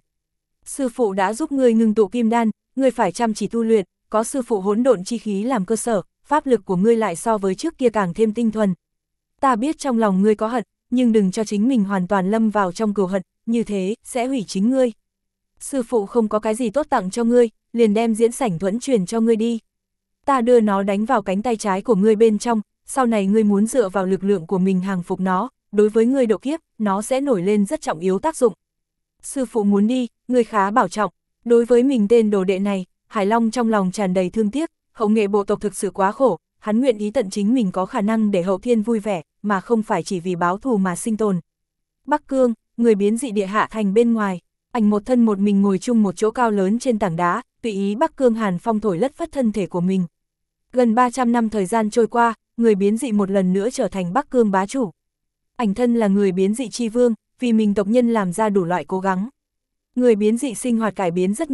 Sư phụ đã giúp ngươi ngưng tụ kim đan, ngươi phải chăm chỉ tu luyện, có sư phụ hỗn độn chi khí làm cơ sở, pháp lực của ngươi lại so với trước kia càng thêm tinh thuần. Ta biết trong lòng ngươi có hận, nhưng đừng cho chính mình hoàn toàn lâm vào trong cừu hận, như thế sẽ hủy chính ngươi. Sư phụ không có cái gì tốt tặng cho ngươi, liền đem diễn sảnh thuẫn truyền cho ngươi đi. Ta đưa nó đánh vào cánh tay trái của ngươi bên trong, sau này ngươi muốn dựa vào lực lượng của mình hàng phục nó, đối với ngươi độ kiếp, nó sẽ nổi lên rất trọng yếu tác dụng. Sư phụ muốn đi, ngươi khá bảo trọng. Đối với mình tên đồ đệ này, Hải Long trong lòng tràn đầy thương tiếc, Hậu nghệ bộ tộc thực sự quá khổ, hắn nguyện ý tận chính mình có khả năng để Hậu Thiên vui vẻ, mà không phải chỉ vì báo thù mà sinh tồn. Bắc Cương, người biến dị địa hạ thành bên ngoài, ảnh một thân một mình ngồi chung một chỗ cao lớn trên tảng đá, tùy ý Bắc Cương hàn phong thổi lất phất thân thể của mình. Gần 300 năm thời gian trôi qua, người biến dị một lần nữa trở thành Bắc Cương bá chủ. Ảnh thân là người biến dị chi vương, vì mình tộc nhân làm ra đủ loại cố gắng. Người biến dị sinh hoạt cải biến rất nhiều,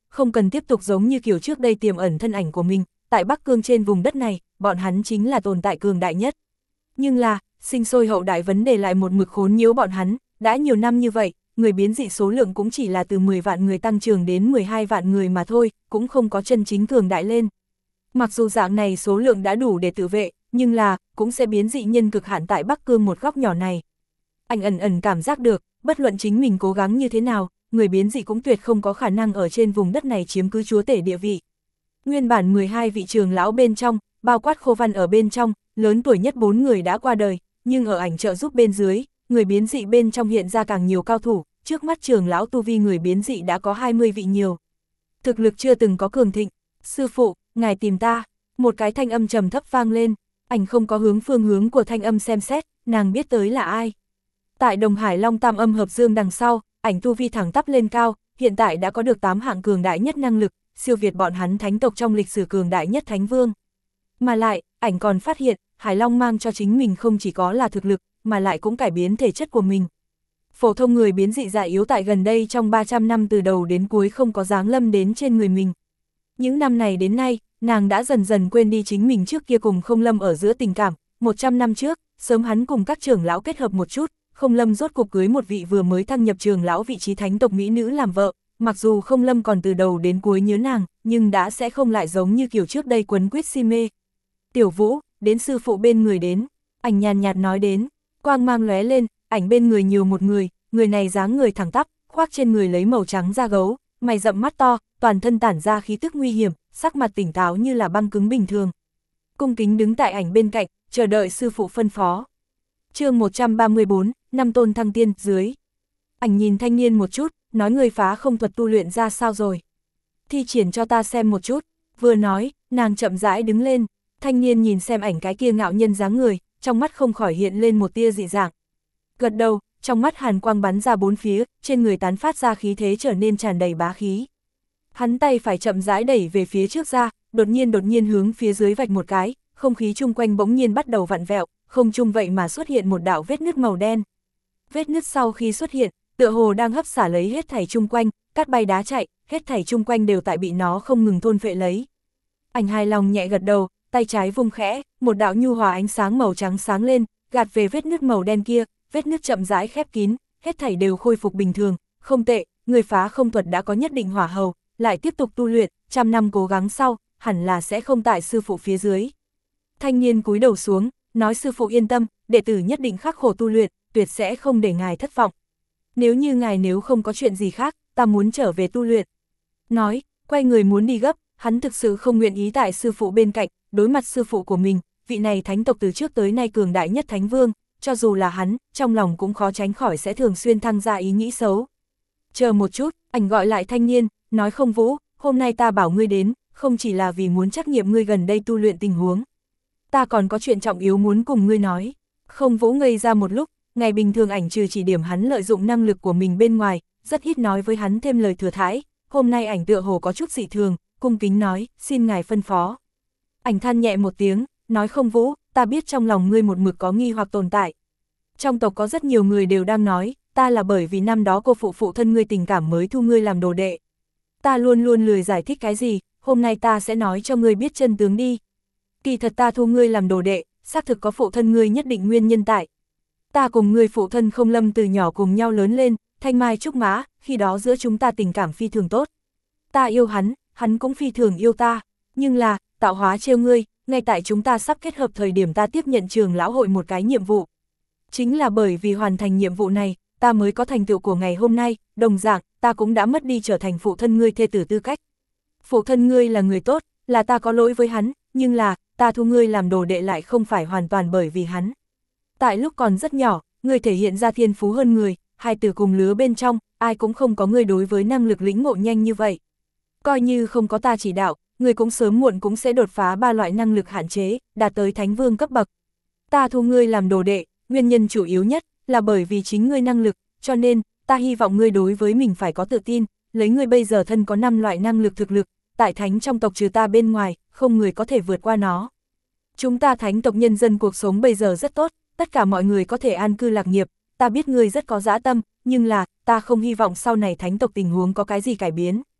không cần tiếp tục giống như kiểu trước đây tiềm ẩn thân ảnh của mình, tại Bắc Cương trên vùng đất này, bọn hắn chính là tồn tại cường đại nhất. Nhưng là, sinh sôi hậu đại vấn đề lại một mực khốn nhiễu bọn hắn, đã nhiều năm như vậy, người biến dị số lượng cũng chỉ là từ 10 vạn người tăng trưởng đến 12 vạn người mà thôi, cũng không có chân chính cường đại lên. Mặc dù dạng này số lượng đã đủ để tự vệ, nhưng là, cũng sẽ biến dị nhân cực hạn tại Bắc Cương một góc nhỏ này. Anh ẩn ẩn cảm giác được, bất luận chính mình cố gắng như thế nào, người biến dị cũng tuyệt không có khả năng ở trên vùng đất này chiếm cứ chúa tể địa vị. Nguyên bản 12 vị trường lão bên trong, bao quát Khô Văn ở bên trong, lớn tuổi nhất 4 người đã qua đời, nhưng ở ảnh trợ giúp bên dưới, người biến dị bên trong hiện ra càng nhiều cao thủ, trước mắt trường lão tu vi người biến dị đã có 20 vị nhiều. Thực lực chưa từng có cường thịnh. Sư phụ, ngài tìm ta. Một cái thanh âm trầm thấp vang lên, ảnh không có phương hướng của thanh âm xem xét, nàng biết tới là ai. Tại Đồng Hải Long Tam Âm Hợp Dương đằng sau, ảnh tu vi thẳng tắp lên cao, hiện tại đã có được 8 hạng cường đại nhất năng lực, siêu việt bọn hắn thánh tộc trong lịch sử cường đại nhất thánh vương. Mà lại, ảnh còn phát hiện, Hải Long mang cho chính mình không chỉ có là thực lực, mà lại cũng cải biến thể chất của mình. Phổ thông người biến dị già yếu tại gần đây trong 300 năm từ đầu đến cuối không có giáng lâm đến trên người mình. Những năm này đến nay, nàng đã dần dần quên đi chính mình trước kia cùng Không Lâm ở giữa tình cảm. 100 năm trước, sớm hắn cùng các trưởng lão kết hợp một chút, Không Lâm rốt cuộc cưới một vị vừa mới thăng nhập trường lão vị trí thánh tộc mỹ nữ làm vợ. Mặc dù Không Lâm còn từ đầu đến cuối nhớ nàng, nhưng đã sẽ không lại giống như kiểu trước đây quấn quýt si mê. Tiểu Vũ, đến sư phụ bên người đến, ảnh nhàn nhạt nói đến, quang mang lóe lên, ảnh bên người nhiều một người này dáng người thẳng tắp, khoác trên người lấy màu trắng da gấu, mày rậm mắt to, toàn thân tản ra khí tức nguy hiểm, sắc mặt tỉnh táo như là băng cứng bình thường. Cung kính đứng tại ảnh bên cạnh, chờ đợi sư phụ phân phó. Chương 134, năm tôn thăng tiên, dưới. Ảnh nhìn thanh niên một chút, nói người phá không thuật tu luyện ra sao rồi. Thi triển cho ta xem một chút, vừa nói, nàng chậm rãi đứng lên, thanh niên nhìn xem ảnh cái kia ngạo nhân dáng người, trong mắt không khỏi hiện lên một tia dị dạng. Gật đầu, trong mắt hàn quang bắn ra bốn phía, trên người tán phát ra khí thế trở nên tràn đầy bá khí. Hắn tay phải chậm rãi đẩy về phía trước ra, đột nhiên hướng phía dưới vạch một cái, không khí chung quanh bỗng nhiên bắt đầu vặn vẹo, không chung vậy mà xuất hiện một đạo vết nứt màu đen. Vết nứt sau khi xuất hiện, tựa hồ đang hấp xả lấy hết thảy chung quanh, cát bay đá chạy, hết thảy chung quanh đều tại bị nó không ngừng thôn phệ lấy. Ảnh hài lòng nhẹ gật đầu, tay trái vung khẽ, một đạo nhu hòa ánh sáng màu trắng sáng lên, gạt về vết nứt màu đen kia, vết nứt chậm rãi khép kín, hết thảy đều khôi phục bình thường, không tệ, người phá không thuật đã có nhất định hỏa hầu, lại tiếp tục tu luyện, 100 năm cố gắng sau, hẳn là sẽ không tại sư phụ phía dưới. Thanh niên cúi đầu xuống, nói sư phụ yên tâm, đệ tử nhất định khắc khổ tu luyện, tuyệt sẽ không để ngài thất vọng. Nếu như ngài nếu không có chuyện gì khác, ta muốn trở về tu luyện. Nói, quay người muốn đi gấp, hắn thực sự không nguyện ý tại sư phụ bên cạnh, đối mặt sư phụ của mình, vị này thánh tộc từ trước tới nay cường đại nhất thánh vương, cho dù là hắn, trong lòng cũng khó tránh khỏi sẽ thường xuyên thăng ra ý nghĩ xấu. Chờ một chút, ảnh gọi lại thanh niên, nói Không Vũ, hôm nay ta bảo ngươi đến, không chỉ là vì muốn trắc nghiệm ngươi gần đây tu luyện tình huống. Ta còn có chuyện trọng yếu muốn cùng ngươi nói. Không Vũ ngây ra một lúc, ngày bình thường ảnh trừ chỉ điểm hắn lợi dụng năng lực của mình bên ngoài, rất ít nói với hắn thêm lời thừa thãi, hôm nay ảnh tựa hồ có chút dị thường, cung kính nói, xin ngài phân phó. Ảnh than nhẹ một tiếng, nói Không Vũ, ta biết trong lòng ngươi một mực có nghi hoặc tồn tại. Trong tộc có rất nhiều người đều đang nói, ta là bởi vì năm đó cô phụ thân ngươi tình cảm mới thu ngươi làm đồ đệ. Ta luôn luôn lười giải thích cái gì, hôm nay ta sẽ nói cho ngươi biết chân tướng đi. Kỳ thật ta thu ngươi làm đồ đệ, xác thực có phụ thân ngươi nhất định nguyên nhân tại. Ta cùng ngươi phụ thân Không Lâm từ nhỏ cùng nhau lớn lên, thanh mai trúc mã, khi đó giữa chúng ta tình cảm phi thường tốt. Ta yêu hắn, hắn cũng phi thường yêu ta, nhưng là, tạo hóa trêu ngươi, ngay tại chúng ta sắp kết hợp thời điểm ta tiếp nhận trường lão hội một cái nhiệm vụ. Chính là bởi vì hoàn thành nhiệm vụ này, ta mới có thành tựu của ngày hôm nay, đồng dạng, ta cũng đã mất đi trở thành phụ thân ngươi thê tử tư cách. Phụ thân ngươi là người tốt, là ta có lỗi với hắn, nhưng là, ta thu ngươi làm đồ đệ lại không phải hoàn toàn bởi vì hắn. Tại lúc còn rất nhỏ, ngươi thể hiện ra thiên phú hơn người, hai từ cùng lứa bên trong, ai cũng không có ngươi đối với năng lực lĩnh ngộ nhanh như vậy. Coi như không có ta chỉ đạo, ngươi cũng sớm muộn cũng sẽ đột phá 3 loại năng lực hạn chế, đạt tới thánh vương cấp bậc. Ta thu ngươi làm đồ đệ, nguyên nhân chủ yếu nhất là bởi vì chính ngươi năng lực, cho nên, ta hy vọng ngươi đối với mình phải có tự tin, lấy ngươi bây giờ thân có 5 loại năng lực thực lực, tại thánh trong tộc trừ ta bên ngoài, không người có thể vượt qua nó. Chúng ta thánh tộc nhân dân cuộc sống bây giờ rất tốt, tất cả mọi người có thể an cư lạc nghiệp, ta biết ngươi rất có dã tâm, nhưng là, ta không hy vọng sau này thánh tộc tình huống có cái gì cải biến.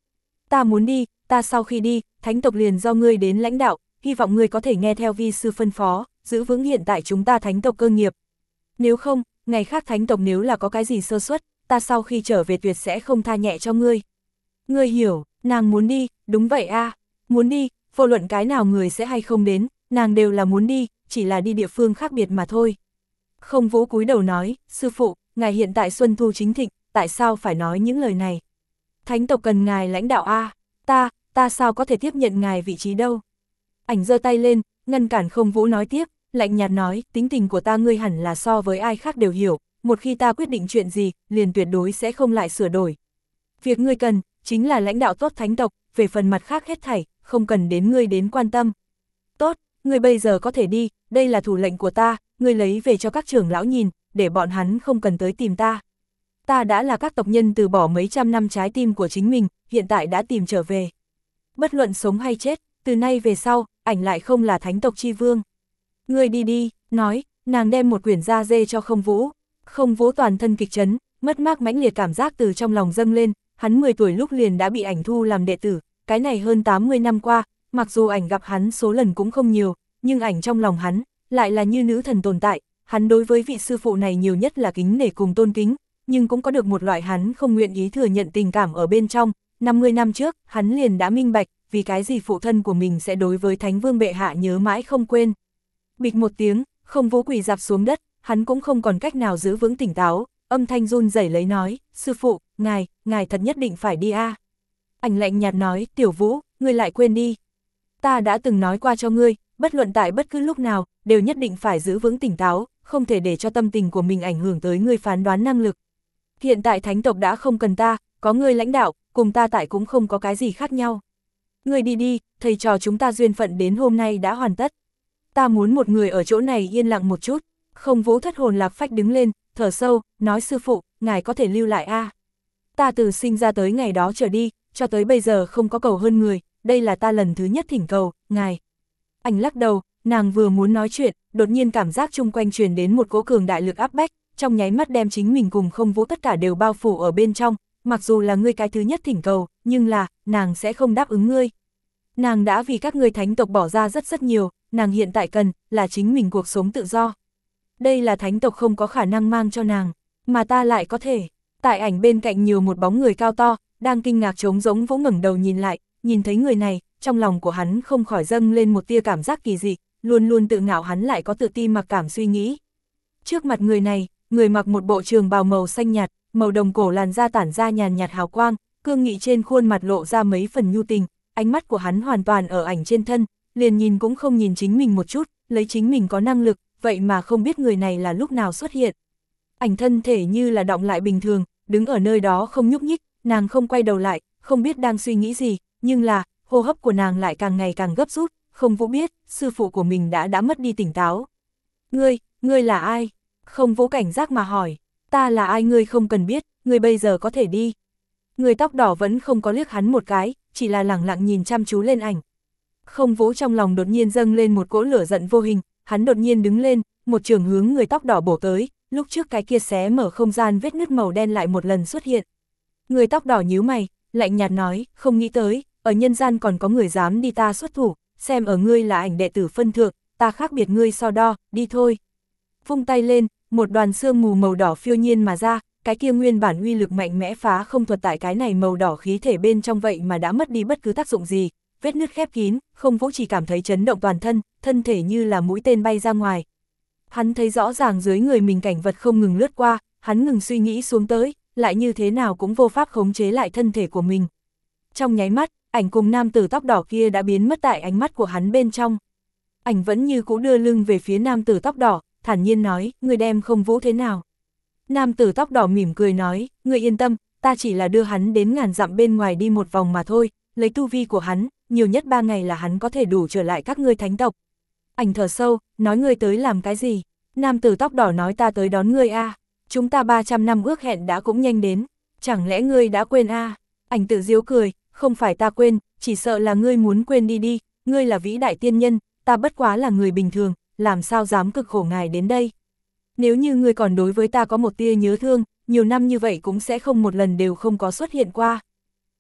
Ta muốn đi, ta sau khi đi, thánh tộc liền do ngươi đến lãnh đạo, hy vọng ngươi có thể nghe theo vi sư phân phó, giữ vững hiện tại chúng ta thánh tộc cơ nghiệp. Nếu không, ngày khác thánh tộc nếu là có cái gì sơ suất, ta sau khi trở về tuyệt sẽ không tha nhẹ cho ngươi. Ngươi hiểu, nàng muốn đi, đúng vậy a, muốn đi, vô luận cái nào người sẽ hay không đến, nàng đều là muốn đi, chỉ là đi địa phương khác biệt mà thôi. Không Vũ cúi đầu nói, sư phụ, ngài hiện tại xuân thu chính thịnh, tại sao phải nói những lời này? Thánh tộc cần ngài lãnh đạo a, ta sao có thể tiếp nhận ngài vị trí đâu? Ảnh giơ tay lên, ngăn cản Không Vũ nói tiếp, lạnh nhạt nói, tính tình của ta ngươi hẳn là so với ai khác đều hiểu, một khi ta quyết định chuyện gì, liền tuyệt đối sẽ không lại sửa đổi. Việc ngươi cần, chính là lãnh đạo tốt thánh tộc, về phần mặt khác hết thảy, không cần đến ngươi đến quan tâm. Tốt, ngươi bây giờ có thể đi, đây là thủ lệnh của ta, ngươi lấy về cho các trưởng lão nhìn, để bọn hắn không cần tới tìm ta. Ta đã là các tộc nhân từ bỏ mấy trăm năm trái tim của chính mình, hiện tại đã tìm trở về. Bất luận sống hay chết, từ nay về sau, ảnh lại không là thánh tộc chi vương. Ngươi đi đi, nói, nàng đem một quyển da dê cho Không Vũ. Không Vũ toàn thân kịch chấn, mất mát mãnh liệt cảm giác từ trong lòng dâng lên, hắn 10 tuổi lúc liền đã bị ảnh thu làm đệ tử, cái này hơn 80 năm qua, mặc dù ảnh gặp hắn số lần cũng không nhiều, nhưng ảnh trong lòng hắn, lại là như nữ thần tồn tại, hắn đối với vị sư phụ này nhiều nhất là kính nể cùng tôn kính, nhưng cũng có được một loại hắn không nguyện ý thừa nhận tình cảm ở bên trong. 50 năm trước, hắn liền đã minh bạch, vì cái gì phụ thân của mình sẽ đối với Thánh Vương bệ hạ nhớ mãi không quên. Bịch một tiếng, Không Vũ quỳ rạp xuống đất, hắn cũng không còn cách nào giữ vững tỉnh táo, âm thanh run rẩy lấy nói, sư phụ, ngài thật nhất định phải đi a. Ảnh lạnh nhạt nói, Tiểu Vũ, ngươi lại quên đi. Ta đã từng nói qua cho ngươi, bất luận tại bất cứ lúc nào, đều nhất định phải giữ vững tỉnh táo, không thể để cho tâm tình của mình ảnh hưởng tới ngươi phán đoán năng lực. Hiện tại thánh tộc đã không cần ta, có ngươi lãnh đạo, cùng ta tại cũng không có cái gì khác nhau. Ngươi đi đi, thầy trò chúng ta duyên phận đến hôm nay đã hoàn tất. Ta muốn một người ở chỗ này yên lặng một chút. Không Vũ thất hồn lạc phách đứng lên, thở sâu, nói sư phụ, ngài có thể lưu lại a. Ta từ sinh ra tới ngày đó trở đi, cho tới bây giờ không có cầu hơn người, đây là ta lần thứ nhất thỉnh cầu, ngài. Ảnh lắc đầu, nàng vừa muốn nói chuyện, đột nhiên cảm giác chung quanh truyền đến một cỗ cường đại lực áp bách, trong nháy mắt đem chính mình cùng Không Vũ tất cả đều bao phủ ở bên trong, mặc dù là ngươi cái thứ nhất thỉnh cầu, nhưng là, nàng sẽ không đáp ứng ngươi. Nàng đã vì các ngươi thánh tộc bỏ ra rất nhiều, nàng hiện tại cần, là chính mình cuộc sống tự do. Đây là thánh tộc không có khả năng mang cho nàng, mà ta lại có thể. Tại ảnh bên cạnh nhiều một bóng người cao to, đang kinh ngạc trống rỗng Vũ ngẩng đầu nhìn lại, nhìn thấy người này, trong lòng của hắn không khỏi dâng lên một tia cảm giác kỳ dị, luôn luôn tự ngạo hắn lại có tự ti mặc cảm suy nghĩ. Trước mặt người này, người mặc một bộ trường bào màu xanh nhạt, màu đồng cổ làn da tản ra nhàn nhạt hào quang, cương nghị trên khuôn mặt lộ ra mấy phần nhu tình, ánh mắt của hắn hoàn toàn ở ảnh trên thân, liền nhìn cũng không nhìn chính mình một chút, lấy chính mình có năng lực, vậy mà không biết người này là lúc nào xuất hiện. Ảnh thân thể như là động lại bình thường, đứng ở nơi đó không nhúc nhích, nàng không quay đầu lại, không biết đang suy nghĩ gì, nhưng là, hô hấp của nàng lại càng ngày càng gấp rút, Không Vũ biết, sư phụ của mình đã mất đi tỉnh táo. Ngươi là ai? Không Vũ cảnh giác mà hỏi, ta là ai ngươi không cần biết, ngươi bây giờ có thể đi. Người tóc đỏ vẫn không có liếc hắn một cái, chỉ là lẳng lặng nhìn chăm chú lên ảnh. Không Vũ trong lòng đột nhiên dâng lên một cỗ lửa giận vô hình, hắn đột nhiên đứng lên, một trường hướng người tóc đỏ bổ tới, lúc trước cái kia xé mở không gian vết nứt màu đen lại một lần xuất hiện. Người tóc đỏ nhíu mày, lạnh nhạt nói, không nghĩ tới, ở nhân gian còn có người dám đi ta xuất thủ, xem ở ngươi là ảnh đệ tử phân thượng, ta khác biệt ngươi so đo, đi thôi. Vung tay lên, một đoàn sương mù màu đỏ phiêu nhiên mà ra, cái kia nguyên bản uy lực mạnh mẽ phá không thuật tại cái này màu đỏ khí thể bên trong vậy mà đã mất đi bất cứ tác dụng gì, vết nứt khép kín, Không Vũ chỉ cảm thấy chấn động toàn thân, thân thể như là mũi tên bay ra ngoài. Hắn thấy rõ ràng dưới người mình cảnh vật không ngừng lướt qua, hắn ngừng suy nghĩ xuống tới, lại như thế nào cũng vô pháp khống chế lại thân thể của mình. Trong nháy mắt, ảnh cùng nam tử tóc đỏ kia đã biến mất tại ánh mắt của hắn bên trong. Ảnh vẫn như cũ đưa lưng về phía nam tử tóc đỏ, thản nhiên nói, ngươi đem Không Vũ thế nào? Nam tử tóc đỏ mỉm cười nói, ngươi yên tâm, ta chỉ là đưa hắn đến ngàn dặm bên ngoài đi một vòng mà thôi, lấy tu vi của hắn, nhiều nhất 3 ngày là hắn có thể đủ trở lại các ngươi thánh tộc. Ảnh thở sâu, nói ngươi tới làm cái gì? Nam tử tóc đỏ nói ta tới đón ngươi a. Chúng ta 300 năm ước hẹn đã cũng nhanh đến, chẳng lẽ ngươi đã quên a? Ảnh tự giễu cười, không phải ta quên, chỉ sợ là ngươi muốn quên đi đi, ngươi là vĩ đại tiên nhân, ta bất quá là người bình thường, làm sao dám cực khổ ngài đến đây. Nếu như ngươi còn đối với ta có một tia nhớ thương, nhiều năm như vậy cũng sẽ không một lần đều không có xuất hiện qua.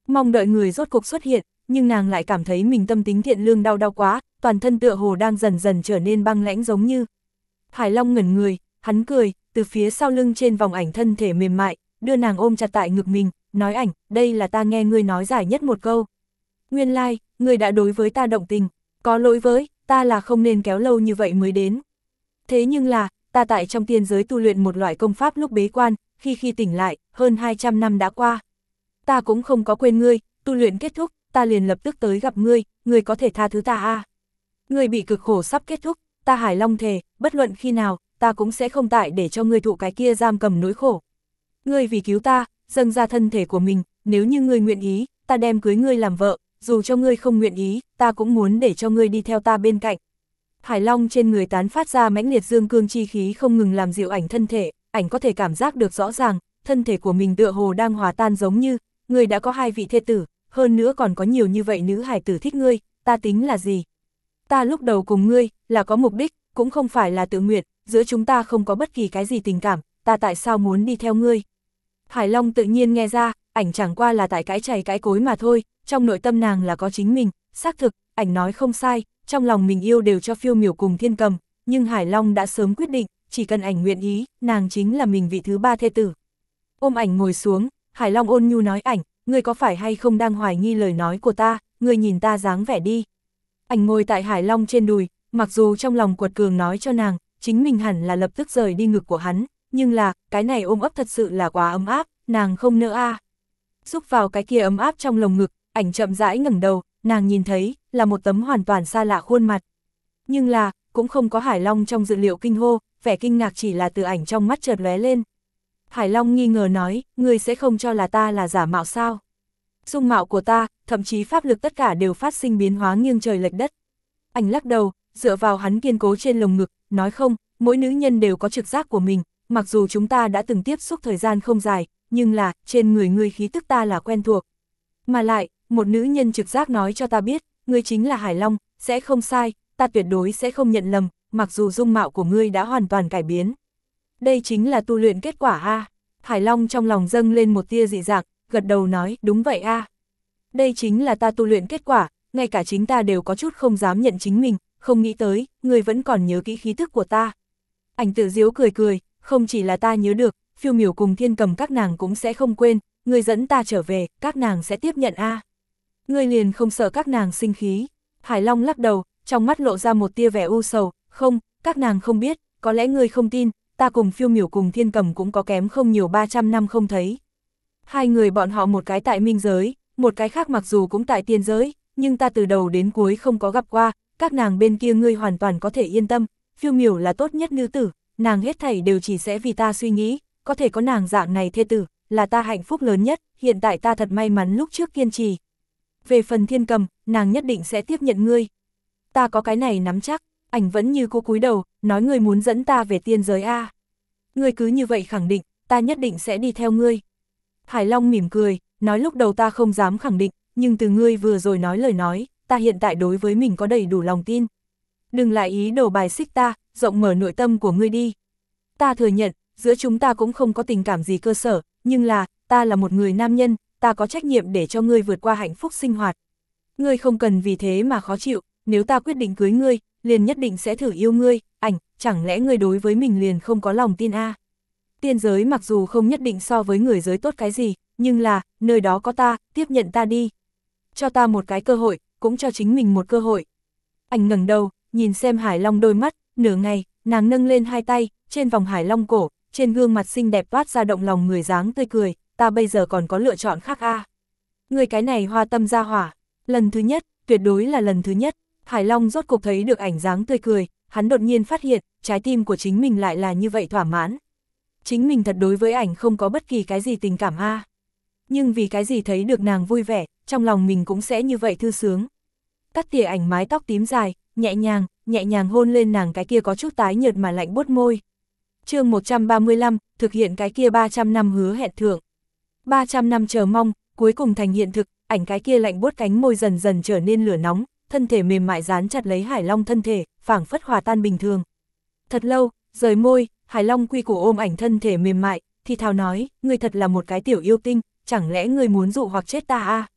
Mong đợi người rốt cục xuất hiện, nhưng nàng lại cảm thấy mình tâm tính thiện lương đau quá, toàn thân tựa hồ đang dần dần trở nên băng lãnh giống như. Hải Long ngẩn người, hắn cười, từ phía sau lưng trên vòng ảnh thân thể mềm mại, đưa nàng ôm chặt tại ngực mình, nói ảnh, đây là ta nghe ngươi nói dài nhất một câu. Nguyên lai, ngươi đã đối với ta động tình, có lỗi với, ta là không nên kéo lâu như vậy mới đến. Thế nhưng là, ta tại trong tiên giới tu luyện một loại công pháp lúc bế quan, khi tỉnh lại, hơn 200 năm đã qua. Ta cũng không có quên ngươi, tu luyện kết thúc, ta liền lập tức tới gặp ngươi, ngươi có thể tha thứ ta à. Ngươi bị cực khổ sắp kết thúc, ta Hải Long thề, bất luận khi nào, ta cũng sẽ không tại để cho ngươi thụ cái kia giam cầm nỗi khổ. Ngươi vì cứu ta, dâng ra thân thể của mình, nếu như ngươi nguyện ý, ta đem cưới ngươi làm vợ, dù cho ngươi không nguyện ý, ta cũng muốn để cho ngươi đi theo ta bên cạnh. Hải Long trên người tán phát ra mãnh liệt dương cương chi khí không ngừng làm dịu ảnh thân thể, ảnh có thể cảm giác được rõ ràng, thân thể của mình tựa hồ đang hòa tan giống như, ngươi đã có 2 vị thê tử, hơn nữa còn có nhiều như vậy nữ hải tử thích ngươi, ta tính là gì? Ta lúc đầu cùng ngươi, là có mục đích, cũng không phải là tự nguyện, giữa chúng ta không có bất kỳ cái gì tình cảm, ta tại sao muốn đi theo ngươi? Hải Long tự nhiên nghe ra, ảnh chẳng qua là tại cãi chày cãi cối mà thôi, trong nội tâm nàng là có chính mình, xác thực, ảnh nói không sai, trong lòng mình yêu đều cho Phiêu Miểu cùng Thiên Cầm, nhưng Hải Long đã sớm quyết định, chỉ cần ảnh nguyện ý, nàng chính là mình vị thứ 3 thê tử. Ôm ảnh ngồi xuống, Hải Long ôn nhu nói ảnh, ngươi có phải hay không đang hoài nghi lời nói của ta, ngươi nhìn ta dáng vẻ đi. Ảnh ngồi tại Hải Long trên đùi, mặc dù trong lòng quật cường nói cho nàng, chính mình hẳn là lập tức rời đi ngực của hắn, nhưng là, cái này ôm ấp thật sự là quá ấm áp, nàng không nỡ a. Xúc vào cái kia ấm áp trong lồng ngực, ảnh chậm rãi ngẩng đầu, nàng nhìn thấy, là một tấm hoàn toàn xa lạ khuôn mặt. Nhưng là, cũng không có Hải Long trong dự liệu kinh hô, vẻ kinh ngạc chỉ là từ ảnh trong mắt chợt lóe lên. Hải Long nghi ngờ nói, ngươi sẽ không cho là ta là giả mạo sao? Dung mạo của ta, thậm chí pháp lực tất cả đều phát sinh biến hóa nghiêng trời lệch đất. Ảnh lắc đầu, dựa vào hắn kiên cố trên lồng ngực, nói không, mỗi nữ nhân đều có trực giác của mình, mặc dù chúng ta đã từng tiếp xúc thời gian không dài, nhưng là, trên người ngươi khí tức ta là quen thuộc. Mà lại, một nữ nhân trực giác nói cho ta biết, ngươi chính là Hải Long, sẽ không sai, ta tuyệt đối sẽ không nhận lầm, mặc dù dung mạo của ngươi đã hoàn toàn cải biến. Đây chính là tu luyện kết quả a. Hải Long trong lòng dâng lên một tia dị dạng, gật đầu nói, đúng vậy a. Đây chính là ta tu luyện kết quả, ngay cả chính ta đều có chút không dám nhận chính mình, không nghĩ tới, ngươi vẫn còn nhớ kỹ khí thức của ta. Ảnh tự giễu cười cười, không chỉ là ta nhớ được, Phiêu Miểu cùng Thiên Cầm các nàng cũng sẽ không quên, ngươi dẫn ta trở về, các nàng sẽ tiếp nhận a. Ngươi liền không sợ các nàng sinh khí. Hải Long lắc đầu, trong mắt lộ ra một tia vẻ u sầu, không, các nàng không biết, có lẽ ngươi không tin, ta cùng Phiêu Miểu cùng Thiên Cầm cũng có kém không nhiều 300 năm không thấy. Hai người bọn họ một cái tại minh giới, một cái khác mặc dù cũng tại tiên giới, nhưng ta từ đầu đến cuối không có gặp qua, các nàng bên kia ngươi hoàn toàn có thể yên tâm, Phiêu Miểu là tốt nhất nữ tử, nàng hết thảy đều chỉ sẽ vì ta suy nghĩ, có thể có nàng dạng này thê tử, là ta hạnh phúc lớn nhất, hiện tại ta thật may mắn lúc trước kiên trì. Về phần Thiên Cầm, nàng nhất định sẽ tiếp nhận ngươi. Ta có cái này nắm chắc, ảnh vẫn như cô cúi đầu, nói ngươi muốn dẫn ta về tiên giới a. Ngươi cứ như vậy khẳng định, ta nhất định sẽ đi theo ngươi. Hải Long mỉm cười, nói lúc đầu ta không dám khẳng định, nhưng từ ngươi vừa rồi nói lời nói, ta hiện tại đối với mình có đầy đủ lòng tin. Đừng lại ý đồ bài xích ta, rộng mở nội tâm của ngươi đi. Ta thừa nhận, giữa chúng ta cũng không có tình cảm gì cơ sở, nhưng là, ta là một người nam nhân, ta có trách nhiệm để cho ngươi vượt qua hạnh phúc sinh hoạt. Ngươi không cần vì thế mà khó chịu, nếu ta quyết định cưới ngươi, liền nhất định sẽ thử yêu ngươi, ảnh, chẳng lẽ ngươi đối với mình liền không có lòng tin a? Tiên giới mặc dù không nhất định so với người giới tốt cái gì, nhưng là, nơi đó có ta, tiếp nhận ta đi. Cho ta một cái cơ hội, cũng cho chính mình một cơ hội. Ảnh ngẩng đầu, nhìn xem Hải Long đôi mắt, nửa ngày, nàng nâng lên hai tay, trên vòng Hải Long cổ, trên gương mặt xinh đẹp toát ra động lòng người dáng tươi cười, ta bây giờ còn có lựa chọn khác a. Người cái này hoa tâm ra hỏa, lần thứ nhất, tuyệt đối là lần thứ nhất, Hải Long rốt cục thấy được ảnh dáng tươi cười, hắn đột nhiên phát hiện, trái tim của chính mình lại là như vậy thỏa mãn. Chính mình thật đối với ảnh không có bất kỳ cái gì tình cảm a. Nhưng vì cái gì thấy được nàng vui vẻ, trong lòng mình cũng sẽ như vậy thư sướng. Cắt tỉa ảnh mái tóc tím dài, nhẹ nhàng hôn lên nàng cái kia có chút tái nhợt mà lạnh buốt môi. Chương 135, thực hiện cái kia 300 năm hứa hẹn thưởng. 300 năm chờ mong, cuối cùng thành hiện thực, ảnh cái kia lạnh buốt cánh môi dần dần trở nên lửa nóng, thân thể mềm mại dán chặt lấy Hải Long thân thể, phảng phất hòa tan bình thường. Thật lâu, rời môi, Hải Long quy củ ôm ảnh thân thể mềm mại, thì thào nói, ngươi thật là một cái tiểu yêu tinh, chẳng lẽ ngươi muốn dụ hoặc chết ta à?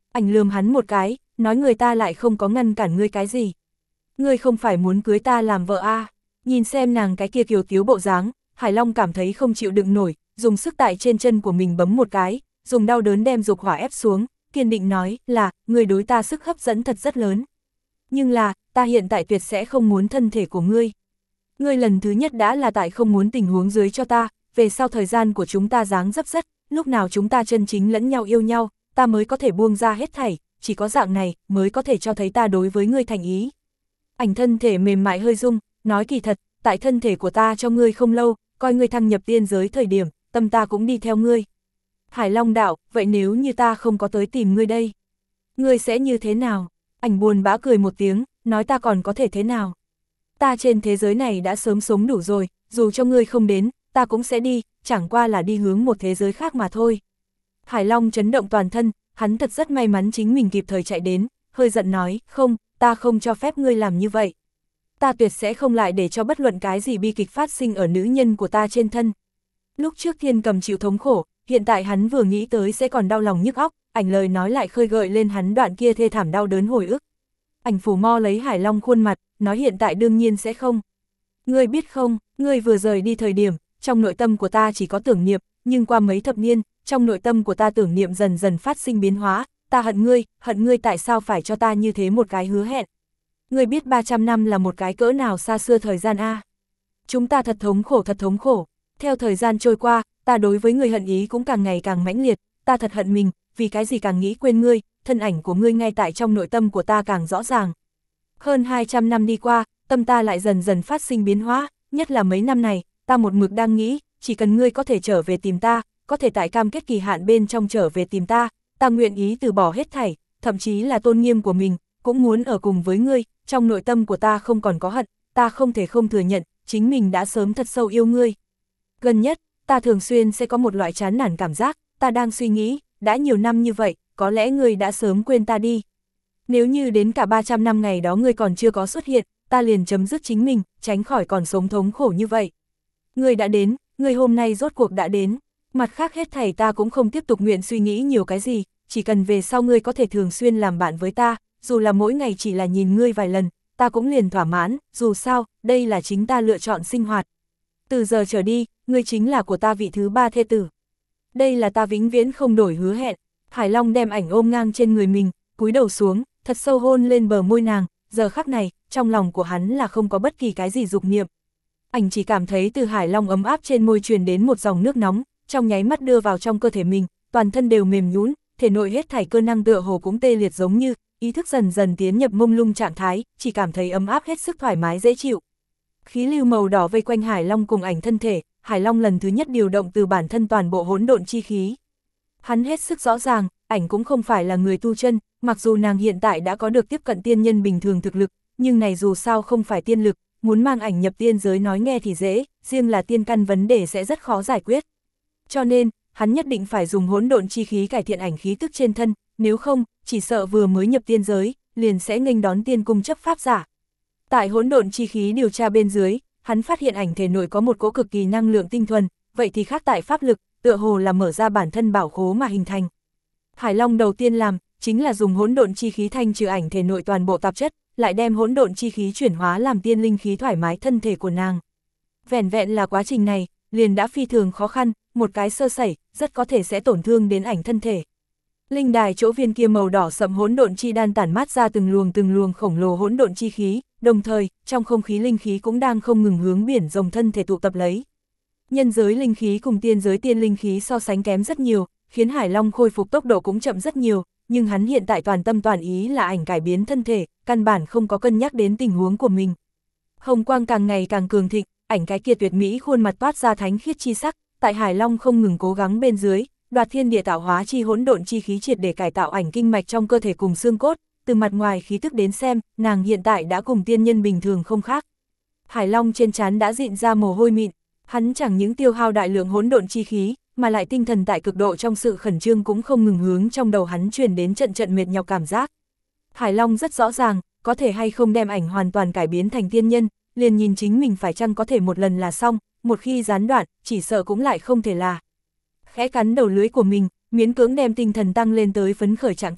Ảnh lườm hắn một cái, nói người ta lại không có ngăn cản ngươi cái gì. Ngươi không phải muốn cưới ta làm vợ à? Nhìn xem nàng cái kia kiều tiếu bộ dáng, Hải Long cảm thấy không chịu đựng nổi, dùng sức tại trên chân của mình bấm một cái, dùng đau đớn đem dục hỏa ép xuống, kiên định nói là, ngươi đối ta sức hấp dẫn thật rất lớn. Nhưng là, ta hiện tại tuyệt sẽ không muốn thân thể của ngươi. Ngươi lần thứ nhất đã là tại không muốn tình huống dưới cho ta, về sau thời gian của chúng ta dáng dấp rất, lúc nào chúng ta chân chính lẫn nhau yêu nhau, ta mới có thể buông ra hết thảy, chỉ có dạng này mới có thể cho thấy ta đối với ngươi thành ý. Ảnh thân thể mềm mại hơi rung, nói kỳ thật, tại thân thể của ta cho ngươi không lâu, coi ngươi thăng nhập tiên giới thời điểm, tâm ta cũng đi theo ngươi. Hải Long đạo, vậy nếu như ta không có tới tìm ngươi đây, ngươi sẽ như thế nào? Ảnh buồn bã cười một tiếng, nói ta còn có thể thế nào? Ta trên thế giới này đã sớm sống đủ rồi, dù cho ngươi không đến, ta cũng sẽ đi, chẳng qua là đi hướng một thế giới khác mà thôi. Hải Long chấn động toàn thân, hắn thật rất may mắn chính mình kịp thời chạy đến, hơi giận nói, không, ta không cho phép ngươi làm như vậy. Ta tuyệt sẽ không lại để cho bất luận cái gì bi kịch phát sinh ở nữ nhân của ta trên thân. Lúc trước Thiên Cầm chịu thống khổ, hiện tại hắn vừa nghĩ tới sẽ còn đau lòng nhức óc, ảnh lời nói lại khơi gợi lên hắn đoạn kia thê thảm đau đớn hồi ức. Ảnh phủ mo lấy Hải Long khuôn mặt, nói hiện tại đương nhiên sẽ không. Ngươi biết không, ngươi vừa rời đi thời điểm, trong nội tâm của ta chỉ có tưởng niệm, nhưng qua mấy thập niên, trong nội tâm của ta tưởng niệm dần dần phát sinh biến hóa, ta hận ngươi tại sao phải cho ta như thế một cái hứa hẹn. Ngươi biết 300 năm là một cái cỡ nào xa xưa thời gian a? Chúng ta thật thống khổ. Theo thời gian trôi qua, ta đối với ngươi hận ý cũng càng ngày càng mãnh liệt, ta thật hận mình, vì cái gì càng nghĩ quên ngươi, thân ảnh của ngươi ngay tại trong nội tâm của ta càng rõ ràng. Hơn 200 năm đi qua, tâm ta lại dần dần phát sinh biến hóa, nhất là mấy năm này, ta một mực đang nghĩ, chỉ cần ngươi có thể trở về tìm ta, có thể tại cam kết kỳ hạn bên trong trở về tìm ta, ta nguyện ý từ bỏ hết thảy, thậm chí là tôn nghiêm của mình, cũng muốn ở cùng với ngươi, trong nội tâm của ta không còn có hận, ta không thể không thừa nhận, chính mình đã sớm thật sâu yêu ngươi. Gần nhất, ta thường xuyên sẽ có một loại chán nản cảm giác, ta đang suy nghĩ, đã nhiều năm như vậy, có lẽ ngươi đã sớm quên ta đi. Nếu như đến cả 300 năm ngày đó ngươi còn chưa có xuất hiện, ta liền chấm dứt chính mình, tránh khỏi còn sống thống khổ như vậy. Ngươi đã đến, ngươi hôm nay rốt cuộc đã đến, mặt khác hết thảy ta cũng không tiếp tục nguyện suy nghĩ nhiều cái gì, chỉ cần về sau ngươi có thể thường xuyên làm bạn với ta, dù là mỗi ngày chỉ là nhìn ngươi vài lần, ta cũng liền thỏa mãn, dù sao, đây là chính ta lựa chọn sinh hoạt. Từ giờ trở đi, ngươi chính là của ta vị thứ 3 thê tử. Đây là ta vĩnh viễn không đổi hứa hẹn. Hải Long đem ảnh ôm ngang trên người mình, cúi đầu xuống, thật sâu hôn lên bờ môi nàng, giờ khắc này, trong lòng của hắn là không có bất kỳ cái gì dục niệm. Ảnh chỉ cảm thấy từ Hải Long ấm áp trên môi truyền đến một dòng nước nóng, trong nháy mắt đưa vào trong cơ thể mình, toàn thân đều mềm nhũn, thể nội hết thảy cơ năng tựa hồ cũng tê liệt giống như, ý thức dần dần tiến nhập mông lung trạng thái, chỉ cảm thấy ấm áp hết sức thoải mái dễ chịu. Khí lưu màu đỏ vây quanh Hải Long cùng ảnh thân thể, Hải Long lần thứ nhất điều động từ bản thân toàn bộ hỗn độn chi khí. Hắn hết sức rõ ràng, ảnh cũng không phải là người tu chân, mặc dù nàng hiện tại đã có được tiếp cận tiên nhân bình thường thực lực, nhưng này dù sao không phải tiên lực, muốn mang ảnh nhập tiên giới nói nghe thì dễ, riêng là tiên căn vấn đề sẽ rất khó giải quyết. Cho nên, hắn nhất định phải dùng hỗn độn chi khí cải thiện ảnh khí tức trên thân, nếu không, chỉ sợ vừa mới nhập tiên giới, liền sẽ nghênh đón tiên cung chấp pháp giả. Tại hỗn độn chi khí điều tra bên dưới, hắn phát hiện ảnh thể nội có một cỗ cực kỳ năng lượng tinh thuần, vậy thì khác tại pháp lực, tựa hồ là mở ra bản thân bảo khố mà hình thành. Hải Long đầu tiên làm, chính là dùng hỗn độn chi khí thanh trừ ảnh thể nội toàn bộ tạp chất, lại đem hỗn độn chi khí chuyển hóa làm tiên linh khí thoải mái thân thể của nàng. Vẻn vẹn là quá trình này, liền đã phi thường khó khăn, một cái sơ sẩy, rất có thể sẽ tổn thương đến ảnh thân thể. Linh đài chỗ viên kia màu đỏ sậm hỗn độn chi đan tản mát ra từng luồng khổng lồ hỗn độn chi khí, đồng thời, trong không khí linh khí cũng đang không ngừng hướng biển rồng thân thể tụ tập lấy. Nhân giới linh khí cùng tiên giới tiên linh khí so sánh kém rất nhiều, khiến Hải Long khôi phục tốc độ cũng chậm rất nhiều, nhưng hắn hiện tại toàn tâm toàn ý là ảnh cải biến thân thể, căn bản không có cân nhắc đến tình huống của mình. Hồng quang càng ngày càng cường thịnh, ảnh cái kia tuyệt mỹ khuôn mặt toát ra thánh khiết chi sắc, tại Hải Long không ngừng cố gắng bên dưới, đoạt thiên địa tạo hóa chi hỗn độn chi khí triệt để cải tạo ảnh kinh mạch trong cơ thể cùng xương cốt, từ mặt ngoài khí tức đến xem, nàng hiện tại đã cùng tiên nhân bình thường không khác. Hải Long trên trán đã dịn ra mồ hôi mịn, hắn chẳng những tiêu hao đại lượng hỗn độn chi khí, mà lại tinh thần tại cực độ trong sự khẩn trương cũng không ngừng hướng trong đầu hắn truyền đến trận trận mệt nhọc cảm giác. Hải Long rất rõ ràng, có thể hay không đem ảnh hoàn toàn cải biến thành tiên nhân, liền nhìn chính mình phải chăng có thể một lần là xong, một khi gián đoạn, chỉ sợ cũng lại không thể là. Khẽ cắn đầu lưỡi của mình, miễn cưỡng đem tinh thần tăng lên tới phấn khởi trạng thái,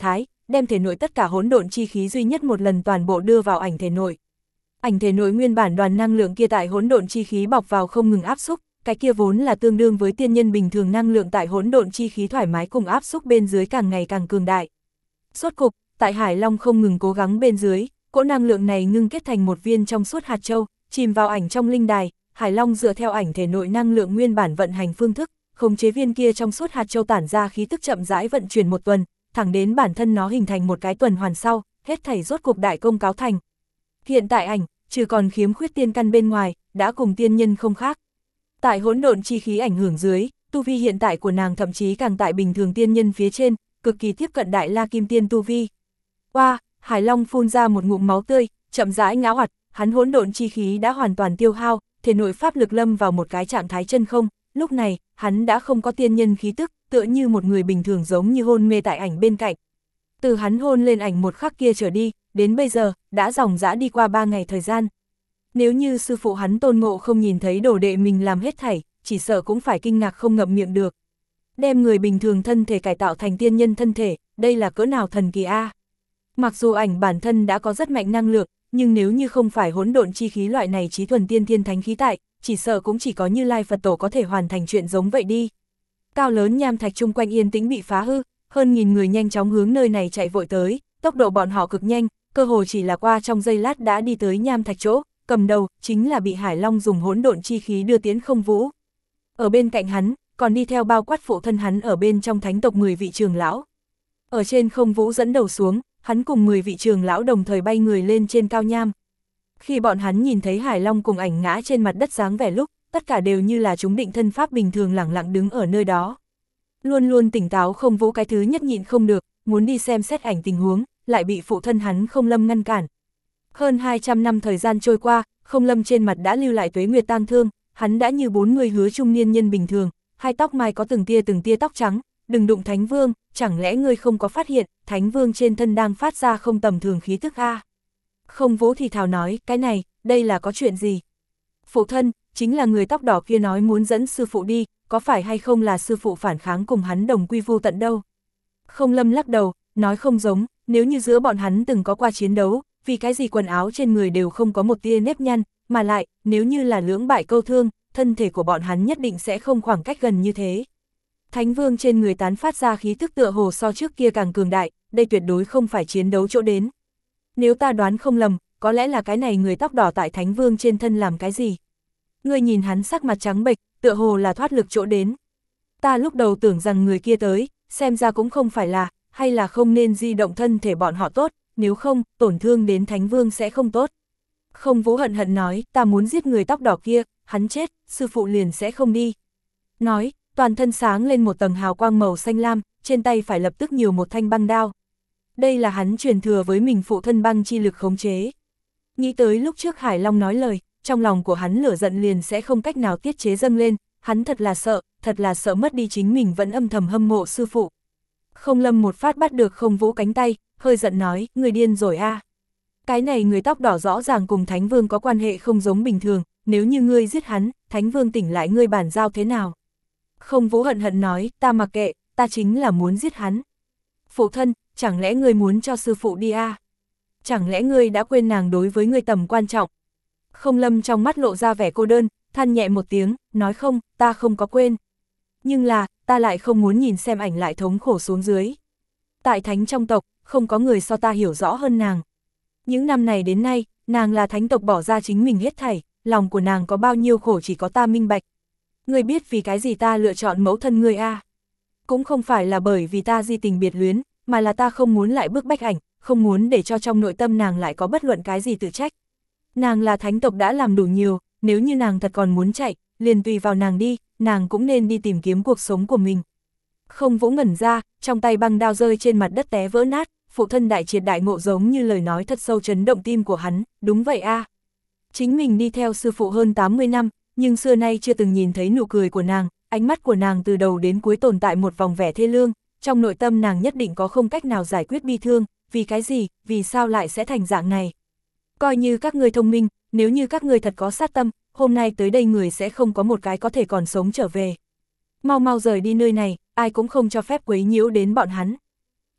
đem thể nội tất cả hỗn độn chi khí duy nhất một lần toàn bộ đưa vào ảnh thể nội. Ảnh thể nội nguyên bản đoàn năng lượng kia tại hỗn độn chi khí bọc vào không ngừng áp xúc, cái kia vốn là tương đương với tiên nhân bình thường năng lượng tại hỗn độn chi khí thoải mái cùng áp xúc bên dưới càng ngày càng cường đại. Rốt cục, tại Hải Long không ngừng cố gắng bên dưới, cỗ năng lượng này ngưng kết thành một viên trong suốt hạt châu, chìm vào ảnh trong linh đài. Hải Long dựa theo ảnh thể nội năng lượng nguyên bản vận hành phương thức, khống chế viên kia trong suốt hạt châu tản ra khí tức chậm rãi vận chuyển một tuần, thẳng đến bản thân nó hình thành một cái tuần hoàn sau, hết thảy rốt cục đại công cáo thành. Hiện tại ảnh, trừ còn khiếm khuyết tiên căn bên ngoài, đã cùng tiên nhân không khác. Tại hỗn độn chi khí ảnh hưởng dưới, tu vi hiện tại của nàng thậm chí càng tại bình thường tiên nhân phía trên, cực kỳ tiếp cận đại la kim tiên tu vi. Oa, Hải Long phun ra một ngụm máu tươi, chậm rãi ngã oặt, hắn hỗn độn chi khí đã hoàn toàn tiêu hao, thể nội pháp lực lâm vào một cái trạng thái chân không, lúc này, hắn đã không có tiên nhân khí tức, tựa như một người bình thường giống như hôn mê tại ảnh bên cạnh. Từ hắn hôn lên ảnh một khắc kia trở đi, đến bây giờ, đã dòng dã đi qua 3 ngày thời gian. Nếu như sư phụ hắn Tôn Ngộ không nhìn thấy đồ đệ mình làm hết thảy, chỉ sợ cũng phải kinh ngạc không ngậm miệng được. Đem người bình thường thân thể cải tạo thành tiên nhân thân thể, đây là cỡ nào thần kỳ a. Mặc dù ảnh bản thân đã có rất mạnh năng lượng, nhưng nếu như không phải hỗn độn chi khí loại này chí thuần tiên thiên thánh khí tại, chỉ sợ cũng chỉ có Như Lai Phật Tổ có thể hoàn thành chuyện giống vậy đi. Cao lớn nham thạch chung quanh yên tĩnh bị phá hư, hơn nghìn người nhanh chóng hướng nơi này chạy vội tới, tốc độ bọn họ cực nhanh, cơ hồ chỉ là qua trong giây lát đã đi tới nham thạch chỗ, cầm đầu chính là bị Hải Long dùng hỗn độn chi khí đưa tiến Không Vũ. Ở bên cạnh hắn, còn đi theo bao quát phụ thân hắn ở bên trong thánh tộc 10 vị trưởng lão. Ở trên Không Vũ dẫn đầu xuống, hắn cùng 10 vị trưởng lão đồng thời bay người lên trên cao nham. Khi bọn hắn nhìn thấy Hải Long cùng ảnh ngã trên mặt đất dáng vẻ lúc, tất cả đều như là chúng định thân pháp bình thường lẳng lặng đứng ở nơi đó. Luôn luôn tỉnh táo Không Vũ cái thứ nhất nhịn không được, muốn đi xem xét ảnh tình huống, lại bị phụ thân hắn Không Lâm ngăn cản. Hơn 200 năm thời gian trôi qua, Không Lâm trên mặt đã lưu lại tuế nguyệt tang thương, hắn đã như 40 hứa trung niên nhân bình thường, hai tóc mai có từng tia tóc trắng, đừng đụng Thánh Vương, chẳng lẽ ngươi không có phát hiện, Thánh Vương trên thân đang phát ra không tầm thường khí tức a? Không Vũ thì thào nói, cái này, đây là có chuyện gì? Phụ thân, chính là người tóc đỏ kia nói muốn dẫn sư phụ đi, có phải hay không là sư phụ phản kháng cùng hắn đồng quy vu tận đâu? Không Lâm lắc đầu, nói không giống, nếu như giữa bọn hắn từng có qua chiến đấu, vì cái gì quần áo trên người đều không có một tia nếp nhăn, mà lại, nếu như là lưỡng bại câu thương, thân thể của bọn hắn nhất định sẽ không khoảng cách gần như thế. Thánh Vương trên người tán phát ra khí tức tựa hồ so trước kia càng cường đại, đây tuyệt đối không phải chiến đấu chỗ đến. Nếu ta đoán không lầm, có lẽ là cái này người tóc đỏ tại Thánh Vương trên thân làm cái gì? Ngươi nhìn hắn sắc mặt trắng bệch, tựa hồ là thoát lực chỗ đến. Ta lúc đầu tưởng rằng người kia tới, xem ra cũng không phải là, hay là không nên di động thân thể bọn họ tốt, nếu không, tổn thương đến Thánh Vương sẽ không tốt. Không Vũ hận hận nói, ta muốn giết người tóc đỏ kia, hắn chết, sư phụ liền sẽ không đi. Nói, toàn thân sáng lên một tầng hào quang màu xanh lam, trên tay phải lập tức nhiều một thanh băng đao. Đây là hắn truyền thừa với mình phụ thân băng chi lực khống chế. Nghĩ tới lúc trước Hải Long nói lời, trong lòng của hắn lửa giận liền sẽ không cách nào tiết chế dâng lên, hắn thật là sợ mất đi chính mình vẫn âm thầm hâm mộ sư phụ. Không Lâm một phát bắt được Không Vũ cánh tay, hơi giận nói, người điên rồi a. Cái này người tóc đỏ rõ ràng cùng Thánh Vương có quan hệ không giống bình thường, nếu như ngươi giết hắn, Thánh Vương tỉnh lại ngươi bản giao thế nào? Không Vũ hận hận nói, ta mặc kệ, ta chính là muốn giết hắn. Phụ thân, chẳng lẽ ngươi muốn cho sư phụ đi a? Chẳng lẽ ngươi đã quên nàng đối với ngươi tầm quan trọng? Không Lâm trong mắt lộ ra vẻ cô đơn, than nhẹ một tiếng, nói không, ta không có quên. Nhưng là, ta lại không muốn nhìn xem ảnh lại thống khổ xuống dưới. Tại thánh trong tộc, không có người so ta hiểu rõ hơn nàng. Những năm này đến nay, nàng là thánh tộc bỏ ra chính mình hết thảy, lòng của nàng có bao nhiêu khổ chỉ có ta minh bạch. Ngươi biết vì cái gì ta lựa chọn mẫu thân ngươi a? Cũng không phải là bởi vì ta di tình biệt luyến, mà là ta không muốn lại bức bách ảnh, không muốn để cho trong nội tâm nàng lại có bất luận cái gì tự trách. Nàng là thánh tộc đã làm đủ nhiều, nếu như nàng thật còn muốn chạy, liền tùy vào nàng đi, nàng cũng nên đi tìm kiếm cuộc sống của mình. Không Vũ ngẩn ra, trong tay băng đao rơi trên mặt đất té vỡ nát, phụ thân đại triệt đại ngộ giống như lời nói thật sâu chấn động tim của hắn, đúng vậy a. Chính mình đi theo sư phụ hơn 80 năm, nhưng xưa nay chưa từng nhìn thấy nụ cười của nàng, ánh mắt của nàng từ đầu đến cuối tồn tại một vòng vẻ thê lương, trong nội tâm nàng nhất định có không cách nào giải quyết bi thương, vì cái gì, vì sao lại sẽ thành dạng này. Coi như các ngươi thông minh, nếu như các ngươi thật có sát tâm, hôm nay tới đây người sẽ không có một cái có thể còn sống trở về. Mau mau rời đi nơi này, ai cũng không cho phép quấy nhiễu đến bọn hắn.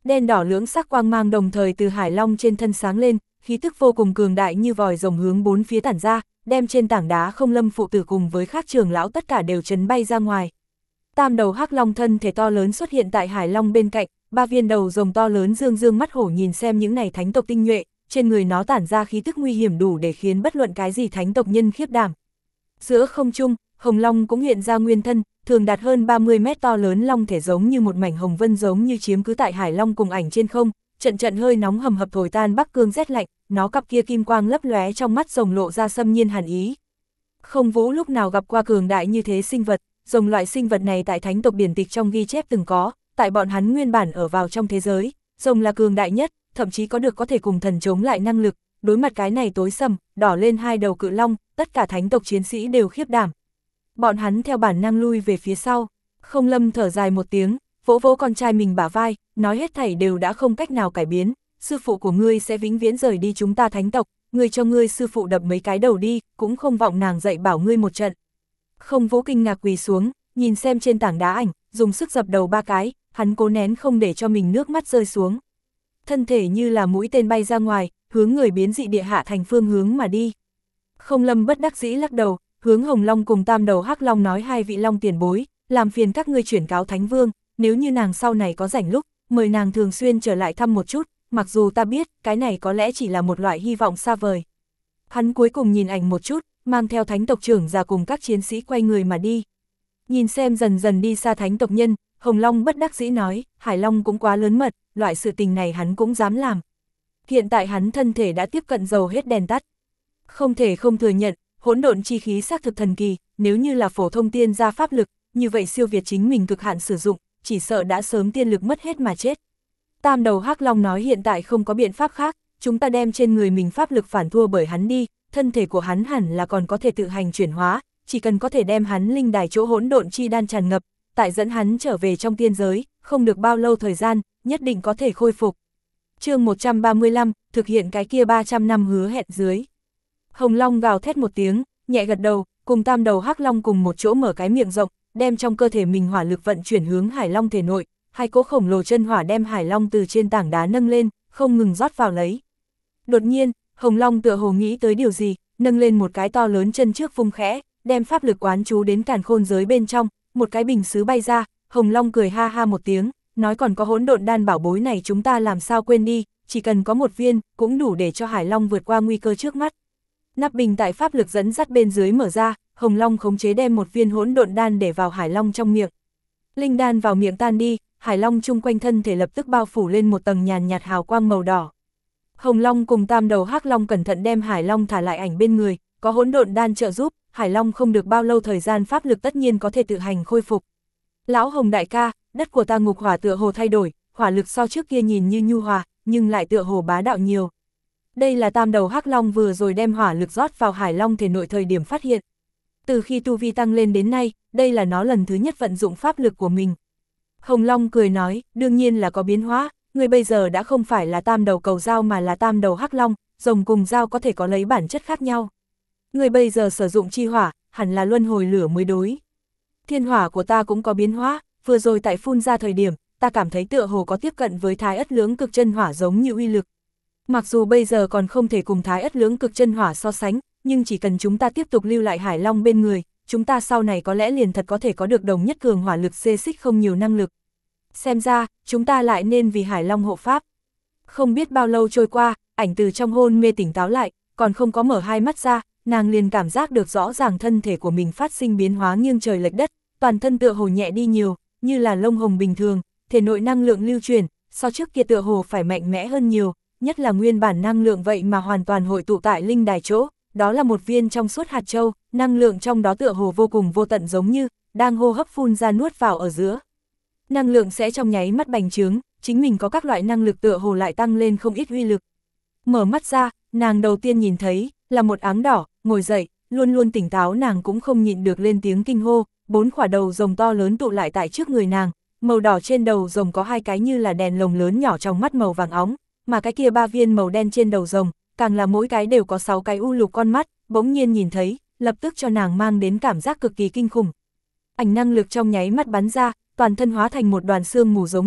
Đen đỏ lưỡng sắc quang mang đồng thời từ Hải Long trên thân sáng lên, khí tức vô cùng cường đại như vòi rồng hướng bốn phía tản ra, đem trên tảng đá Không Lâm phụ tử cùng với các trưởng lão tất cả đều chấn bay ra ngoài. Tam đầu hắc long thân thể to lớn xuất hiện tại Hải Long bên cạnh, ba viên đầu rồng to lớn dương dương mắt hổ nhìn xem những này thánh tộc tinh nhuệ, trên người nó tản ra khí tức nguy hiểm đủ để khiến bất luận cái gì thánh tộc nhân khiếp đảm. Giữa không trung, Hồng Long cũng hiện ra nguyên thân, thường đạt hơn 30 mét to lớn long thể giống như một mảnh hồng vân giống như chiếm cứ tại Hải Long cùng ảnh trên không, trận trận hơi nóng hầm hập thổi tan bắc cương rét lạnh, nó cặp kia kim quang lấp lóe trong mắt rồng lộ ra xâm nhiên hàn ý. Không Vũ lúc nào gặp qua cường đại như thế sinh vật, rồng loại sinh vật này tại thánh tộc điển tịch trong ghi chép từng có, tại bọn hắn nguyên bản ở vào trong thế giới, rồng là cường đại nhất, thậm chí có được có thể cùng thần chống lại năng lực, đối mặt cái này tối sầm, đỏ lên hai đầu cự long, tất cả thánh tộc chiến sĩ đều khiếp đảm. Bọn hắn theo bản năng lui về phía sau, Không Lâm thở dài một tiếng, vỗ vỗ con trai mình bả vai, nói hết thảy đều đã không cách nào cải biến, sư phụ của ngươi sẽ vĩnh viễn rời đi chúng ta thánh tộc, ngươi cho ngươi sư phụ đập mấy cái đầu đi, cũng không vọng nàng dạy bảo ngươi một trận. Không Vũ kinh ngạc quỳ xuống, nhìn xem trên tảng đá ảnh, dùng sức dập đầu ba cái, hắn cố nén không để cho mình nước mắt rơi xuống. Thân thể như là mũi tên bay ra ngoài, hướng người biến dị địa hạ thành phương hướng mà đi. Không Lâm bất đắc dĩ lắc đầu, hướng Hồng Long cùng tam đầu hắc long nói hai vị long tiền bối, làm phiền các ngươi chuyển cáo Thánh Vương, nếu như nàng sau này có rảnh lúc, mời nàng thường xuyên trở lại thăm một chút, mặc dù ta biết, cái này có lẽ chỉ là một loại hy vọng xa vời. Hắn cuối cùng nhìn ảnh một chút, mang theo thánh tộc trưởng ra cùng các chiến sĩ quay người mà đi. Nhìn xem dần dần đi xa thánh tộc nhân, Hồng Long bất đắc dĩ nói, Hải Long cũng quá lớn mật, loại sự tình này hắn cũng dám làm. Hiện tại hắn thân thể đã tiếp cận dầu hết đèn tắt. Không thể không thừa nhận, hỗn độn chi khí xác thực thần kỳ, nếu như là phổ thông tiên gia pháp lực, như vậy siêu việt chính mình cực hạn sử dụng, chỉ sợ đã sớm tiên lực mất hết mà chết. Tam đầu hắc long nói hiện tại không có biện pháp khác, chúng ta đem trên người mình pháp lực phản thua bởi hắn đi, thân thể của hắn hẳn là còn có thể tự hành chuyển hóa, chỉ cần có thể đem hắn linh đài chỗ hỗn độn chi đan tràn ngập, tại dẫn hắn trở về trong tiên giới, không được bao lâu thời gian, nhất định có thể khôi phục. Chương 135, thực hiện cái kia 300 năm hứa hẹn dưới. Hồng Long gào thét một tiếng, nhẹ gật đầu, cùng tam đầu hắc long cùng một chỗ mở cái miệng rộng, đem trong cơ thể mình hỏa lực vận chuyển hướng Hải Long thể nội, hai cỗ khổng lồ chân hỏa đem Hải Long từ trên tảng đá nâng lên, không ngừng rót vào lấy. Đột nhiên, Hồng Long tựa hồ nghĩ tới điều gì, nâng lên một cái to lớn chân trước vung khẽ, đem pháp lực quán chú đến càn khôn giới bên trong, một cái bình sứ bay ra, Hồng Long cười ha ha một tiếng, nói còn có hỗn độn đan bảo bối này chúng ta làm sao quên đi, chỉ cần có một viên, cũng đủ để cho Hải Long vượt qua nguy cơ trước mắt. Nắp bình tại pháp lực dẫn dắt bên dưới mở ra, Hồng Long khống chế đem một viên hỗn độn đan để vào Hải Long trong miệng. Linh đan vào miệng tan đi, Hải Long chung quanh thân thể lập tức bao phủ lên một tầng nhàn nhạt hào quang màu đỏ. Hồng Long cùng tam đầu hắc long cẩn thận đem Hải Long thả lại ảnh bên người, có hỗn độn đan trợ giúp, Hải Long không được bao lâu thời gian pháp lực tất nhiên có thể tự hành khôi phục. Lão Hồng đại ca, đất của ta ngục hỏa tựa hồ thay đổi, hỏa lực so trước kia nhìn như nhu hòa, nhưng lại tựa hồ bá đạo nhiều. Đây là tam đầu hắc long vừa rồi đem hỏa lực rót vào Hải Long thể nội thời điểm phát hiện. Từ khi tu vi tăng lên đến nay, đây là nó lần thứ nhất vận dụng pháp lực của mình. Hồng Long cười nói, đương nhiên là có biến hóa, người bây giờ đã không phải là tam đầu cầu dao mà là tam đầu hắc long, rồng cùng dao có thể có lấy bản chất khác nhau. Người bây giờ sử dụng chi hỏa, hẳn là luân hồi lửa mới đối. Thiên hỏa của ta cũng có biến hóa, vừa rồi tại phun ra thời điểm, ta cảm thấy tựa hồ có tiếp cận với Thái Ất Lưỡng Cực Chân Hỏa giống như uy lực. Mặc dù bây giờ còn không thể cùng Thái Ất Lưỡng Cực Chân Hỏa so sánh, nhưng chỉ cần chúng ta tiếp tục lưu lại Hải Long bên người, chúng ta sau này có lẽ liền thật có thể có được đồng nhất cường hỏa lực xê xích không nhiều năng lực. Xem ra, chúng ta lại nên vì Hải Long hộ pháp. Không biết bao lâu trôi qua, ảnh từ trong hôn mê tỉnh táo lại, còn không có mở hai mắt ra, nàng liền cảm giác được rõ ràng thân thể của mình phát sinh biến hóa nghiêng trời lệch đất, toàn thân tựa hồ nhẹ đi nhiều, như là lông hồng bình thường, thể nội năng lượng lưu chuyển, so trước kia tựa hồ phải mạnh mẽ hơn nhiều, nhất là nguyên bản năng lượng vậy mà hoàn toàn hội tụ tại linh đài chỗ, đó là một viên trong suốt hạt châu, năng lượng trong đó tựa hồ vô cùng vô tận giống như, đang hô hấp phun ra nuốt vào ở giữa. Năng lượng sẽ trong nháy mắt bành trướng, chính mình có các loại năng lực tựa hồ lại tăng lên không ít uy lực. Mở mắt ra, nàng đầu tiên nhìn thấy, là một áng đỏ, ngồi dậy, luôn luôn tỉnh táo nàng cũng không nhịn được lên tiếng kinh hô, 4 quả đầu rồng to lớn tụ lại tại trước người nàng, màu đỏ trên đầu rồng có 2 cái như là đèn lồng lớn nhỏ trong mắt màu vàng óng, mà cái kia 3 viên màu đen trên đầu rồng, càng là mỗi cái đều có 6 cái u lục con mắt, bỗng nhiên nhìn thấy, lập tức cho nàng mang đến cảm giác cực kỳ kinh khủng. Ảnh năng lực trong nháy mắt bắn ra, toàn thân hóa thành một đoàn xương mù giống như,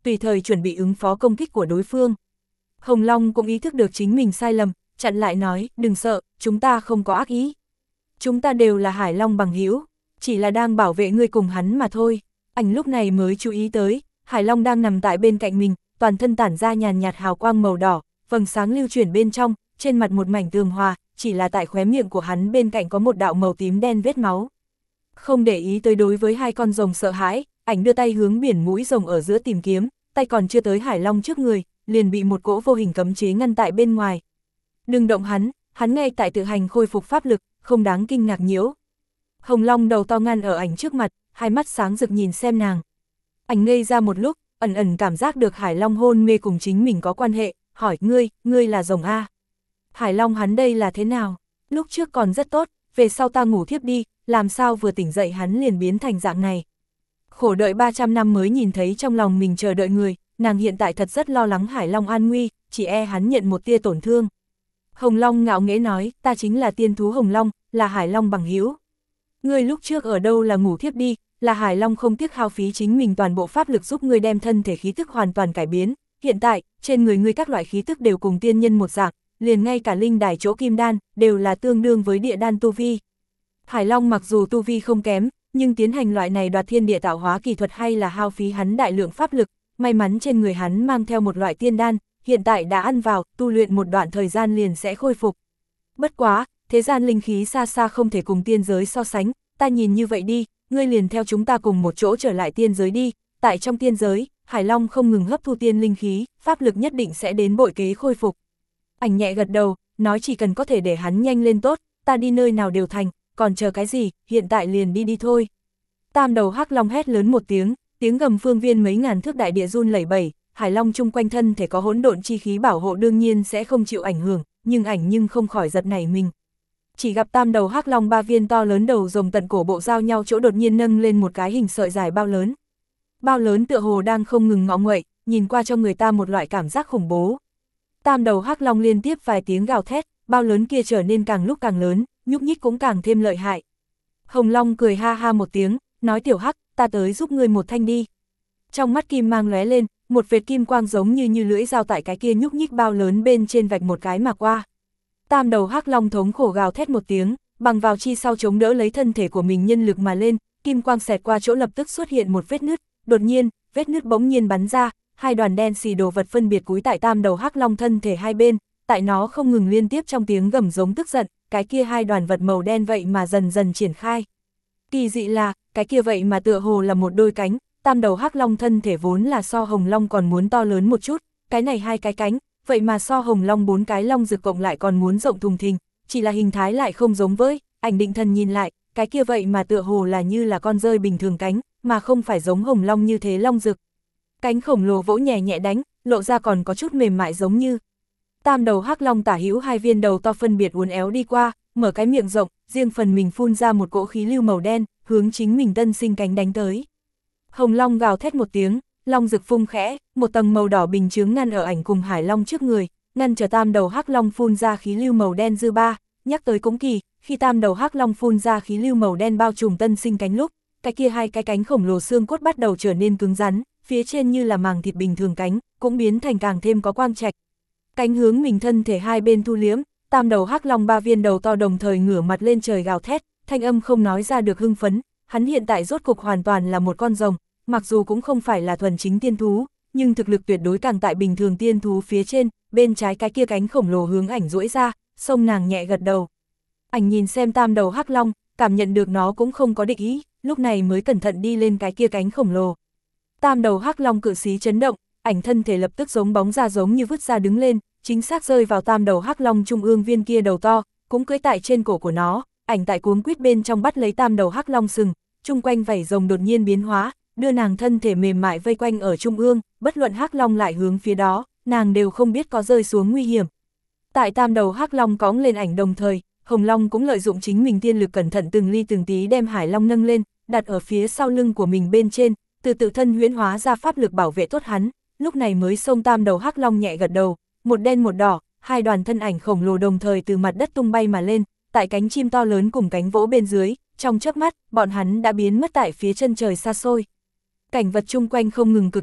tùy thời chuẩn bị ứng phó công kích của đối phương. Hồng Long cũng ý thức được chính mình sai lầm, chặn lại nói, đừng sợ, chúng ta không có ác ý. Chúng ta đều là Hải Long bằng hữu, chỉ là đang bảo vệ ngươi cùng hắn mà thôi. Ảnh lúc này mới chú ý tới, Hải Long đang nằm tại bên cạnh mình, toàn thân tản ra nhàn nhạt hào quang màu đỏ, vầng sáng lưu chuyển bên trong, trên mặt một mảnh tường hòa, chỉ là tại khóe miệng của hắn bên cạnh có một đạo màu tím đen vết máu. Không để ý tới đối với hai con rồng sợ hãi, Ảnh đưa tay hướng biển mũi rồng ở giữa tìm kiếm, tay còn chưa tới Hải Long trước người, liền bị một cỗ vô hình cấm chế ngăn tại bên ngoài. Đừng động hắn ngay tại tự hành khôi phục pháp lực, không đáng kinh ngạc nhiễu. Hồng Long đầu to ngăn ở Ảnh trước mặt, hai mắt sáng rực nhìn xem nàng. Ảnh ngây ra một lúc, ẩn ẩn cảm giác được Hải Long hôn mê cùng chính mình có quan hệ, hỏi ngươi là rồng A. Hải Long hắn đây là thế nào? Lúc trước còn rất tốt, về sau ta ngủ thiếp đi, làm sao vừa tỉnh dậy hắn liền biến thành dạng này. Khổ đợi 300 năm mới nhìn thấy trong lòng mình chờ đợi người, nàng hiện tại thật rất lo lắng Hải Long an nguy, chỉ e hắn nhận một tia tổn thương. Hồng Long ngạo nghễ nói, ta chính là tiên thú Hồng Long, là Hải Long bằng hữu. Ngươi lúc trước ở đâu là ngủ thiếp đi, là Hải Long không tiếc hao phí chính mình toàn bộ pháp lực giúp ngươi đem thân thể khí tức hoàn toàn cải biến, hiện tại, trên người ngươi các loại khí tức đều cùng tiên nhân một dạng, liền ngay cả linh đài chỗ kim đan, đều là tương đương với địa đan tu vi. Hải Long mặc dù tu vi không kém, nhưng tiến hành loại này đoạt thiên địa tạo hóa kỳ thuật hay là hao phí hắn đại lượng pháp lực, may mắn trên người hắn mang theo một loại tiên đan, hiện tại đã ăn vào, tu luyện một đoạn thời gian liền sẽ khôi phục. Bất quá, thế gian linh khí xa xa không thể cùng tiên giới so sánh, ta nhìn như vậy đi, ngươi liền theo chúng ta cùng một chỗ trở lại tiên giới đi, tại trong tiên giới, Hải Long không ngừng hấp thu tiên linh khí, pháp lực nhất định sẽ đến bội kế khôi phục. Ảnh nhẹ gật đầu, nói chỉ cần có thể để hắn nhanh lên tốt, ta đi nơi nào đều thành, còn chờ cái gì, hiện tại liền đi thôi. Tam đầu hắc long hét lớn một tiếng, tiếng gầm phương viên mấy ngàn thước đại địa run lẩy bẩy, Hải Long chung quanh thân thể có hỗn độn chi khí bảo hộ đương nhiên sẽ không chịu ảnh hưởng, nhưng không khỏi giật nảy mình. Chỉ gặp tam đầu hắc long ba viên to lớn đầu rồng tận cổ bộ giao nhau chỗ đột nhiên nâng lên một cái hình sợi dài bao lớn. Bao lớn tựa hồ đang không ngừng ngọ nguậy, nhìn qua cho người ta một loại cảm giác khủng bố. Tam đầu hắc long liên tiếp vài tiếng gào thét, bao lớn kia trở nên càng lúc càng lớn, nhúc nhích cũng càng thêm lợi hại. Hồng Long cười ha ha một tiếng, nói tiểu hắc, ta tới giúp ngươi một thanh đi. Trong mắt kim mang lóe lên, một vệt kim quang giống như lưỡi dao tại cái kia nhúc nhích bao lớn bên trên vạch một cái mà qua. Tam đầu hắc long thống khổ gào thét một tiếng, bằng vào chi sau chống đỡ lấy thân thể của mình nhân lực mà lên, kim quang xẹt qua chỗ lập tức xuất hiện một vết nứt, đột nhiên, vết nứt bỗng nhiên bắn ra, hai đoàn đen xì đồ vật phân biệt cúi tại tam đầu hắc long thân thể hai bên, tại nó không ngừng liên tiếp trong tiếng gầm giống tức giận, cái kia hai đoàn vật màu đen vậy mà dần dần triển khai. Kỳ dị là, cái kia vậy mà tựa hồ là một đôi cánh, tam đầu hắc long thân thể vốn là so hồng long còn muốn to lớn một chút, cái này hai cái cánh, vậy mà so hồng long bốn cái long rực cộng lại còn muốn rộng thùng thình, chỉ là hình thái lại không giống với, Ảnh định thần nhìn lại, cái kia vậy mà tựa hồ là như là con rơi bình thường cánh, mà không phải giống hồng long như thế long rực. Cánh khổng lồ vỗ nhẹ nhẹ đánh, lộ ra còn có chút mềm mại giống như. Tam đầu hắc long tả hữu hai viên đầu to phân biệt uốn éo đi qua, mở cái miệng rộng, riêng phần mình phun ra một cỗ khí lưu màu đen, hướng chính mình tân sinh cánh đánh tới. Hồng long gào thét một tiếng, long rực phun khẽ, một tầng màu đỏ bình chướng ngăn ở Ảnh cùng Hải Long trước người, ngăn trở tam đầu hắc long phun ra khí lưu màu đen dư ba. Nhắc tới cũng kỳ, khi tam đầu hắc long phun ra khí lưu màu đen bao trùm tân sinh cánh lúc, cái kia hai cái cánh khổng lồ xương cốt bắt đầu trở nên cứng rắn, phía trên như là màng thịt bình thường cánh, cũng biến thành càng thêm có quang trạch. Cánh hướng mình thân thể hai bên thu liếm, tam đầu hắc long ba viên đầu to đồng thời ngửa mặt lên trời gào thét, thanh âm không nói ra được hưng phấn, hắn hiện tại rốt cục hoàn toàn là một con rồng, mặc dù cũng không phải là thuần chính tiên thú, nhưng thực lực tuyệt đối càng tại bình thường tiên thú phía trên, bên trái cái kia cánh khổng lồ hướng Ảnh duỗi ra, xông nàng nhẹ gật đầu. Ảnh nhìn xem tam đầu hắc long, cảm nhận được nó cũng không có địch ý, lúc này mới cẩn thận đi lên cái kia cánh khổng lồ. Tam đầu hắc long cự xí chấn động, Ảnh thân thể lập tức giống bóng ra giống như vứt ra đứng lên, chính xác rơi vào tam đầu hắc long trung ương viên kia đầu to, cũng cưỡi tại trên cổ của nó, Ảnh tại cuống quýt bên trong bắt lấy tam đầu hắc long sừng, chung quanh vảy rồng đột nhiên biến hóa, đưa nàng thân thể mềm mại vây quanh ở trung ương, bất luận hắc long lại hướng phía đó, nàng đều không biết có rơi xuống nguy hiểm. Tại tam đầu hắc long cõng lên Ảnh đồng thời, Hồng Long cũng lợi dụng chính mình tiên lực cẩn thận từng ly từng tí đem Hải Long nâng lên, đặt ở phía sau lưng của mình bên trên, từ tự thân huyễn hóa ra pháp lực bảo vệ tốt hắn, lúc này mới xông tam đầu hắc long nhẹ gật đầu, một đen một đỏ, hai đoàn thân ảnh khổng lồ đồng thời từ mặt đất tung bay mà lên, tại cánh chim to lớn cùng cánh vỗ bên dưới, trong chớp mắt, bọn hắn đã biến mất tại phía chân trời xa xôi. Cảnh vật chung quanh không ngừng cực nhanh,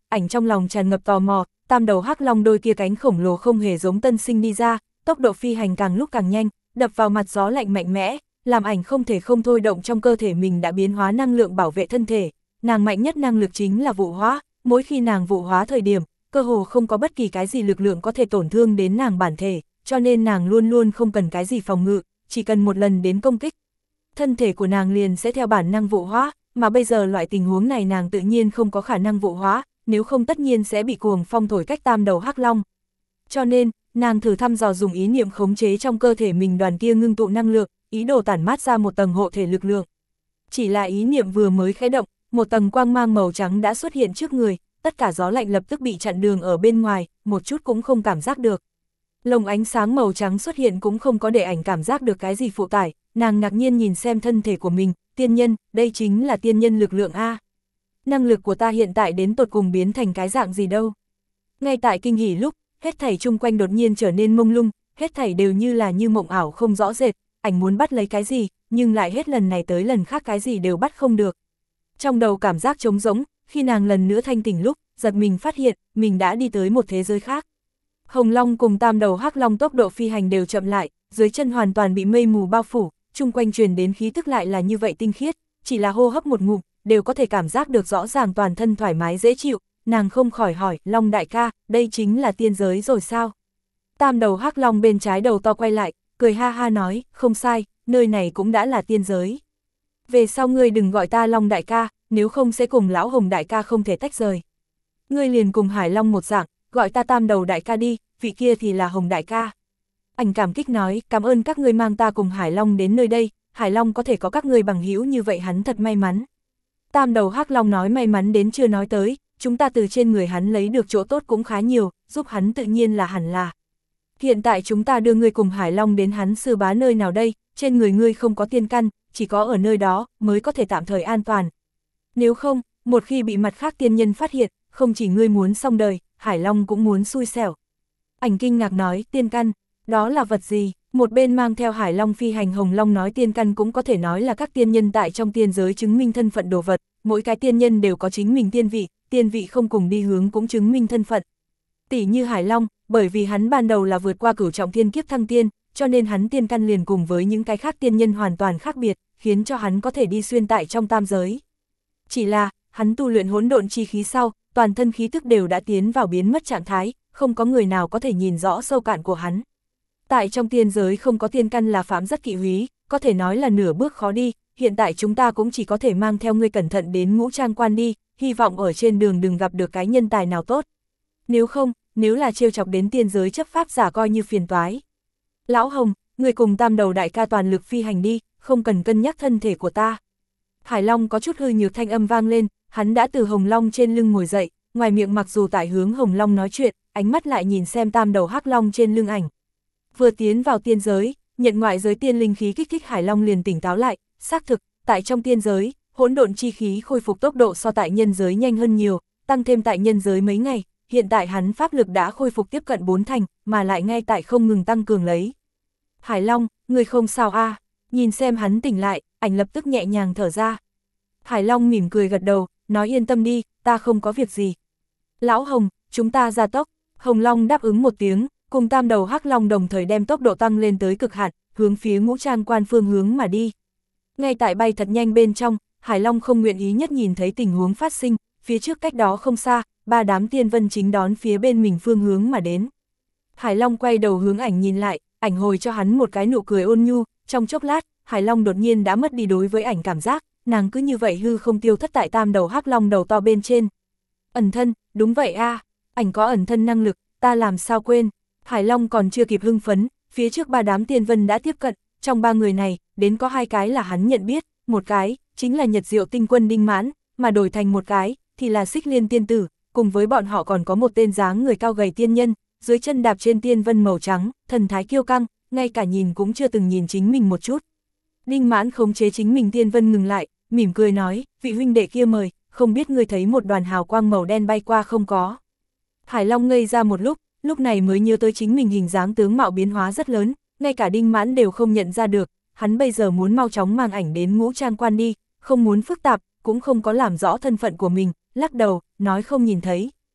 ảnh trong lòng tràn ngập tò mò, tam đầu hắc long đôi kia cánh khổng lồ không hề giống tân sinh đi ra, tốc độ phi hành càng lúc càng nhanh, đập vào mặt gió lạnh mạnh mẽ, làm ảnh không thể không thôi động trong cơ thể mình đã biến hóa năng lượng bảo vệ thân thể. Nàng mạnh nhất năng lực chính là vụ hóa, mỗi khi nàng vụ hóa thời điểm, cơ hồ không có bất kỳ cái gì lực lượng có thể tổn thương đến nàng bản thể, cho nên nàng luôn luôn không cần cái gì phòng ngự, chỉ cần một lần đến công kích. Thân thể của nàng liền sẽ theo bản năng vụ hóa, mà bây giờ loại tình huống này nàng tự nhiên không có khả năng vụ hóa, nếu không tất nhiên sẽ bị cuồng phong thổi cách tam đầu hắc long. Cho nên, nàng thử thăm dò dùng ý niệm khống chế trong cơ thể mình đoàn kia ngưng tụ năng lượng, ý đồ tản mát ra một tầng hộ thể lực lượng. Chỉ là ý niệm vừa mới khẽ động, một tầng quang mang màu trắng đã xuất hiện trước người, tất cả gió lạnh lập tức bị chặn đường ở bên ngoài, một chút cũng không cảm giác được. Lồng ánh sáng màu trắng xuất hiện cũng không có để ảnh cảm giác được cái gì phụ tải, nàng ngạc nhiên nhìn xem thân thể của mình, tiên nhân, đây chính là tiên nhân lực lượng A. Năng lực của ta hiện tại đến tột cùng biến thành cái dạng gì đâu. Ngay tại kinh hỉ lúc, hết thảy chung quanh đột nhiên trở nên mông lung, hết thảy đều như là như mộng ảo không rõ rệt, ảnh muốn bắt lấy cái gì, nhưng lại hết lần này tới lần khác cái gì đều bắt không được. Trong đầu cảm giác trống rỗng, khi nàng lần nữa thanh tỉnh lúc, giật mình phát hiện, mình đã đi tới một thế giới khác. Hồng Long cùng tam đầu hắc long tốc độ phi hành đều chậm lại, dưới chân hoàn toàn bị mây mù bao phủ, chung quanh truyền đến khí tức lại là như vậy tinh khiết, chỉ là hô hấp một ngụm, đều có thể cảm giác được rõ ràng toàn thân thoải mái dễ chịu, nàng không khỏi hỏi, Long đại ca, đây chính là tiên giới rồi sao? Tam đầu hắc long bên trái đầu to quay lại, cười ha ha nói, không sai, nơi này cũng đã là tiên giới. Về sau ngươi đừng gọi ta Long đại ca, nếu không sẽ cùng lão Hồng đại ca không thể tách rời. Ngươi liền cùng Hải Long một dạng, gọi ta tam đầu đại ca đi, vị kia thì là Hồng đại ca. Ảnh cảm kích nói, cảm ơn các ngươi mang ta cùng Hải Long đến nơi đây, Hải Long có thể có các ngươi bằng hữu như vậy hắn thật may mắn. Tam đầu hắc long nói may mắn đến chưa nói tới, chúng ta từ trên người hắn lấy được chỗ tốt cũng khá nhiều, giúp hắn tự nhiên là hẳn là. Hiện tại chúng ta đưa ngươi cùng Hải Long đến hắn sư bá nơi nào đây, trên người ngươi không có tiên căn, chỉ có ở nơi đó mới có thể tạm thời an toàn. Nếu không, một khi bị mặt khác tiên nhân phát hiện, không chỉ ngươi muốn xong đời, Hải Long cũng muốn xui xẻo. Ảnh kinh ngạc nói, tiên căn, đó là vật gì? Một bên mang theo Hải Long phi hành Hồng Long nói tiên căn cũng có thể nói là các tiên nhân tại trong tiên giới chứng minh thân phận đồ vật, mỗi cái tiên nhân đều có chính mình tiên vị không cùng đi hướng cũng chứng minh thân phận. Tỷ như Hải Long, bởi vì hắn ban đầu là vượt qua cửu trọng thiên kiếp thăng tiên, cho nên hắn tiên căn liền cùng với những cái khác tiên nhân hoàn toàn khác biệt, khiến cho hắn có thể đi xuyên tại trong tam giới. Chỉ là, hắn tu luyện hỗn độn chi khí sau, toàn thân khí tức đều đã tiến vào biến mất trạng thái, không có người nào có thể nhìn rõ sâu cạn của hắn. Tại trong tiên giới không có tiên căn là phạm rất kỵ húy, có thể nói là nửa bước khó đi, hiện tại chúng ta cũng chỉ có thể mang theo ngươi cẩn thận đến Ngũ Trang Quan đi, hy vọng ở trên đường đừng gặp được cái nhân tài nào tốt. Nếu không, nếu là trêu chọc đến tiên giới chấp pháp giả coi như phiền toái. Lão Hồng, ngươi cùng tam đầu đại ca toàn lực phi hành đi, không cần cân nhắc thân thể của ta. Hải Long có chút hư nhược thanh âm vang lên, hắn đã từ Hồng Long trên lưng ngồi dậy, ngoài miệng mặc dù tại hướng Hồng Long nói chuyện, ánh mắt lại nhìn xem tam đầu hắc long trên lưng ảnh. Vừa tiến vào tiên giới, nhận ngoại giới tiên linh khí kích thích Hải Long liền tỉnh táo lại, xác thực, tại trong tiên giới, hỗn độn chi khí khôi phục tốc độ so tại nhân giới nhanh hơn nhiều, tăng thêm tại nhân giới mấy ngày, hiện tại hắn pháp lực đã khôi phục tiếp cận 4 thành, mà lại ngay tại không ngừng tăng cường lấy. Hải Long, người không sao a? Nhìn xem hắn tỉnh lại, ảnh lập tức nhẹ nhàng thở ra. Hải Long mỉm cười gật đầu, nói yên tâm đi, ta không có việc gì. Lão Hồng, chúng ta ra tốc. Hồng Long đáp ứng một tiếng, cùng tam đầu hắc long đồng thời đem tốc độ tăng lên tới cực hạn, hướng phía Ngũ Trang Quan phương hướng mà đi. Ngay tại bay thật nhanh bên trong, Hải Long không nguyện ý nhất nhìn thấy tình huống phát sinh, phía trước cách đó không xa, 3 đám tiên vân chính đón phía bên mình phương hướng mà đến. Hải Long quay đầu hướng ảnh nhìn lại, ảnh hồi cho hắn một cái nụ cười ôn nhu, trong chốc lát, Hải Long đột nhiên đã mất đi đối với ảnh cảm giác, nàng cứ như vậy hư không tiêu thất tại tam đầu hắc long đầu to bên trên. Ẩn thân, đúng vậy a, ảnh có ẩn thân năng lực, ta làm sao quên. Hải Long còn chưa kịp hưng phấn, phía trước 3 đám tiên vân đã tiếp cận, trong 3 người này, đến có 2 cái là hắn nhận biết, một cái, chính là Nhật Diệu Tinh Quân Đinh Mãn, mà đổi thành một cái, thì là Xích Liên Tiên Tử, cùng với bọn họ còn có một tên dáng người cao gầy tiên nhân, dưới chân đạp trên tiên vân màu trắng, thần thái kiêu căng, ngay cả nhìn cũng chưa từng nhìn chính mình một chút. Đinh Mãn khống chế chính mình tiên vân ngừng lại, mỉm cười nói, vị huynh đệ kia mời, không biết ngươi thấy một đoàn hào quang màu đen bay qua không có. Hải Long ngây ra một lúc này mới nhớ tới chính mình hình dáng tướng mạo biến hóa rất lớn, ngay cả Đinh Mãn đều không nhận ra được, hắn bây giờ muốn mau chóng mang ảnh đến Ngũ Trang Quan đi, không muốn phức tạp, cũng không có làm rõ thân phận của mình, lắc đầu, nói không nhìn thấy.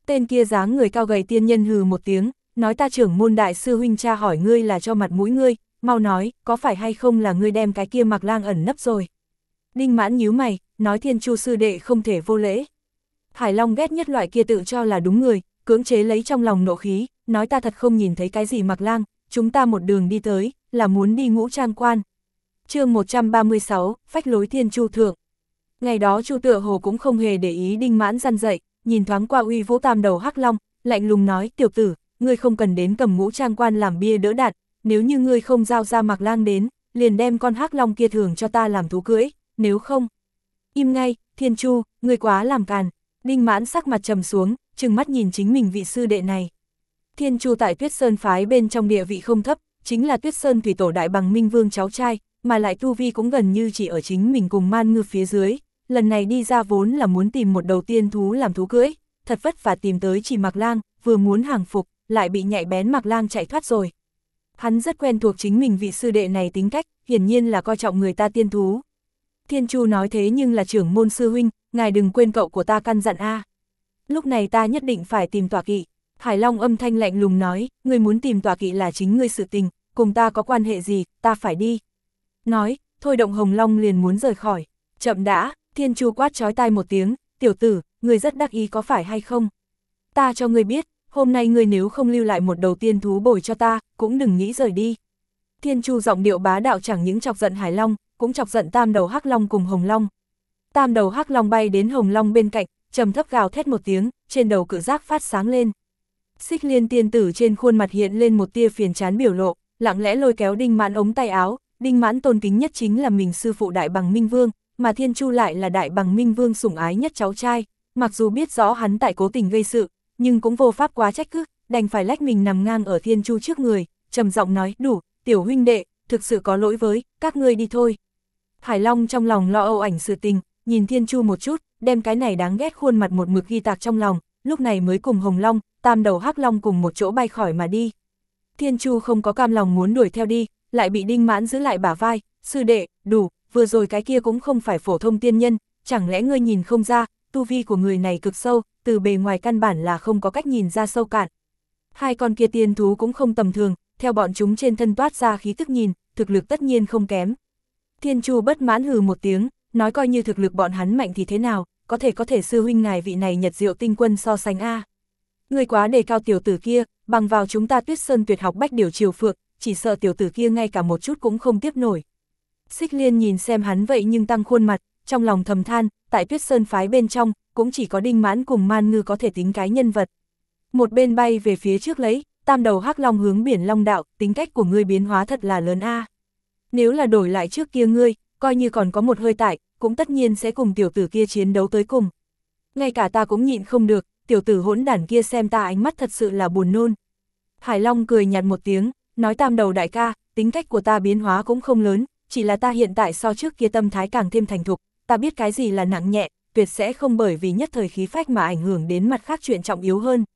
Tên kia dáng người cao gầy tiên nhân hừ một tiếng, nói ta trưởng môn đại sư huynh cha hỏi ngươi là cho mặt mũi ngươi, mau nói, có phải hay không là ngươi đem cái kia Mạc Lang ẩn nấp rồi. Đinh Mãn nhíu mày, nói Thiên Chu sư đệ không thể vô lễ. Hải Long ghét nhất loại kia tự cho là đúng người, cưỡng chế lấy trong lòng nộ khí, nói ta thật không nhìn thấy cái gì Mạc Lang, chúng ta một đường đi tới, là muốn đi Ngũ Trang Quan. Chương 136, phách lối Thiên Chu thượng. Ngày đó Chu tựa hồ cũng không hề để ý Đinh Mãn răn dậy, nhìn thoáng qua uy vũ tam đầu hắc long, lạnh lùng nói, tiểu tử, ngươi không cần đến cầm Ngũ Trang Quan làm bia đỡ đạn, nếu như ngươi không giao ra Mạc Lang đến, liền đem con hắc long kia thường cho ta làm thú cưỡi, nếu không. Im ngay, Thiên Chu, ngươi quá làm càn. Đinh Mãn sắc mặt trầm xuống, trừng mắt nhìn chính mình vị sư đệ này. Thiên Chu tại Tuyết Sơn phái bên trong địa vị không thấp, chính là Tuyết Sơn thủy tổ đại bằng Minh Vương cháu trai, mà lại tu vi cũng gần như chỉ ở chính mình cùng Man Ngư phía dưới. Lần này đi ra vốn là muốn tìm một đầu tiên thú làm thú cưỡi, thật vất vả tìm tới chỉ Mạc Lang, vừa muốn hàng phục, lại bị nhạy bén Mạc Lang chạy thoát rồi. Hắn rất quen thuộc chính mình vị sư đệ này tính cách, hiển nhiên là coi trọng người ta tiên thú. Thiên Chu nói thế nhưng là trưởng môn sư huynh, ngài đừng quên cậu của ta căn dặn a. Lúc này ta nhất định phải tìm tọa kỵ. Hải Long âm thanh lạnh lùng nói, ngươi muốn tìm tọa kỵ là chính ngươi sự tình, cùng ta có quan hệ gì, ta phải đi. Nói, thôi động Hồng Long liền muốn rời khỏi. Chậm đã, Thiên Chu quát chói tai một tiếng, tiểu tử, ngươi rất đắc ý có phải hay không? Ta cho ngươi biết, hôm nay ngươi nếu không lưu lại một đầu tiên thú bồi cho ta, cũng đừng nghĩ rời đi. Thiên Chu giọng điệu bá đạo chẳng những chọc giận Hải Long, cũng chọc giận tam đầu hắc long cùng Hồng Long. Tam đầu hắc long bay đến Hồng Long bên cạnh, trầm thấp gào thét một tiếng, trên đầu cự giác phát sáng lên. Xích Liên tiên tử trên khuôn mặt hiện lên một tia phiền chán biểu lộ, lặng lẽ lôi kéo Đinh Mãn ống tay áo. Đinh Mãn tôn kính nhất chính là mình sư phụ đại bằng Minh Vương, mà Thiên Chu lại là đại bằng Minh Vương sủng ái nhất cháu trai. Mặc dù biết rõ hắn tại cố tình gây sự, nhưng cũng vô pháp quá trách cứ, đành phải lách mình nằm ngang ở Thiên Chu trước người, trầm giọng nói, đủ, tiểu huynh đệ, thực sự có lỗi với, các ngươi đi thôi. Hải Long trong lòng lo âu ảnh sự tình, nhìn Thiên Chu một chút, đem cái này đáng ghét khuôn mặt một mực ghi tạc trong lòng, lúc này mới cùng Hồng Long, tam đầu hắc long cùng một chỗ bay khỏi mà đi. Thiên Chu không có cam lòng muốn đuổi theo đi, lại bị Đinh Mãn giữ lại bả vai, sư đệ, đủ, vừa rồi cái kia cũng không phải phổ thông tiên nhân, chẳng lẽ ngươi nhìn không ra, tu vi của người này cực sâu, từ bề ngoài căn bản là không có cách nhìn ra sâu cạn. Hai con kia tiên thú cũng không tầm thường, theo bọn chúng trên thân toát ra khí tức nhìn, thực lực tất nhiên không kém. Thiên Chu bất mãn hừ một tiếng, nói coi như thực lực bọn hắn mạnh thì thế nào, có thể sư huynh ngài vị này Nhật Diệu Tinh Quân so sánh a. Người quá đề cao tiểu tử kia, bằng vào chúng ta Tuyết Sơn tuyệt học bách điểu triều phượng, chỉ sợ tiểu tử kia ngay cả một chút cũng không tiếp nổi. Xích Liên nhìn xem hắn vậy nhưng tăng khuôn mặt, trong lòng thầm than, tại Tuyết Sơn phái bên trong, cũng chỉ có Đinh Mãn cùng Man Ngư có thể tính cái nhân vật. Một bên bay về phía trước lấy, tam đầu hắc long hướng biển Long đạo, tính cách của ngươi biến hóa thật là lớn a. Nếu là đổi lại trước kia ngươi, coi như còn có một hơi tại, cũng tất nhiên sẽ cùng tiểu tử kia chiến đấu tới cùng. Ngay cả ta cũng nhịn không được, tiểu tử hỗn đản kia xem ta ánh mắt thật sự là buồn nôn. Hải Long cười nhạt một tiếng, nói tam đầu đại ca, tính cách của ta biến hóa cũng không lớn, chỉ là ta hiện tại so trước kia tâm thái càng thêm thành thục, ta biết cái gì là nặng nhẹ, tuyệt sẽ không bởi vì nhất thời khí phách mà ảnh hưởng đến mặt khác chuyện trọng yếu hơn.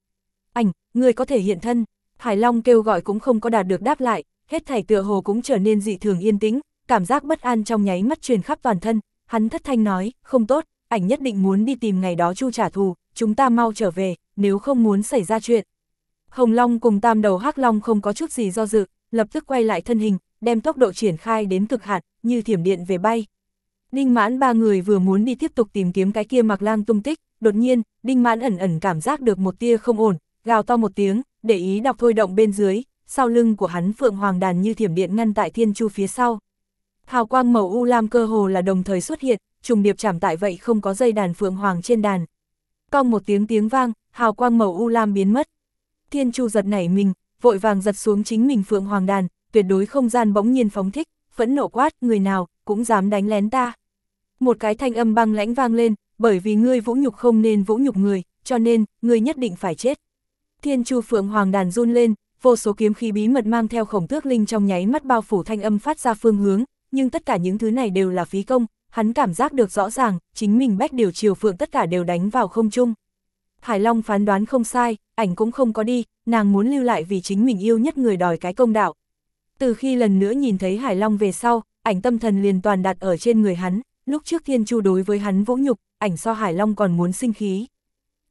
Người có thể hiện thân. Hải Long kêu gọi cũng không có đạt được đáp lại, hết thảy tựa hồ cũng trở nên dị thường yên tĩnh, cảm giác bất an trong nháy mắt truyền khắp toàn thân, hắn thất thanh nói, không tốt, ảnh nhất định muốn đi tìm ngày đó Chu trả thù, chúng ta mau trở về, nếu không muốn xảy ra chuyện. Hồng Long cùng tam đầu hắc long không có chút gì do dự, lập tức quay lại thân hình, đem tốc độ triển khai đến cực hạn, như thiểm điện về bay. Đinh Mãn ba người vừa muốn đi tiếp tục tìm kiếm cái kia Mạc Lang tung tích, đột nhiên, Đinh Mãn ẩn ẩn cảm giác được một tia không ổn, gào to một tiếng, để ý đọc thôi động bên dưới, sau lưng của hắn phượng hoàng đàn như thiểm điện ngăn tại Thiên Chu phía sau. Hào quang màu u lam cơ hồ là đồng thời xuất hiện, trùng điệp chạm tại vậy không có dây đàn phượng hoàng trên đàn. Cong một tiếng vang, hào quang màu u lam biến mất. Thiên Chu giật nảy mình, vội vàng giật xuống chính mình phượng hoàng đàn, tuyệt đối không gian bỗng nhiên phóng thích, phẫn nộ quát, người nào cũng dám đánh lén ta. Một cái thanh âm băng lãnh vang lên, bởi vì ngươi vũ nhục không nên vũ nhục người, cho nên ngươi nhất định phải chết. Thiên Chu phượng hoàng đàn run lên, vô số kiếm khí bí mật mang theo Khổng Tước Linh trong nháy mắt bao phủ thanh âm phát ra phương hướng, nhưng tất cả những thứ này đều là phí công, hắn cảm giác được rõ ràng, chính mình bách điều triều phượng tất cả đều đánh vào không trung. Hải Long phán đoán không sai, ảnh cũng không có đi, nàng muốn lưu lại vì chính mình yêu nhất người đòi cái công đạo. Từ khi lần nữa nhìn thấy Hải Long về sau, ảnh tâm thần liền toàn đặt ở trên người hắn, lúc trước Thiên Chu đối với hắn vũ nhục, ảnh so Hải Long còn muốn sinh khí.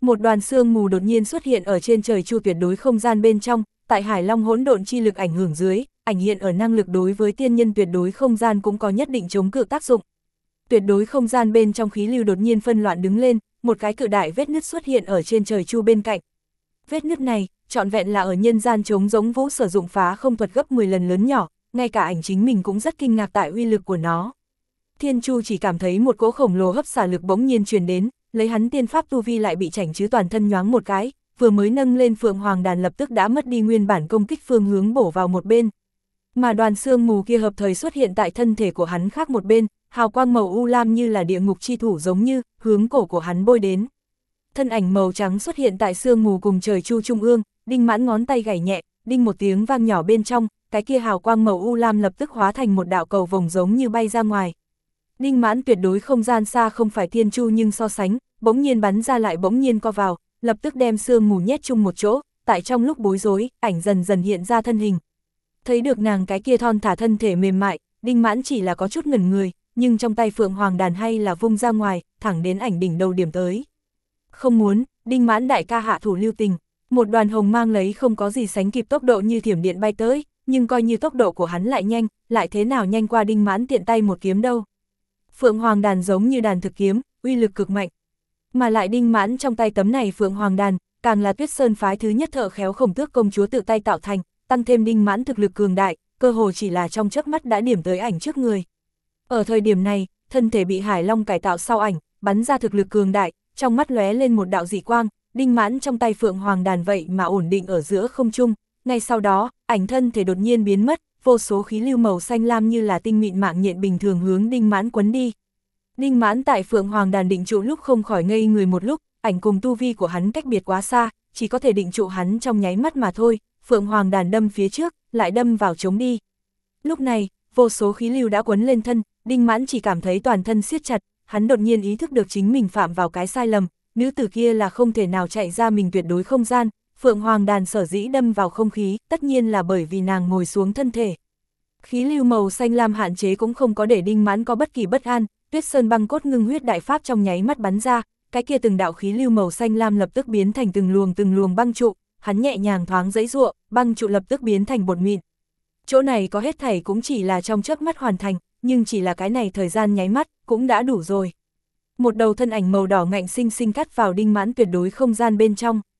Một đoàn sương mù đột nhiên xuất hiện ở trên trời chu tuyệt đối không gian bên trong, tại Hải Long hỗn độn chi lực ảnh hưởng dưới, ảnh hiện ở năng lực đối với tiên nhân tuyệt đối không gian cũng có nhất định chống cự tác dụng. Tuyệt đối không gian bên trong khí lưu đột nhiên phân loạn đứng lên, một cái cự đại vết nứt xuất hiện ở trên trời chu bên cạnh. Vết nứt này, trọn vẹn là ở nhân gian trống giống vũ sử dụng phá không thuật gấp 10 lần lớn nhỏ, ngay cả ảnh chính mình cũng rất kinh ngạc tại uy lực của nó. Thiên Chu chỉ cảm thấy một cỗ khổng lồ hấp xả lực bỗng nhiên truyền đến, lấy hắn tiên pháp tu vi lại bị chảnh chứ toàn thân nhoáng một cái, vừa mới nâng lên Phượng Hoàng đàn lập tức đã mất đi nguyên bản công kích phương hướng bổ vào một bên. Mà đoàn sương mù kia hợp thời xuất hiện tại thân thể của hắn khác một bên, hào quang màu u lam như là địa ngục chi thủ giống như, hướng cổ của hắn bôi đến. Thân ảnh màu trắng xuất hiện tại sương mù cùng trời chu trung ương, Đinh Mãn ngón tay gảy nhẹ, đinh một tiếng vang nhỏ bên trong, cái kia hào quang màu u lam lập tức hóa thành một đạo cầu vồng giống như bay ra ngoài. Đinh Mãn tuyệt đối không gian xa không phải Thiên Chu nhưng so sánh, bỗng nhiên bắn ra lại bỗng nhiên co vào, lập tức đem sương mù nhét chung một chỗ, tại trong lúc bối rối, ảnh dần dần hiện ra thân hình. Thấy được nàng cái kia thon thả thân thể mềm mại, Đinh Mãn chỉ là có chút ngẩn người, nhưng trong tay Phượng Hoàng đàn hay là vung ra ngoài, thẳng đến ảnh đỉnh đầu điểm tới. Không muốn, Đinh Mãn đại ca hạ thủ lưu tình, một đoàn hồng mang lấy không có gì sánh kịp tốc độ như thiểm điện bay tới, nhưng coi như tốc độ của hắn lại nhanh, lại thế nào nhanh qua Đinh Mãn tiện tay một kiếm đâu. Phượng Hoàng đàn giống như đàn thực kiếm, uy lực cực mạnh. Mà lại Đinh Mãn trong tay tấm này Phượng Hoàng đàn, càng là Tuyết Sơn phái thứ nhất thợ khéo Khổng Tước công chúa tự tay tạo thành, tăng thêm Đinh Mãn thực lực cường đại, cơ hồ chỉ là trong chớp mắt đã điểm tới ảnh trước người. Ở thời điểm này, thân thể bị Hải Long cải tạo sau ảnh, bắn ra thực lực cường đại, trong mắt lóe lên một đạo dị quang, Đinh Mãn trong tay Phượng Hoàng đàn vậy mà ổn định ở giữa không trung, ngay sau đó, ảnh thân thể đột nhiên biến mất, vô số khí lưu màu xanh lam như là tinh mịn mạng nhện bình thường hướng Đinh Mãn quấn đi. Đinh Mãn tại Phượng Hoàng đàn định trụ lúc không khỏi ngây người một lúc, ảnh cùng tu vi của hắn cách biệt quá xa, chỉ có thể định trụ hắn trong nháy mắt mà thôi, Phượng Hoàng đàn đâm phía trước, lại đâm vào chống đi. Lúc này, vô số khí lưu đã quấn lên thân, Đinh Mãn chỉ cảm thấy toàn thân siết chặt, hắn đột nhiên ý thức được chính mình phạm vào cái sai lầm, nữ tử kia là không thể nào chạy ra mình tuyệt đối không gian, Phượng Hoàng đàn sở dĩ đâm vào không khí, tất nhiên là bởi vì nàng ngồi xuống thân thể. Khí lưu màu xanh lam hạn chế cũng không có để Đinh Mãn có bất kỳ bất an, Tuyết Sơn băng cốt ngưng huyết đại pháp trong nháy mắt bắn ra, cái kia từng đạo khí lưu màu xanh lam lập tức biến thành từng luồng băng trụ, hắn nhẹ nhàng thoáng giãy giụa, băng trụ lập tức biến thành bột mịn. Chỗ này có hết thảy cũng chỉ là trong chớp mắt hoàn thành, nhưng chỉ là cái này thời gian nháy mắt, cũng đã đủ rồi. Một đầu thân ảnh màu đỏ ngạnh xinh xinh cắt vào Đinh Mãn tuyệt đối không gian bên trong.